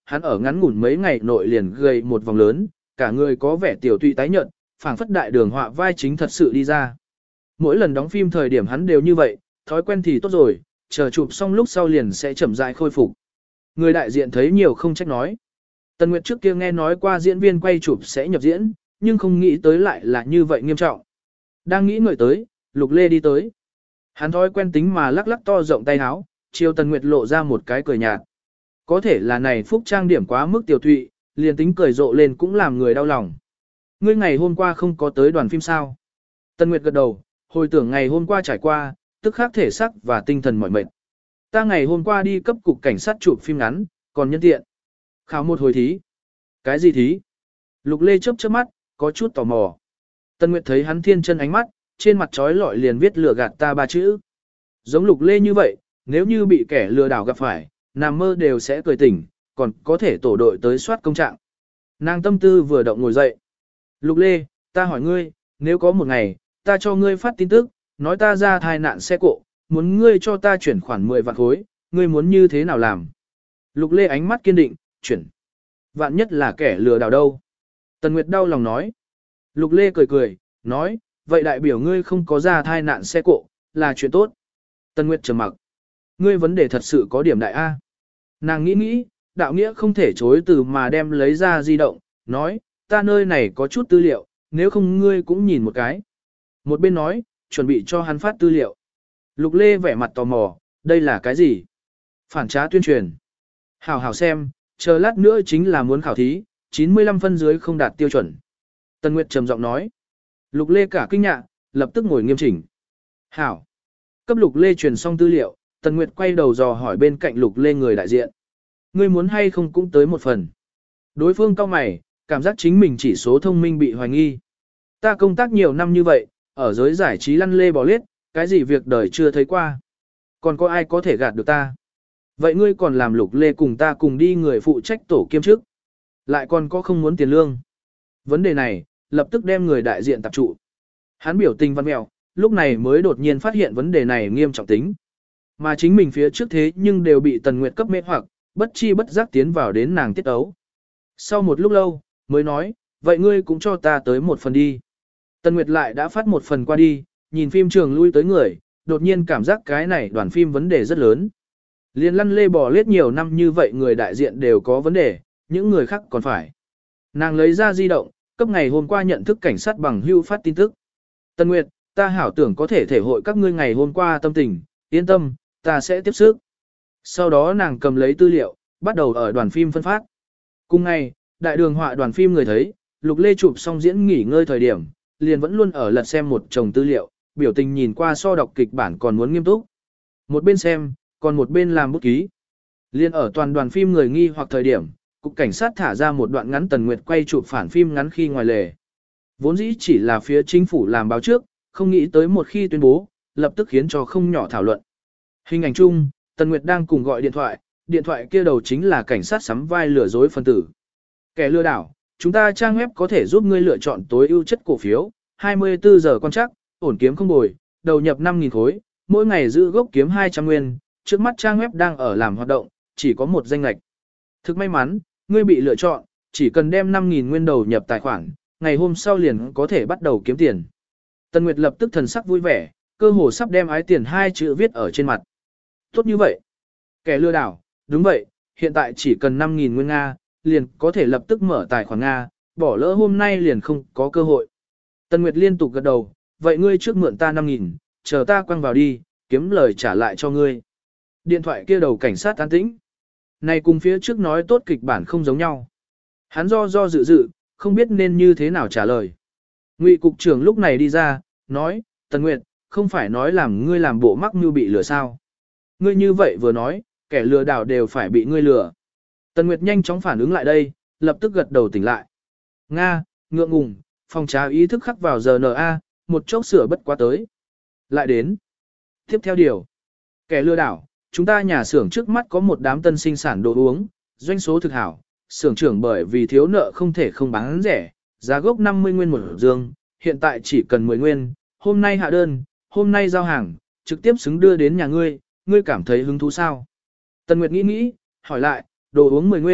hắn ở ngắn ngủn mấy ngày nội liền gầy một vòng lớn, cả người có vẻ tiểu tụy tái nhợt, phảng phất đại đường họa vai chính thật sự đi ra. Mỗi lần đóng phim thời điểm hắn đều như vậy, thói quen thì tốt rồi, chờ chụp xong lúc sau liền sẽ chậm rãi khôi phục. Người đại diện thấy nhiều không trách nói. Tần Nguyệt trước kia nghe nói qua diễn viên quay chụp sẽ nhập diễn, nhưng không nghĩ tới lại là như vậy nghiêm trọng. Đang nghĩ ngợi tới, Lục Lê đi tới. Hắn thói quen tính mà lắc lắc to rộng tay áo, chiều Tần Nguyệt lộ ra một cái cười nhạt. Có thể là này phúc trang điểm quá mức tiểu thụy, liền tính cười rộ lên cũng làm người đau lòng. Ngươi ngày hôm qua không có tới đoàn phim sao? Tần Nguyệt gật đầu, hồi tưởng ngày hôm qua trải qua, tức khắc thể sắc và tinh thần mỏi mệt. Ta ngày hôm qua đi cấp cục cảnh sát chụp phim ngắn, còn nhân tiện. Khảo một hồi thí. Cái gì thí? Lục Lê chớp chớp mắt, có chút tò mò. Tần Nguyệt thấy hắn thiên chân ánh mắt, trên mặt trói lọi liền viết lừa gạt ta ba chữ. Giống Lục Lê như vậy, nếu như bị kẻ lừa đảo gặp phải, nằm mơ đều sẽ cười tỉnh, còn có thể tổ đội tới soát công trạng. Nàng tâm tư vừa động ngồi dậy. Lục Lê, ta hỏi ngươi, nếu có một ngày, ta cho ngươi phát tin tức, nói ta ra thai nạn xe cộ, muốn ngươi cho ta chuyển khoản 10 vạn khối, ngươi muốn như thế nào làm? Lục Lê ánh mắt kiên định, chuyển. Vạn nhất là kẻ lừa đảo đâu? Tần Nguyệt đau lòng nói. Lục Lê cười cười, nói, vậy đại biểu ngươi không có ra thai nạn xe cộ, là chuyện tốt. Tần Nguyệt trầm mặc. Ngươi vấn đề thật sự có điểm đại A. Nàng nghĩ, đạo nghĩa không thể chối từ mà đem lấy ra di động, nói, ta nơi này có chút tư liệu, nếu không ngươi cũng nhìn một cái. Một bên nói, chuẩn bị cho hắn phát tư liệu. Lục Lê vẻ mặt tò mò, đây là cái gì? Phản trá tuyên truyền. Hảo hảo xem, chờ lát nữa chính là muốn khảo thí, 95 phân dưới không đạt tiêu chuẩn. Tần Nguyệt trầm giọng nói. Lục Lê cả kinh ngạc, lập tức ngồi nghiêm chỉnh. Hảo. Cấp Lục Lê truyền xong tư liệu, Tần Nguyệt quay đầu dò hỏi bên cạnh Lục Lê người đại diện. Ngươi muốn hay không cũng tới một phần. Đối phương cau mày, cảm giác chính mình chỉ số thông minh bị hoài nghi. Ta công tác nhiều năm như vậy, ở giới giải trí lăn lê bò lết, cái gì việc đời chưa thấy qua. Còn có ai có thể gạt được ta? Vậy ngươi còn làm Lục Lê cùng ta cùng đi người phụ trách tổ kiêm chức. Lại còn có không muốn tiền lương. Vấn đề này, lập tức đem người đại diện tập trụ. Hắn biểu tình văn mẹo, lúc này mới đột nhiên phát hiện vấn đề này nghiêm trọng tính. Mà chính mình phía trước thế nhưng đều bị Tần Nguyệt cấp mê hoặc, bất chi bất giác tiến vào đến nàng tiết ấu. Sau một lúc lâu, mới nói, vậy ngươi cũng cho ta tới một phần đi. Tần Nguyệt lại đã phát một phần qua đi, nhìn phim trường lui tới người, đột nhiên cảm giác cái này đoàn phim vấn đề rất lớn. Liên lăn lê bò lết nhiều năm như vậy người đại diện đều có vấn đề, những người khác còn phải. Nàng lấy ra di động, cấp ngày hôm qua nhận thức cảnh sát bằng hưu phát tin tức. Tần Nguyệt, ta hảo tưởng có thể thể hội các ngươi ngày hôm qua tâm tình, yên tâm, ta sẽ tiếp sức. Sau đó nàng cầm lấy tư liệu, bắt đầu ở đoàn phim phân phát. Cùng ngày, đại đường họa đoàn phim người thấy, Lục Lê chụp xong diễn nghỉ ngơi thời điểm, liền vẫn luôn ở lật xem một chồng tư liệu, biểu tình nhìn qua so đọc kịch bản còn muốn nghiêm túc. Một bên xem, còn một bên làm bút ký. Liên ở toàn đoàn phim người nghi hoặc thời điểm, cục cảnh sát thả ra một đoạn ngắn Tần Nguyệt quay chụp phản phim ngắn khi ngoài lề. Vốn dĩ chỉ là phía chính phủ làm báo trước, không nghĩ tới một khi tuyên bố, lập tức khiến cho không nhỏ thảo luận. Hình ảnh chung, Tần Nguyệt đang cùng gọi điện thoại kia đầu chính là cảnh sát sắm vai lừa dối phân tử. Kẻ lừa đảo, chúng ta trang web có thể giúp ngươi lựa chọn tối ưu chất cổ phiếu, 24 giờ quan trắc, ổn kiếm không bồi, đầu nhập 5.000 khối, mỗi ngày giữ gốc kiếm 200 nguyên, trước mắt trang web đang ở làm hoạt động, chỉ có một danh lệch. Thực may mắn, ngươi bị lựa chọn, chỉ cần đem 5.000 nguyên đầu nhập tài khoản, ngày hôm sau liền có thể bắt đầu kiếm tiền. Tần Nguyệt lập tức thần sắc vui vẻ, cơ hồ sắp đem ái tiền hai chữ viết ở trên mặt. Tốt như vậy. Kẻ lừa đảo, đúng vậy, hiện tại chỉ cần 5.000 nguyên Nga, liền có thể lập tức mở tài khoản Nga, bỏ lỡ hôm nay liền không có cơ hội. Tần Nguyệt liên tục gật đầu, vậy ngươi trước mượn ta 5.000, chờ ta quăng vào đi, kiếm lời trả lại cho ngươi. Điện thoại kia đầu cảnh sát an tĩnh. Này cùng phía trước nói tốt kịch bản không giống nhau. Hắn do dự, không biết nên như thế nào trả lời. Ngụy cục trưởng lúc này đi ra, nói, Tần Nguyệt, không phải nói làm ngươi làm bộ mắc như bị lừa sao. Ngươi như vậy vừa nói, kẻ lừa đảo đều phải bị ngươi lừa. Tần Nguyệt nhanh chóng phản ứng lại đây, lập tức gật đầu tỉnh lại. Nga, ngượng ngùng, phòng trá ý thức khắc vào giờ NA, một chốc sửa bất quá tới. Lại đến. Tiếp theo điều. Kẻ lừa đảo, chúng ta nhà xưởng trước mắt có một đám tân sinh sản đồ uống, doanh số thực hảo, xưởng trưởng bởi vì thiếu nợ không thể không bán rẻ, giá gốc 50 nguyên một dương, hiện tại chỉ cần 10 nguyên, hôm nay hạ đơn, hôm nay giao hàng, trực tiếp xứng đưa đến nhà ngươi, ngươi cảm thấy hứng thú sao? Tần Nguyệt nghĩ, hỏi lại, đồ uống 10 nguyên,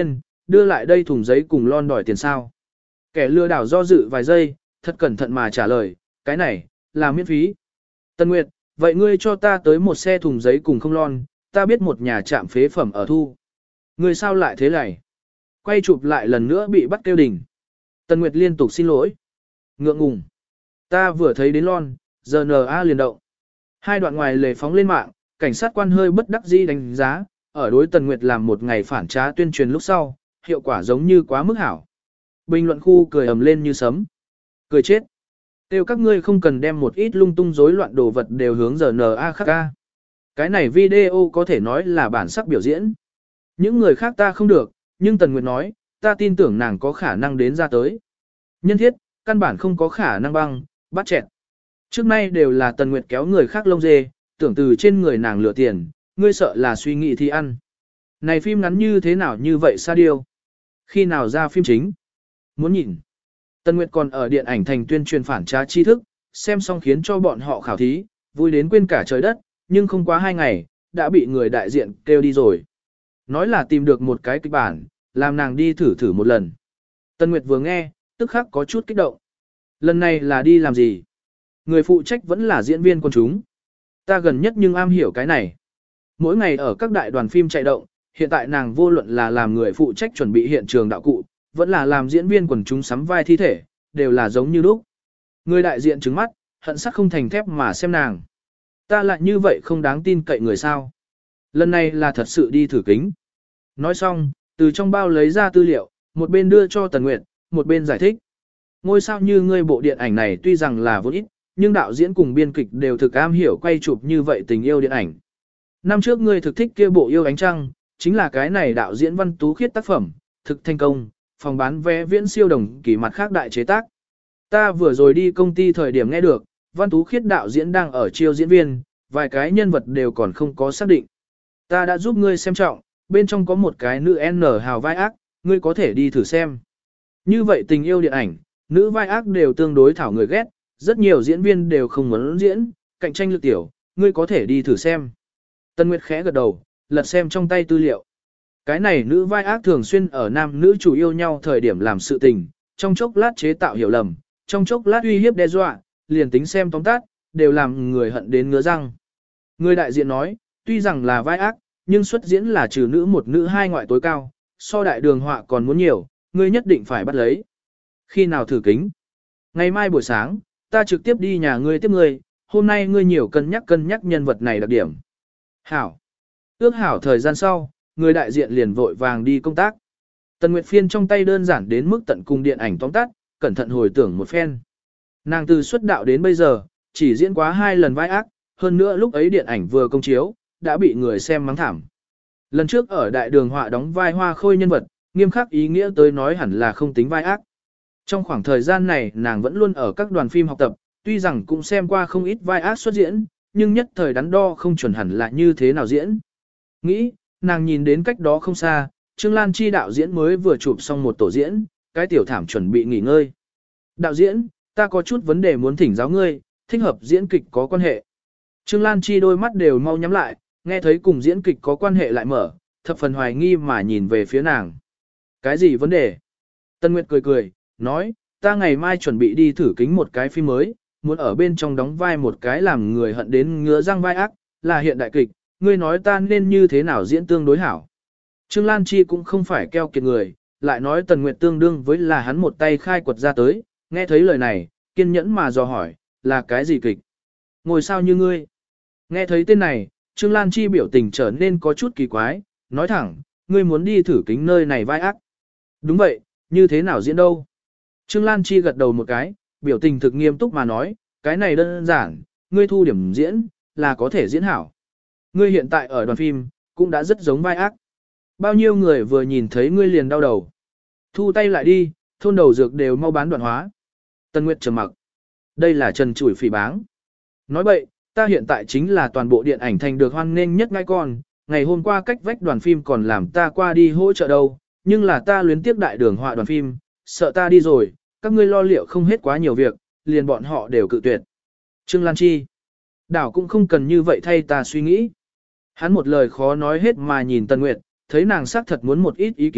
đưa lại đây thùng giấy cùng lon đòi tiền sao. Kẻ lừa đảo do dự vài giây, thật cẩn thận mà trả lời, cái này, là miễn phí. Tân Nguyệt, vậy ngươi cho ta tới một xe thùng giấy cùng không lon, ta biết một nhà trạm phế phẩm ở thu. Ngươi sao lại thế này? Quay chụp lại lần nữa bị bắt kêu đình. Tân Nguyệt liên tục xin lỗi. Ngượng ngùng. Ta vừa thấy đến lon, giờ N.A. liền động. Hai đoạn ngoài lề phóng lên mạng, cảnh sát quan hơi bất đắc dĩ đánh giá, ở đối Tần Nguyệt làm một ngày phản trá tuyên truyền lúc sau, hiệu quả giống như quá mức hảo. Bình luận khu cười ầm lên như sấm. Cười chết. Tiêu các ngươi không cần đem một ít lung tung rối loạn đồ vật đều hướng giờ N.A. khắc ca. Cái này video có thể nói là bản sắc biểu diễn. Những người khác ta không được, nhưng Tần Nguyệt nói, ta tin tưởng nàng có khả năng đến ra tới. Nhân thiết, căn bản không có khả năng băng, bắt chẹt. Trước nay đều là Tần Nguyệt kéo người khác lông dê, tưởng từ trên người nàng lừa tiền, ngươi sợ là suy nghĩ thì ăn. Này phim ngắn như thế nào như vậy sa điêu? Khi nào ra phim chính? Muốn nhìn. Tần Nguyệt còn ở điện ảnh thành tuyên truyền phản trá tri thức, xem xong khiến cho bọn họ khảo thí, vui đến quên cả trời đất, nhưng không quá 2 ngày, đã bị người đại diện kêu đi rồi. Nói là tìm được một cái kịch bản, làm nàng đi thử một lần. Tần Nguyệt vừa nghe, tức khắc có chút kích động. Lần này là đi làm gì? Người phụ trách vẫn là diễn viên quần chúng. Ta gần nhất nhưng am hiểu cái này. Mỗi ngày ở các đại đoàn phim chạy động, hiện tại nàng vô luận là làm người phụ trách chuẩn bị hiện trường đạo cụ, vẫn là làm diễn viên quần chúng sắm vai thi thể, đều là giống như lúc. Người đại diện trừng mắt, hận sắc không thành thép mà xem nàng. Ta lại như vậy không đáng tin cậy người sao. Lần này là thật sự đi thử kính. Nói xong, từ trong bao lấy ra tư liệu, một bên đưa cho Tần Nguyệt, một bên giải thích. Ngôi sao như ngươi bộ điện ảnh này tuy rằng là vốn ít, nhưng đạo diễn cùng biên kịch đều thực am hiểu quay chụp như vậy tình yêu điện ảnh. Năm trước ngươi thực thích kia bộ Yêu Ánh Trăng, chính là cái này đạo diễn Văn Tú Khiết tác phẩm, thực thành công, phòng bán vé viễn siêu đồng kỳ mặt khác đại chế tác. Ta vừa rồi đi công ty thời điểm nghe được, Văn Tú Khiết đạo diễn đang ở chiêu diễn viên, vài cái nhân vật đều còn không có xác định. Ta đã giúp ngươi xem trọng, bên trong có một cái nữ N hào vai ác, ngươi có thể đi thử xem. Như vậy tình yêu điện ảnh, nữ vai ác đều tương đối thảo người ghét, rất nhiều diễn viên đều không muốn diễn, cạnh tranh lực tiểu, ngươi có thể đi thử xem. Tân Nguyệt khẽ gật đầu, lật xem trong tay tư liệu. Cái này nữ vai ác thường xuyên ở nam nữ chủ yêu nhau thời điểm làm sự tình, trong chốc lát chế tạo hiểu lầm, trong chốc lát uy hiếp đe dọa, liền tính xem tóm tắt, đều làm người hận đến ngứa răng. Người đại diện nói, tuy rằng là vai ác, nhưng xuất diễn là trừ nữ một nữ hai ngoại tối cao, so đại đường họa còn muốn nhiều, ngươi nhất định phải bắt lấy. Khi nào thử kính? Ngày mai buổi sáng, ta trực tiếp đi nhà ngươi tiếp ngươi, hôm nay ngươi nhiều cân nhắc nhân vật này đặc điểm. Hảo. Ước hảo thời gian sau, người đại diện liền vội vàng đi công tác. Tần Nguyệt Phiên trong tay đơn giản đến mức tận cùng điện ảnh tóm tắt, cẩn thận hồi tưởng một phen. Nàng từ xuất đạo đến bây giờ, chỉ diễn quá 2 lần vai ác, hơn nữa lúc ấy điện ảnh vừa công chiếu, đã bị người xem mắng thảm. Lần trước ở đại đường họa đóng vai hoa khôi nhân vật, nghiêm khắc ý nghĩa tới nói hẳn là không tính vai ác. Trong khoảng thời gian này nàng vẫn luôn ở các đoàn phim học tập, tuy rằng cũng xem qua không ít vai ác xuất diễn, nhưng nhất thời đắn đo không chuẩn hẳn là như thế nào diễn. Nghĩ, nàng nhìn đến cách đó không xa, Trương Lan Chi đạo diễn mới vừa chụp xong một tổ diễn, cái tiểu thảm chuẩn bị nghỉ ngơi. Đạo diễn, ta có chút vấn đề muốn thỉnh giáo ngươi, thích hợp diễn kịch có quan hệ. Trương Lan Chi đôi mắt đều mau nhắm lại, nghe thấy cùng diễn kịch có quan hệ lại mở, thập phần hoài nghi mà nhìn về phía nàng. Cái gì vấn đề? Tân Nguyệt cười cười, nói, ta ngày mai chuẩn bị đi thử kính một cái phim mới, muốn ở bên trong đóng vai một cái làm người hận đến ngứa răng vai ác, là hiện đại kịch, ngươi nói ta nên như thế nào diễn tương đối hảo. Trương Lan Chi cũng không phải keo kiệt người, lại nói Tần Nguyệt tương đương với là hắn một tay khai quật ra tới, nghe thấy lời này, kiên nhẫn mà dò hỏi, là cái gì kịch? Ngồi sao như ngươi? Nghe thấy tên này, Trương Lan Chi biểu tình trở nên có chút kỳ quái, nói thẳng, ngươi muốn đi thử kính nơi này vai ác. Đúng vậy, như thế nào diễn đâu? Trương Lan Chi gật đầu một cái, biểu tình thực nghiêm túc mà nói, cái này đơn giản, ngươi thu điểm diễn, là có thể diễn hảo. Ngươi hiện tại ở đoàn phim, cũng đã rất giống vai ác. Bao nhiêu người vừa nhìn thấy ngươi liền đau đầu. Thu tay lại đi, thôn đầu dược đều mau bán đoạn hóa. Tân Nguyệt trầm mặc. Đây là trần chủi phỉ báng. Nói bậy, ta hiện tại chính là toàn bộ điện ảnh thành được hoan nghênh nhất ngai con. Ngày hôm qua cách vách đoàn phim còn làm ta qua đi hỗ trợ đâu, nhưng là ta luyến tiếc đại đường họa đoàn phim, sợ ta đi rồi, các ngươi lo liệu không hết quá nhiều việc, liền bọn họ đều cự tuyệt. Trương Lan Chi. Đảo cũng không cần như vậy thay ta suy nghĩ. Hắn một lời khó nói hết mà nhìn Tân Nguyệt, thấy nàng xác thật muốn một ít ý kiến,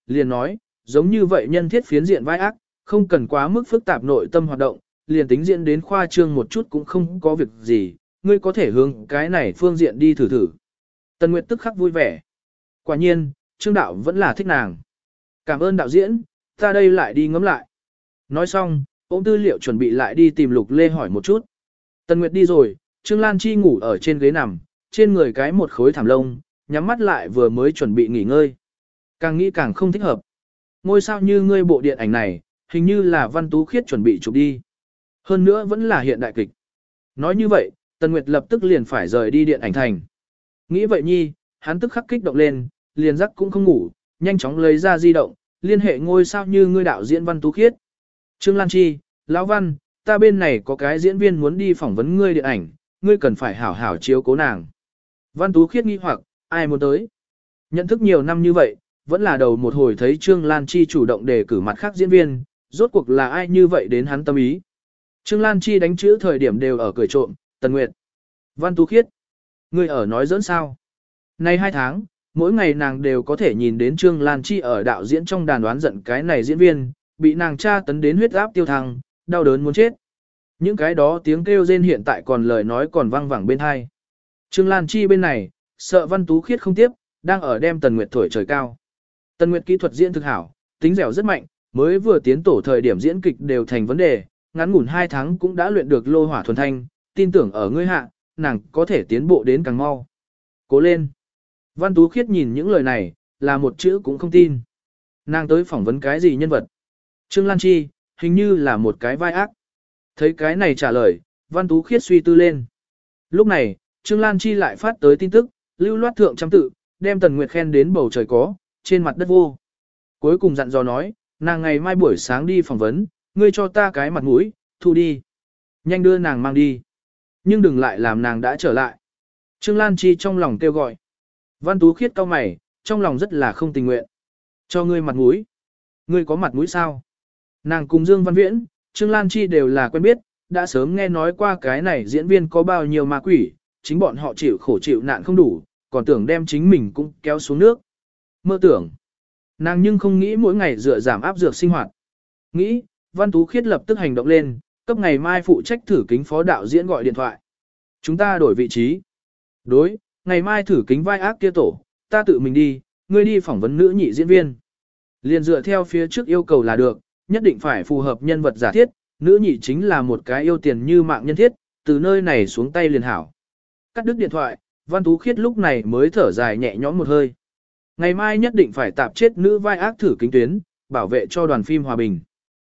liền nói, giống như vậy nhân thiết phiến diện vai ác, không cần quá mức phức tạp nội tâm hoạt động, liền tính diễn đến khoa trương một chút cũng không có việc gì, ngươi có thể hướng cái này phương diện đi thử thử. Tần Nguyệt tức khắc vui vẻ. Quả nhiên, Trương đạo vẫn là thích nàng. Cảm ơn đạo diễn, ta đây lại đi ngắm lại. Nói xong, ôm tư liệu chuẩn bị lại đi tìm Lục Lê hỏi một chút. Tần Nguyệt đi rồi, Trương Lan Chi ngủ ở trên ghế nằm, trên người cái một khối thảm lông, nhắm mắt lại vừa mới chuẩn bị nghỉ ngơi. Càng nghĩ càng không thích hợp. Ngôi sao như ngươi bộ điện ảnh này, hình như là Văn Tú Khiết chuẩn bị chụp đi. Hơn nữa vẫn là hiện đại kịch. Nói như vậy, Tần Nguyệt lập tức liền phải rời đi điện ảnh thành. Nghĩ vậy nhi, hắn tức khắc kích động lên, liền giấc cũng không ngủ, nhanh chóng lấy ra di động, liên hệ ngôi sao như ngươi đạo diễn Văn Tú Khiết. Trương Lan Chi, Lão Văn, ta bên này có cái diễn viên muốn đi phỏng vấn ngươi điện ảnh, ngươi cần phải hảo hảo chiếu cố nàng. Văn Tú Khiết nghi hoặc, ai muốn tới? Nhận thức nhiều năm như vậy, vẫn là đầu một hồi thấy Trương Lan Chi chủ động đề cử mặt khác diễn viên, rốt cuộc là ai như vậy đến hắn tâm ý. Trương Lan Chi đánh chữ thời điểm đều ở cười trộm, Tần Nguyệt. Văn Tú Khiết, ngươi ở nói giỡn sao? Nay 2 tháng, mỗi ngày nàng đều có thể nhìn đến Trương Lan Chi ở đạo diễn trong đàn đoán giận cái này diễn viên, bị nàng tra tấn đến huyết áp tiêu thăng, đau đớn muốn chết. Những cái đó tiếng kêu rên hiện tại còn lời nói còn vang vẳng bên hai. Trương Lan Chi bên này, sợ Văn Tú Khiết không tiếp, đang ở đem Tần Nguyệt thổi trời cao. Tần Nguyệt kỹ thuật diễn thực hảo, tính dẻo rất mạnh, mới vừa tiến tổ thời điểm diễn kịch đều thành vấn đề, ngắn ngủn 2 tháng cũng đã luyện được lô hỏa thuần thanh, tin tưởng ở ngươi hạ, nàng có thể tiến bộ đến càng mau. Cố lên. Văn Tú Khiết nhìn những lời này, là một chữ cũng không tin. Nàng tới phỏng vấn cái gì nhân vật? Trương Lan Chi, hình như là một cái vai ác. Thấy cái này trả lời, Văn Tú Khiết suy tư lên. Lúc này, Trương Lan Chi lại phát tới tin tức, lưu loát thượng trăm tự, đem Tần Nguyệt khen đến bầu trời có, trên mặt đất vô. Cuối cùng dặn dò nói, nàng ngày mai buổi sáng đi phỏng vấn, ngươi cho ta cái mặt mũi, thu đi. Nhanh đưa nàng mang đi. Nhưng đừng lại làm nàng đã trở lại. Trương Lan Chi trong lòng kêu gọi. Văn Tú Khiết cau mày, trong lòng rất là không tình nguyện. Cho ngươi mặt mũi. Ngươi có mặt mũi sao? Nàng cùng Dương Văn Viễn, Trương Lan Chi đều là quen biết, đã sớm nghe nói qua cái này diễn viên có bao nhiêu ma quỷ, chính bọn họ chịu khổ chịu nạn không đủ, còn tưởng đem chính mình cũng kéo xuống nước. Mơ tưởng. Nàng nhưng không nghĩ mỗi ngày dựa giảm áp dược sinh hoạt. Nghĩ, Văn Tú Khiết lập tức hành động lên, cấp ngày mai phụ trách thử kính phó đạo diễn gọi điện thoại. Chúng ta đổi vị trí. Đối, ngày mai thử kính vai ác kia tổ, ta tự mình đi, ngươi đi phỏng vấn nữ nhị diễn viên. Liền dựa theo phía trước yêu cầu là được, nhất định phải phù hợp nhân vật giả thiết, nữ nhị chính là một cái yêu tiền như mạng nhân thiết, từ nơi này xuống tay liền hảo. Cắt đứt điện thoại, Văn Tú Khiết lúc này mới thở dài nhẹ nhõm một hơi. Ngày mai nhất định phải tạp chết nữ vai ác thử kính tuyến, bảo vệ cho đoàn phim hòa bình.